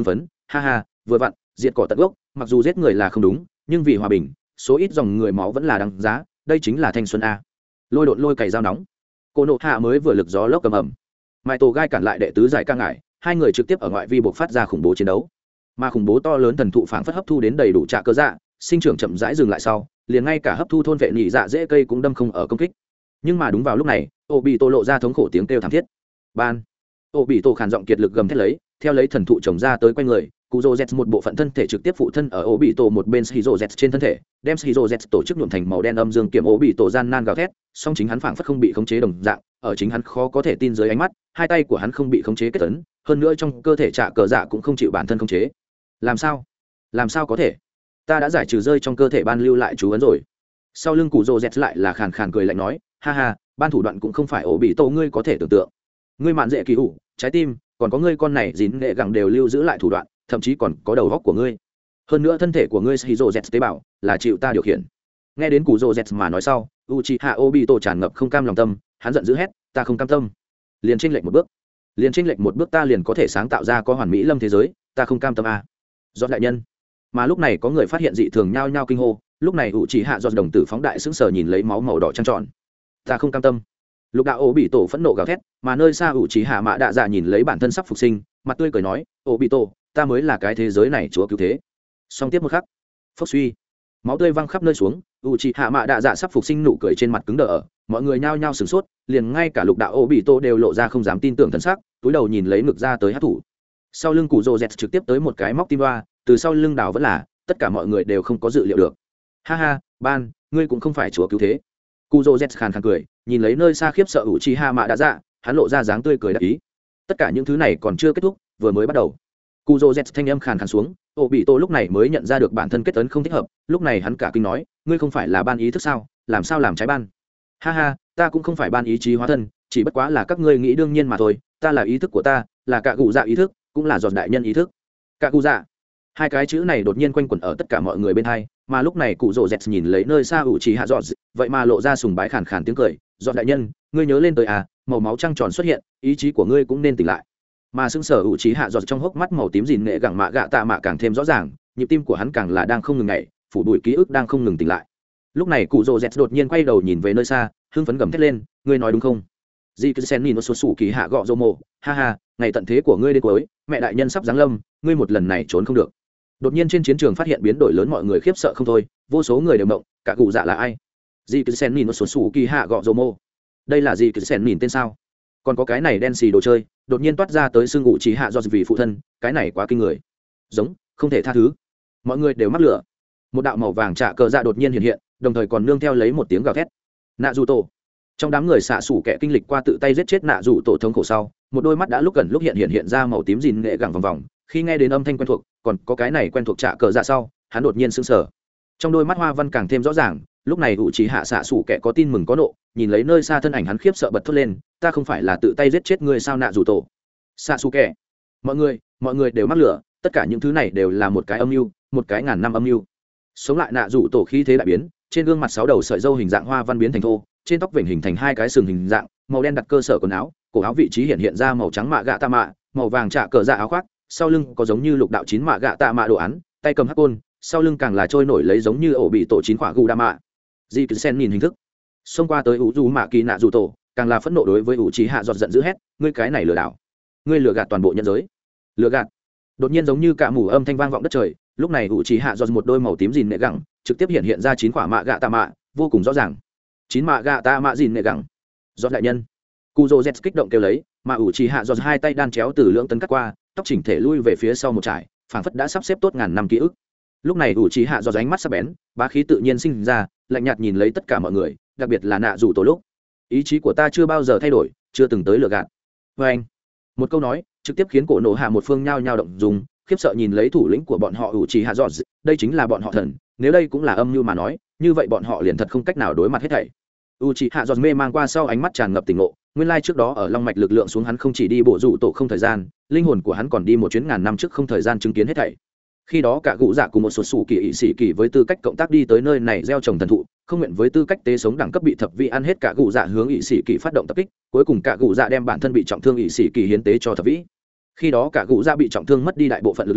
ha ha, vừa vặn diệt cỏ tận gốc, mặc dù giết người là không đúng nhưng vì hòa bình số ít dòng người máu vẫn là đáng giá, đây chính là thanh xuân a. Lôi độn lôi cày dao nóng, cô nộ hạ mới vừa lực gió lốc cầm ẩm, mai tổ gai cản lại đệ tứ giải ca ngải, hai người trực tiếp ở ngoại vi buộc phát ra khủng bố chiến đấu, mà khủng bố to lớn thần thụ phảng phất hấp thu đến đầy đủ trạ cơ dạ, sinh trưởng chậm rãi dừng lại sau liền ngay cả hấp thu thôn vệ nhị dạ dễ cây cũng đâm không ở công kích. Nhưng mà đúng vào lúc này ô bị tổ lộ ra thống khổ tiếng kêu thảm thiết. Ban ô bị tổ khàn giọng kiệt lực gầm thét lấy, theo lấy thần thụ trồng ra tới quanh người, cụ rô z một bộ phận thân thể trực tiếp phụ thân ở ô bị tổ một bên shizu z trên thân thể, đem shizu z tổ chức nhuộm thành màu đen âm dương kiểm ô bị tổ gian nan gào thét, song chính hắn phảng phất không bị khống chế đồng dạng, ở chính hắn khó có thể tin dưới ánh mắt, hai tay của hắn không bị khống chế kết ấn, hơn nữa trong cơ thể trạ cờ dạ cũng không chịu bản thân khống chế. Làm sao làm sao có thể? Ta đã giải trừ rơi trong cơ thể ban lưu lại chú ấn rồi. Sau lưng cụ rô z lại là khàn khàn cười lạnh nói, ha ha, ban thủ đoạn cũng không phải ổ bị tổ ngươi có thể tưởng tượng. Ngươi mạn dễ kỳ hủ trái tim, còn có ngươi con này dín nghệ gẳng đều lưu giữ lại thủ đoạn, thậm chí còn có đầu góc của ngươi. Hơn nữa thân thể của ngươi shizu z tế bào là chịu ta điều khiển. Nghe đến cụ rô z mà nói sau, Uchiha Obito tràn ngập không cam lòng tâm, hắn giận dữ hét, ta không cam tâm. Liền chênh lệch một bước, liền chênh lệch một bước ta liền có thể sáng tạo ra có hoàn mỹ lâm thế giới, ta không cam tâm a. Giọt đại nhân. Mà lúc này có người phát hiện dị thường nhao nhao kinh hô, lúc này Uchiha giọt đồng tử phóng đại sững sờ nhìn lấy máu màu đỏ trăng tròn. Ta không cam tâm. Lục đạo ổ bị tổ phẫn nộ gào thét, mà nơi xa Uchiha Mạ Đạ Dạ nhìn lấy bản thân sắp phục sinh, mặt tươi cười nói, ổ bị tổ, ta mới là cái thế giới này chúa cứu thế. Song tiếp một khắc, phốc suy, máu tươi văng khắp nơi xuống, Uchiha Mạ Đạ Dạ sắp phục sinh nụ cười trên mặt cứng đờ ở, mọi người nhao nhao sửng sốt, liền ngay cả lục đạo ổ bị tổ đều lộ ra không dám tin tưởng thần sắc, túi đầu nhìn lấy ngực ra tới hát thủ. Sau lưng cụ rô z trực tiếp tới một cái móc tim ba, từ sau lưng đào vẫn là, tất cả mọi người đều không có dự liệu được. Ha ha, ban, ngươi cũng không phải chúa cứu thế. Cụ rô z khàn khàn cười, nhìn lấy nơi xa khiếp sợ Uchiha Mạ Đạ Dạ, hắn lộ ra dáng tươi cười đắc ý. Tất cả những thứ này còn chưa kết thúc, vừa mới bắt đầu. Cụ rô z thanh âm khàn khàn xuống, ổ bị tổ lúc này mới nhận ra được bản thân kết tấn không thích hợp, lúc này hắn cả kinh nói, ngươi không phải là ban ý thức sao, làm sao làm trái ban? Ha ha, ta cũng không phải ban ý chí hóa thân, chỉ bất quá là các ngươi nghĩ đương nhiên mà thôi, ta là ý thức của ta, là cả cụ dạ ý thức, cũng là giọt đại nhân ý thức. Cả cụ dạ. Hai cái chữ này đột nhiên quanh quẩn ở tất cả mọi người bên hai, mà lúc này cụ rồ z nhìn lấy nơi xa ủ trì hạ dọn, vậy mà lộ ra sùng bái khàn khàn tiếng cười, giọt đại nhân, ngươi nhớ lên tới à, màu máu trăng tròn xuất hiện, ý chí của ngươi cũng nên tỉnh lại. Mà sững sờ ủ trì hạ dọn trong hốc mắt màu tím dìn nghệ gẳng mạ gạ tạ mạ càng thêm rõ ràng, nhịp tim của hắn càng là đang không ngừng nhảy, phủ bụi ký ức đang không ngừng tỉnh lại. Lúc này cụ rồ z đột nhiên quay đầu nhìn về nơi xa, hưng phấn gầm thét lên, ngươi nói đúng không? Di cứ sen nhìn nó số sủ kỳ hạ gọ rô mộ, ha ha, ngày tận thế của ngươi đến cuối, mẹ đại nhân sắp giáng lâm, ngươi một lần này trốn không được. Đột nhiên trên chiến trường phát hiện biến đổi lớn, mọi người khiếp sợ không thôi, vô số người đều mộng, cả cụ dạ là ai? Di cứ sen nhìn nó số sủ kỳ hạ gọ rô mộ, đây là gì cứ sen nhìn tên sao? Còn có cái này đen xì đồ chơi, đột nhiên toát ra tới xương ngụ trí hạ do vì phụ thân, cái này quá kinh người, giống, không thể tha thứ. Mọi người đều mắc lửa. Một đạo màu vàng trạ cờ dạ đột nhiên hiện hiện, đồng thời còn nương theo lấy một tiếng gào thét. Nạ dù tổ. Trong đám người xạ xủ kẻ kinh lịch qua tự tay giết chết nạ dù tổ thống khổ sau, một đôi mắt đã lúc gần lúc hiện hiện hiện ra màu tím dìn nghệ gẳng vòng vòng, khi nghe đến âm thanh quen thuộc, còn có cái này quen thuộc trạ cờ dạ sau, hắn đột nhiên sững sờ. Trong đôi mắt hoa văn càng thêm rõ ràng, lúc này ủ trí hạ xạ xủ kẻ có tin mừng có nộ, nhìn lấy nơi xa thân ảnh hắn khiếp sợ bật thốt lên, ta không phải là tự tay giết chết ngươi sao nạ dù tổ? Xạ xủ kẻ. Mọi người, mọi người đều mắc lửa, tất cả những thứ này đều là một cái âm mưu, một cái ngàn năm âm mưu. Sống lại nạ dù tổ khí thế đại biến, trên gương mặt sáu đầu sợi râu hình dạng hoa văn biến thành thô, trên tóc vểnh hình thành hai cái sừng hình dạng màu đen đặt cơ sở quần áo, cổ áo vị trí hiện hiện ra màu trắng mạ gạ tạ mạ, màu vàng trạ cờ dạ áo khoác, sau lưng có giống như lục đạo chín mạ gạ tạ mạ đồ án, tay cầm hắc côn, sau lưng càng là trôi nổi lấy giống như ổ bị tổ chín quả gù đa mạ. Di cứ sen nhìn hình thức, xông qua tới ủ dù mạ kỳ nạ dù tổ, càng là phẫn nộ đối với ủ trí hạ giọt giận dữ hét, ngươi cái này lừa đảo, ngươi lừa gạt toàn bộ nhân giới, lừa gạt. Đột nhiên giống như cả mù âm thanh vang vọng đất trời, lúc này ủ trí hạ giọt một đôi màu tím dìn nệ gẳng trực tiếp hiện hiện ra chín quả mạ gạ tạ mạ, vô cùng rõ ràng. Chín mạ gạ tạ mạ dìn nệ gẳng. Giọt đại nhân. Kuzo Z kích động kêu lấy, mà ủ trí hạ giọt hai tay đan chéo từ lưỡng tấn cắt qua, tóc chỉnh thể lui về phía sau một trải, phảng phất đã sắp xếp tốt ngàn năm ký ức. Lúc này ủ trí hạ giọt ánh mắt sắc bén, bá khí tự nhiên sinh ra, lạnh nhạt nhìn lấy tất cả mọi người, đặc biệt là nạ dù tổ lúc. Ý chí của ta chưa bao giờ thay đổi, chưa từng tới lừa gạt. Và anh, một câu nói trực tiếp khiến cổ nổ hạ một phương nhao nhao động dùng, khiếp sợ nhìn lấy thủ lĩnh của bọn họ ủ trí hạ giọt, đây chính là bọn họ thần, nếu đây cũng là âm mưu mà nói, như vậy bọn họ liền thật không cách nào đối mặt hết thảy. Uchiha Giọt mê mang qua sau ánh mắt tràn ngập tỉnh ngộ, nguyên lai trước đó ở long mạch lực lượng xuống hắn không chỉ đi bộ dụ tổ không thời gian, linh hồn của hắn còn đi một chuyến ngàn năm trước không thời gian chứng kiến hết thảy. Khi đó cả cụ dạ cùng một số sủ kỳ ỵ sĩ kỳ với tư cách cộng tác đi tới nơi này gieo trồng thần thụ, không nguyện với tư cách tế sống đẳng cấp bị thập vị ăn hết cả cụ dạ hướng ỵ sĩ kỳ phát động tập kích, cuối cùng cả cụ dạ đem bản thân bị trọng thương ỵ sĩ kỳ hiến tế cho thập vĩ. Khi đó cả cụ dạ bị trọng thương mất đi đại bộ phận lực lượng,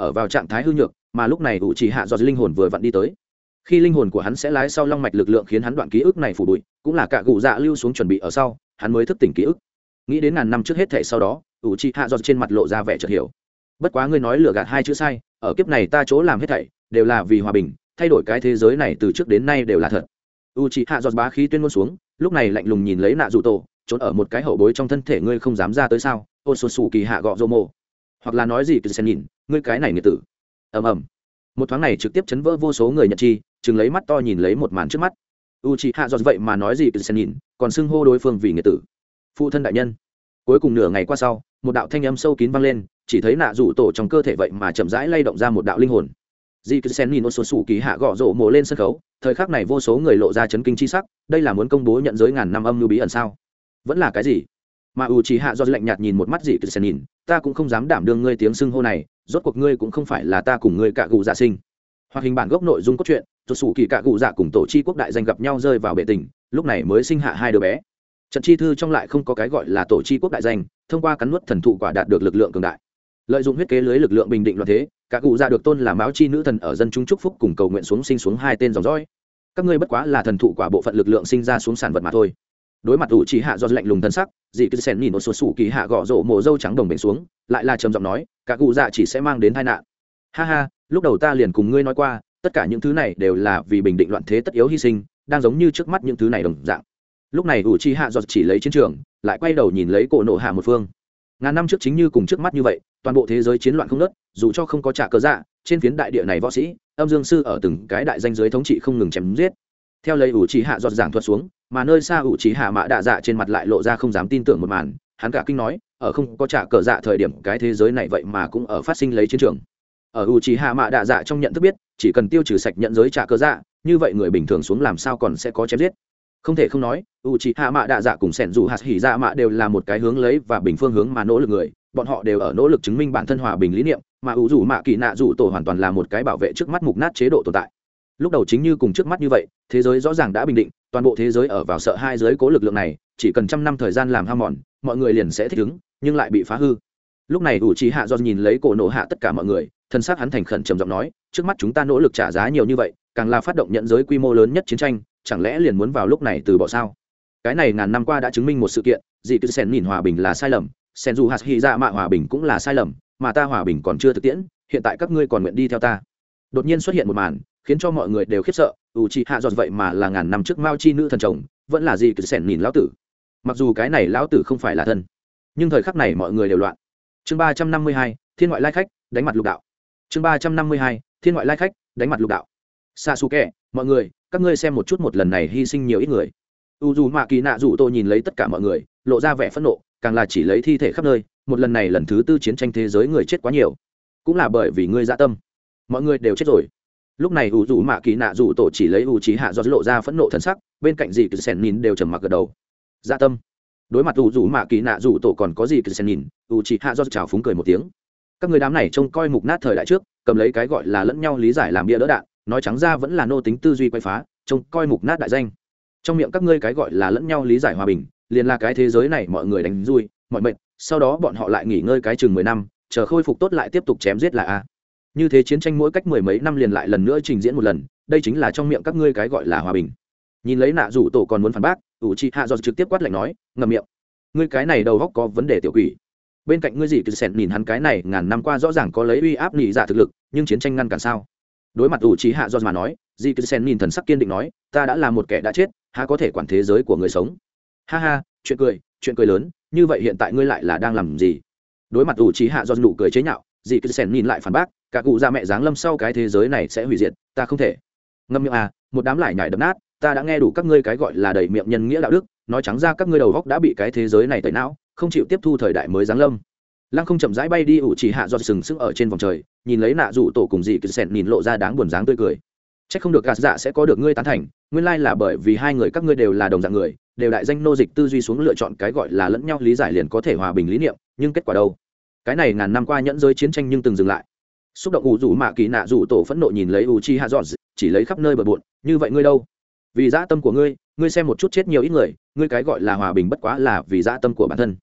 ở vào trạng thái hư nhược, mà lúc này ủ trì hạ do linh hồn vừa vặn đi tới. Khi linh hồn của hắn sẽ lái sau long mạch lực lượng khiến hắn đoạn ký ức này phủ bụi, cũng là cả cụ dạ lưu xuống chuẩn bị ở sau, hắn mới thức tỉnh ký ức. Nghĩ đến ngàn năm trước hết thảy sau đó, ủ trì hạ do trên mặt lộ ra vẻ chợt hiểu. Bất quá ngươi nói lừa gạt hai chữ sai, ở kiếp này ta chỗ làm hết thảy đều là vì hòa bình, thay đổi cái thế giới này từ trước đến nay đều là thật. Uchiha Giọt bá khí tuyên ngôn xuống, lúc này lạnh lùng nhìn lấy nạ dù tổ, trốn ở một cái hậu bối trong thân thể ngươi không dám ra tới sao? Otsutsuki hạ gọ Zomo, hoặc là nói gì cứ xem nhìn, ngươi cái này nghiệt tử. Ầm ầm. Một thoáng này trực tiếp chấn vỡ vô số người nhận chi, chừng lấy mắt to nhìn lấy một màn trước mắt. Uchiha Giọt vậy mà nói gì cứ xem nhìn, còn xưng hô đối phương vì nghiệt tử. Phụ thân đại nhân. Cuối cùng nửa ngày qua sau, một đạo thanh âm sâu kín vang lên, chỉ thấy nạ dù tổ trong cơ thể vậy mà chậm rãi lay động ra một đạo linh hồn. Dị cứ sen nhìn số sủ kỳ hạ gõ rổ mồ lên sân khấu, thời khắc này vô số người lộ ra chấn kinh chi sắc, đây là muốn công bố nhận giới ngàn năm âm lưu bí ẩn sao? Vẫn là cái gì? Mà u chỉ hạ do lạnh nhạt nhìn một mắt dị cứ sen nhìn, ta cũng không dám đảm đương ngươi tiếng xưng hô này, rốt cuộc ngươi cũng không phải là ta cùng ngươi cả gù dạ sinh. Hoạt hình bản gốc nội dung cốt truyện, số sủ kỳ cả gù dạ cùng tổ chi quốc đại danh gặp nhau rơi vào bể tình, lúc này mới sinh hạ hai đứa bé. Trận chi thư trong lại không có cái gọi là tổ chi quốc đại danh, thông qua cắn nuốt thần thụ quả đạt được lực lượng cường đại. Lợi dụng huyết kế lưới lực lượng bình định loạn thế, cả cụ dạ được tôn làm báo chi nữ thần ở dân chúng chúc phúc cùng cầu nguyện xuống sinh xuống hai tên dòng dõi. Các ngươi bất quá là thần thụ quả bộ phận lực lượng sinh ra xuống sản vật mà thôi. Đối mặt ủ chỉ hạ do lạnh lùng thân sắc, dị cứ sen nhìn một số sủ kỳ hạ gõ rổ mồ dâu trắng đồng bệnh xuống, lại là trầm giọng nói, cả cụ dạ chỉ sẽ mang đến tai nạn. Ha ha, lúc đầu ta liền cùng ngươi nói qua, tất cả những thứ này đều là vì bình định loạn thế tất yếu hy sinh, đang giống như trước mắt những thứ này đồng dạng. Lúc này ủ chỉ hạ do chỉ lấy chiến trường, lại quay đầu nhìn lấy cổ nộ hạ một phương. Ngàn năm trước chính như cùng trước mắt như vậy, toàn bộ thế giới chiến loạn không nớt, dù cho không có trả cờ dạ, trên phiến đại địa này võ sĩ âm dương sư ở từng cái đại danh giới thống trị không ngừng chém giết. Theo lấy ủ trì hạ giọt giảng thuật xuống, mà nơi xa ủ trì hạ mã đạ dạ trên mặt lại lộ ra không dám tin tưởng một màn, hắn cả kinh nói, ở không có trả cờ dạ thời điểm cái thế giới này vậy mà cũng ở phát sinh lấy chiến trường. Ở ủ trì hạ mã đạ dạ trong nhận thức biết, chỉ cần tiêu trừ sạch nhận giới trả cờ dạ, như vậy người bình thường xuống làm sao còn sẽ có chém giết. Không thể không nói, Uchiha Mạ Đạ Dạ cùng Sẻn Dù Hạt Hỉ Dạ Mạ đều là một cái hướng lấy và bình phương hướng mà nỗ lực người, bọn họ đều ở nỗ lực chứng minh bản thân hòa bình lý niệm, mà ủ rủ Mạ Kỳ Nạ Dụ Tổ hoàn toàn là một cái bảo vệ trước mắt mục nát chế độ tồn tại. Lúc đầu chính như cùng trước mắt như vậy, thế giới rõ ràng đã bình định, toàn bộ thế giới ở vào sợ hai giới cố lực lượng này, chỉ cần trăm năm thời gian làm hao mòn, mọi người liền sẽ thích ứng, nhưng lại bị phá hư. Lúc này Uchiha do nhìn lấy cổ nổ hạ tất cả mọi người, thân xác hắn thành khẩn trầm giọng nói, trước mắt chúng ta nỗ lực trả giá nhiều như vậy, càng là phát động nhận giới quy mô lớn nhất chiến tranh, chẳng lẽ liền muốn vào lúc này từ bỏ sao? Cái này ngàn năm qua đã chứng minh một sự kiện, dị cứ sen nhìn hòa bình là sai lầm, sen dù hạt hy ra mạ hòa bình cũng là sai lầm, mà ta hòa bình còn chưa thực tiễn, hiện tại các ngươi còn nguyện đi theo ta. Đột nhiên xuất hiện một màn khiến cho mọi người đều khiếp sợ, u chi hạ giọt vậy mà là ngàn năm trước mao chi nữ thần chồng, vẫn là dị cứ sen nhìn lão tử. Mặc dù cái này lão tử không phải là thân, nhưng thời khắc này mọi người đều loạn. Chương ba trăm năm mươi hai, thiên ngoại lai khách đánh mặt lục đạo. Chương ba trăm năm mươi hai, thiên ngoại lai khách đánh mặt lục đạo. Sasuke, mọi người, các ngươi xem một chút một lần này hy sinh nhiều ít người. U dù mạ kỳ nạ dù tôi nhìn lấy tất cả mọi người, lộ ra vẻ phẫn nộ, càng là chỉ lấy thi thể khắp nơi, một lần này lần thứ tư chiến tranh thế giới người chết quá nhiều, cũng là bởi vì ngươi dạ tâm, mọi người đều chết rồi. Lúc này U dù mạ kỳ nạ dù tổ chỉ lấy U trí hạ do lộ ra phẫn nộ thần sắc, bên cạnh gì cứ sen nhìn đều trầm mặc gật đầu. Dạ tâm. Đối mặt U dù mạ kỳ nạ dù tổ còn có gì cứ sen nhìn, U trí hạ do chào phúng cười một tiếng. Các người đám này trông coi mục nát thời đại trước, cầm lấy cái gọi là lẫn nhau lý giải làm bia đỡ đạn, nói trắng ra vẫn là nô tính tư duy quay phá, trông coi mục nát đại danh. Trong miệng các ngươi cái gọi là lẫn nhau lý giải hòa bình, liền là cái thế giới này mọi người đánh vui mọi mệnh, sau đó bọn họ lại nghỉ ngơi cái chừng mười năm, chờ khôi phục tốt lại tiếp tục chém giết là a. Như thế chiến tranh mỗi cách mười mấy năm liền lại lần nữa trình diễn một lần, đây chính là trong miệng các ngươi cái gọi là hòa bình. Nhìn lấy nạ rủ tổ còn muốn phản bác, Uchiha do trực tiếp quát lạnh nói, ngậm miệng. Ngươi cái này đầu óc có vấn đề tiểu quỷ. Bên cạnh ngươi gì cứ sẹn nhìn hắn cái này ngàn năm qua rõ ràng có lấy uy áp nhị giả thực lực, nhưng chiến tranh ngăn cản sao? Đối mặt Uchiha do mà nói, dị cứ sen nhìn thần sắc kiên định nói, ta đã là một kẻ đã chết, há có thể quản thế giới của người sống. Ha ha, chuyện cười, chuyện cười lớn, như vậy hiện tại ngươi lại là đang làm gì? Đối mặt Uchiha do nụ cười chế nhạo, dị cứ sen nhìn lại phản bác, cả cụ già mẹ giáng lâm sau cái thế giới này sẽ hủy diệt, ta không thể. Ngâm miệng à, một đám lại nhảy đập nát, ta đã nghe đủ các ngươi cái gọi là đầy miệng nhân nghĩa đạo đức, nói trắng ra các ngươi đầu góc đã bị cái thế giới này tẩy não, không chịu tiếp thu thời đại mới giáng lâm. Lăng không chậm rãi bay đi, Uchiha do sừng sững ở trên vòng trời, nhìn lấy nạ dụ tổ cùng dị cứ sen nhìn lộ ra đáng buồn dáng tươi cười. Chắc không được gạt dạ sẽ có được ngươi tán thành, nguyên lai là bởi vì hai người các ngươi đều là đồng dạng người, đều đại danh nô dịch tư duy xuống lựa chọn cái gọi là lẫn nhau lý giải liền có thể hòa bình lý niệm, nhưng kết quả đâu? Cái này ngàn năm qua nhẫn giới chiến tranh nhưng từng dừng lại. Xúc động ủ rủ mạ kỳ nạ rủ tổ phẫn nộ nhìn lấy Uchiha George, chỉ lấy khắp nơi bờ bộn, như vậy ngươi đâu? Vì dã tâm của ngươi, ngươi xem một chút chết nhiều ít người, ngươi cái gọi là hòa bình bất quá là vì dã tâm của bản thân.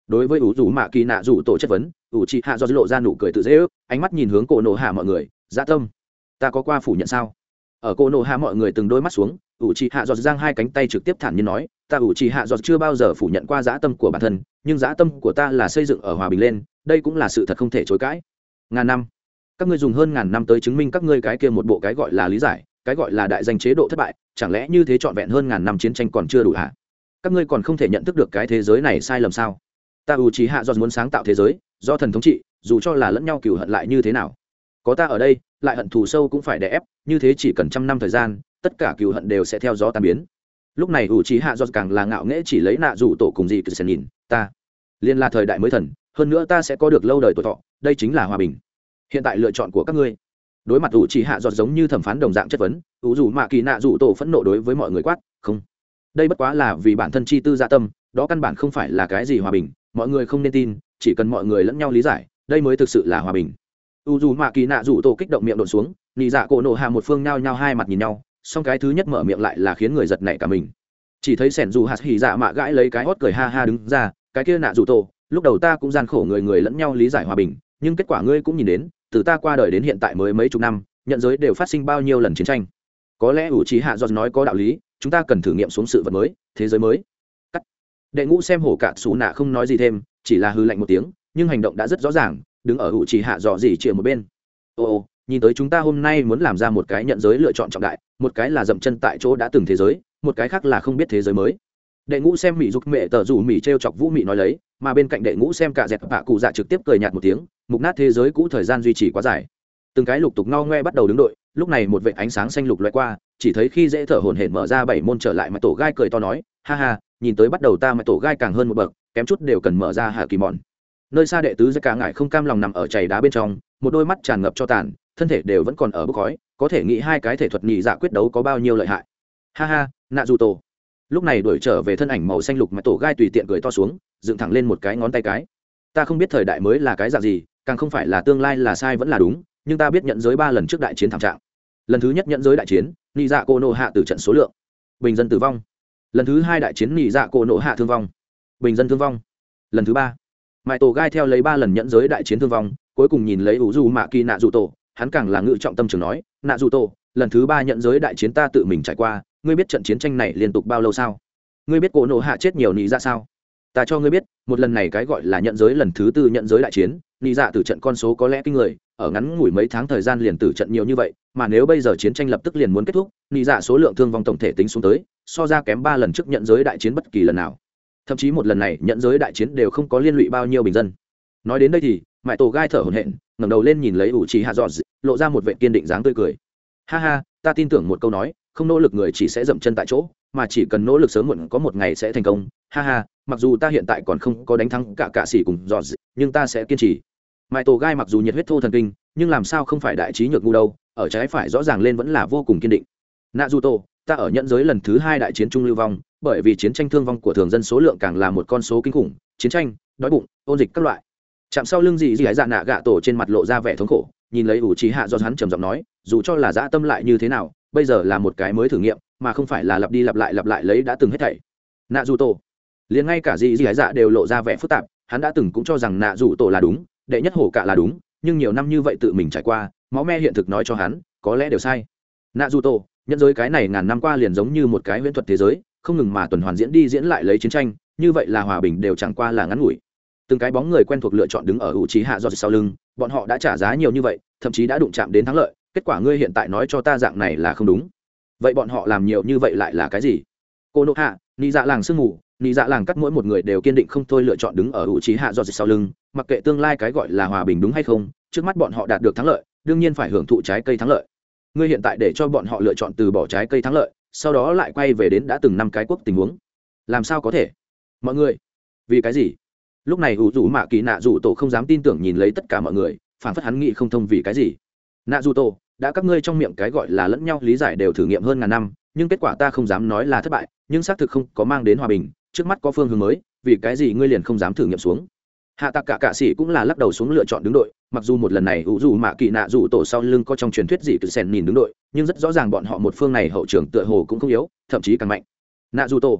Đối với ủ rủ mạ kỳ nạ rủ tổ chất vấn, ủ chị hạ do lộ ra nụ cười tự dễ ước, ánh mắt nhìn hướng cổ nổ hạ mọi người. Dạ tâm, ta có qua phủ nhận sao? Ở cổ nổ hạ mọi người từng đôi mắt xuống, ủ chị hạ do giang hai cánh tay trực tiếp thản nhiên nói, ta ủ chị hạ do chưa bao giờ phủ nhận qua dã tâm của bản thân, nhưng dã tâm của ta là xây dựng ở hòa bình lên, đây cũng là sự thật không thể chối cãi. Ngàn năm, các ngươi dùng hơn ngàn năm tới chứng minh các ngươi cái kia một bộ cái gọi là lý giải, cái gọi là đại danh chế độ thất bại, chẳng lẽ như thế trọn vẹn hơn ngàn năm chiến tranh còn chưa đủ hả? Các ngươi còn không thể nhận thức được cái thế giới này sai lầm sao? Ta ủ trí hạ do muốn sáng tạo thế giới do thần thống trị, dù cho là lẫn nhau cừu hận lại như thế nào, có ta ở đây, lại hận thù sâu cũng phải đè ép, như thế chỉ cần trăm năm thời gian, tất cả cừu hận đều sẽ theo gió tan biến. Lúc này ủ trí hạ do càng là ngạo nghễ chỉ lấy nạ rủ tổ cùng gì cứ sẽ nhìn ta liên là thời đại mới thần, hơn nữa ta sẽ có được lâu đời tuổi thọ, đây chính là hòa bình. Hiện tại lựa chọn của các ngươi. Đối mặt ủ trí hạ do giống như thẩm phán đồng dạng chất vấn, ủ rủ mạ kỳ nạ rủ tổ phẫn nộ đối với mọi người quát, không, đây bất quá là vì bản thân chi tư dạ tâm, đó căn bản không phải là cái gì hòa bình, mọi người không nên tin, chỉ cần mọi người lẫn nhau lý giải, đây mới thực sự là hòa bình. U dù mạ kỳ nạ rủ tổ kích động miệng đột xuống, nị dạ cổ nổ hạ một phương nhao nhao hai mặt nhìn nhau, song cái thứ nhất mở miệng lại là khiến người giật nảy cả mình. Chỉ thấy sẻn dù hạt hỉ dạ mạ gãi lấy cái hót cười ha ha đứng ra, cái kia nạ rủ tổ, lúc đầu ta cũng gian khổ người người lẫn nhau lý giải hòa bình, nhưng kết quả ngươi cũng nhìn đến, từ ta qua đời đến hiện tại mới mấy chục năm, nhận giới đều phát sinh bao nhiêu lần chiến tranh. Có lẽ ủ trí hạ do nói có đạo lý, chúng ta cần thử nghiệm xuống sự vật mới, thế giới mới. Cắt. Đệ ngũ xem hổ cạn xù nạ không nói gì thêm, chỉ là hư lạnh một tiếng, nhưng hành động đã rất rõ ràng, đứng ở ủ trí hạ dò gì chìa một bên. Ồ, nhìn tới chúng ta hôm nay muốn làm ra một cái nhận giới lựa chọn trọng đại, một cái là dậm chân tại chỗ đã từng thế giới, một cái khác là không biết thế giới mới. Đệ ngũ xem mỹ dục mẹ tờ rủ mỹ trêu chọc vũ mỹ nói lấy, mà bên cạnh đệ ngũ xem cả dẹp bạ cụ dạ trực tiếp cười nhạt một tiếng, mục nát thế giới cũ thời gian duy trì quá dài. Từng cái lục tục ngao ngoe bắt đầu đứng đội, lúc này một vệt ánh sáng xanh lục lóe qua, chỉ thấy khi dễ thở hổn hển mở ra bảy môn trở lại mà tổ gai cười to nói, ha ha, nhìn tới bắt đầu ta mà tổ gai càng hơn một bậc, kém chút đều cần mở ra hạ kỳ mòn. Nơi xa đệ tứ giấc cả ngải không cam lòng nằm ở chảy đá bên trong, một đôi mắt tràn ngập cho tàn, thân thể đều vẫn còn ở bốc khói, có thể nghĩ hai cái thể thuật nhị dạ quyết đấu có bao nhiêu lợi hại. Ha ha, nạ dù tổ. Lúc này đuổi trở về thân ảnh màu xanh lục mà tổ gai tùy tiện cười to xuống, dựng thẳng lên một cái ngón tay cái. Ta không biết thời đại mới là cái dạng gì, càng không phải là tương lai là sai vẫn là đúng, nhưng ta biết nhận giới ba lần trước đại chiến thảm trạng. Lần thứ nhất nhận giới đại chiến, nhị dạ cô nộ hạ tử trận số lượng, bình dân tử vong. Lần thứ hai đại chiến nhị dạ cô nộ hạ thương vong, bình dân thương vong. Lần thứ ba, mãi tổ gai theo lấy ba lần nhận giới đại chiến thương vong, cuối cùng nhìn lấy ủ du mạ kỳ nạ dù tổ, hắn càng là ngự trọng tâm trường nói, nạ dù tổ, lần thứ ba nhận giới đại chiến ta tự mình trải qua, ngươi biết trận chiến tranh này liên tục bao lâu sao? Ngươi biết cô nộ hạ chết nhiều nhị dạ sao? Ta cho ngươi biết, một lần này cái gọi là nhận giới lần thứ tư nhận giới đại chiến, nhị dạ tử trận con số có lẽ kinh người, ở ngắn ngủi mấy tháng thời gian liền tử trận nhiều như vậy, mà nếu bây giờ chiến tranh lập tức liền muốn kết thúc, nhị dạ số lượng thương vong tổng thể tính xuống tới, so ra kém ba lần trước nhận giới đại chiến bất kỳ lần nào. Thậm chí một lần này nhận giới đại chiến đều không có liên lụy bao nhiêu bình dân. Nói đến đây thì, mãi tổ gai thở hổn hển, ngẩng đầu lên nhìn lấy ủ trì hạ dọn, lộ ra một vẻ kiên định dáng tươi cười. Ha ha, ta tin tưởng một câu nói, không nỗ lực người chỉ sẽ dậm chân tại chỗ, mà chỉ cần nỗ lực sớm muộn có một ngày sẽ thành công. Ha ha, mặc dù ta hiện tại còn không có đánh thắng cả cả sĩ cùng dọn, nhưng ta sẽ kiên trì. Mãi tổ gai mặc dù nhiệt huyết thô thần kinh, nhưng làm sao không phải đại trí nhược ngu đâu, ở trái phải rõ ràng lên vẫn là vô cùng kiên định. Naruto, ta ở nhận giới lần thứ hai đại chiến trung lưu vong, bởi vì chiến tranh thương vong của thường dân số lượng càng là một con số kinh khủng, chiến tranh, đói bụng, ôn dịch các loại. Chạm sau lưng gì gì ấy dạ nạ gạ tổ trên mặt lộ ra vẻ thống khổ, nhìn lấy ủ trí hạ do hắn trầm giọng nói, dù cho là dã tâm lại như thế nào, bây giờ là một cái mới thử nghiệm, mà không phải là lặp đi lặp lại lặp lại lấy đã từng hết thảy. Naruto, liền ngay cả gì gì ấy dạ đều lộ ra vẻ phức tạp, hắn đã từng cũng cho rằng Naruto là đúng, đệ nhất hổ cả là đúng, nhưng nhiều năm như vậy tự mình trải qua, máu me hiện thực nói cho hắn, có lẽ đều sai. Naruto, nhân giới cái này ngàn năm qua liền giống như một cái huyễn thuật thế giới, không ngừng mà tuần hoàn diễn đi diễn lại lấy chiến tranh, như vậy là hòa bình đều chẳng qua là ngắn ngủi. Từng cái bóng người quen thuộc lựa chọn đứng ở ủ trí hạ do sau lưng, bọn họ đã trả giá nhiều như vậy, thậm chí đã đụng chạm đến thắng lợi, kết quả ngươi hiện tại nói cho ta dạng này là không đúng. Vậy bọn họ làm nhiều như vậy lại là cái gì? Cô nộ hạ, nị dạ làng sương mù, nị dạ làng cắt mỗi một người đều kiên định không thôi lựa chọn đứng ở ủ trí hạ do sau lưng, mặc kệ tương lai cái gọi là hòa bình đúng hay không, trước mắt bọn họ đạt được thắng lợi, đương nhiên phải hưởng thụ trái cây thắng lợi. Ngươi hiện tại để cho bọn họ lựa chọn từ bỏ trái cây thắng lợi, sau đó lại quay về đến đã từng năm cái quốc tình huống, làm sao có thể? Mọi người, vì cái gì? Lúc này ủ rủ mạ kỳ nạ rủ tổ không dám tin tưởng nhìn lấy tất cả mọi người, phản phất hắn nghĩ không thông vì cái gì. Nạ rủ tổ, đã các ngươi trong miệng cái gọi là lẫn nhau lý giải đều thử nghiệm hơn ngàn năm, nhưng kết quả ta không dám nói là thất bại, nhưng xác thực không có mang đến hòa bình, trước mắt có phương hướng mới, vì cái gì ngươi liền không dám thử nghiệm xuống? Hạ tạc cả cạ sĩ cũng là lắc đầu xuống lựa chọn đứng đội, mặc dù một lần này ủ rủ mạ kỳ nạ rủ tổ sau lưng có trong truyền thuyết gì cứ sèn nhìn đứng đội, nhưng rất rõ ràng bọn họ một phương này hậu trường tựa hồ cũng không yếu, thậm chí càng mạnh. Nạ rủ tổ,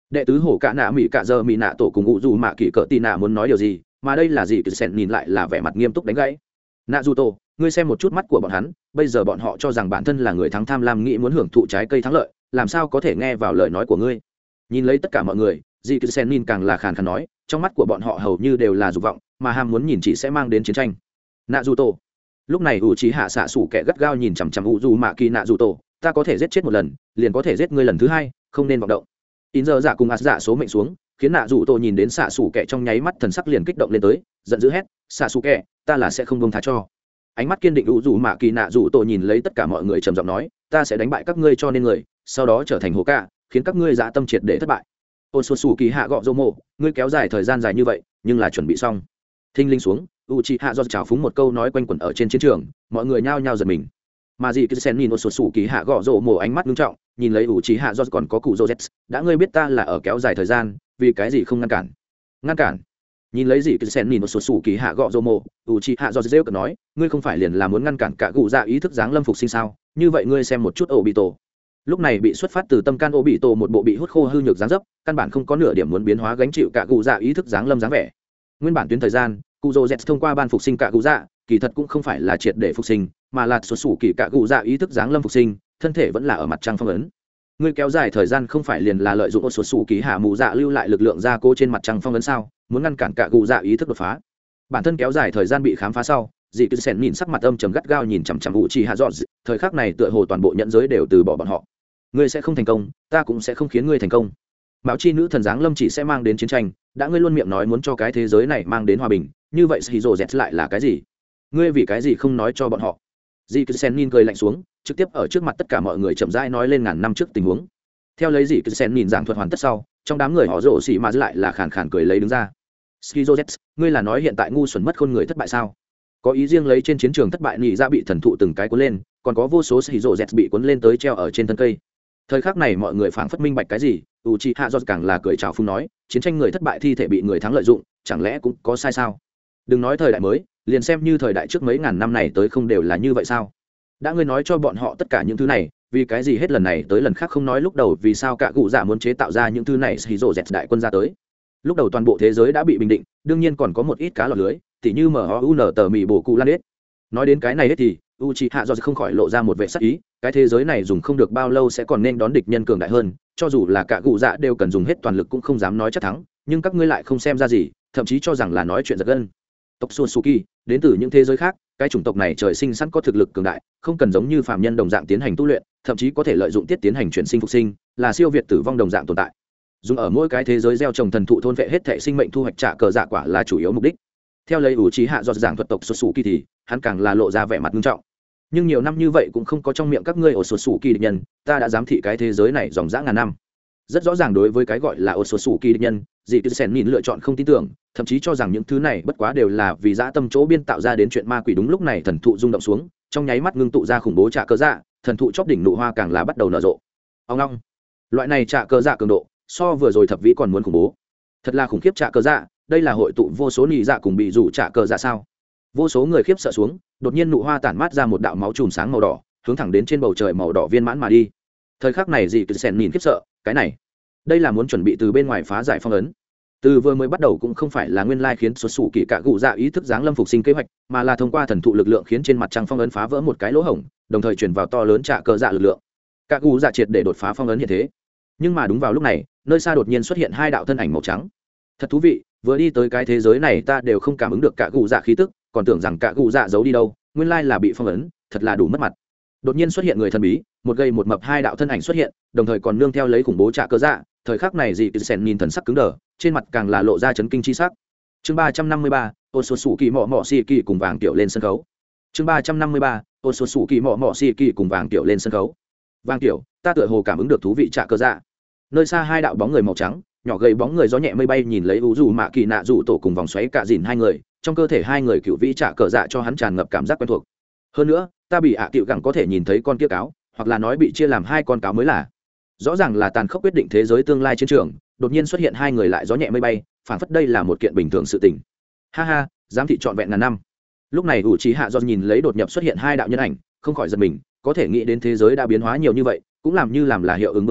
đệ tứ hổ cạ nạ mỹ cạ giờ mỹ nạ tổ cùng ngụ dù mạ kỳ cỡ tì nạ muốn nói điều gì, mà đây là gì cứ sẹn nhìn lại là vẻ mặt nghiêm túc đánh gãy. Nạ dù tổ, ngươi xem một chút mắt của bọn hắn, bây giờ bọn họ cho rằng bản thân là người thắng tham lam nghĩ muốn hưởng thụ trái cây thắng lợi, làm sao có thể nghe vào lời nói của ngươi. Nhìn lấy tất cả mọi người, dị cứ sen nhìn càng là khàn khàn nói, trong mắt của bọn họ hầu như đều là dục vọng, mà ham muốn nhìn chỉ sẽ mang đến chiến tranh. Nạ dù tổ, lúc này ủ trí hạ xạ sủ kẻ gắt gao nhìn chằm chằm ủ dù mạ kỳ. Nạ dù tổ, ta có thể giết chết một lần liền có thể giết ngươi lần thứ hai, không nên vọng động. In giờ dạ cùng ạt dạ số mệnh xuống, khiến nạ dù tổ nhìn đến xạ sủ kẻ trong nháy mắt thần sắc liền kích động lên tới, giận dữ hét, xạ sủ kẻ, ta là sẽ không buông tha cho. Ánh mắt kiên định ủ dù mạ kỳ. Nạ dù tổ nhìn lấy tất cả mọi người trầm giọng nói, ta sẽ đánh bại các ngươi cho nên người, sau đó trở thành hồ ca, khiến các ngươi dạ tâm triệt để thất bại. Ôn xuân sủ kỳ hạ gọ dô mộ, ngươi kéo dài thời gian dài như vậy nhưng là chuẩn bị xong. Thinh linh xuống, u chi hạ do chào phúng một câu nói quanh quẩn ở trên chiến trường, mọi người nhao nhao giật mình. Mà gì cứ sen nhìn ôn xuân sủ kỳ hạ gọ dô mộ ánh mắt nghiêm trọng, nhìn lấy u chi hạ do còn có cụ dô z, đã ngươi biết ta là ở kéo dài thời gian, vì cái gì không ngăn cản? Ngăn cản? Nhìn lấy gì cứ sen nhìn ôn xuân sủ kỳ hạ gọ dô mộ, u chi hạ do rêu cợt nói, ngươi không phải liền là muốn ngăn cản cả cụ dạ ý thức dáng lâm phục sinh sao? Như vậy ngươi xem một chút ổ bị tổ. Lúc này bị xuất phát từ tâm can ô bị tổ một bộ bị hút khô hư nhược dáng dấp, căn bản không có nửa điểm muốn biến hóa gánh chịu cả cụ dạ ý thức dáng lâm dáng vẻ. Nguyên bản tuyến thời gian, cụ dô z thông qua ban phục sinh cả cụ dạ, kỳ thật cũng không phải là triệt để phục sinh, mà là xuất sủ kỳ cả cụ dạ ý thức dáng lâm phục sinh, thân thể vẫn là ở mặt trăng phong ấn. Người kéo dài thời gian không phải liền là lợi dụng ô xuất sủ kỳ hạ mù dạ lưu lại lực lượng gia cố trên mặt trăng phong ấn sao? Muốn ngăn cản cả cụ dạ ý thức đột phá. Bản thân kéo dài thời gian bị khám phá sau, dị cứ sen nhìn sắc mặt âm trầm gắt gao nhìn chằm chằm u chi hạ dọn, thời khắc này tựa hồ toàn bộ nhận giới đều từ bỏ bọn họ. Ngươi sẽ không thành công, ta cũng sẽ không khiến ngươi thành công. Mạo chi nữ thần giáng lâm chỉ sẽ mang đến chiến tranh, đã ngươi luôn miệng nói muốn cho cái thế giới này mang đến hòa bình, như vậy Shizo Z lại là cái gì? Ngươi vì cái gì không nói cho bọn họ? Dị cứ sen nhìn cười lạnh xuống, trực tiếp ở trước mặt tất cả mọi người chậm rãi nói lên ngàn năm trước tình huống. Theo lấy dị cứ sen nhìn giảng thuật hoàn tất sau, trong đám người họ rồ xì mà lại là khàn khàn cười lấy đứng ra. Shizo Z, ngươi là nói hiện tại ngu xuẩn mất khôn người thất bại sao? Có ý riêng lấy trên chiến trường thất bại nhị ra bị thần thụ từng cái cuốn lên, còn có vô số Shizo Z bị cuốn lên tới treo ở trên thân cây. Thời khắc này mọi người phảng phất minh bạch cái gì, Uchiha Dot càng là cười chào phúng nói, chiến tranh người thất bại thi thể bị người thắng lợi dụng, chẳng lẽ cũng có sai sao? Đừng nói thời đại mới, liền xem như thời đại trước mấy ngàn năm này tới không đều là như vậy sao? Đã ngươi nói cho bọn họ tất cả những thứ này, vì cái gì hết lần này tới lần khác không nói lúc đầu vì sao cả cụ giả muốn chế tạo ra những thứ này Shizo Z đại quân ra tới? Lúc đầu toàn bộ thế giới đã bị bình định, đương nhiên còn có một ít cá lọt lưới, tỉ như M O U N tờ mì bổ cụ lan hết. Nói đến cái này hết thì Uchiha Dot không khỏi lộ ra một vẻ sắc ý, cái thế giới này dùng không được bao lâu sẽ còn nên đón địch nhân cường đại hơn, cho dù là cả cụ dạ đều cần dùng hết toàn lực cũng không dám nói chắc thắng, nhưng các ngươi lại không xem ra gì, thậm chí cho rằng là nói chuyện giật gân. Tộc Suzuki đến từ những thế giới khác, cái chủng tộc này trời sinh sẵn có thực lực cường đại, không cần giống như phàm nhân đồng dạng tiến hành tu luyện, thậm chí có thể lợi dụng tiết tiến hành chuyển sinh phục sinh, là siêu việt tử vong đồng dạng tồn tại. Dùng ở mỗi cái thế giới gieo trồng thần thụ thôn vệ hết thể sinh mệnh thu hoạch trả cờ dạ quả là chủ yếu mục đích. Theo lấy Uchiha Dot giảng thuật tộc Suzuki thì hắn càng là lộ ra vẻ mặt nghiêm trọng. Nhưng nhiều năm như vậy cũng không có trong miệng các ngươi ở sột sủ kỳ địch nhân, ta đã giám thị cái thế giới này dòng dã ngàn năm. Rất rõ ràng đối với cái gọi là ở sột sủ kỳ địch nhân, dị cứ sen nhìn lựa chọn không tin tưởng, thậm chí cho rằng những thứ này bất quá đều là vì dã tâm chỗ biên tạo ra đến chuyện ma quỷ. Đúng lúc này thần thụ rung động xuống, trong nháy mắt ngưng tụ ra khủng bố trả cơ dạ, thần thụ chóp đỉnh nụ hoa càng là bắt đầu nở rộ. Ông long, loại này trả cơ dạ cường độ so vừa rồi thập vĩ còn muốn khủng bố, thật là khủng khiếp trả cơ dạ. Đây là hội tụ vô số nhị dạ cùng bị rủ trả cơ dạ sao? Vô số người khiếp sợ xuống, đột nhiên nụ hoa tản mát ra một đạo máu chùm sáng màu đỏ, hướng thẳng đến trên bầu trời màu đỏ viên mãn mà đi. Thời khắc này dị cứ sen nhìn khiếp sợ, cái này, đây là muốn chuẩn bị từ bên ngoài phá giải phong ấn. Từ vừa mới bắt đầu cũng không phải là nguyên lai khiến xuất sủ kỳ cả cụ dạ ý thức dáng lâm phục sinh kế hoạch, mà là thông qua thần thụ lực lượng khiến trên mặt trăng phong ấn phá vỡ một cái lỗ hổng, đồng thời truyền vào to lớn trả cơ dạ lực lượng. Cả cụ dạ triệt để đột phá phong ấn hiện thế. Nhưng mà đúng vào lúc này, nơi xa đột nhiên xuất hiện hai đạo thân ảnh màu trắng. Thật thú vị, vừa đi tới cái thế giới này ta đều không cảm ứng được cả cụ dạ khí tức, còn tưởng rằng cả cụ dạ giấu đi đâu, nguyên lai là bị phong ấn, thật là đủ mất mặt. Đột nhiên xuất hiện người thần bí, một gây một mập hai đạo thân ảnh xuất hiện, đồng thời còn nương theo lấy khủng bố trả cơ dạ. Thời khắc này dị cứ sen nhìn thần sắc cứng đờ, trên mặt càng là lộ ra chấn kinh chi sắc. Chương ba trăm năm mươi ba, ôn xuân sủ kỳ mọ mọ xì kỳ cùng vàng tiểu lên sân khấu. Chương ba trăm năm mươi ba, ôn xuân sủ kỳ mọ mọ xì kỳ cùng vàng tiểu lên sân khấu. Vàng tiểu, ta tựa hồ cảm ứng được thú vị trả cơ dạ. Nơi xa hai đạo bóng người màu trắng, nhỏ gầy bóng người gió nhẹ mây bay nhìn lấy u dù mạ kỳ nạ dù tổ cùng vòng xoáy cả dìn hai người, trong cơ thể hai người cựu vĩ trả cờ dạ cho hắn tràn ngập cảm giác quen thuộc. Hơn nữa ta bị ạ à tiệu gẳng có thể nhìn thấy con kia cáo, hoặc là nói bị chia làm hai con cáo mới là. Rõ ràng là tàn khốc quyết định thế giới tương lai chiến trường, đột nhiên xuất hiện hai người lại gió nhẹ mây bay, phản phất đây là một kiện bình thường sự tình. Ha ha, giám thị trọn vẹn ngàn năm. Lúc này ủ trí hạ do nhìn lấy đột nhập xuất hiện hai đạo nhân ảnh, không khỏi giật mình, có thể nghĩ đến thế giới đã biến hóa nhiều như vậy, cũng làm như làm là hiệu ứng bướm bướm,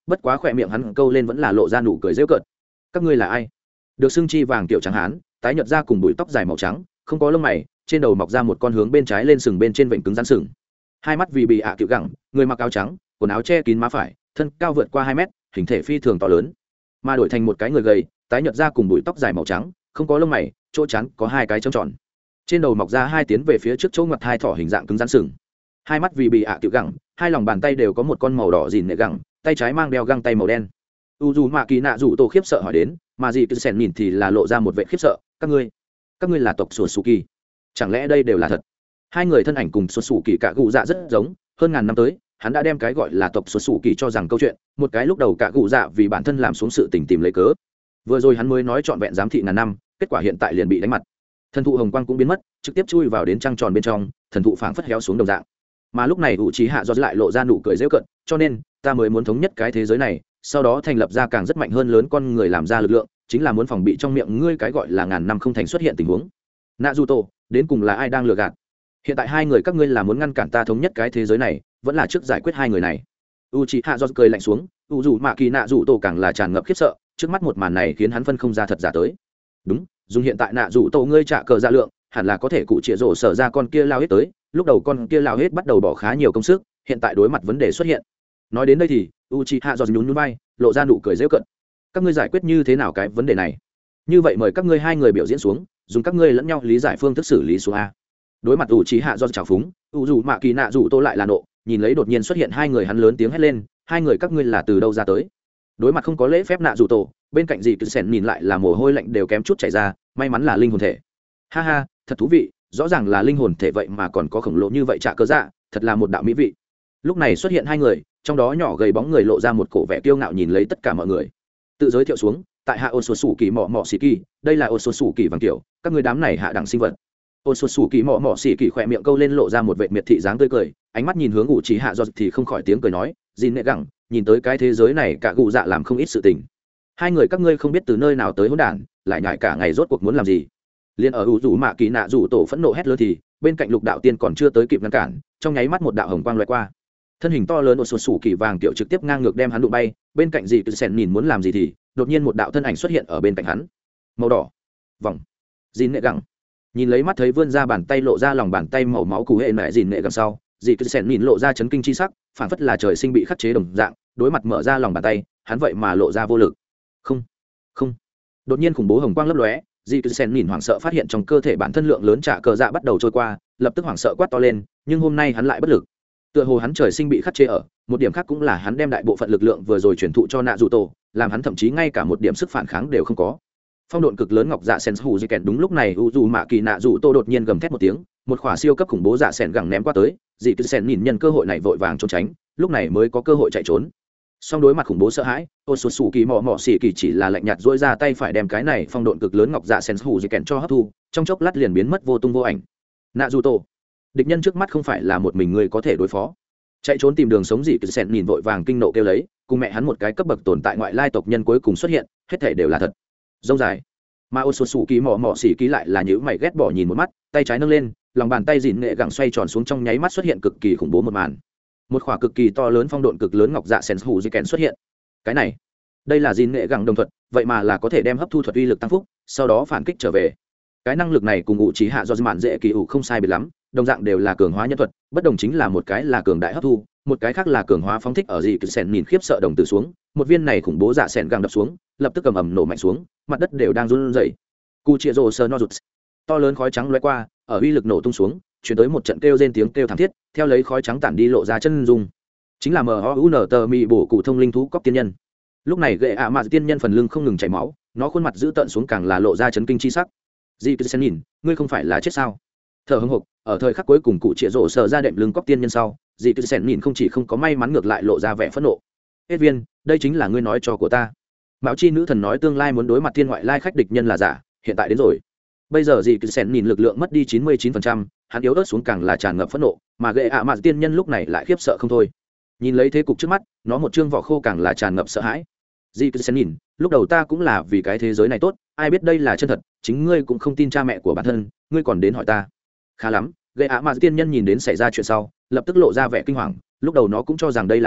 bất quá khỏe miệng hắn câu lên vẫn là lộ ra nụ cười rêu cợt. Các ngươi là ai? Được xưng chi vàng tiểu trắng hán, tái nhợt da cùng bụi tóc dài màu trắng, không có lông mày, trên đầu mọc ra một con hướng bên trái lên sừng bên trên vểnh cứng rắn sừng. Hai mắt vì bị ạ à tiểu gẳng, người mặc áo trắng, quần áo che kín má phải, thân cao vượt qua hai mét, hình thể phi thường to lớn. Mà đổi thành một cái người gầy, tái nhợt da cùng bụi tóc dài màu trắng, không có lông mày, chỗ trán có hai cái trống tròn. Trên đầu mọc ra hai tiến về phía trước chỗ ngoặt hai thỏ hình dạng cứng rắn sừng. Hai mắt vì bị ạ à tiểu gẳng, hai lòng bàn tay đều có một con màu đỏ dìn nệ gẳng, tay trái mang đeo găng tay màu đen. U dù mạ kỳ nạ dù tổ khiếp sợ hỏi đến, mà gì cứ sèn nhìn thì là lộ ra một vẻ khiếp sợ. Các ngươi, các ngươi là tộc sùa sù kỳ, chẳng lẽ đây đều là thật? Hai người thân ảnh cùng sùa sù kỳ cả gù dạ rất giống, hơn ngàn năm tới hắn đã đem cái gọi là tộc sùa sù kỳ cho rằng câu chuyện một cái lúc đầu cả gù dạ vì bản thân làm xuống sự tình tìm lấy cớ, vừa rồi hắn mới nói trọn vẹn giám thị ngàn năm, kết quả hiện tại liền bị đánh mặt. Thần thụ hồng quang cũng biến mất, trực tiếp chui vào đến trăng tròn bên trong, thần thụ phảng phất héo xuống đồng dạng. Mà lúc này ủ trí hạ do lại lộ ra nụ cười dễ cận, cho nên ta mới muốn thống nhất cái thế giới này, sau đó thành lập ra càng rất mạnh hơn lớn con người làm ra lực lượng, chính là muốn phòng bị trong miệng ngươi cái gọi là ngàn năm không thành xuất hiện tình huống. Naruto, đến cùng là ai đang lừa gạt? Hiện tại hai người các ngươi là muốn ngăn cản ta thống nhất cái thế giới này, vẫn là trước giải quyết hai người này? Uchiha do cười lạnh xuống, u dù mạ kỳ nạ dù tổ càng là tràn ngập khiếp sợ, trước mắt một màn này khiến hắn phân không ra thật giả tới. Đúng, dùng hiện tại nạ dù tổ ngươi trả cờ ra lượng, hẳn là có thể cụ trịa rổ sở ra con kia lao hết tới, lúc đầu con kia lao hết bắt đầu bỏ khá nhiều công sức, hiện tại đối mặt vấn đề xuất hiện. Nói đến đây thì Uchiha do nhún nhún vai, lộ ra nụ cười giễu cợt. Các ngươi giải quyết như thế nào cái vấn đề này? Như vậy mời các ngươi hai người biểu diễn xuống, dùng các ngươi lẫn nhau lý giải phương thức xử lý xuống a. Đối mặt Uchiha do trào phúng, u dù mạ kỳ nạ dù tô lại là nộ, nhìn lấy đột nhiên xuất hiện hai người hắn lớn tiếng hét lên, hai người các ngươi là từ đâu ra tới? Đối mặt không có lễ phép nạ dù tổ, bên cạnh gì cứ sèn nhìn lại là mồ hôi lạnh đều kém chút chảy ra, may mắn là linh hồn thể. Ha ha, thật thú vị, rõ ràng là linh hồn thể vậy mà còn có khổng lồ như vậy, trả cơ dạ, thật là một đạo mỹ vị. Lúc này xuất hiện hai người, trong đó nhỏ gầy bóng người lộ ra một cổ vẻ kiêu ngạo nhìn lấy tất cả mọi người. Tự giới thiệu xuống, tại hạ ô số sủ kỳ mọ mọ xì kỳ, đây là ô số sủ kỳ vàng tiểu, các người đám này hạ đẳng sinh vật. Ô số sủ kỳ mọ mọ xì kỳ khỏe miệng câu lên lộ ra một vệt miệt thị dáng tươi cười, ánh mắt nhìn hướng ủ trí hạ do thì không khỏi tiếng cười nói, dìn nệ gẳng, nhìn tới cái thế giới này cả gù dạ làm không ít sự tình. Hai người các ngươi không biết từ nơi nào tới hỗn đản, lại nhại cả ngày rốt cuộc muốn làm gì? Liên ở ủ rủ mạ kỳ nạ rủ tổ phẫn nộ hét lớn thì bên cạnh lục đạo tiên còn chưa tới kịp ngăn cản, trong nháy mắt một đạo hồng quang lóe qua, thân hình to lớn ô sột sủ kỳ vàng tiểu trực tiếp ngang ngược đem hắn đụng bay. Bên cạnh gì cứ sèn nhìn muốn làm gì thì đột nhiên một đạo thân ảnh xuất hiện ở bên cạnh hắn, màu đỏ vòng dìn nệ gẳng. Nhìn lấy mắt thấy vươn ra bàn tay lộ ra lòng bàn tay màu máu cụ hệ mẹ dìn nệ gẳng sau, dì cứ sèn nhìn lộ ra chấn kinh chi sắc, phản phất là trời sinh bị khắc chế đồng dạng, đối mặt mở ra lòng bàn tay hắn vậy mà lộ ra vô lực. Không không đột nhiên khủng bố hồng quang lấp lóe, dì cứ sèn nhìn hoảng sợ phát hiện trong cơ thể bản thân lượng lớn trả cờ dạ bắt đầu trôi qua, lập tức hoảng sợ quát to lên, nhưng hôm nay hắn lại bất lực, tựa hồ hắn trời sinh bị khắc chế ở một điểm khác cũng là hắn đem đại bộ phận lực lượng vừa rồi truyền thụ cho nạ dù tổ, làm hắn thậm chí ngay cả một điểm sức phản kháng đều không có. Phong độn cực lớn ngọc dạ sen hù di kẹt. Đúng lúc này u dù mạ kỳ nạ dù tô đột nhiên gầm thét một tiếng, một khỏa siêu cấp khủng bố dạ sen gẳng ném qua tới, dị cứ sen nhìn nhân cơ hội này vội vàng trốn tránh, lúc này mới có cơ hội chạy trốn. Song đối mặt khủng bố sợ hãi, ô sột sủ kỳ mò mò xỉ kỳ chỉ là lạnh nhạt dỗi ra tay phải đem cái này phong độn cực lớn ngọc dạ sen hù di kẹt cho hấp thu, trong chốc lát liền biến mất vô tung vô ảnh. Nạ dù tô, địch nhân trước mắt không phải là một mình người có thể đối phó. Chạy trốn tìm đường sống dị cứ sen nhìn vội vàng kinh nộ kêu lấy, cùng mẹ hắn một cái cấp bậc tồn tại ngoại lai tộc nhân cuối cùng xuất hiện, hết thể đều là thật. Rông dài. Mà ô sột sủ kỳ mò mò xỉ kỳ lại là nhữ mày ghét bỏ nhìn một mắt, tay trái nâng lên, lòng bàn tay dìn nghệ gẳng xoay tròn xuống, trong nháy mắt xuất hiện cực kỳ khủng bố một màn, một khỏa cực kỳ to lớn phong độn cực lớn ngọc dạ sen hù di kèn xuất hiện. Cái này, đây là dìn nghệ gẳng đồng thuật, vậy mà là có thể đem hấp thu thuật uy lực tăng phúc, sau đó phản kích trở về. Cái năng lực này cùng ngụ trí hạ do mạn dễ kỳ ủ không sai biệt lắm, đồng dạng đều là cường hóa nhân thuật, bất đồng chính là một cái là cường đại hấp thu, một cái khác là cường hóa phóng thích. Ở dị cứ sen nhìn khiếp sợ đồng tử xuống, một viên này khủng bố dạ sen gẳng đập xuống, lập tức ầm ầm nổ mạnh xuống, mặt đất đều đang run rẩy. Cu chia rồ sơ no rụt, to lớn khói trắng lóe qua, ở uy lực nổ tung xuống, chuyển tới một trận kêu rên tiếng kêu thảm thiết, theo lấy khói trắng tản đi lộ ra chân dung, chính là mờ u n tờ mị bổ cụ thông linh thú cóc tiên nhân. Lúc này gệ ạ à mà tiên nhân phần lưng không ngừng chảy máu, nó khuôn mặt dữ tợn xuống càng là lộ ra chấn kinh chi sắc. Dị cứ sen nhìn, ngươi không phải là chết sao? Thở hững hộc, ở thời khắc cuối cùng cụ chia rồ sơ ra đệm lưng cóc tiên nhân sau, dị cứ sen nhìn không chỉ không có may mắn ngược lại lộ ra vẻ phẫn nộ. Hết viên, đây chính là ngươi nói cho của ta. Mạo chi nữ thần nói tương lai muốn đối mặt thiên ngoại lai khách địch nhân là giả, hiện tại đến rồi. Bây giờ dị cứ sen nhìn lực lượng mất đi chín mươi chín phần trăm, hắn yếu ớt xuống càng là tràn ngập phẫn nộ, mà gệ ạ à mà tiên nhân lúc này lại khiếp sợ không thôi. Nhìn lấy thế cục trước mắt, nó một trương vỏ khô càng là tràn ngập sợ hãi. Dị cứ sen nhìn, lúc đầu ta cũng là vì cái thế giới này tốt, ai biết đây là chân thật, chính ngươi cũng không tin cha mẹ của bản thân, ngươi còn đến hỏi ta. Khá lắm, gệ ạ à mà tiên nhân nhìn đến xảy ra chuyện sau, lập tức lộ ra vẻ kinh hoàng, lúc đầu nó cũng cho rằng đây là giả,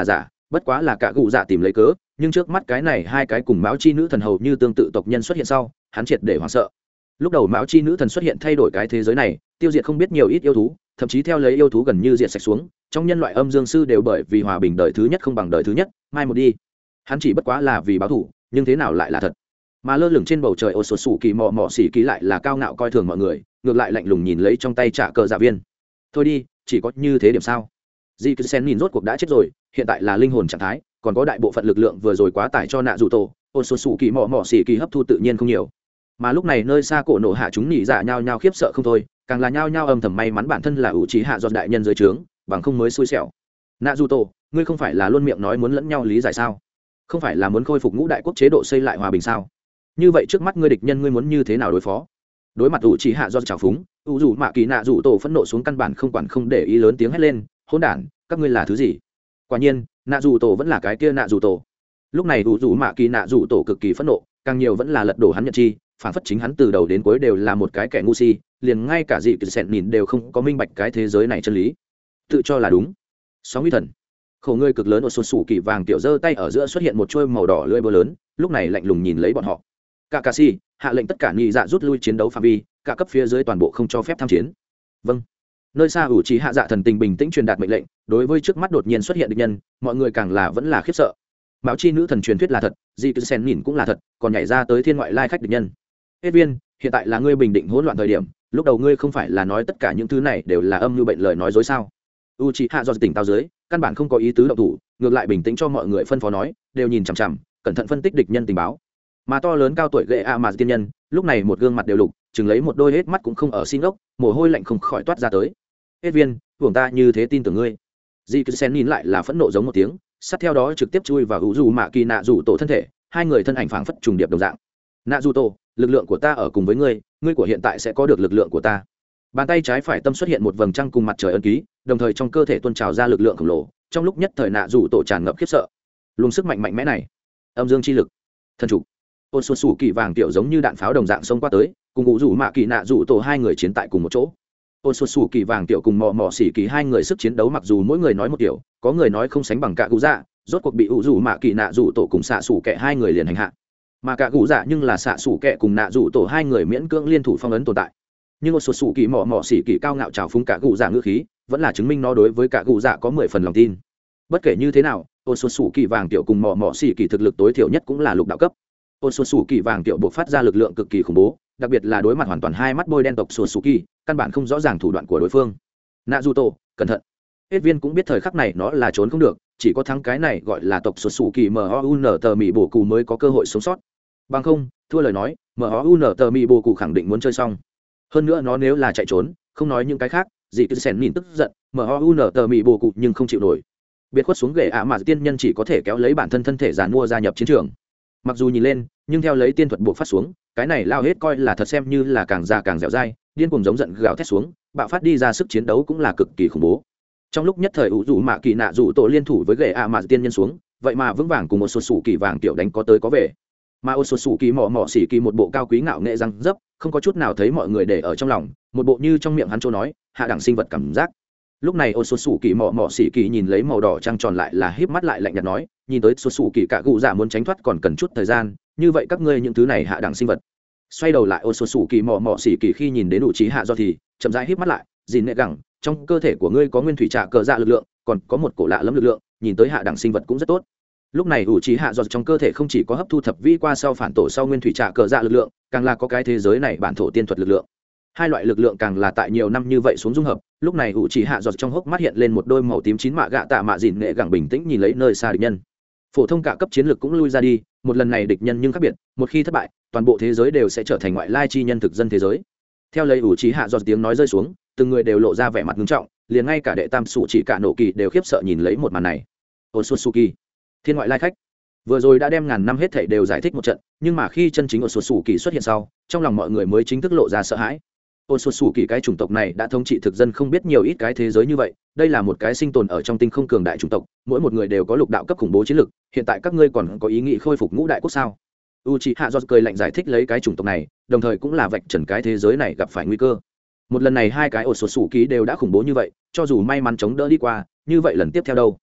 bất quá là cả cụ dạ tìm lấy cớ, nhưng trước mắt cái này hai cái cùng Mão chi nữ thần hầu như tương tự tộc nhân xuất hiện sau, hắn triệt để hoảng sợ. Lúc đầu Mão chi nữ thần xuất hiện thay đổi cái thế giới này, tiêu diệt không biết nhiều ít yêu thú, thậm chí theo lấy yêu thú gần như diệt sạch xuống, trong nhân loại âm dương sư đều bởi vì hòa bình đời thứ nhất không bằng đời thứ nhất, mai một đi. Hắn chỉ bất quá là vì báo thù, nhưng thế nào lại là thật? Mà lơ lửng trên bầu trời ô sột sủ kỳ mò mò xỉ kỳ lại là cao ngạo coi thường mọi người, ngược lại lạnh lùng nhìn lấy trong tay trả cờ dạ viên. Thôi đi, chỉ có như thế điểm sao? Di cứ sen nhìn rốt cuộc đã chết rồi, hiện tại là linh hồn trạng thái, còn có đại bộ phận lực lượng vừa rồi quá tải cho nạ dù tổ, ô sột sủ kỳ mò mò xỉ kỳ hấp thu tự nhiên không nhiều. Mà lúc này nơi xa cổ nổ hạ chúng nhị dạ nhao nhao khiếp sợ không thôi, càng là nhao nhao âm thầm may mắn bản thân là ủ trí hạ do đại nhân dưới trướng, bằng không mới xui xẻo. Nạ dù tổ, ngươi không phải là luôn miệng nói muốn lẫn nhau lý giải sao? Không phải là muốn khôi phục ngũ đại quốc chế độ xây lại hòa bình sao? Như vậy trước mắt ngươi địch nhân ngươi muốn như thế nào đối phó? Đối mặt ủ trí hạ do trào phúng, ủ dù mạ kỳ nạ dù tổ phẫn nộ xuống căn bản không quản không để ý lớn tiếng hét lên, hỗn đản, các ngươi là thứ gì? Quả nhiên, nạ dù tổ vẫn là cái kia nạ dù tổ. Lúc này ủ dù mạ kỳ nạ dù tổ cực kỳ phẫn nộ, càng nhiều vẫn là lật đổ hắn nhận chi, phản phất chính hắn từ đầu đến cuối đều là một cái kẻ ngu si, liền ngay cả dị kỳ sẹn nhìn đều không có minh bạch cái thế giới này chân lý, tự cho là đúng. Sóng uy thần, khổ ngươi cực lớn, ở sột sủ kỳ vàng tiểu giơ tay ở giữa xuất hiện một chuôi màu đỏ lưỡi búa lớn, lúc này lạnh lùng nhìn lấy bọn họ. Cả cà si hạ lệnh tất cả nhị dạ rút lui chiến đấu phạm vi, cả cấp phía dưới toàn bộ không cho phép tham chiến. Vâng. Nơi xa ủ trí hạ dạ thần tình bình tĩnh truyền đạt mệnh lệnh, đối với trước mắt đột nhiên xuất hiện địch nhân, mọi người càng là vẫn là khiếp sợ. Mão chi nữ thần truyền thuyết là thật, dị cứ sen nhìn cũng là thật, còn nhảy ra tới thiên ngoại lai khách địch nhân. Hết viên, hiện tại là ngươi bình định hỗn loạn thời điểm, lúc đầu ngươi không phải là nói tất cả những thứ này đều là âm mưu bệnh lời nói dối sao? Uchiha do tỉnh táo dưới, căn bản không có ý tứ động thủ, ngược lại bình tĩnh cho mọi người phân phó nói, đều nhìn chằm chằm, cẩn thận phân tích địch nhân tình báo. Mà to lớn cao tuổi gệ a mà tiên nhân, lúc này một gương mặt đều lục, chừng lấy một đôi hết mắt cũng không ở xin ốc, mồ hôi lạnh không khỏi toát ra tới. Hết viên, hưởng ta như thế tin tưởng ngươi. Jiksen nhìn lại là phẫn nộ giống một tiếng, sát theo đó trực tiếp chui vào hữu dù mạ kỳ nạ dù tổ thân thể, hai người thân ảnh phảng phất trùng điệp đồng dạng. Nạ dù tổ, lực lượng của ta ở cùng với ngươi, ngươi của hiện tại sẽ có được lực lượng của ta. Bàn tay trái phải tâm xuất hiện một vầng trăng cùng mặt trời ân ký, đồng thời trong cơ thể tuôn trào ra lực lượng khổng lồ, trong lúc nhất thời nạ dù tổ tràn ngập khiếp sợ. Luồng sức mạnh mạnh mẽ này, âm dương chi lực, thần chủ. Ôn xuân sủ kỳ vàng tiểu giống như đạn pháo đồng dạng xông qua tới, cùng ngũ rủ mạ kỳ nạ dù tổ hai người chiến tại cùng một chỗ. Ôn xuân sủ kỳ vàng tiểu cùng mò mò xỉ kỳ hai người sức chiến đấu mặc dù mỗi người nói một kiểu, có người nói không sánh bằng cả cụ dạ, rốt cuộc bị ủ rủ mạ kỳ nạ dù tổ cùng xạ sủ kẹ hai người liền hành hạ. Mà cả cụ dạ nhưng là xạ sủ kẹ cùng nạ dù tổ hai người miễn cưỡng liên thủ phong ấn tồn tại. Nhưng một số sủ kỳ mò mò xỉ kỳ cao ngạo trào phúng cả cụ dạ ngữ khí, vẫn là chứng minh nó đối với cả cụ dạ có mười phần lòng tin. Bất kể như thế nào, ôn xuân sủ kỳ vàng tiểu cùng mò mò xỉ kỳ thực lực tối thiểu nhất cũng là lục đạo cấp. Ôn xuân sủ kỳ vàng tiểu buộc phát ra lực lượng cực kỳ khủng bố, đặc biệt là đối mặt hoàn toàn hai mắt bôi đen tộc xuân sủ kỳ, căn bản không rõ ràng thủ đoạn của đối phương. Nạ dù tổ, cẩn thận. Hết viên cũng biết thời khắc này nó là trốn không được, chỉ có thắng cái này gọi là tộc xuân sủ kỳ mun tờ mỹ bổ cù mới có cơ hội sống sót. Bằng không, thua lời nói, mun tờ mỹ bổ cù khẳng định muốn chơi xong. Hơn nữa nó nếu là chạy trốn, không nói những cái khác, gì cứ sèn nhìn tức giận, mun tờ mỹ bổ cù nhưng không chịu nổi. Biệt khuất xuống ghệ ạ mà tiên nhân chỉ có thể kéo lấy bản thân thân thể giàn mua gia nhập chiến trường. Mặc dù nhìn lên, nhưng theo lấy tiên thuật buộc phát xuống, cái này lao hết coi là thật xem như là càng già càng dẻo dai, điên cuồng giống giận gào thét xuống, bạo phát đi ra sức chiến đấu cũng là cực kỳ khủng bố. Trong lúc nhất thời ủ rủ mạ kỳ nạ rủ tổ liên thủ với ghệ ạ mà tiên nhân xuống, vậy mà vững vàng cùng một số sủ kỳ vàng tiểu đánh có tới có về. Mà ô số sủ kỳ mỏ mỏ xỉ kỳ một bộ cao quý ngạo nghệ răng dấp, không có chút nào thấy mọi người để ở trong lòng, một bộ như trong miệng hắn chỗ nói hạ đẳng sinh vật cảm giác. Lúc này ô số sủ kỳ mỏ mỏ xỉ kỳ nhìn lấy màu đỏ trăng tròn lại là híp mắt lại lạnh nhạt nói, nhìn tới số sủ kỳ cả cụ dạ muốn tránh thoát còn cần chút thời gian, như vậy các ngươi những thứ này hạ đẳng sinh vật. Xoay đầu lại ô số sủ kỳ mỏ mỏ xỉ kỳ khi nhìn đến đủ trí hạ do thì chậm rãi híp mắt lại, dìn nệ gẳng, trong cơ thể của ngươi có nguyên thủy trạ cờ dạ lực lượng, còn có một cổ lạ lẫm lực lượng, nhìn tới hạ đẳng sinh vật cũng rất tốt. Lúc này ủ trí hạ do trong cơ thể không chỉ có hấp thu thập vi qua sau phản tổ sau nguyên thủy trạ cờ dạ lực lượng, càng là có cái thế giới này bản thổ tiên thuật lực lượng. Hai loại lực lượng càng là tại nhiều năm như vậy xuống dung hợp, lúc này ủ trí hạ do trong hốc mắt hiện lên một đôi màu tím chín mạ gạ tạ mạ dìn nệ gẳng bình tĩnh nhìn lấy nơi xa địch nhân. Phổ thông cả cấp chiến lược cũng lui ra đi, một lần này địch nhân nhưng khác biệt, một khi thất bại, toàn bộ thế giới đều sẽ trở thành ngoại lai chi nhân thực dân thế giới. Theo lấy ủ trí hạ do tiếng nói rơi xuống, từng người đều lộ ra vẻ mặt nghiêm trọng, liền ngay cả đệ tam sủ chỉ cả nổ kỳ đều khiếp sợ nhìn lấy một màn này. Otsutsuki, thiên ngoại lai khách, vừa rồi đã đem ngàn năm hết thảy đều giải thích một trận, nhưng mà khi chân chính Otsutsuki xuất hiện sau, trong lòng mọi người mới chính thức lộ ra sợ hãi. Otsutsuki cái chủng tộc này đã thống trị thực dân không biết nhiều ít cái thế giới như vậy, đây là một cái sinh tồn ở trong tinh không cường đại chủng tộc, mỗi một người đều có lục đạo cấp khủng bố chiến lực, hiện tại các ngươi còn có ý nghĩ khôi phục ngũ đại quốc sao? Uchiha do cười lạnh giải thích lấy cái chủng tộc này, đồng thời cũng là vạch trần cái thế giới này gặp phải nguy cơ. Một lần này hai cái ổ sột sủ ký đều đã khủng bố như vậy, cho dù may mắn chống đỡ đi qua, như vậy lần tiếp theo đâu?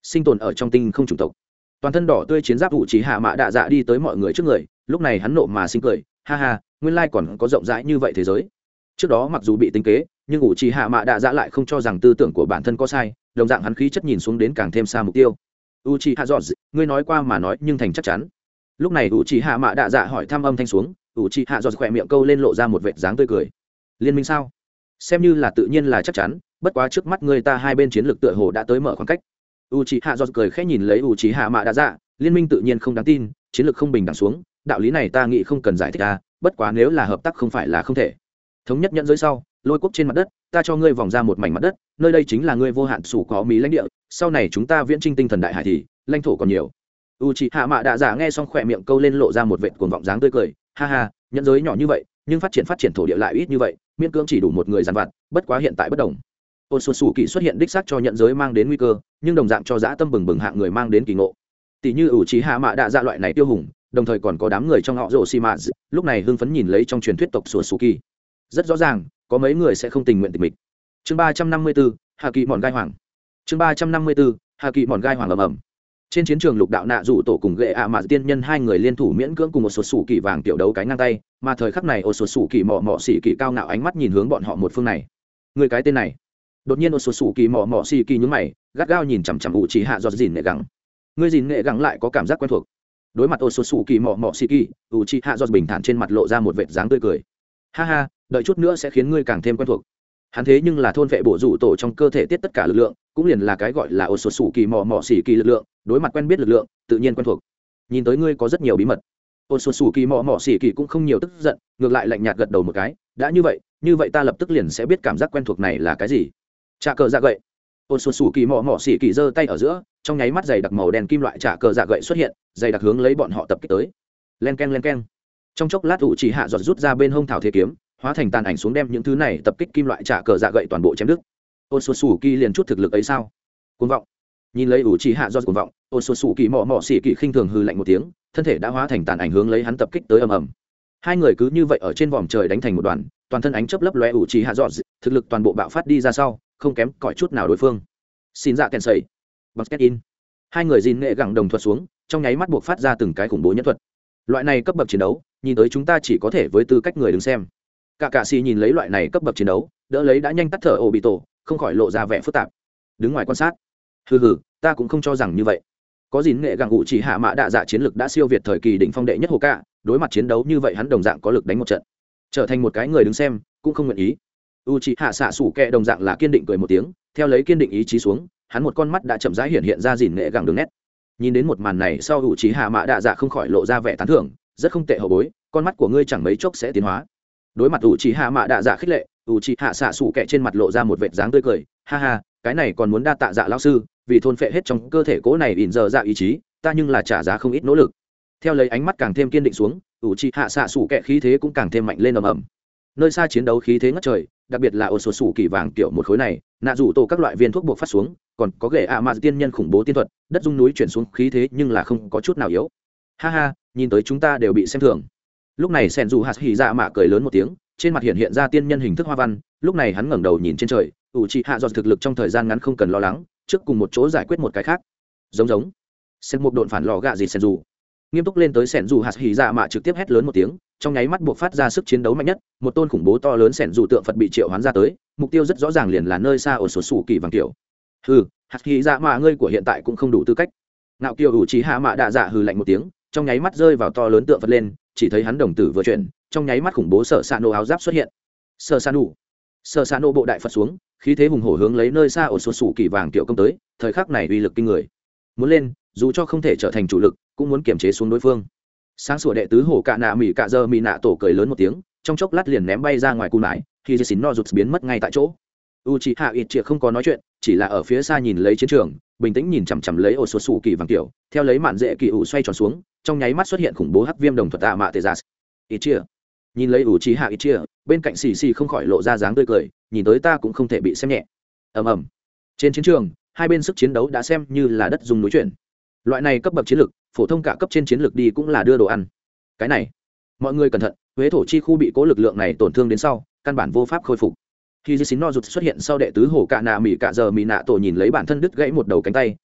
sinh tồn ở trong tinh không chủng tộc. Toàn thân đỏ tươi chiến giáp ủ trí hạ mạ đạ dạ đi tới mọi người trước người, lúc này hắn nộ mà sinh cười, ha ha, nguyên lai còn có rộng rãi như vậy thế giới. Trước đó mặc dù bị tính kế, nhưng ủ trí hạ mạ đạ dạ lại không cho rằng tư tưởng của bản thân có sai, đồng dạng hắn khí chất nhìn xuống đến càng thêm xa mục tiêu. Uchiha George, ngươi nói qua mà nói nhưng thành chắc chắn. Lúc này Uchiha mạ đạ dạ hỏi thăm âm thanh xuống, Uchiha George khỏe miệng câu lên lộ ra một vệt dáng tươi cười. Liên minh sao? Xem như là tự nhiên là chắc chắn, bất quá trước mắt người ta hai bên chiến lược tựa hồ đã tới mở khoảng cách. Uchiha George cười khẽ nhìn lấy Uchiha mạ đạ dạ, liên minh tự nhiên không đáng tin, chiến lược không bình đẳng xuống, đạo lý này ta nghĩ không cần giải thích a, bất quá nếu là hợp tác không phải là không thể. Thống nhất nhận giới sau, lôi quốc trên mặt đất, ta cho ngươi vòng ra một mảnh mặt đất, nơi đây chính là ngươi vô hạn sủ có mỹ lãnh địa, sau này chúng ta viễn trinh tinh thần đại hải thì lãnh thổ còn nhiều. Uchiha mạ đạ dạ nghe xong khỏe miệng câu lên lộ ra một vệt cuồng vọng dáng tươi cười, ha ha, nhận giới nhỏ như vậy, nhưng phát triển phát triển thổ địa lại ít như vậy, miễn cưỡng chỉ đủ một người dàn vặt, bất quá hiện tại bất đồng. Ôn xuân sủ kỳ xuất hiện đích xác cho nhận giới mang đến nguy cơ, nhưng đồng dạng cho dã tâm bừng bừng hạng người mang đến kỳ ngộ. Tỷ như Uchiha mạ đạ dạ loại này tiêu hùng, đồng thời còn có đám người trong họ rồ xi mã, lúc này hưng phấn nhìn lấy trong truyền thuyết tộc sủa sủ kỳ. Rất rõ ràng, có mấy người sẽ không tình nguyện tịch mịch. Chương ba trăm năm mươi tư, Hà Kỳ mòn gai hoàng. Chương ba trăm năm mươi tư, Hà Kỳ mòn gai hoàng ầm ầm. Trên chiến trường lục đạo nạ dụ tổ cùng ghệ ạ mạ tiên nhân hai người liên thủ miễn cưỡng cùng một sụt sủ kỳ vàng tiểu đấu cái ngang tay, mà thời khắc này ô sụt sủ kỳ mỏ mỏ xỉ kỳ cao ngạo ánh mắt nhìn hướng bọn họ một phương này. Người cái tên này. Đột nhiên ô sụt sủ kỳ mỏ mỏ xỉ kỳ nhướng mày, gắt gao nhìn chằm chằm ủ chỉ hạ giọt dìn nghệ gắng. Người dìn nghệ gắng lại có cảm giác quen thuộc. Đối mặt ô sụt sủ kỳ mỏ mỏ xỉ kỳ, ủ chỉ hạ giọt bình thản trên mặt lộ ra một vệt dáng tươi cười. Ha ha, đợi chút nữa sẽ khiến ngươi càng thêm quen thuộc. Hắn thế nhưng là thôn vệ bổ rủ tổ trong cơ thể tiết tất cả lực lượng, cũng liền là cái gọi là ô sột sủ kỳ mò mò xỉ kỳ lực lượng, đối mặt quen biết lực lượng tự nhiên quen thuộc. Nhìn tới ngươi có rất nhiều bí mật. Ô sột sủ kỳ mò mò xỉ kỳ cũng không nhiều tức giận, ngược lại lạnh nhạt gật đầu một cái, đã như vậy như vậy ta lập tức liền sẽ biết cảm giác quen thuộc này là cái gì. Trả cờ dạ gậy. Ô sột sủ kỳ mò mò xỉ kỳ giơ tay ở giữa, trong nháy mắt dày đặc màu đen kim loại trả cờ dạ gậy xuất hiện, dày đặc hướng lấy bọn họ tập kích tới. Len keng len keng. Trong chốc lát ủ chỉ hạ giọt rút ra bên hông thảo thế kiếm, hóa thành tàn ảnh xuống đem những thứ này tập kích kim loại trả cờ dạ gậy toàn bộ chém đứt. Ôn xuân sủ kỳ liền chút thực lực ấy sao? Cuồng vọng. Nhìn lấy ủ chỉ hạ do cuồng vọng, ôn xuân sủ kỳ mỏ mỏ xỉ kỳ khinh thường hư lạnh một tiếng, thân thể đã hóa thành tàn ảnh hướng lấy hắn tập kích tới ầm ầm. Hai người cứ như vậy ở trên vòm trời đánh thành một đoàn, toàn thân ánh chớp lấp lóe ủ chỉ hạ do, thực lực toàn bộ bạo phát đi ra sau, không kém cỏi chút nào đối phương. Xin dạ kèn sẩy, basket in. Hai người gìn nghệ gẳng đồng thuật xuống, trong nháy mắt buộc phát ra từng cái khủng bố nhân thuật. Loại này cấp bậc chiến đấu, nhìn tới chúng ta chỉ có thể với tư cách người đứng xem. Cả cạ xì nhìn lấy loại này cấp bậc chiến đấu, đỡ lấy đã nhanh tắt thở ổ bị tổ, không khỏi lộ ra vẻ phức tạp. Đứng ngoài quan sát, hừ hừ, ta cũng không cho rằng như vậy. Có gìn nghệ gặng ngụ chỉ hạ mã đạ dạ chiến lực đã siêu việt thời kỳ đỉnh phong đệ nhất hồ cạ, đối mặt chiến đấu như vậy hắn đồng dạng có lực đánh một trận. Trở thành một cái người đứng xem, cũng không nguyện ý. U chỉ hạ xạ sủ kẹ đồng dạng là kiên định cười một tiếng, theo lấy kiên định ý chí xuống, hắn một con mắt đã chậm rãi hiện hiện ra gìn nghệ gặng đường nét. Nhìn đến một màn này sau U chỉ hạ mã đạ dạ không khỏi lộ ra vẻ tán thưởng, rất không tệ hậu bối, con mắt của ngươi chẳng mấy chốc sẽ tiến hóa. Đối mặt ủ trì hạ mạ đạ dạ khích lệ, ủ trì hạ xạ sủ kẹ trên mặt lộ ra một vệt dáng tươi cười, ha ha, cái này còn muốn đa tạ dạ lão sư, vì thôn phệ hết trong cơ thể cố này ỉn giờ dạ ý chí, ta nhưng là trả giá không ít nỗ lực. Theo lấy ánh mắt càng thêm kiên định xuống, ủ trì hạ xạ sủ kẹ khí thế cũng càng thêm mạnh lên ầm ầm. Nơi xa chiến đấu khí thế ngất trời, đặc biệt là ô số sủ kỳ vàng kiểu một khối này, nạ rủ tổ các loại viên thuốc buộc phát xuống, còn có ghệ ạ mạ tiên nhân khủng bố tiên thuật, đất dung núi chuyển xuống khí thế nhưng là không có chút nào yếu. Ha ha, nhìn tới chúng ta đều bị xem thường. Lúc này sen dù hạt hỉ dạ mạ cười lớn một tiếng, trên mặt hiện hiện ra tiên nhân hình thức hoa văn, lúc này hắn ngẩng đầu nhìn trên trời, ủ trì hạ do thực lực trong thời gian ngắn không cần lo lắng, trước cùng một chỗ giải quyết một cái khác. Giống giống. Sen một độn phản lò gạ gì sen dù. Nghiêm túc lên tới sen dù hạt hỉ dạ mạ trực tiếp hét lớn một tiếng, trong nháy mắt buộc phát ra sức chiến đấu mạnh nhất, một tôn khủng bố to lớn sen dù tượng Phật bị triệu hoán ra tới, mục tiêu rất rõ ràng liền là nơi xa ở sổ sủ kỳ vàng kiểu. Hừ, hạt hỉ dạ mạ ngươi của hiện tại cũng không đủ tư cách. Nạo kiều ủ trì hạ mạ đạ dạ hừ lạnh một tiếng, trong nháy mắt rơi vào to lớn tượng Phật lên, chỉ thấy hắn đồng tử vừa chuyển, trong nháy mắt khủng bố sở xạ nổ áo giáp xuất hiện. Sở xạ nổ, sở xạ nổ bộ đại Phật xuống, khí thế hùng hổ hướng lấy nơi xa ở số sủ kỳ vàng tiểu công tới, thời khắc này uy lực kinh người. Muốn lên, dù cho không thể trở thành chủ lực, cũng muốn kiểm chế xuống đối phương. Sáng sủa đệ tứ hổ cạ nạ mỉ cạ dơ mỉ nạ tổ cười lớn một tiếng, trong chốc lát liền ném bay ra ngoài cù nải, khi dây xín no rụt biến mất ngay tại chỗ. Uchiha Itchia không có nói chuyện, chỉ là ở phía xa nhìn lấy chiến trường, bình tĩnh nhìn chằm chằm lấy ổ số sủ kỳ vàng tiểu, theo lấy mạn dễ kỳ ủ xoay tròn xuống, trong nháy mắt xuất hiện khủng bố hắc viêm đồng thuật tạ mạ tê gia. Itchia nhìn lấy Uchiha Itchia, bên cạnh xì xì không khỏi lộ ra dáng tươi cười, nhìn tới ta cũng không thể bị xem nhẹ. Ầm ầm. Trên chiến trường, hai bên sức chiến đấu đã xem như là đất dùng núi chuyển. Loại này cấp bậc chiến lực, phổ thông cả cấp trên chiến lược đi cũng là đưa đồ ăn. Cái này, mọi người cẩn thận, huế thổ chi khu bị cố lực lượng này tổn thương đến sau, căn bản vô pháp khôi phục. Khi Jin no rụt xuất hiện sau đệ tứ hổ cạ nạ mỉ cạ giờ mỉ nạ tổ nhìn lấy bản thân đứt gãy một đầu cánh tay,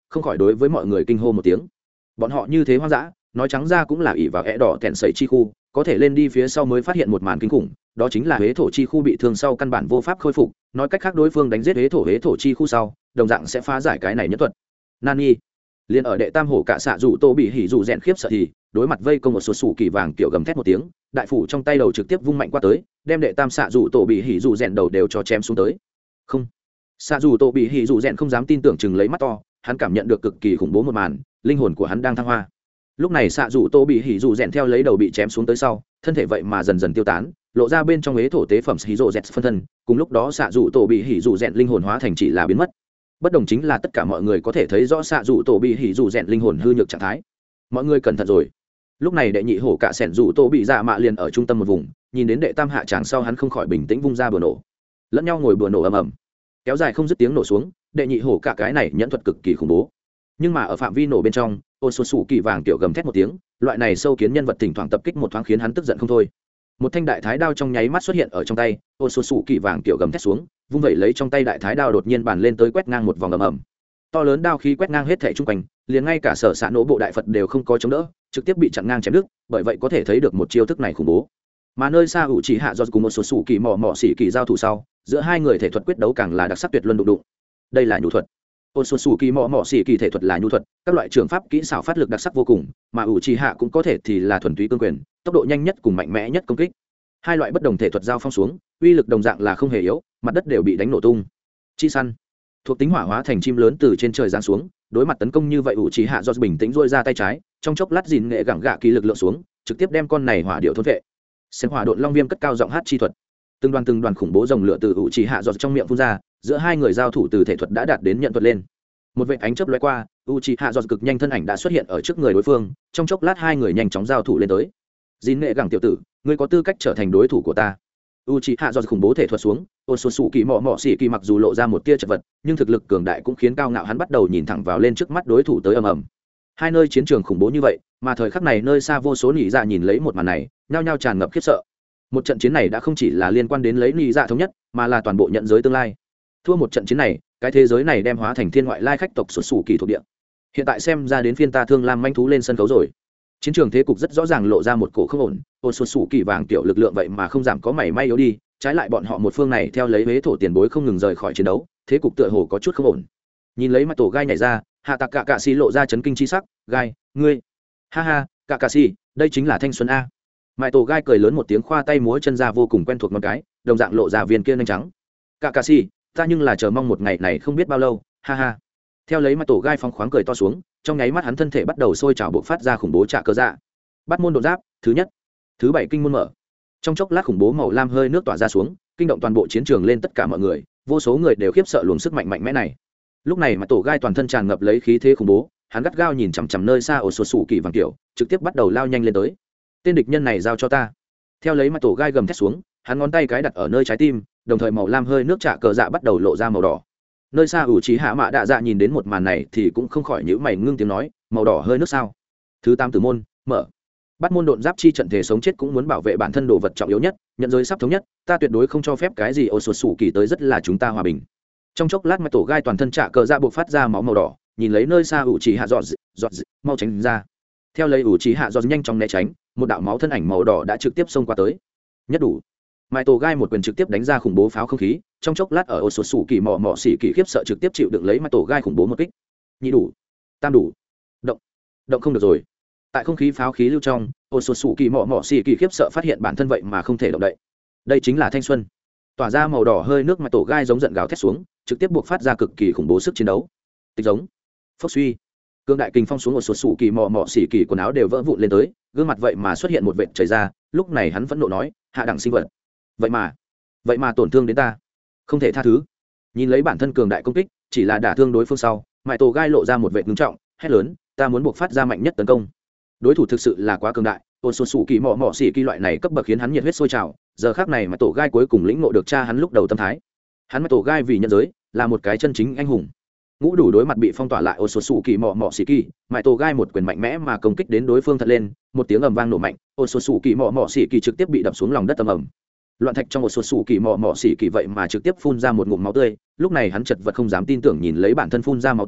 không khỏi đối với mọi người kinh hô một tiếng. Bọn họ như thế hoang dã, nói trắng ra cũng là ỷ vào é đỏ tẹn sẩy chi khu, có thể lên đi phía sau mới phát hiện một màn kinh khủng, đó chính là huế thổ chi khu bị thương sau căn bản vô pháp khôi phục, nói cách khác đối phương đánh giết huế thổ huế thổ chi khu sau, đồng dạng sẽ phá giải cái này nhất thuật. Nani liền ở đệ tam hổ cả xạ dụ tô bị hỉ dụ rèn khiếp sợ thì đối mặt vây công một số sủ kỳ vàng kiểu gầm thét một tiếng, đại phủ trong tay đầu trực tiếp vung mạnh qua tới, đem đệ tam xạ dụ tô bị hỉ dụ rèn đầu đều cho chém xuống tới. Không, xạ dụ tô bị hỉ dụ rèn không dám tin tưởng chừng lấy mắt to, hắn cảm nhận được cực kỳ khủng bố một màn, linh hồn của hắn đang thăng hoa. Lúc này xạ dụ tô bị hỉ dụ rèn theo lấy đầu bị chém xuống tới sau, thân thể vậy mà dần dần tiêu tán, lộ ra bên trong ế thổ tế phẩm hỉ dụ rèn phân thân, cùng lúc đó xạ dụ tô bị hỉ dụ rèn linh hồn hóa thành chỉ là biến mất. Bất đồng chính là tất cả mọi người có thể thấy rõ xạ dụ tổ bị hỉ dụ rèn linh hồn hư nhược trạng thái. Mọi người cẩn thận rồi. Lúc này đệ nhị hổ cả sẻn dụ tổ bị dạ mạ liền ở trung tâm một vùng, nhìn đến đệ tam hạ tràng sau hắn không khỏi bình tĩnh vung ra bừa nổ, lẫn nhau ngồi bừa nổ ầm ầm, kéo dài không dứt tiếng nổ xuống. Đệ nhị hổ cả cái này nhẫn thuật cực kỳ khủng bố, nhưng mà ở phạm vi nổ bên trong, ô số sủ kỳ vàng tiểu gầm thét một tiếng, loại này sâu kiến nhân vật thỉnh thoảng tập kích một thoáng khiến hắn tức giận không thôi. Một thanh đại thái đao trong nháy mắt xuất hiện ở trong tay, ô số sủ kỳ vàng tiểu gầm thét xuống, vung vẩy lấy trong tay đại thái đao đột nhiên bàn lên tới quét ngang một vòng ầm ầm, to lớn đao khí quét ngang hết thảy trung quanh, liền ngay cả sở xạ nổ bộ đại phật đều không có chống đỡ, trực tiếp bị chặn ngang chém đứt. Bởi vậy có thể thấy được một chiêu thức này khủng bố. Mà nơi xa ủ chỉ hạ do cùng một số sủ kỳ mò mò xỉ kỳ giao thủ sau, giữa hai người thể thuật quyết đấu càng là đặc sắc tuyệt luân đụng đụng. Đây là nhu thuật. Ôn xuân sủ kỳ mò mò xỉ kỳ thể thuật là nhu thuật, các loại trường pháp kỹ xảo phát lực đặc sắc vô cùng, mà ủ chỉ hạ cũng có thể thì là thuần túy cương quyền, tốc độ nhanh nhất cùng mạnh mẽ nhất công kích. Hai loại bất đồng thể thuật giao phong xuống, uy lực đồng dạng là không hề yếu, mặt đất đều bị đánh nổ tung. Chi săn thuộc tính hỏa hóa thành chim lớn từ trên trời giáng xuống, đối mặt tấn công như vậy ủ chỉ hạ do bình tĩnh duỗi ra tay trái, trong chốc lát dìn nghệ gẳng gạ kỳ lực lượng xuống, trực tiếp đem con này hỏa điệu thôn vệ. Xem hỏa độn long viêm cất cao giọng hát chi thuật, từng đoàn từng đoàn khủng bố dòng lửa từ ủ chỉ hạ do trong miệng phun ra, giữa hai người giao thủ từ thể thuật đã đạt đến nhận thuật lên. Một vệt ánh chớp lóe qua, ủ chỉ hạ do cực nhanh thân ảnh đã xuất hiện ở trước người đối phương, trong chốc lát hai người nhanh chóng giao thủ lên tới. Dìn nghệ gẳng tiểu tử, ngươi có tư cách trở thành đối thủ của ta. Uchiha do khủng bố thể thuật xuống, Osusu kỳ mọ mọ xỉ kỳ mặc dù lộ ra một tia chật vật, nhưng thực lực cường đại cũng khiến cao ngạo hắn bắt đầu nhìn thẳng vào lên trước mắt đối thủ tới ầm ầm. Hai nơi chiến trường khủng bố như vậy, mà thời khắc này nơi xa vô số nỉ dạ nhìn lấy một màn này, nhao nhao tràn ngập khiếp sợ. Một trận chiến này đã không chỉ là liên quan đến lấy nỉ dạ thống nhất, mà là toàn bộ nhận giới tương lai. Thua một trận chiến này, cái thế giới này đem hóa thành thiên ngoại lai khách tộc sụt sủ kỳ thuộc địa. Hiện tại xem ra đến phiên ta Thương Lam manh thú lên sân khấu rồi. Chiến trường thế cục rất rõ ràng lộ ra một cổ không ổn, ôn xuân sủ kỳ vàng tiểu lực lượng vậy mà không giảm có mảy may yếu đi, trái lại bọn họ một phương này theo lấy huế thổ tiền bối không ngừng rời khỏi chiến đấu, thế cục tựa hồ có chút không ổn. Nhìn lấy mặt tổ gai nhảy ra, hạ tạc cạ cạ xì lộ ra chấn kinh chi sắc, gai, ngươi, ha ha, cạ cạ xì, đây chính là thanh xuân a. Mại tổ gai cười lớn một tiếng khoa tay múa chân ra vô cùng quen thuộc một cái, đồng dạng lộ ra viên kia nhanh trắng. Cạ cạ xì, ta nhưng là chờ mong một ngày này không biết bao lâu, ha ha. Theo lấy mặt tổ gai phong khoáng cười to xuống, trong nháy mắt hắn thân thể bắt đầu sôi trào bộc phát ra khủng bố trạ cơ dạ. Bắt môn đột giáp thứ nhất, thứ bảy kinh môn mở. Trong chốc lát khủng bố màu lam hơi nước tỏa ra xuống, kinh động toàn bộ chiến trường lên tất cả mọi người, vô số người đều khiếp sợ luồng sức mạnh mạnh mẽ này. Lúc này mà tổ gai toàn thân tràn ngập lấy khí thế khủng bố, hắn gắt gao nhìn chằm chằm nơi xa ổ sột sủ kỳ vàng kiểu, trực tiếp bắt đầu lao nhanh lên tới. Tên địch nhân này giao cho ta. Theo lấy mà tổ gai gầm thét xuống, hắn ngón tay cái đặt ở nơi trái tim, đồng thời màu lam hơi nước trạ cờ dạ bắt đầu lộ ra màu đỏ. Nơi xa ủ trí hạ mạ đạ dạ nhìn đến một màn này thì cũng không khỏi nhíu mày ngưng tiếng nói, màu đỏ hơi nước sao? Thứ tám tử môn mở. Bắt môn độn giáp chi trận thể sống chết cũng muốn bảo vệ bản thân đồ vật trọng yếu nhất, nhận giới sắp thống nhất, ta tuyệt đối không cho phép cái gì ô sột sủ kỳ tới, rất là chúng ta hòa bình. Trong chốc lát mà tổ gai toàn thân trạ cờ dạ buộc phát ra máu màu đỏ, nhìn lấy nơi xa ủ trí hạ dọt dọt mau tránh ra. Theo lấy ủ trí hạ dọt nhanh chóng né tránh, một đạo máu thân ảnh màu đỏ đã trực tiếp xông qua tới. Nhất đủ. Mai tổ gai một quyền trực tiếp đánh ra khủng bố pháo không khí, trong chốc lát ở ô sột sủ kỳ mò mò xỉ kỳ khiếp sợ trực tiếp chịu đựng lấy mai tổ gai khủng bố một kích. Nhị đủ, tam đủ, động, động không được rồi. Tại không khí pháo khí lưu trong, ô sột sủ kỳ mò mò xỉ kỳ khiếp sợ phát hiện bản thân vậy mà không thể động đậy. Đây chính là thanh xuân. Tỏa ra màu đỏ hơi nước mai tổ gai giống giận gào thét xuống, trực tiếp buộc phát ra cực kỳ khủng bố sức chiến đấu. Tịch giống, phốc suy, cương đại kinh phong xuống, ô sột sủ kỳ mò mò xỉ kỳ quần áo đều vỡ vụn lên tới, gương mặt vậy mà xuất hiện một vệt chảy ra. Lúc này hắn phẫn nộ nói, hạ đẳng sinh vật, vậy mà vậy mà tổn thương đến ta, không thể tha thứ. Nhìn lấy bản thân cường đại công kích, chỉ là đả thương đối phương sau, mại tổ gai lộ ra một vệ ngưng trọng, hét lớn, ta muốn buộc phát ra mạnh nhất tấn công. Đối thủ thực sự là quá cường đại, ôn xuân sủ kỳ mọ mọ xỉ kỳ loại này cấp bậc khiến hắn nhiệt huyết sôi trào. Giờ khác này mà tổ gai cuối cùng lĩnh ngộ được cha hắn lúc đầu tâm thái. Hắn mà tổ gai vì nhân giới là một cái chân chính anh hùng. Ngũ đủ đối mặt bị phong tỏa lại ôn xuân sủ kỳ mọ mọ xỉ kỳ, mại tổ gai một quyền mạnh mẽ mà công kích đến đối phương thật lên, một tiếng ầm vang nổ mạnh, ôn xuân sủ kỳ mọ mọ xỉ kỳ trực tiếp bị đập xuống lòng đất ầm ầm. Loạn thạch trong một số sủ kỳ mò mò xỉ kỳ vậy mà trực tiếp phun ra một ngụm máu tươi. Lúc này hắn chật vật không dám tin tưởng nhìn lấy bản thân phun ra máu tươi,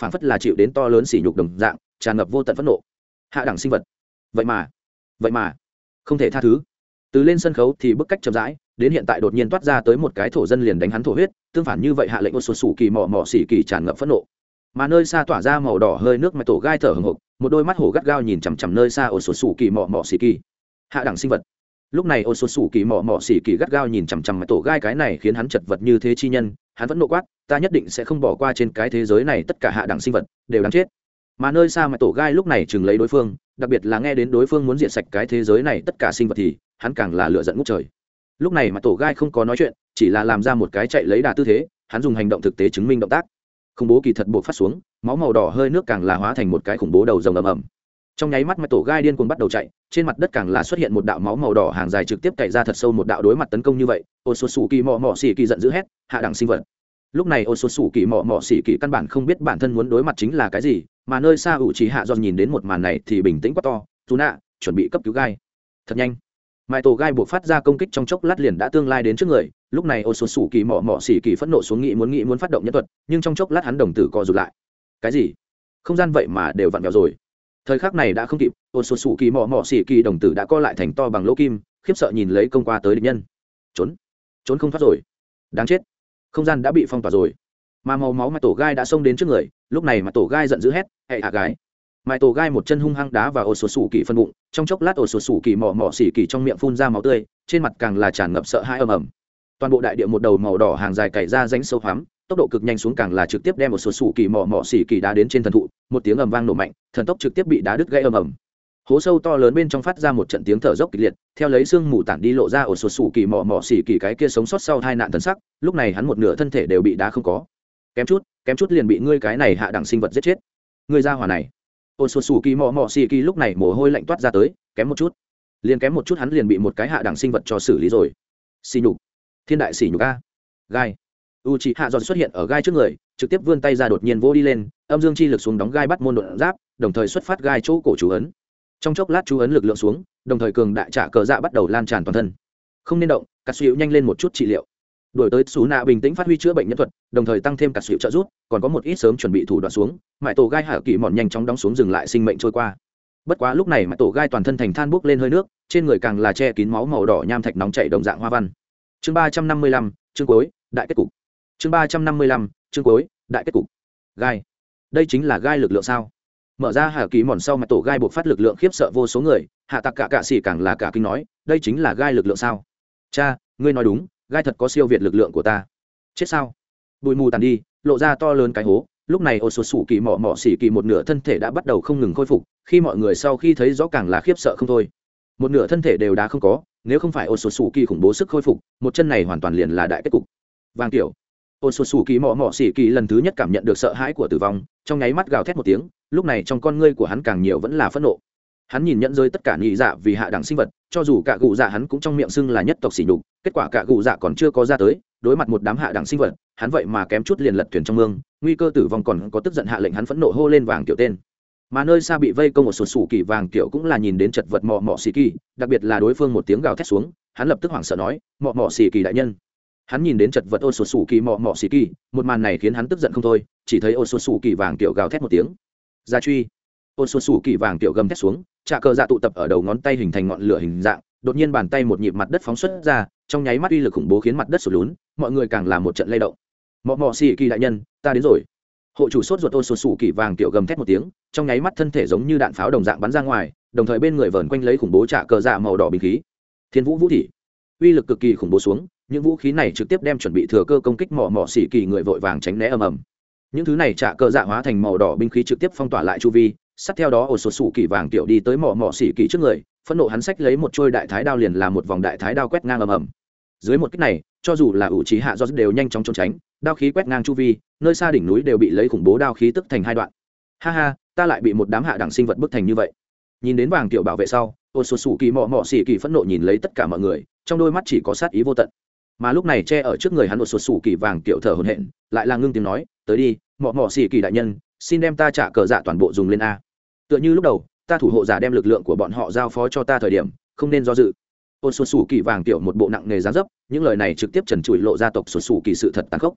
phảng phất là chịu đến to lớn sỉ nhục đồng dạng, tràn ngập vô tận phẫn nộ. Hạ đẳng sinh vật, vậy mà vậy mà không thể tha thứ. Từ lên sân khấu thì bức cách chậm rãi, đến hiện tại đột nhiên toát ra tới một cái thổ dân liền đánh hắn thổ huyết, tương phản như vậy hạ lệnh ô sột sủ kỳ mò mò xỉ kỳ tràn ngập phẫn nộ. Mà nơi xa tỏa ra màu đỏ hơi nước mà tổ gai thở hừng hực, một đôi mắt hổ gắt gao nhìn chằm chằm nơi xa ô sột sủ kỳ mò mò xỉ kỳ. Hạ đẳng sinh vật. Lúc này ô sột sủ kỳ mò mò xỉ kỳ gắt gao nhìn chằm chằm mà tổ gai, cái này khiến hắn chật vật như thế chi nhân, hắn vẫn nộ quát, ta nhất định sẽ không bỏ qua trên cái thế giới này tất cả hạ đẳng sinh vật đều đáng chết. Mà nơi xa mà tổ gai lúc này chừng lấy đối phương, đặc biệt là nghe đến đối phương muốn diệt sạch cái thế giới này tất cả sinh vật thì hắn càng là lửa giận ngút trời. Lúc này mà tổ gai không có nói chuyện, chỉ là làm ra một cái chạy lấy đà tư thế, hắn dùng hành động thực tế chứng minh động tác. Khủng bố kỳ thật buộc phát xuống, máu màu đỏ hơi nước càng là hóa thành một cái khủng bố đầu rồng ầm ầm. Trong nháy mắt mà tổ gai điên cuồng bắt đầu chạy, trên mặt đất càng là xuất hiện một đạo máu màu đỏ hàng dài trực tiếp cày ra thật sâu một đạo đối mặt tấn công như vậy. Ô sột sủ kỳ mọ mọ xỉ kỳ giận dữ hét, hạ đẳng sinh vật. Lúc này ô sột sủ kỳ mọ mọ xỉ kỳ căn bản không biết bản thân muốn đối mặt chính là cái gì, mà nơi xa ủ trí hạ giòn nhìn đến một màn này thì bình tĩnh quát to, dù nạ chuẩn bị cấp cứu gai thật nhanh. Mãi tổ gai buộc phát ra công kích trong chốc lát liền đã tương lai đến trước người. Lúc này ô sột sủ kỳ mọ mọ xỉ kỳ phẫn nộ xuống nghĩ muốn nghĩ muốn phát động nhân thuật, nhưng trong chốc lát hắn đồng tử co rụt lại. Cái gì? Không gian vậy mà đều vặn vẹo rồi. Thời khắc này đã không kịp, ô sột sủ kỳ mọ mọ xỉ kỳ đồng tử đã co lại thành to bằng lỗ kim, khiếp sợ nhìn lấy công qua tới địch nhân. Trốn, trốn không thoát rồi. Đáng chết, không gian đã bị phong tỏa rồi. Mà màu máu mà tổ gai đã xông đến trước người. Lúc này mà tổ gai giận dữ hét, hệ hạ gái. Mãi tổ gai một chân hung hăng đá vào ổ sột sủ kỳ phân bụng, trong chốc lát ổ sột sủ kỳ mỏ mỏ xỉ kỳ trong miệng phun ra máu tươi, trên mặt càng là tràn ngập sợ hãi ầm ầm. Toàn bộ đại địa một đầu màu đỏ hàng dài cày ra rãnh sâu hoắm, tốc độ cực nhanh xuống càng là trực tiếp đem ổ sột sủ kỳ mỏ mỏ xỉ kỳ đá đến trên thần thụ, một tiếng ầm vang nổ mạnh, thần tốc trực tiếp bị đá đứt gãy ầm ầm. Hố sâu to lớn bên trong phát ra một trận tiếng thở dốc kịch liệt, theo lấy xương mù tản đi lộ ra ổ sột sủ kỳ mỏ mỏ xỉ kỳ cái kia sống sót sau tai nạn thần sắc, lúc này hắn một nửa thân thể đều bị đá không có. Kém chút, kém chút liền bị ngươi cái này hạ đẳng sinh vật giết chết. Ngươi ra hỏa này. Ôn sột sủ kỳ mò mò xì kỳ lúc này mồ hôi lạnh toát ra tới, kém một chút liền kém một chút hắn liền bị một cái hạ đẳng sinh vật cho xử lý rồi. Xì nhục, thiên đại xì nhục a. Gai u chị hạ giòn xuất hiện ở gai trước người, trực tiếp vươn tay ra đột nhiên vỗ đi lên, âm dương chi lực xuống đóng gai bắt môn đột giáp, đồng thời xuất phát gai chỗ cổ chú ấn. Trong chốc lát chú ấn lực lượng xuống, đồng thời cường đại trả cờ dạ bắt đầu lan tràn toàn thân. Không nên động, cắt xíu nhanh lên một chút trị liệu. Đổi tới Sú Nạ bình tĩnh phát huy chữa bệnh nhân thuật, đồng thời tăng thêm cả sự trợ giúp, còn có một ít sớm chuẩn bị thủ đoạn xuống, mại tổ gai hạ kỳ mòn nhanh chóng đóng xuống dừng lại sinh mệnh trôi qua. Bất quá lúc này mại tổ gai toàn thân thành than bốc lên hơi nước, trên người càng là che kín máu màu đỏ nham thạch nóng chảy đồng dạng hoa văn. Chương ba trăm năm mươi lăm, chương cuối, đại kết cục. Chương ba trăm năm mươi lăm, chương cuối, đại kết cục. Gai. Đây chính là gai lực lượng sao? Mở ra hạ kỳ mòn sau mại tổ gai buộc phát lực lượng khiếp sợ vô số người, hạ tặc cả cả xỉ càng là cả kinh nói, đây chính là gai lực lượng sao? Cha, ngươi nói đúng, gai thật có siêu việt lực lượng của ta. Chết sao? Bụi mù tàn đi, lộ ra to lớn cái hố. Lúc này ô sột sủ kỳ mỏ mỏ xỉ kỳ một nửa thân thể đã bắt đầu không ngừng khôi phục, khi mọi người sau khi thấy rõ càng là khiếp sợ không thôi. Một nửa thân thể đều đã không có, nếu không phải ô sột sủ kỳ khủng bố sức khôi phục, một chân này hoàn toàn liền là đại kết cục. Vàng tiểu ô sột sủ kỳ mỏ mỏ xỉ kỳ lần thứ nhất cảm nhận được sợ hãi của tử vong, trong nháy mắt gào thét một tiếng, lúc này trong con ngươi của hắn càng nhiều vẫn là phẫn nộ. Hắn nhìn nhận rơi tất cả nhị dạ vì hạ đẳng sinh vật, cho dù cả gù dạ hắn cũng trong miệng xưng là nhất tộc sỉ nhục, kết quả cả gù dạ còn chưa có ra tới, đối mặt một đám hạ đẳng sinh vật, hắn vậy mà kém chút liền lật thuyền trong mương, nguy cơ tử vong còn có tức giận hạ lệnh hắn phẫn nộ hô lên vàng kiểu tên. Mà nơi xa bị vây công một sột sủ kỳ vàng kiểu cũng là nhìn đến chật vật mọ mọ xì kỳ, đặc biệt là đối phương một tiếng gào thét xuống, hắn lập tức hoảng sợ nói, mọ mọ xì kỳ đại nhân. Hắn nhìn đến chật vật ô sột sủ kỳ mọ mọ xì kỳ, một màn này khiến hắn tức giận không thôi, chỉ thấy ô sột sủ kỳ vàng kiểu gào thét một tiếng, ra truy. Ô sột sủ kỳ vàng kiểu gầm thét xuống, trà cờ dạ tụ tập ở đầu ngón tay hình thành ngọn lửa hình dạng, đột nhiên bàn tay một nhịp mặt đất phóng xuất ra, trong nháy mắt uy lực khủng bố khiến mặt đất sụt lún, mọi người càng làm một trận lay động. Mọ mọ xì kỳ đại nhân, ta đến rồi. Hộ chủ sốt ruột ô sột sủ kỳ vàng kiểu gầm thét một tiếng, trong nháy mắt thân thể giống như đạn pháo đồng dạng bắn ra ngoài, đồng thời bên người vờn quanh lấy khủng bố trà cờ dạ màu đỏ bình khí. Thiên vũ vũ thị, uy lực cực kỳ khủng bố xuống, những vũ khí này trực tiếp đem chuẩn bị thừa cơ công kích mọ mọ xì kỳ người vội vàng tránh né ầm ầm. Những thứ này trà cờ dạ hóa thành màu đỏ binh khí trực tiếp phong tỏa lại chu vi. Sát theo đó ổ sột sủ kỳ vàng tiểu đi tới mỏ mỏ xỉ kỳ trước người, phẫn nộ hắn xách lấy một trôi đại thái đao liền làm một vòng đại thái đao quét ngang ầm ầm. Dưới một kích này, cho dù là ủ trí hạ do đều nhanh chóng trốn tránh, đao khí quét ngang chu vi, nơi xa đỉnh núi đều bị lấy khủng bố đao khí tức thành hai đoạn. Ha ha, ta lại bị một đám hạ đẳng sinh vật bức thành như vậy. Nhìn đến vàng tiểu bảo vệ sau, ổ sột sủ kỳ mỏ mỏ xỉ kỳ phẫn nộ nhìn lấy tất cả mọi người, trong đôi mắt chỉ có sát ý vô tận. Mà lúc này che ở trước người hắn ổ sột sủ kỳ vàng tiểu thở hổn hển, lại là ngưng tiếng nói, tới đi, mỏ mỏ xỉ kỳ đại nhân, xin đem ta trả cờ dạ toàn bộ dùng lên a. Tựa như lúc đầu ta thủ hộ giả đem lực lượng của bọn họ giao phó cho ta thời điểm, không nên do dự. Ôn sột sủ kỳ vàng tiểu một bộ nặng nề giá dấp, những lời này trực tiếp trần trụi lộ ra tộc sột sủ kỳ sự thật tàn khốc.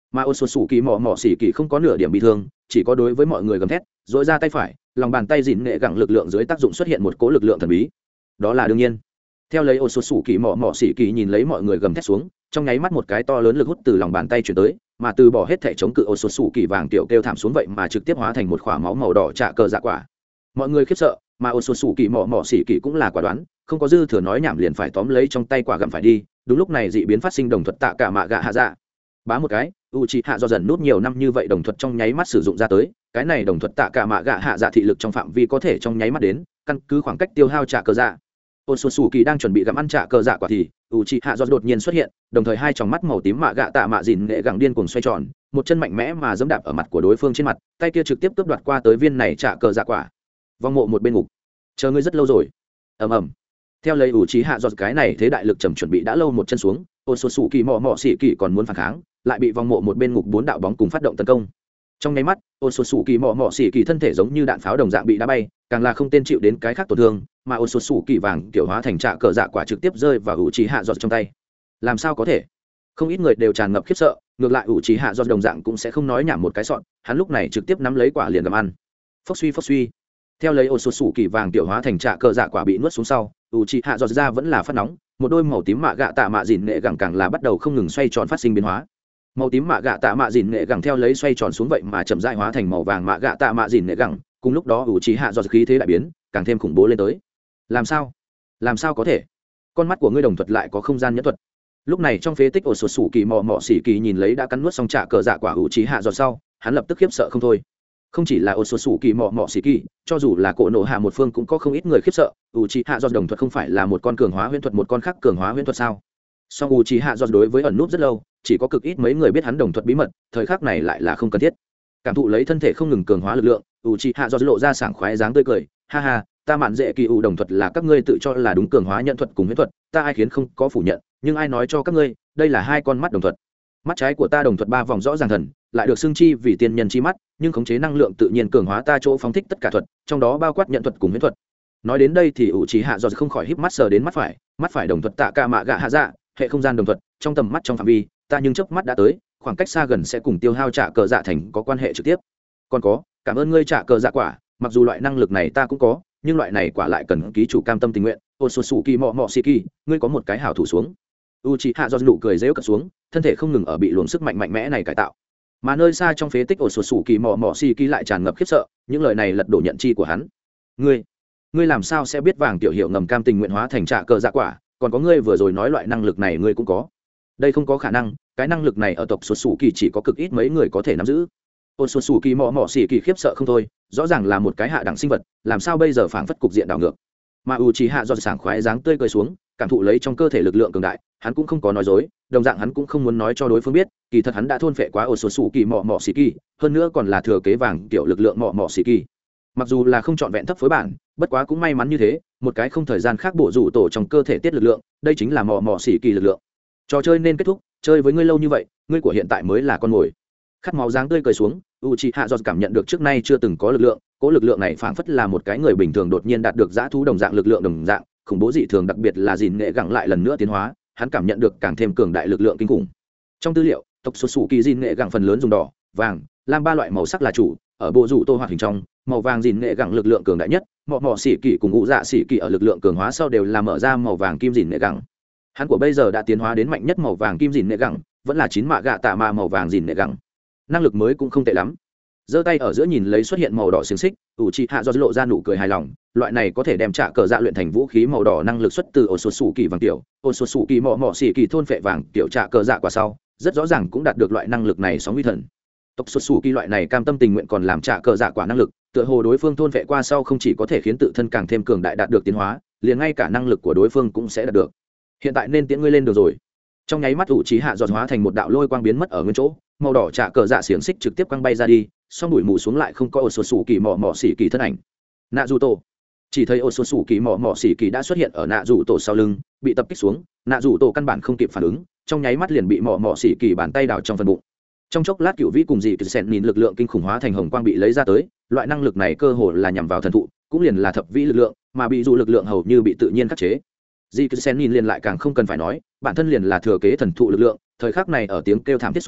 mà ô xuân sủ kỳ mò mò xỉ kỳ không có nửa điểm bị thương, chỉ có đối với mọi người gầm thét dội ra tay phải, lòng bàn tay dìn nghệ gẳng lực lượng dưới tác dụng xuất hiện một cỗ lực lượng thần bí. Đó là đương nhiên. Theo lấy ô xuân sủ kỳ mò mò xỉ kỳ nhìn lấy mọi người gầm thét xuống, trong nháy mắt một cái to lớn lực hút từ lòng bàn tay chuyển tới, mà từ bỏ hết thể chống cự ô xuân sủ kỳ vàng tiểu kêu thảm xuống vậy mà trực tiếp hóa thành một khỏa máu màu đỏ trạ cờ dạ quả. Mọi người khiếp sợ, mà ô xuân sủ kỳ mò mò xỉ kỳ cũng là quả đoán, không có dư thừa nói nhảm liền phải tóm lấy trong tay quả gặm phải đi. Đúng lúc này dị biến phát sinh, đồng thuật tạ cả mạ gạ hạ dạ bá một cái, u c hạ do dần nút nhiều năm như vậy đồng thuật trong nháy mắt sử dụng ra tới. Cái này đồng thuật tạ cả mạ gạ hạ dạ thị lực trong phạm vi có thể trong nháy mắt đến, căn cứ khoảng cách tiêu hao trả cờ dạ. Ôn xuân sủ kỳ đang chuẩn bị gặm ăn trả cờ dạ quả thì u c hạ do đột nhiên xuất hiện, đồng thời hai tròng mắt màu tím mạ gạ tạ mạ dìn nghệ gẳng điên cuồng xoay tròn, một chân mạnh mẽ mà giẫm đạp ở mặt của đối phương trên mặt, tay kia trực tiếp cướp đoạt qua tới viên này trả cờ dạ quả. Vong mộ một bên ngục, chờ ngươi rất lâu rồi. Ầm ầm. Theo lấy ủ trí hạ giọt cái này thế đại lực trầm chuẩn bị đã lâu một chân xuống, ôn xuân sủ kỳ mò mò xỉ kỳ còn muốn phản kháng, lại bị vòng mộ một bên ngục bốn đạo bóng cùng phát động tấn công. Trong nháy mắt, ôn xuân sủ kỳ mò mò xỉ kỳ thân thể giống như đạn pháo đồng dạng bị đá bay, càng là không tên chịu đến cái khác tổn thương, mà ôn xuân sủ kỳ vàng kiểu hóa thành trạ cờ dạ quả trực tiếp rơi vào ủ trí hạ giọt trong tay. Làm sao có thể? Không ít người đều tràn ngập khiếp sợ, ngược lại ủ trí hạ giọt đồng dạng cũng sẽ không nói nhảm một cái sọn, hắn lúc này trực tiếp nắm lấy quả liền gặm ăn. Phốc suy phốc suy. Theo lấy ôn xuân sủ kỳ vàng tiểu hóa thành trạ cờ dạ quả bị nuốt xuống sau, u c hạ giọt ra vẫn là phát nóng, một đôi màu tím mạ gạ tạ mạ dìn nghệ gẳng càng là bắt đầu không ngừng xoay tròn phát sinh biến hóa. Màu tím mạ gạ tạ mạ dìn nghệ gẳng theo lấy xoay tròn xuống vậy mà chậm rãi hóa thành màu vàng mạ gạ tạ mạ dìn nghệ gẳng, cùng lúc đó u c hạ giọt khí thế đại biến, càng thêm khủng bố lên tới. Làm sao? Làm sao có thể? Con mắt của ngươi đồng thuật lại có không gian nhẫn thuật. Lúc này trong phế tích ổ sột sủ kỳ mò mò xỉ kỳ nhìn lấy đã cắn nuốt xong trạ cờ dạ quả u c hạ giọt sau, hắn lập tức khiếp sợ không thôi. Không chỉ là ổ sột sủ kỳ mò mò xỉ kỳ, cho dù là cổ nổ hạ một phương cũng có không ít người khiếp sợ. U c hạ giọt đồng thuật không phải là một con cường hóa huyễn thuật, một con khác cường hóa huyễn thuật sao? Song u c hạ giọt đối với ẩn nút rất lâu, chỉ có cực ít mấy người biết hắn đồng thuật bí mật, thời khắc này lại là không cần thiết. Cảm thụ lấy thân thể không ngừng cường hóa lực lượng, u c hạ giọt lộ ra sảng khoái dáng tươi cười, ha ha, ta mạn dễ kỳ u đồng thuật là các ngươi tự cho là đúng cường hóa nhận thuật cùng huyễn thuật, ta ai khiến không có phủ nhận, nhưng ai nói cho các ngươi, đây là hai con mắt đồng thuật. Mắt trái của ta đồng thuật ba vòng rõ ràng thần, lại được xưng chi vì tiên nhân chi mắt, nhưng khống chế năng lượng tự nhiên cường hóa ta chỗ phóng thích tất cả thuật, trong đó bao quát nhận thuật cùng huyễn thuật. Nói đến đây thì ủ trí hạ giọt không khỏi híp mắt sờ đến mắt phải, mắt phải đồng thuật tạ ca mạ gạ hạ dạ, hệ không gian đồng thuật, trong tầm mắt trong phạm vi, ta nhưng chớp mắt đã tới, khoảng cách xa gần sẽ cùng tiêu hao trả cờ dạ thành có quan hệ trực tiếp. Còn có, cảm ơn ngươi trả cờ dạ quả, mặc dù loại năng lực này ta cũng có, nhưng loại này quả lại cần ký chủ cam tâm tình nguyện. Otsutsuki mọ mọ shiki, ngươi có một cái hảo thủ xuống. Uchiha do nụ cười rêu cất xuống, thân thể không ngừng ở bị luồng sức mạnh mạnh mẽ này cải tạo. Mà nơi xa trong phế tích Otsutsuki mọ mọ shiki lại tràn ngập khiếp sợ, những lời này lật đổ nhận chi của hắn. Ngươi, ngươi làm sao sẽ biết vàng tiểu hiệu ngầm cam tình nguyện hóa thành trạ cờ dạ quả, còn có ngươi vừa rồi nói loại năng lực này ngươi cũng có. Đây không có khả năng, cái năng lực này ở tộc Otsutsuki chỉ có cực ít mấy người có thể nắm giữ. Otsutsuki mọ mọ shiki khiếp sợ không thôi, rõ ràng là một cái hạ đẳng sinh vật, làm sao bây giờ phảng phất cục diện đảo ngược. Mà Uchiha do sảng khoái dáng tươi cười xuống, cảm thụ lấy trong cơ thể lực lượng cường đại, hắn cũng không có nói dối, đồng dạng hắn cũng không muốn nói cho đối phương biết, kỳ thật hắn đã thôn phệ quá Otsutsuki mọ mọ shiki, hơn nữa còn là thừa kế vàng kiểu lực lượng mọ mọ shiki. Mặc dù là không chọn vẹn thấp phối bản, bất quá cũng may mắn như thế, một cái không thời gian khác bổ rủ tổ trong cơ thể tiết lực lượng, đây chính là mọ mọ shiki lực lượng. Trò chơi nên kết thúc, chơi với ngươi lâu như vậy, ngươi của hiện tại mới là con mồi. Khát máu dáng tươi cười xuống, Uchiha do cảm nhận được trước nay chưa từng có lực lượng, cố lực lượng này phảng phất là một cái người bình thường đột nhiên đạt được dã thú đồng dạng lực lượng đồng dạng, khủng bố dị thường, đặc biệt là gìn nghệ gẳng lại lần nữa tiến hóa, hắn cảm nhận được càng thêm cường đại lực lượng kinh khủng. Trong tư liệu, tộc số sủ kỳ gìn nghệ gẳng phần lớn dùng đỏ, vàng, lam ba loại màu sắc là chủ, ở bộ rủ tô hoạt hình trong, màu vàng gìn nghệ gẳng lực lượng cường đại nhất, mọ mọ xỉ kỳ cùng ngũ dạ xỉ kỳ ở lực lượng cường hóa sau đều là mở ra màu vàng kim gìn nghệ gẳng. Hắn của bây giờ đã tiến hóa đến mạnh nhất màu vàng kim gìn nghệ gẳng, vẫn là chín mạ gạ tạ mà màu vàng gìn nghệ gẳng. Năng lực mới cũng không tệ lắm. Giơ tay ở giữa nhìn lấy xuất hiện màu đỏ xiềng xích, Uchiha do lộ ra nụ cười hài lòng, loại này có thể đem trả cờ dạ luyện thành vũ khí màu đỏ năng lực xuất từ Otsutsuki vàng tiểu, Otsutsuki mọ mọ xỉ kỳ thôn phệ vàng tiểu trả cờ dạ quả sau, rất rõ ràng cũng đạt được loại năng lực này sóng uy thần. Tộc Otsutsuki loại này cam tâm tình nguyện còn làm trả cờ dạ quả năng lực, tựa hồ đối phương thôn phệ qua sau không chỉ có thể khiến tự thân càng thêm cường đại đạt được tiến hóa, liền ngay cả năng lực của đối phương cũng sẽ đạt được. Hiện tại nên tiễn ngươi lên đường rồi. Trong nháy mắt Uchiha giọt hóa thành một đạo lôi quang biến mất ở nguyên chỗ, màu đỏ trả cờ dạ xiềng xích trực tiếp quăng bay ra đi, song bụi mù xuống lại không có Otsutsuki mọ mọ xỉ kỳ thân ảnh. Nạ dù tổ, chỉ thấy Otsutsuki mọ mọ xỉ kỳ đã xuất hiện ở nạ dù tổ sau lưng, bị tập kích xuống, nạ dù tổ căn bản không kịp phản ứng, trong nháy mắt liền bị mọ mọ xỉ kỳ bàn tay đào trong phần bụng. Trong chốc lát cựu vĩ cùng dị sẹn nhìn lực lượng kinh khủng hóa thành hồng quang bị lấy ra tới, loại năng lực này cơ hồ là nhằm vào thần thụ, cũng liền là thập vĩ lực lượng, mà bị dù lực lượng hầu như bị tự nhiên khắc chế. Dị sẹn nhìn liền lại càng không cần phải nói, bản thân liền là thừa kế thần thụ lực lượng, thời khắc này ở tiếng kêu thảm thiết xuống,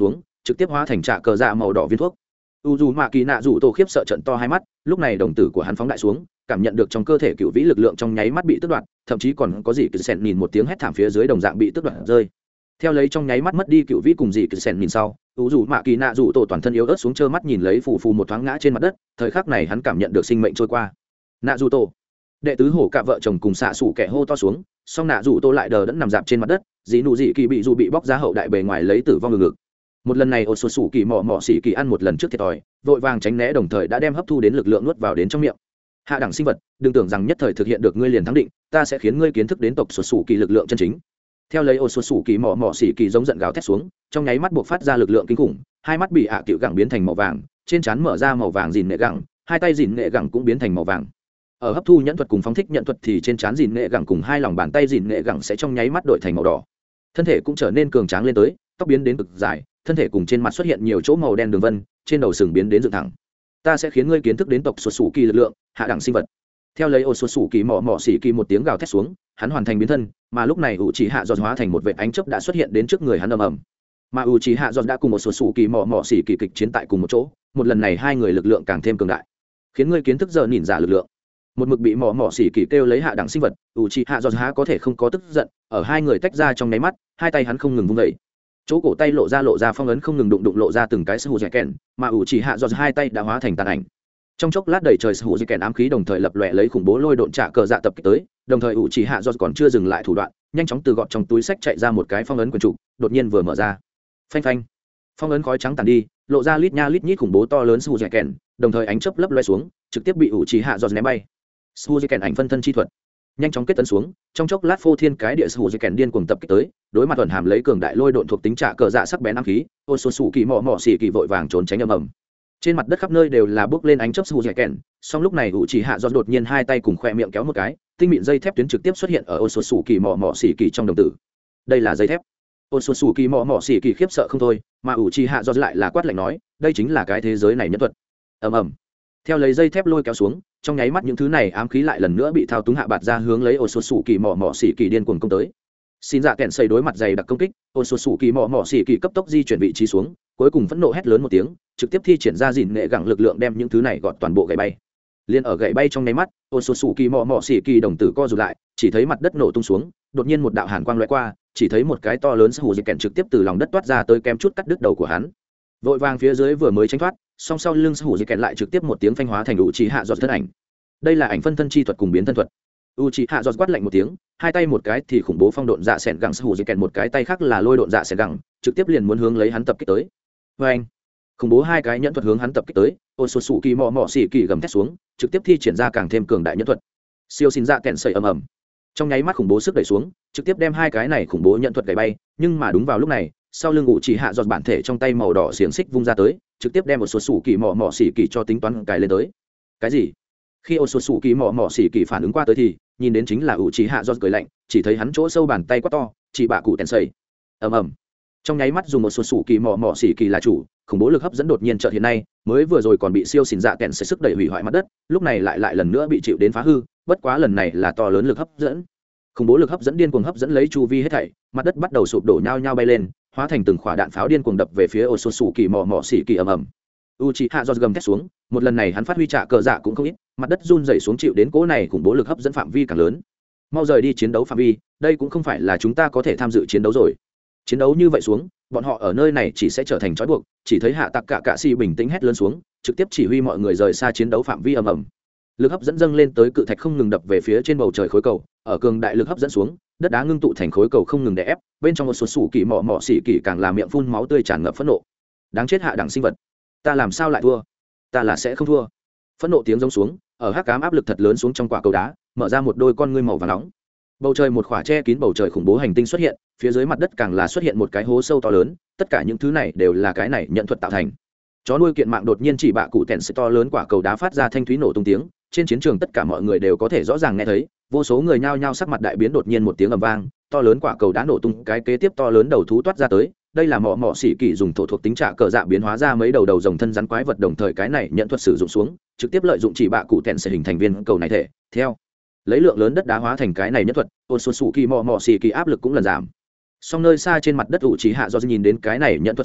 trực tiếp hóa thành trạ cờ dạ màu đỏ viên thuốc. U dù mạ kỳ nạ dù tổ khiếp sợ trận to hai mắt, lúc này đồng tử của hắn phóng đại xuống, cảm nhận được trong cơ thể cựu vĩ lực lượng trong nháy mắt bị tước đoạt, thậm chí còn có gì cứ sèn nhìn một tiếng hét thảm phía dưới đồng dạng bị tước đoạt rơi. Theo lấy trong nháy mắt mất đi cựu vĩ cùng gì cứ sèn nhìn sau, u dù mạ kỳ nạ dù tổ toàn thân yếu ớt xuống trơ mắt nhìn lấy phù phù một thoáng ngã trên mặt đất, thời khắc này hắn cảm nhận được sinh mệnh trôi qua. Nạ dù tổ, đệ tứ hổ cả vợ chồng cùng xạ sủ kẻ hô to xuống, song nạ dù tổ lại đờ đẫn nằm dạp trên mặt đất, dì nụ dị kỳ bị dù bị bóc ra hậu đại bề ngoài lấy tử vong ngực ngực. Một lần này ổ sột sủ kỳ mò mò xỉ kỳ ăn một lần trước thiệt thòi, vội vàng tránh né đồng thời đã đem hấp thu đến lực lượng nuốt vào đến trong miệng. Hạ đẳng sinh vật, đừng tưởng rằng nhất thời thực hiện được ngươi liền thắng định, ta sẽ khiến ngươi kiến thức đến tộc sột sủ kỳ lực lượng chân chính. Theo lấy ổ sột sủ kỳ mò mò xỉ kỳ giống giận gào thét xuống, trong nháy mắt buộc phát ra lực lượng kinh khủng, hai mắt bị hạ à cựu gẳng biến thành màu vàng, trên trán mở ra màu vàng dìn nệ gẳng, hai tay dìn nệ gẳng cũng biến thành màu vàng. Ở hấp thu nhẫn thuật cùng phóng thích nhận thuật thì trên trán dìn nệ gẳng cùng hai lòng bàn tay dìn nệ gẳng sẽ trong nháy mắt đổi thành màu đỏ. Thân thể cũng trở nên cường tráng lên tới, tóc biến đến cực dài, thân thể cùng trên mặt xuất hiện nhiều chỗ màu đen đường vân, trên đầu sừng biến đến dựng thẳng. Ta sẽ khiến ngươi kiến thức đến tộc sột sủ kỳ lực lượng hạ đẳng sinh vật. Theo lấy ô sột sủ kỳ mỏ mỏ xỉ kỳ một tiếng gào thét xuống, hắn hoàn thành biến thân, mà lúc này u chỉ hạ giọt hóa thành một vệt ánh chớp đã xuất hiện đến trước người hắn ầm ầm. Mà u chỉ hạ giọt đã cùng một sột sủ kỳ mỏ mỏ xỉ kỳ kịch chiến tại cùng một chỗ, một lần này hai người lực lượng càng thêm cường đại, khiến ngươi kiến thức giờ nhìn giả lực lượng. Một mực bị mỏ mỏ xỉ kỳ kêu lấy hạ đẳng sinh vật, u chỉ hạ giọt há có thể không có tức giận, ở hai người tách ra trong nháy mắt, hai tay hắn không ngừng vung dậy, chỗ cổ tay lộ ra lộ ra phong ấn không ngừng đụng đụng lộ ra từng cái sư hù dẻ kèn, mà ủ chỉ hạ do hai tay đã hóa thành tàn ảnh. Trong chốc lát đầy trời sư hù dẻ kèn ám khí đồng thời lập lòe lấy khủng bố lôi độn trả cờ dạ tập kích tới, đồng thời ủ chỉ hạ do còn chưa dừng lại thủ đoạn, nhanh chóng từ gọt trong túi sách chạy ra một cái phong ấn quần trụ, đột nhiên vừa mở ra, phanh phanh, phong ấn khói trắng tàn đi, lộ ra lít nha lít nhít khủng bố to lớn sư hù dẻ kèn, đồng thời ánh chớp lấp loe xuống, trực tiếp bị ủ chỉ hạ do ném bay. Sư hù dẻ kèn ảnh phân thân chi thuật nhanh chóng kết tấn xuống, trong chốc lát phô thiên cái địa sư hù dây kèn điên cuồng tập kích tới, đối mặt tuần hàm lấy cường đại lôi độn thuộc tính trả cờ dạ sắc bén ám khí, ô số sủ kỳ mò mò xỉ kỳ vội vàng trốn tránh ầm ầm. Trên mặt đất khắp nơi đều là bước lên ánh chớp sư hù dây kèn, song lúc này ủ chỉ hạ do đột nhiên hai tay cùng khoe miệng kéo một cái, tinh mịn dây thép tuyến trực tiếp xuất hiện ở ô số sủ kỳ mò mò xỉ kỳ trong đồng tử. Đây là dây thép. Ô số sủ kỳ mò mò xỉ kỳ khiếp sợ không thôi, mà ủ chỉ hạ do lại là quát lạnh nói, đây chính là cái thế giới này nhân thuật. Ầm ầm. Theo lấy dây thép lôi kéo xuống, trong nháy mắt những thứ này ám khí lại lần nữa bị thao túng hạ bạt ra hướng lấy ô số sủ kỳ mỏ mỏ xỉ kỳ điên cuồng công tới. Xin dạ kẹn xây đối mặt dày đặc công kích, ô số sủ kỳ mỏ mỏ xỉ kỳ cấp tốc di chuyển vị trí xuống, cuối cùng phẫn nộ hét lớn một tiếng, trực tiếp thi triển ra dìn nghệ gẳng lực lượng đem những thứ này gọt toàn bộ gậy bay. Liên ở gậy bay trong nháy mắt, ô số sủ kỳ mỏ mỏ xỉ kỳ đồng tử co rụt lại, chỉ thấy mặt đất nổ tung xuống, đột nhiên một đạo hàn quang lóe qua, chỉ thấy một cái to lớn hù dịch kẹn trực tiếp từ lòng đất toát ra tới kém chút cắt đứt đầu của hắn. Vội vàng phía dưới vừa mới tránh thoát, song sau lưng hủ dị kẹn lại trực tiếp một tiếng phanh hóa thành u chỉ hạ giọt thân ảnh. Đây là ảnh phân thân chi thuật cùng biến thân thuật. U chỉ hạ giọt quát lạnh một tiếng, hai tay một cái thì khủng bố phong độn dạ sẹn gẳng hủ dị kẹn một cái tay khác là lôi độn dạ sẹn gẳng, trực tiếp liền muốn hướng lấy hắn tập kích tới. Với anh, khủng bố hai cái nhẫn thuật hướng hắn tập kích tới, ô sột sủ kỳ mò mò xỉ kỳ gầm thét xuống, trực tiếp thi triển ra càng thêm cường đại nhẫn thuật. Siêu xin dạ kẹn sẩy ầm ầm. Trong nháy mắt khủng bố sức đẩy xuống, trực tiếp đem hai cái này khủng bố nhẫn thuật gãy bay, nhưng mà đúng vào lúc này, sau lưng u chỉ hạ giọt bản thể trong tay màu đỏ xiềng xích vung ra tới, trực tiếp đem một số sủ kỳ mỏ mỏ xỉ kỳ cho tính toán cài lên tới. Cái gì? Khi ô số sủ kỳ mỏ mỏ xỉ kỳ phản ứng qua tới thì nhìn đến chính là u chỉ hạ giọt cười lạnh, chỉ thấy hắn chỗ sâu bàn tay quá to, chỉ bạ cụ tèn sẩy. ầm ầm. Trong nháy mắt dùng một số sủ kỳ mỏ mỏ xỉ kỳ là chủ, khủng bố lực hấp dẫn đột nhiên chợt hiện nay, mới vừa rồi còn bị siêu xỉn dạ kẹn sẩy sức đẩy hủy hoại mặt đất, lúc này lại lại lần nữa bị chịu đến phá hư, bất quá lần này là to lớn lực hấp dẫn. Khủng bố lực hấp dẫn điên cuồng hấp dẫn lấy chu vi hết thảy, mặt đất bắt đầu sụp đổ nhao nhao bay lên, hóa thành từng quả đạn pháo điên cuồng đập về phía ô số sủ kỳ mỏ mỏ xỉ kỳ ầm ầm. Uchiha do gầm thét xuống, một lần này hắn phát huy trả cờ dạ cũng không ít, mặt đất run rẩy xuống chịu đến cỗ này khủng bố lực hấp dẫn phạm vi càng lớn. Mau rời đi chiến đấu phạm vi, đây cũng không phải là chúng ta có thể tham dự chiến đấu rồi. Chiến đấu như vậy xuống, bọn họ ở nơi này chỉ sẽ trở thành trói buộc. Chỉ thấy hạ tặc cả cạ si bình tĩnh hét lớn xuống, trực tiếp chỉ huy mọi người rời xa chiến đấu phạm vi ầm ầm. Lực hấp dẫn dâng lên tới cự thạch không ngừng đập về phía trên bầu trời khối cầu, ở cường đại lực hấp dẫn xuống, đất đá ngưng tụ thành khối cầu không ngừng đè ép, bên trong một số sủ kỳ mỏ mỏ xỉ kỳ càng là miệng phun máu tươi tràn ngập phẫn nộ. Đáng chết hạ đẳng sinh vật, ta làm sao lại thua? Ta là sẽ không thua. Phẫn nộ tiếng rống xuống, ở hắc ám áp lực thật lớn xuống trong quả cầu đá, mở ra một đôi con ngươi màu vàng nóng. Bầu trời một khỏa che kín bầu trời khủng bố hành tinh xuất hiện, phía dưới mặt đất càng là xuất hiện một cái hố sâu to lớn, tất cả những thứ này đều là cái này nhận thuật tạo thành. Chó nuôi kiện mạng đột nhiên chỉ bạ cụ tẹn sự to lớn quả cầu đá phát ra thanh thúy nổ tung tiếng, trên chiến trường tất cả mọi người đều có thể rõ ràng nghe thấy, vô số người nhao nhao sắc mặt đại biến đột nhiên một tiếng ầm vang, to lớn quả cầu đá nổ tung, cái kế tiếp to lớn đầu thú toát ra tới, đây là mỏ mỏ xỉ kỳ dùng thổ thuộc tính trả cờ dạ biến hóa ra mấy đầu đầu rồng thân rắn quái vật, đồng thời cái này nhận thuật sử dụng xuống, trực tiếp lợi dụng chỉ bạ cụ tẹn sẽ hình thành viên cầu này thể, theo lấy lượng lớn đất đá hóa thành cái này nhất thuật, ôn xuân sủ kỳ mỏ mỏ xỉ kỳ áp lực cũng lần giảm. Song nơi xa trên mặt đất ủ trí hạ do nhìn đến cái này nhận thuật sau,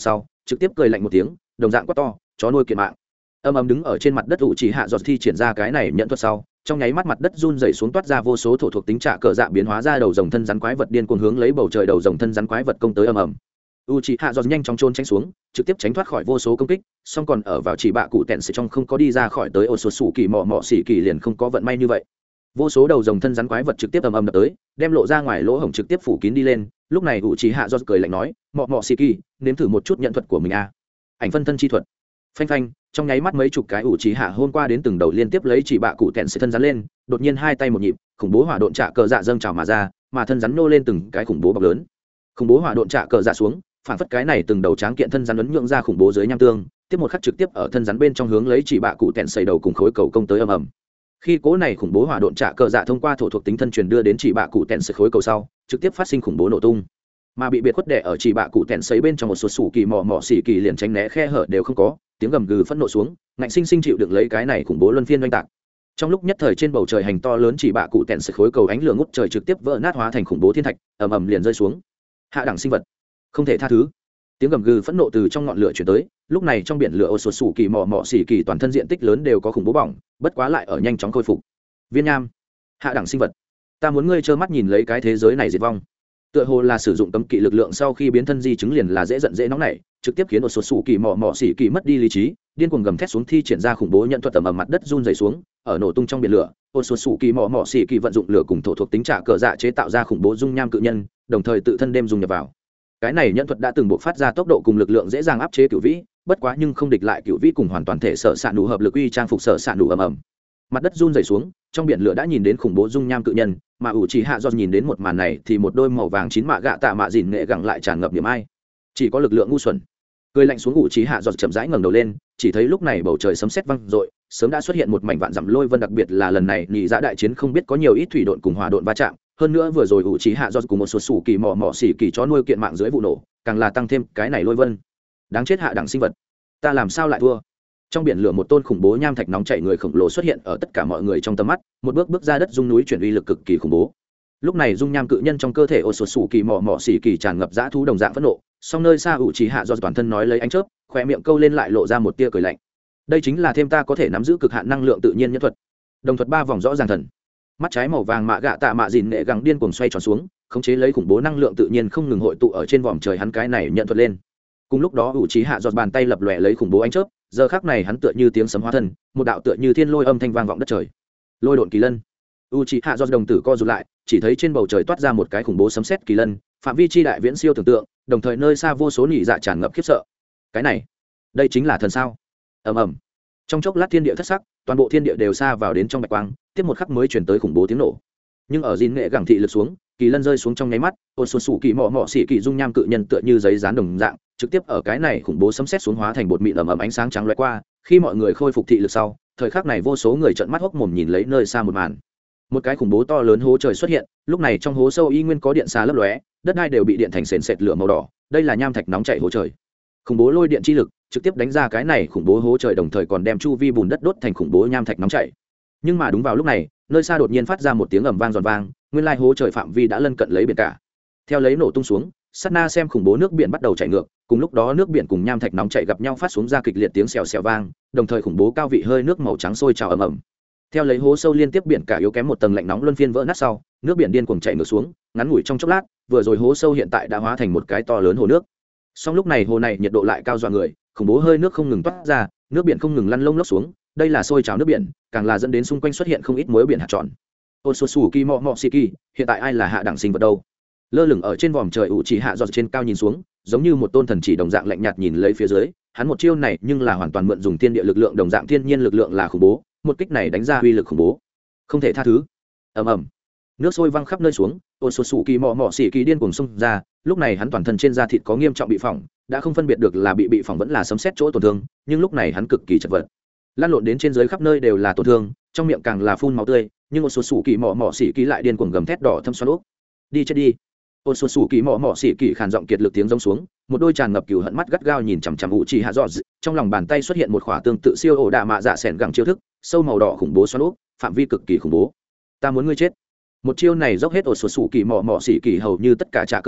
trực tiếp cười lạnh một tiếng, đồng dạng quát to, chó nuôi kiện mạng. Âm ầm đứng ở trên mặt đất ủ chỉ hạ giọt thi triển ra cái này nhận thuật sau, trong nháy mắt mặt đất run rẩy xuống, toát ra vô số thổ thuộc tính trả cờ dạ biến hóa ra đầu rồng thân rắn quái vật điên cuồng hướng lấy bầu trời đầu rồng thân rắn quái vật công tới ầm ầm. U chỉ hạ giọt nhanh chóng trốn tránh xuống, trực tiếp tránh thoát khỏi vô số công kích, song còn ở vào chỉ bạ cụ tẹn sự trong không có đi ra khỏi tới ổ sột sủ kỳ mọ mọ xỉ kỳ liền không có vận may như vậy. Vô số đầu rồng thân rắn quái vật trực tiếp ầm ầm đập tới, đem lộ ra ngoài lỗ hổng trực tiếp phủ kín đi lên. Lúc này u chỉ hạ giọt cười lạnh nói, mọ mọ xỉ kỳ, nếm thử một chút nhận thuật của mình a. Ảnh phân thân chi thuật. Phanh phanh, trong nháy mắt mấy chục cái ủ trí hạ hôm qua đến từng đầu liên tiếp lấy chỉ bạ cụ tẹn sẽ thân rắn lên, đột nhiên hai tay một nhịp, khủng bố hỏa độn trả cờ dạ dâng trào mà ra, mà thân rắn nô lên từng cái khủng bố bọc lớn. Khủng bố hỏa độn trả cờ dạ xuống, phản phất cái này từng đầu tráng kiện thân rắn ấn nhượng ra khủng bố dưới nham tương, tiếp một khắc trực tiếp ở thân rắn bên trong hướng lấy chỉ bạ cụ tẹn sẩy đầu cùng khối cầu công tới ầm ầm. Khi cố này khủng bố hỏa độn trả cờ dạ thông qua thổ thuộc tính thân truyền đưa đến chỉ bạ cụ tẹn sẩy khối cầu sau, trực tiếp phát sinh khủng bố nổ tung. Mà bị biệt khuất đè ở chỉ bạ cụ tẹn sẩy bên trong một số sủ kỳ mỏ mỏ xỉ kỳ liền tránh né khe hở đều không có, tiếng gầm gừ phẫn nộ xuống, ngạnh sinh sinh chịu đựng lấy cái này khủng bố luân phiên oanh tạc. Trong lúc nhất thời trên bầu trời hành to lớn chỉ bạ cụ tẹn sẩy khối cầu ánh lửa ngút trời trực tiếp vỡ nát hóa thành khủng bố thiên thạch, ầm ầm liền rơi xuống. Hạ đẳng sinh vật, không thể tha thứ. Tiếng gầm gừ phẫn nộ từ trong ngọn lửa truyền tới, lúc này trong biển lửa ô sột sủ kỳ mỏ mỏ xỉ kỳ toàn thân diện tích lớn đều có khủng bố bỏng, bất quá lại ở nhanh chóng khôi phục. Viên nham, hạ đẳng sinh vật, ta muốn ngươi trơ mắt nhìn lấy cái thế giới này diệt vong. Tựa hồ là sử dụng cấm kỵ lực lượng sau khi biến thân di chứng liền là dễ giận dễ nóng nảy, trực tiếp khiến một số sủ kỳ mỏ mỏ xỉ kỳ mất đi lý trí, điên cuồng gầm thét xuống thi triển ra khủng bố nhận thuật tầm ầm mặt đất run rẩy xuống, ở nổ tung trong biển lửa, một số sủ kỳ mỏ mỏ xỉ kỳ vận dụng lửa cùng thổ thuộc tính trả cờ dạ chế tạo ra khủng bố dung nham cự nhân, đồng thời tự thân đem dung nhập vào. Cái này nhận thuật đã từng buộc phát ra tốc độ cùng lực lượng dễ dàng áp chế cửu vĩ, bất quá nhưng không địch lại cửu vĩ cùng hoàn toàn thể sở sạn đủ hợp lực uy trang phục sở sạn đủ ầm ầm. Mặt đất run rẩy xuống, trong biển lửa đã nhìn đến khủng bố dung nham cự nhân, mà ủ chỉ hạ do nhìn đến một màn này thì một đôi màu vàng chín mạ gạ tạ mạ dìn nghệ gẳng lại tràn ngập niềm ai, chỉ có lực lượng ngu xuẩn. Cười lạnh xuống, ủ chỉ hạ do chậm rãi ngẩng đầu lên, chỉ thấy lúc này bầu trời sấm sét vang rội, sớm đã xuất hiện một mảnh vạn dặm lôi vân, đặc biệt là lần này nhị dã đại chiến không biết có nhiều ít thủy độn cùng hỏa độn va chạm, hơn nữa vừa rồi ủ chỉ hạ do cùng một số sủ kỳ mỏ mỏ xỉ kỳ chó nuôi kiện mạng dưới vụ nổ, càng là tăng thêm cái này lôi vân. Đáng chết hạ đẳng sinh vật, ta làm sao lại thua? Trong biển lửa một tôn khủng bố nham thạch nóng chảy người khổng lồ xuất hiện ở tất cả mọi người trong tầm mắt, một bước bước ra đất dung núi chuyển uy lực cực kỳ khủng bố. Lúc này dung nham cự nhân trong cơ thể ô sột sủ kỳ mỏ mỏ xỉ kỳ tràn ngập dã thú đồng dạng phẫn nộ, song nơi xa ủ chỉ hạ do toàn thân nói lấy ánh chớp, khóe miệng câu lên lại lộ ra một tia cười lạnh. Đây chính là thêm ta có thể nắm giữ cực hạn năng lượng tự nhiên nhân thuật. Đồng thuật ba vòng rõ ràng thần. Mắt trái màu vàng mạ gạ tạ mạ dìn nệ gẳng điên cuồng xoay tròn xuống, khống chế lấy khủng bố năng lượng tự nhiên không ngừng hội tụ ở trên vòm trời hắn cái này nhận thuật lên. Cùng lúc đó ủ chỉ hạ giọt bàn tay lập lòe lấy khủng bố ánh chớp, giờ khắc này hắn tựa như tiếng sấm hóa thân, một đạo tựa như thiên lôi âm thanh vang vọng đất trời. Lôi độn kỳ lân. U chỉ hạ giọt đồng tử co rụt lại, chỉ thấy trên bầu trời toát ra một cái khủng bố sấm sét kỳ lân, phạm vi chi đại viễn siêu tưởng tượng, đồng thời nơi xa vô số nhị dạ tràn ngập khiếp sợ. Cái này, đây chính là thần sao? Ầm ầm. Trong chốc lát thiên địa thất sắc, toàn bộ thiên địa đều xa vào đến trong bạch quang, tiếp một khắc mới truyền tới khủng bố tiếng nổ. Nhưng ở gìn nghệ gẳng thị lực xuống, kỳ lân rơi xuống trong nháy mắt, ôn xuân sủ kỳ mỏ mỏ xỉ kỳ dung nham cự nhân tựa như giấy dán đồng dạng, trực tiếp ở cái này khủng bố sấm sét xuống hóa thành bột mịn ầm ầm ánh sáng trắng lóe qua. Khi mọi người khôi phục thị lực sau, thời khắc này vô số người trợn mắt hốc mồm nhìn lấy nơi xa một màn. Một cái khủng bố to lớn hố trời xuất hiện, lúc này trong hố sâu y nguyên có điện xà lấp lóe, đất đai đều bị điện thành sền sệt lửa màu đỏ, đây là nham thạch nóng chảy hố trời. Khủng bố lôi điện chi lực trực tiếp đánh ra cái này khủng bố hố trời, đồng thời còn đem chu vi bùn đất đốt thành khủng bố nham thạch nóng chảy. Nhưng mà đúng vào lúc này, nơi xa đột nhiên phát ra một tiếng ầm vang giòn vang, nguyên lai hố trời phạm vi đã lân cận lấy biển cả. Theo lấy nổ tung xuống, sát na xem khủng bố nước biển bắt đầu chảy ngược, cùng lúc đó nước biển cùng nham thạch nóng chảy gặp nhau phát xuống ra kịch liệt tiếng xèo xèo vang, đồng thời khủng bố cao vị hơi nước màu trắng sôi trào ầm ầm. Theo lấy hố sâu liên tiếp biển cả yếu kém một tầng lạnh nóng luân phiên vỡ nát sau, nước biển điên cuồng chảy ngược xuống, ngắn ngủi trong chốc lát, vừa rồi hố sâu hiện tại đã hóa thành một cái to lớn hồ nước. Song lúc này hồ này nhiệt độ lại cao dọa người, khủng bố hơi nước không ngừng toát ra, nước biển không ngừng lăn lông lốc xuống, đây là sôi trào nước biển, càng là dẫn đến xung quanh xuất hiện không ít muối biển hạt tròn. Osusuki mọ mọ shiki, hiện tại ai là hạ đẳng sinh vật đâu? Lơ lửng ở trên vòm trời ủ chỉ hạ giọt trên cao nhìn xuống, giống như một tôn thần chỉ đồng dạng lạnh nhạt nhìn lấy phía dưới, hắn một chiêu này nhưng là hoàn toàn mượn dùng thiên địa lực lượng đồng dạng thiên nhiên lực lượng là khủng bố, một kích này đánh ra uy lực khủng bố, không thể tha thứ. Ầm ầm. Nước sôi văng khắp nơi xuống, Osusuki mọ mọ shiki điên cuồng xung ra, lúc này hắn toàn thân trên da thịt có nghiêm trọng bị phỏng, đã không phân biệt được là bị bị phỏng vẫn là sấm sét chỗ tổn thương, nhưng lúc này hắn cực kỳ chật vật, lăn lộn đến trên dưới khắp nơi đều là tổn thương, trong miệng càng là phun máu tươi, nhưng một số sủ kỳ mỏ mỏ xỉ kỳ lại điên cuồng gầm thét đỏ thâm xoắn ốc. Đi chết đi. Một số sủ kỳ mỏ mỏ xỉ kỳ khàn giọng kiệt lực tiếng rống xuống, một đôi tràn ngập cừu hận mắt gắt gao nhìn chằm chằm Uchi Hạ Dọ, trong lòng bàn tay xuất hiện một khỏa tương tự siêu ổ đạ mạ dạ sẻn gẳng chiêu thức, sâu màu đỏ khủng bố xoắn ốc, phạm vi cực kỳ khủng bố. Ta muốn ngươi chết. Một chiêu này dốc hết ổ số sủ kỳ mỏ mỏ xỉ kỳ hầu như tất cả trả cơ dạ,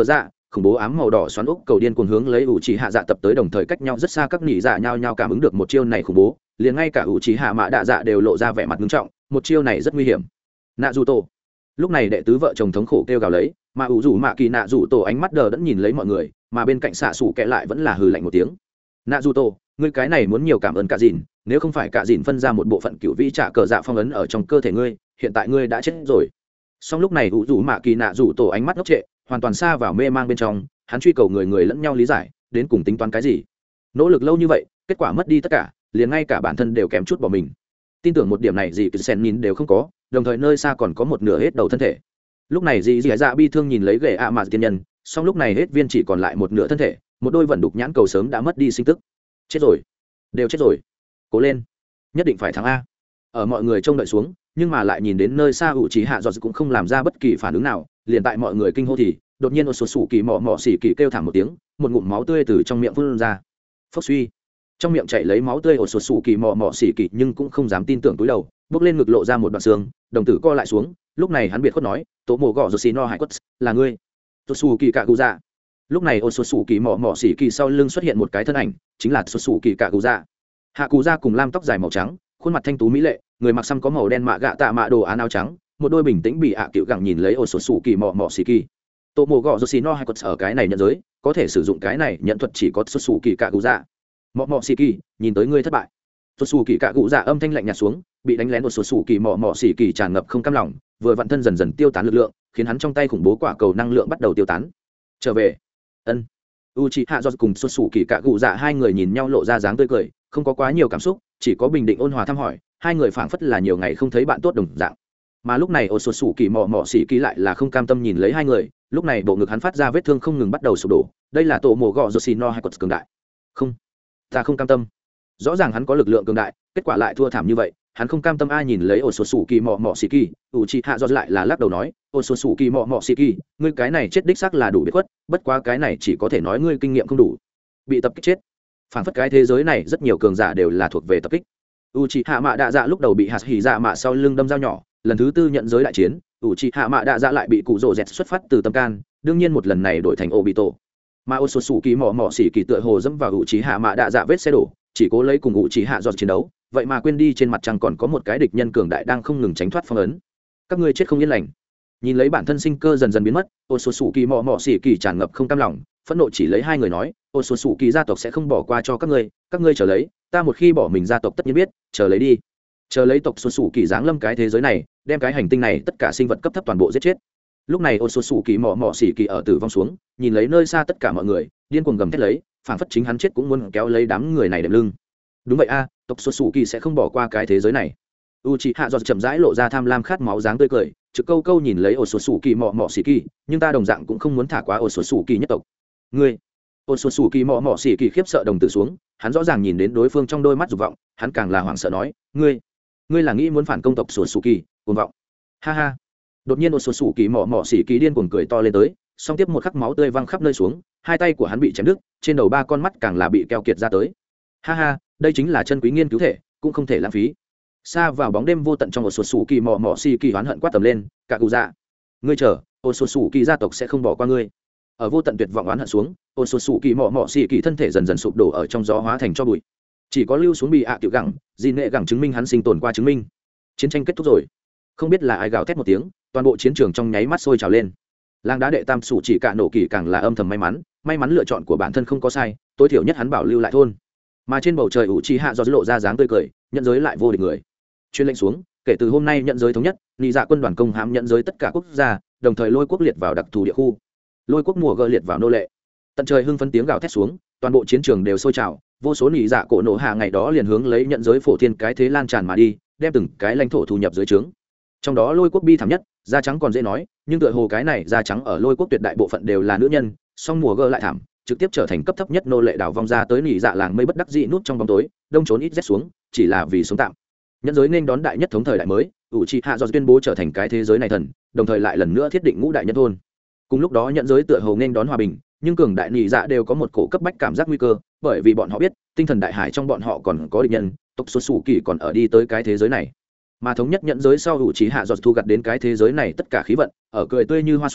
khủng bố ám màu đỏ xoắn ốc cầu điên cuồng hướng lấy ủ trì hạ dạ tập tới, đồng thời cách nhau rất xa các nỉ dạ nhau nhau cảm ứng được một chiêu này khủng bố, liền ngay cả ủ trì hạ mạ đạ dạ đều lộ ra vẻ mặt nghiêm trọng, một chiêu này rất nguy hiểm. Nạ dù tổ lúc này đệ tứ vợ chồng thống khổ kêu gào lấy, mà ủ rủ mạ kỳ nạ dù tổ ánh mắt đờ đẫn nhìn lấy mọi người, mà bên cạnh xạ xủ kẹ lại vẫn là hừ lạnh một tiếng. Nạ dù tổ, ngươi cái này muốn nhiều cảm ơn cả dìn, nếu không phải cả dìn phân ra một bộ phận cựu vĩ trả cờ dạ phong ấn ở trong cơ thể ngươi, hiện tại ngươi đã chết rồi. Song lúc này ủ rủ mạ kỳ nạ dù tổ ánh mắt ngốc trệ, hoàn toàn xa vào mê mang bên trong, hắn truy cầu người người lẫn nhau lý giải, đến cùng tính toán cái gì. Nỗ lực lâu như vậy, kết quả mất đi tất cả, liền ngay cả bản thân đều kém chút bỏ mình. Tin tưởng một điểm này gì sen nhìn đều không có, đồng thời nơi xa còn có một nửa hết đầu thân thể. Lúc này dì dì dạ bi thương nhìn lấy ghệ ạ mà tiên nhân, song lúc này hết viên chỉ còn lại một nửa thân thể, một đôi vận đục nhãn cầu sớm đã mất đi sinh tức. Chết rồi, đều chết rồi, cố lên, nhất định phải thắng a. Ở mọi người trông đợi xuống, nhưng mà lại nhìn đến nơi xa ủ trí hạ giọt cũng không làm ra bất kỳ phản ứng nào, liền tại mọi người kinh hô thì đột nhiên một số sủ kỳ mọ mọ xỉ kỳ kêu thảm một tiếng, một ngụm máu tươi từ trong miệng phun ra. Phốc suy, trong miệng chảy lấy máu tươi ổ sột sủ kỳ mọ mọ xỉ kỳ nhưng cũng không dám tin tưởng túi đầu, bước lên ngực lộ ra một đoạn xương, đồng tử co lại xuống. Lúc này hắn biệt khuất nói, tổ mồ gọ rồi xì no hải quất là ngươi, sột sủ kỳ cạ cụ dạ. Lúc này ổ sột sủ kỳ mọ mọ xỉ kỳ sau lưng xuất hiện một cái thân ảnh, chính là sột sủ kỳ cạ cụ dạ. Hạ cụ dạ cùng lam tóc dài màu trắng, khuôn mặt thanh tú mỹ lệ, người mặc xăm có màu đen mạ gạ tạ mạ đồ án áo trắng, một đôi bình tĩnh bị ạ à cựu gẳng nhìn lấy ổ sột sủ kỳ mọ mọ xỉ kỳ. Tổ mồ gọ rồi xì no hải quất ở cái này nhận giới, có thể sử dụng cái này nhận thuật chỉ có sột sủ kỳ cạ cụ dạ. Mọ mọ xỉ kỳ, nhìn tới ngươi thất bại. Sột sủ kỳ cạ cụ dạ âm thanh lạnh nhạt xuống, bị đánh lén một sột sủ kỳ mọ mọ xỉ kỳ tràn ngập không cam lòng, vừa vặn thân dần dần tiêu tán lực lượng, khiến hắn trong tay khủng bố quả cầu năng lượng bắt đầu tiêu tán. Trở về. Ân. Uchiha do cùng sột sủ kỳ cạ cụ dạ hai người nhìn nhau lộ ra dáng tươi cười, không có quá nhiều cảm xúc, chỉ có bình định ôn hòa thăm hỏi, hai người phảng phất là nhiều ngày không thấy bạn tốt đồng dạng. Mà lúc này ô sột sủ kỳ mọ mọ xỉ kỳ lại là không cam tâm nhìn lấy hai người, lúc này bộ ngực hắn phát ra vết thương không ngừng bắt đầu sụp đổ, đây là tổ mồ gọ rồi xì no hay quật cường đại. Không, ta không cam tâm. Rõ ràng hắn có lực lượng cường đại, kết quả lại thua thảm như vậy, hắn không cam tâm. Ai nhìn lấy ô sột sủ kỳ mọ mọ xỉ kỳ, Uchiha do lại là lắc đầu nói, ô sột sủ kỳ mọ mọ xỉ kỳ, ngươi cái này chết đích xác là đủ biết khuất, bất quá cái này chỉ có thể nói ngươi kinh nghiệm không đủ, bị tập kích chết. Phảng phất cái thế giới này rất nhiều cường giả đều là thuộc về tập kích. Uchiha mạ đạ dạ lúc đầu bị hạt hỉ dạ mạ sau lưng đâm dao nhỏ, lần thứ tư nhận giới đại chiến, Uchiha mạ đạ dạ lại bị cụ rồ dẹt xuất phát từ tâm can, đương nhiên một lần này đổi thành Obito. Mà Otsutsuki mỏ mỏ xỉ kỳ tựa hồ dẫm vào Uchiha mạ đạ dạ vết xe đổ, chỉ cố lấy cùng Uchiha giọt chiến đấu, vậy mà quên đi trên mặt trăng còn có một cái địch nhân cường đại đang không ngừng tránh thoát phong ấn. Các ngươi chết không yên lành. Nhìn lấy bản thân sinh cơ dần dần biến mất, Otsutsuki mỏ mỏ xỉ kỳ tràn ngập không cam lòng, phẫn nộ chỉ lấy hai người nói, Otsutsuki gia tộc sẽ không bỏ qua cho các ngươi, các ngươi chờ lấy, ta một khi bỏ mình gia tộc tất nhiên biết, chờ lấy đi. Chờ lấy tộc Otsutsuki giáng lâm cái thế giới này, đem cái hành tinh này tất cả sinh vật cấp thấp toàn bộ giết chết. Lúc này Otsutsuki mỏ mỏ xỉ kỳ ở tử vong xuống, nhìn lấy nơi xa tất cả mọi người, điên cuồng gầm thét lấy, phảng phất chính hắn chết cũng muốn kéo lấy đám người này đệm lưng. Đúng vậy a, tộc Otsutsuki sẽ không bỏ qua cái thế giới này. Uchiha do chậm rãi lộ ra tham lam khát máu dáng tươi cười, trực câu câu nhìn lấy Otsutsuki mỏ mỏ xỉ kỳ, nhưng ta đồng dạng cũng không muốn thả quá Otsutsuki nhất tộc. Ngươi, Otsutsuki mỏ mỏ xỉ kỳ khiếp sợ đồng tử xuống, hắn rõ ràng nhìn đến đối phương trong đôi mắt dục vọng, hắn càng là hoảng sợ nói, ngươi, ngươi là nghĩ muốn phản công tộc Otsutsuki, cuồng vọng. Ha ha. Đột nhiên Otsutsuki mỏ mỏ xỉ kỳ điên cuồng cười to lên tới, song tiếp một khắc máu tươi văng khắp nơi xuống, hai tay của hắn bị chém đứt, trên đầu ba con mắt càng là bị keo kiệt ra tới. Ha ha, đây chính là chân quý nghiên cứu thể, cũng không thể lãng phí. Xa vào bóng đêm vô tận trong Otsutsuki mỏ mỏ xỉ kỳ oán hận quát tầm lên, cả cụ dạ, ngươi chờ, Otsutsuki gia tộc sẽ không bỏ qua ngươi. Ở vô tận tuyệt vọng oán hận xuống, Otsutsuki mỏ mỏ xỉ kỳ thân thể dần dần sụp đổ ở trong gió hóa thành tro bụi. Chỉ có lưu xuống bị ạ tiểu gẳng, gìn nghệ gẳng chứng minh hắn sinh tồn qua chứng minh. Chiến tranh kết thúc rồi. Không biết là ai gào thét một tiếng, toàn bộ chiến trường trong nháy mắt sôi trào lên. Làng đá đệ tam sủ chỉ cả nổ kỳ càng là âm thầm may mắn, may mắn lựa chọn của bản thân không có sai, tối thiểu nhất hắn bảo lưu lại thôn. Mà trên bầu trời Uchiha do lộ ra dáng tươi cười, nhận giới lại vô địch người. Chuyên lệnh xuống, kể từ hôm nay nhận giới thống nhất, nhị dạ quân đoàn công hãm nhận giới tất cả quốc gia, đồng thời lôi quốc liệt vào đặc thù địa khu. Lôi quốc mùa gơ liệt vào nô lệ. Tận trời hưng phấn tiếng gào thét xuống, toàn bộ chiến trường đều sôi trào, vô số nhị dạ cổ nổ hạ ngày đó liền hướng lấy nhận giới phổ thiên cái thế lan tràn mà đi, đem từng cái lãnh thổ thu nhập dưới trướng. Trong đó lôi quốc bi thảm nhất, da trắng còn dễ nói, nhưng tựa hồ cái này da trắng ở lôi quốc tuyệt đại bộ phận đều là nữ nhân, song mùa gơ lại thảm, trực tiếp trở thành cấp thấp nhất nô lệ đảo vong ra tới nhị dạ làng mây bất đắc dĩ nút trong bóng tối, đông trốn ít rét xuống, chỉ là vì sống tạm. Nhân giới nên đón đại nhất thống thời đại mới, Uchiha do tuyên bố trở thành cái thế giới này thần, đồng thời lại lần nữa thiết định ngũ đại nhân thôn. Cùng lúc đó nhận giới tựa hồ nên đón hòa bình, nhưng cường đại nhị dạ đều có một cổ cấp bách cảm giác nguy cơ, bởi vì bọn họ biết, tinh thần đại hải trong bọn họ còn có địch nhân, tộc Otsutsuki còn ở đi tới cái thế giới này. Mà thống nhất nhận giới sau Uchiha do thu gặt đến cái thế giới này tất cả khí vận, ở cười tươi như hoa xuống,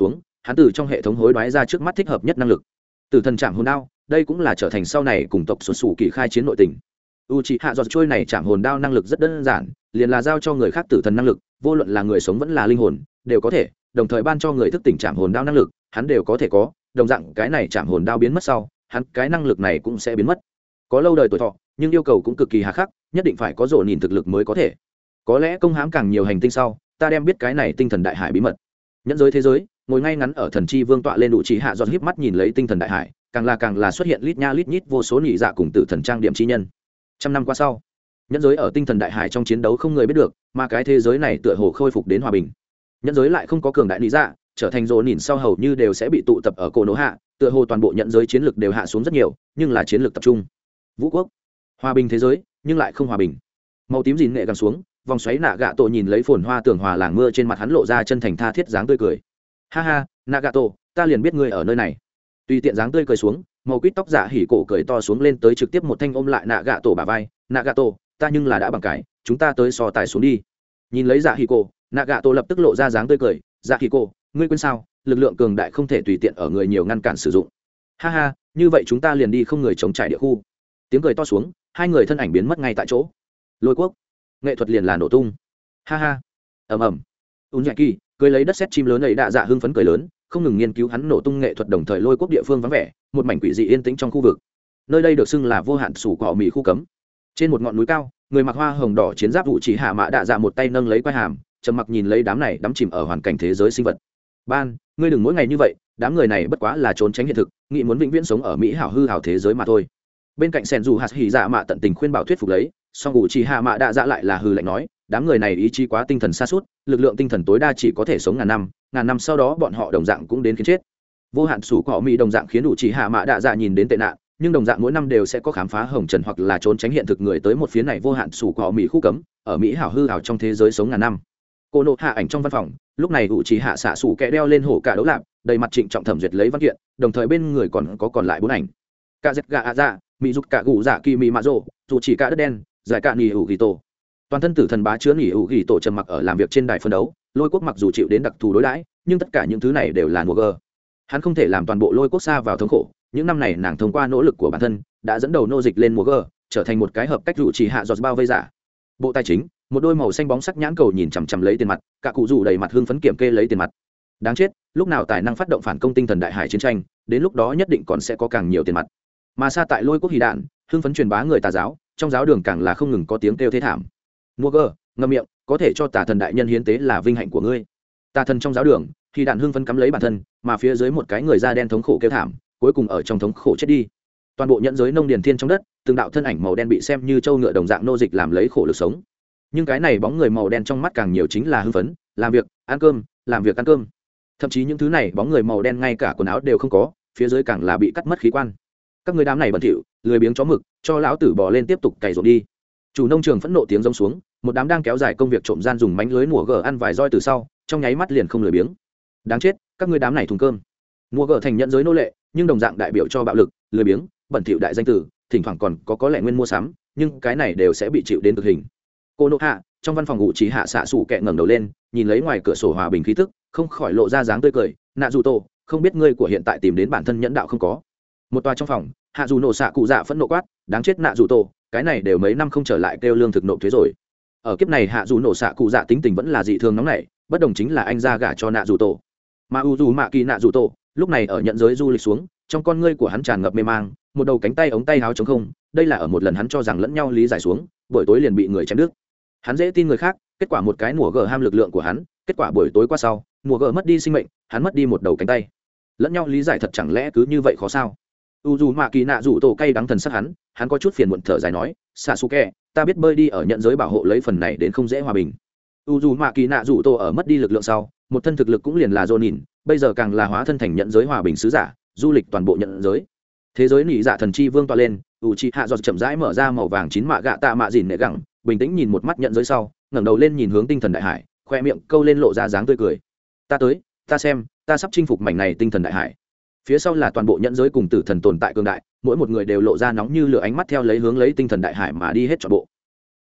hắn từ trong hệ thống hối đoái ra trước mắt thích hợp nhất năng lực. Tử thần chạm hồn đao, đây cũng là trở thành sau này cùng tộc xuất xù kỳ khai chiến nội tình. U c hạ giọt trôi này chạm hồn đao năng lực rất đơn giản, liền là giao cho người khác tử thần năng lực, vô luận là người sống vẫn là linh hồn đều có thể, đồng thời ban cho người thức tỉnh chạm hồn đao năng lực hắn đều có thể có. Đồng dạng cái này chạm hồn đao biến mất sau, hắn cái năng lực này cũng sẽ biến mất. Có lâu đời tuổi thọ, nhưng yêu cầu cũng cực kỳ hà khắc, nhất định phải có rổ nhìn thực lực mới có thể. Có lẽ công hãm càng nhiều hành tinh sau, ta đem biết cái này tinh thần đại hải bí mật. Nhẫn giới thế giới, ngồi ngay ngắn ở thần chi vương tọa lên đủ chỉ hạ giọt híp mắt nhìn lấy tinh thần đại hải, càng là càng là xuất hiện lít nha lít nhít vô số nhị dạ cùng tử thần trang điểm chi nhân. Trăm năm qua sau, nhẫn giới ở tinh thần đại hải trong chiến đấu không người biết được, mà cái thế giới này tựa hồ khôi phục đến hòa bình. Nhẫn giới lại không có cường đại nhị dạ, trở thành rồ nhìn sau hầu như đều sẽ bị tụ tập ở cổ nổ hạ, tựa hồ toàn bộ nhẫn giới chiến lược đều hạ xuống rất nhiều, nhưng là chiến lược tập trung. Vũ quốc, hòa bình thế giới, nhưng lại không hòa bình. Màu tím dìn nghệ gằn xuống, vòng xoáy nạ gạ tổ nhìn lấy phồn hoa tường hòa làng mưa trên mặt hắn lộ ra chân thành tha thiết dáng tươi cười. Ha ha, nạ gạ tổ, ta liền biết ngươi ở nơi này. Tùy tiện dáng tươi cười xuống, màu quýt tóc giả hỉ cổ cười to xuống lên tới trực tiếp một thanh ôm lại nạ gạ tổ bả vai. Nạ gạ tổ, ta nhưng là đã bằng cái, chúng ta tới so tài xuống đi. Nhìn lấy giả hỉ cổ, nạ gạ tổ lập tức lộ ra dáng tươi cười. Giả hỉ cổ, ngươi quên sao, lực lượng cường đại không thể tùy tiện ở người nhiều ngăn cản sử dụng. Ha ha, như vậy chúng ta liền đi không người chống trải địa khu. Tiếng cười to xuống, hai người thân ảnh biến mất ngay tại chỗ. Lôi quốc, nghệ thuật liền là nổ tung. Ha ha, ầm ầm. Un nhạc kỳ cười lấy đất sét chim lớn ấy đạ dạ hưng phấn cười lớn, không ngừng nghiên cứu hắn nổ tung nghệ thuật, đồng thời lôi quốc địa phương vắng vẻ, một mảnh quỷ dị yên tĩnh trong khu vực. Nơi đây được xưng là vô hạn sủ cỏ mì khu cấm. Trên một ngọn núi cao, người mặc hoa hồng đỏ chiến giáp vũ chỉ hạ mã đạ dạ một tay nâng lấy quai hàm, trầm mặc nhìn lấy đám này đắm chìm ở hoàn cảnh thế giới sinh vật. Ban, ngươi đừng mỗi ngày như vậy, đám người này bất quá là trốn tránh hiện thực, nghĩ muốn vĩnh viễn sống ở mỹ hảo hư hảo thế giới mà thôi. Bên cạnh sen dù hạt hỉ dạ mạ tận tình khuyên bảo thuyết phục lấy, song vũ chỉ hạ mã đạ dạ lại là hư lạnh nói, đám người này ý chí quá tinh thần sa sút, lực lượng tinh thần tối đa chỉ có thể sống ngàn năm, ngàn năm sau đó bọn họ đồng dạng cũng đến khiến chết. Vô hạn sủ cọ mỹ đồng dạng khiến đủ chỉ hạ mã đạ dạ nhìn đến tệ nạn, nhưng đồng dạng mỗi năm đều sẽ có khám phá hồng trần hoặc là trốn tránh hiện thực người tới một phía này vô hạn sủ cọ mỹ khu cấm, ở mỹ hảo hư hảo trong thế giới sống ngàn năm. Cô nộ hạ ảnh trong văn phòng, lúc này đủ chỉ hạ xạ sủ kẻ đeo lên hổ cả đấu lạp, đầy mặt trịnh trọng thẩm duyệt lấy văn kiện, đồng thời bên người còn có còn lại bốn ảnh. Cả dệt gà ạ dạ, mỹ dục cả gù dạ kỳ mỹ mạ rồ, dù chỉ cả đất đen, giải cả nỉ hữu ghi tổ. Toàn thân tử thần bá chứa nỉ hữu ghi tổ trầm mặc ở làm việc trên đài phân đấu, lôi quốc mặc dù chịu đến đặc thù đối đãi, nhưng tất cả những thứ này đều là mùa gờ. Hắn không thể làm toàn bộ lôi quốc xa vào thống khổ, những năm này nàng thông qua nỗ lực của bản thân đã dẫn đầu nô dịch lên mùa gờ, trở thành một cái hợp cách dụ chỉ hạ giọt bao vây giả. Bộ tài chính, một đôi màu xanh bóng sắc nhãn cầu nhìn chằm chằm lấy tiền mặt, cả cụ rủ đầy mặt hưng phấn kiểm kê lấy tiền mặt. Đáng chết, lúc nào tài năng phát động phản công tinh thần đại hải chiến tranh, đến lúc đó nhất định còn sẽ có càng nhiều tiền mặt. Mà xa tại lôi quốc hỉ đạn, hưng phấn truyền bá người tà giáo, trong giáo đường càng là không ngừng có tiếng kêu thê thảm. Mua gờ, ngậm miệng, có thể cho tà thần đại nhân hiến tế là vinh hạnh của ngươi. Tà thần trong giáo đường, hỉ đạn hưng phấn cắm lấy bản thân, mà phía dưới một cái người da đen thống khổ kêu thảm, cuối cùng ở trong thống khổ chết đi. Toàn bộ nhẫn giới nông điền thiên trong đất, từng đạo thân ảnh màu đen bị xem như trâu ngựa đồng dạng nô dịch làm lấy khổ lực sống. Nhưng cái này bóng người màu đen trong mắt càng nhiều chính là hưng phấn, làm việc, ăn cơm, làm việc ăn cơm. Thậm chí những thứ này bóng người màu đen ngay cả quần áo đều không có, phía dưới càng là bị cắt mất khí quan. Các người đám này bẩn thỉu, lười biếng chó mực, cho lão tử bò lên tiếp tục cày ruộng đi. Chủ nông trường phẫn nộ tiếng rống xuống, một đám đang kéo dài công việc trộm gian dùng mánh lưới mùa gờ ăn vài roi từ sau, trong nháy mắt liền không lười biếng. Đáng chết, các người đám này thùng cơm. Mùa gờ thành nhận giới nô lệ, nhưng đồng dạng đại biểu cho bạo lực, lười biếng, bẩn thỉu đại danh tử, thỉnh thoảng còn có có lẽ nguyên mua sắm, nhưng cái này đều sẽ bị chịu đến cực hình. Cô nộ hạ, trong văn phòng ngụ trí hạ xạ sủ kẹ ngẩng đầu lên, nhìn lấy ngoài cửa sổ hòa bình khí tức, không khỏi lộ ra dáng tươi cười. Nạ dù tổ, không biết ngươi của hiện tại tìm đến bản thân nhẫn đạo không có. Một tòa trong phòng, hạ dù nổ xạ cụ dạ phẫn nộ quát, đáng chết nạ dù tổ, cái này đều mấy năm không trở lại kêu lương thực nộp thuế rồi. Ở kiếp này hạ dù nổ xạ cụ dạ tính tình vẫn là dị thường nóng nảy, bất đồng chính là anh ra gả cho nạ dù tổ. Mà u dù mạ kỳ nạ dù tổ, lúc này ở nhận giới du lịch xuống, trong con ngươi của hắn tràn ngập mê mang, một đầu cánh tay ống tay háo trống không, đây là ở một lần hắn cho rằng lẫn nhau lý giải xuống, buổi tối liền bị người chém đứt. Hắn dễ tin người khác, kết quả một cái mùa gờ ham lực lượng của hắn, kết quả buổi tối qua sau, mùa gờ mất đi sinh mệnh, hắn mất đi một đầu cánh tay. Lẫn nhau lý giải thật chẳng lẽ cứ như vậy khó sao? U dù mạ kỳ nạ dù tổ cay đắng thần sắc hắn, hắn có chút phiền muộn thở dài nói, Sasuke, ta biết bơi đi ở nhận giới bảo hộ lấy phần này đến không dễ hòa bình. U dù mạ kỳ nạ dù tổ ở mất đi lực lượng sau, một thân thực lực cũng liền là Ronin, bây giờ càng là hóa thân thành nhận giới hòa bình sứ giả, du lịch toàn bộ nhận giới. Thế giới nỉ dạ thần chi vương tọa lên, Uchiha giọt chậm rãi mở ra màu vàng chín mạ gạ tạ mạ dìn nệ gẳng, bình tĩnh nhìn một mắt nhận giới sau, ngẩng đầu lên nhìn hướng tinh thần đại hải, khoe miệng câu lên lộ ra dáng tươi cười. Ta tới, ta xem, ta sắp chinh phục mảnh này tinh thần đại hải. Phía sau là toàn bộ nhận giới cùng tử thần tồn tại cường đại, mỗi một người đều lộ ra nóng như lửa ánh mắt theo lấy hướng lấy tinh thần đại hải mà đi hết trọn bộ.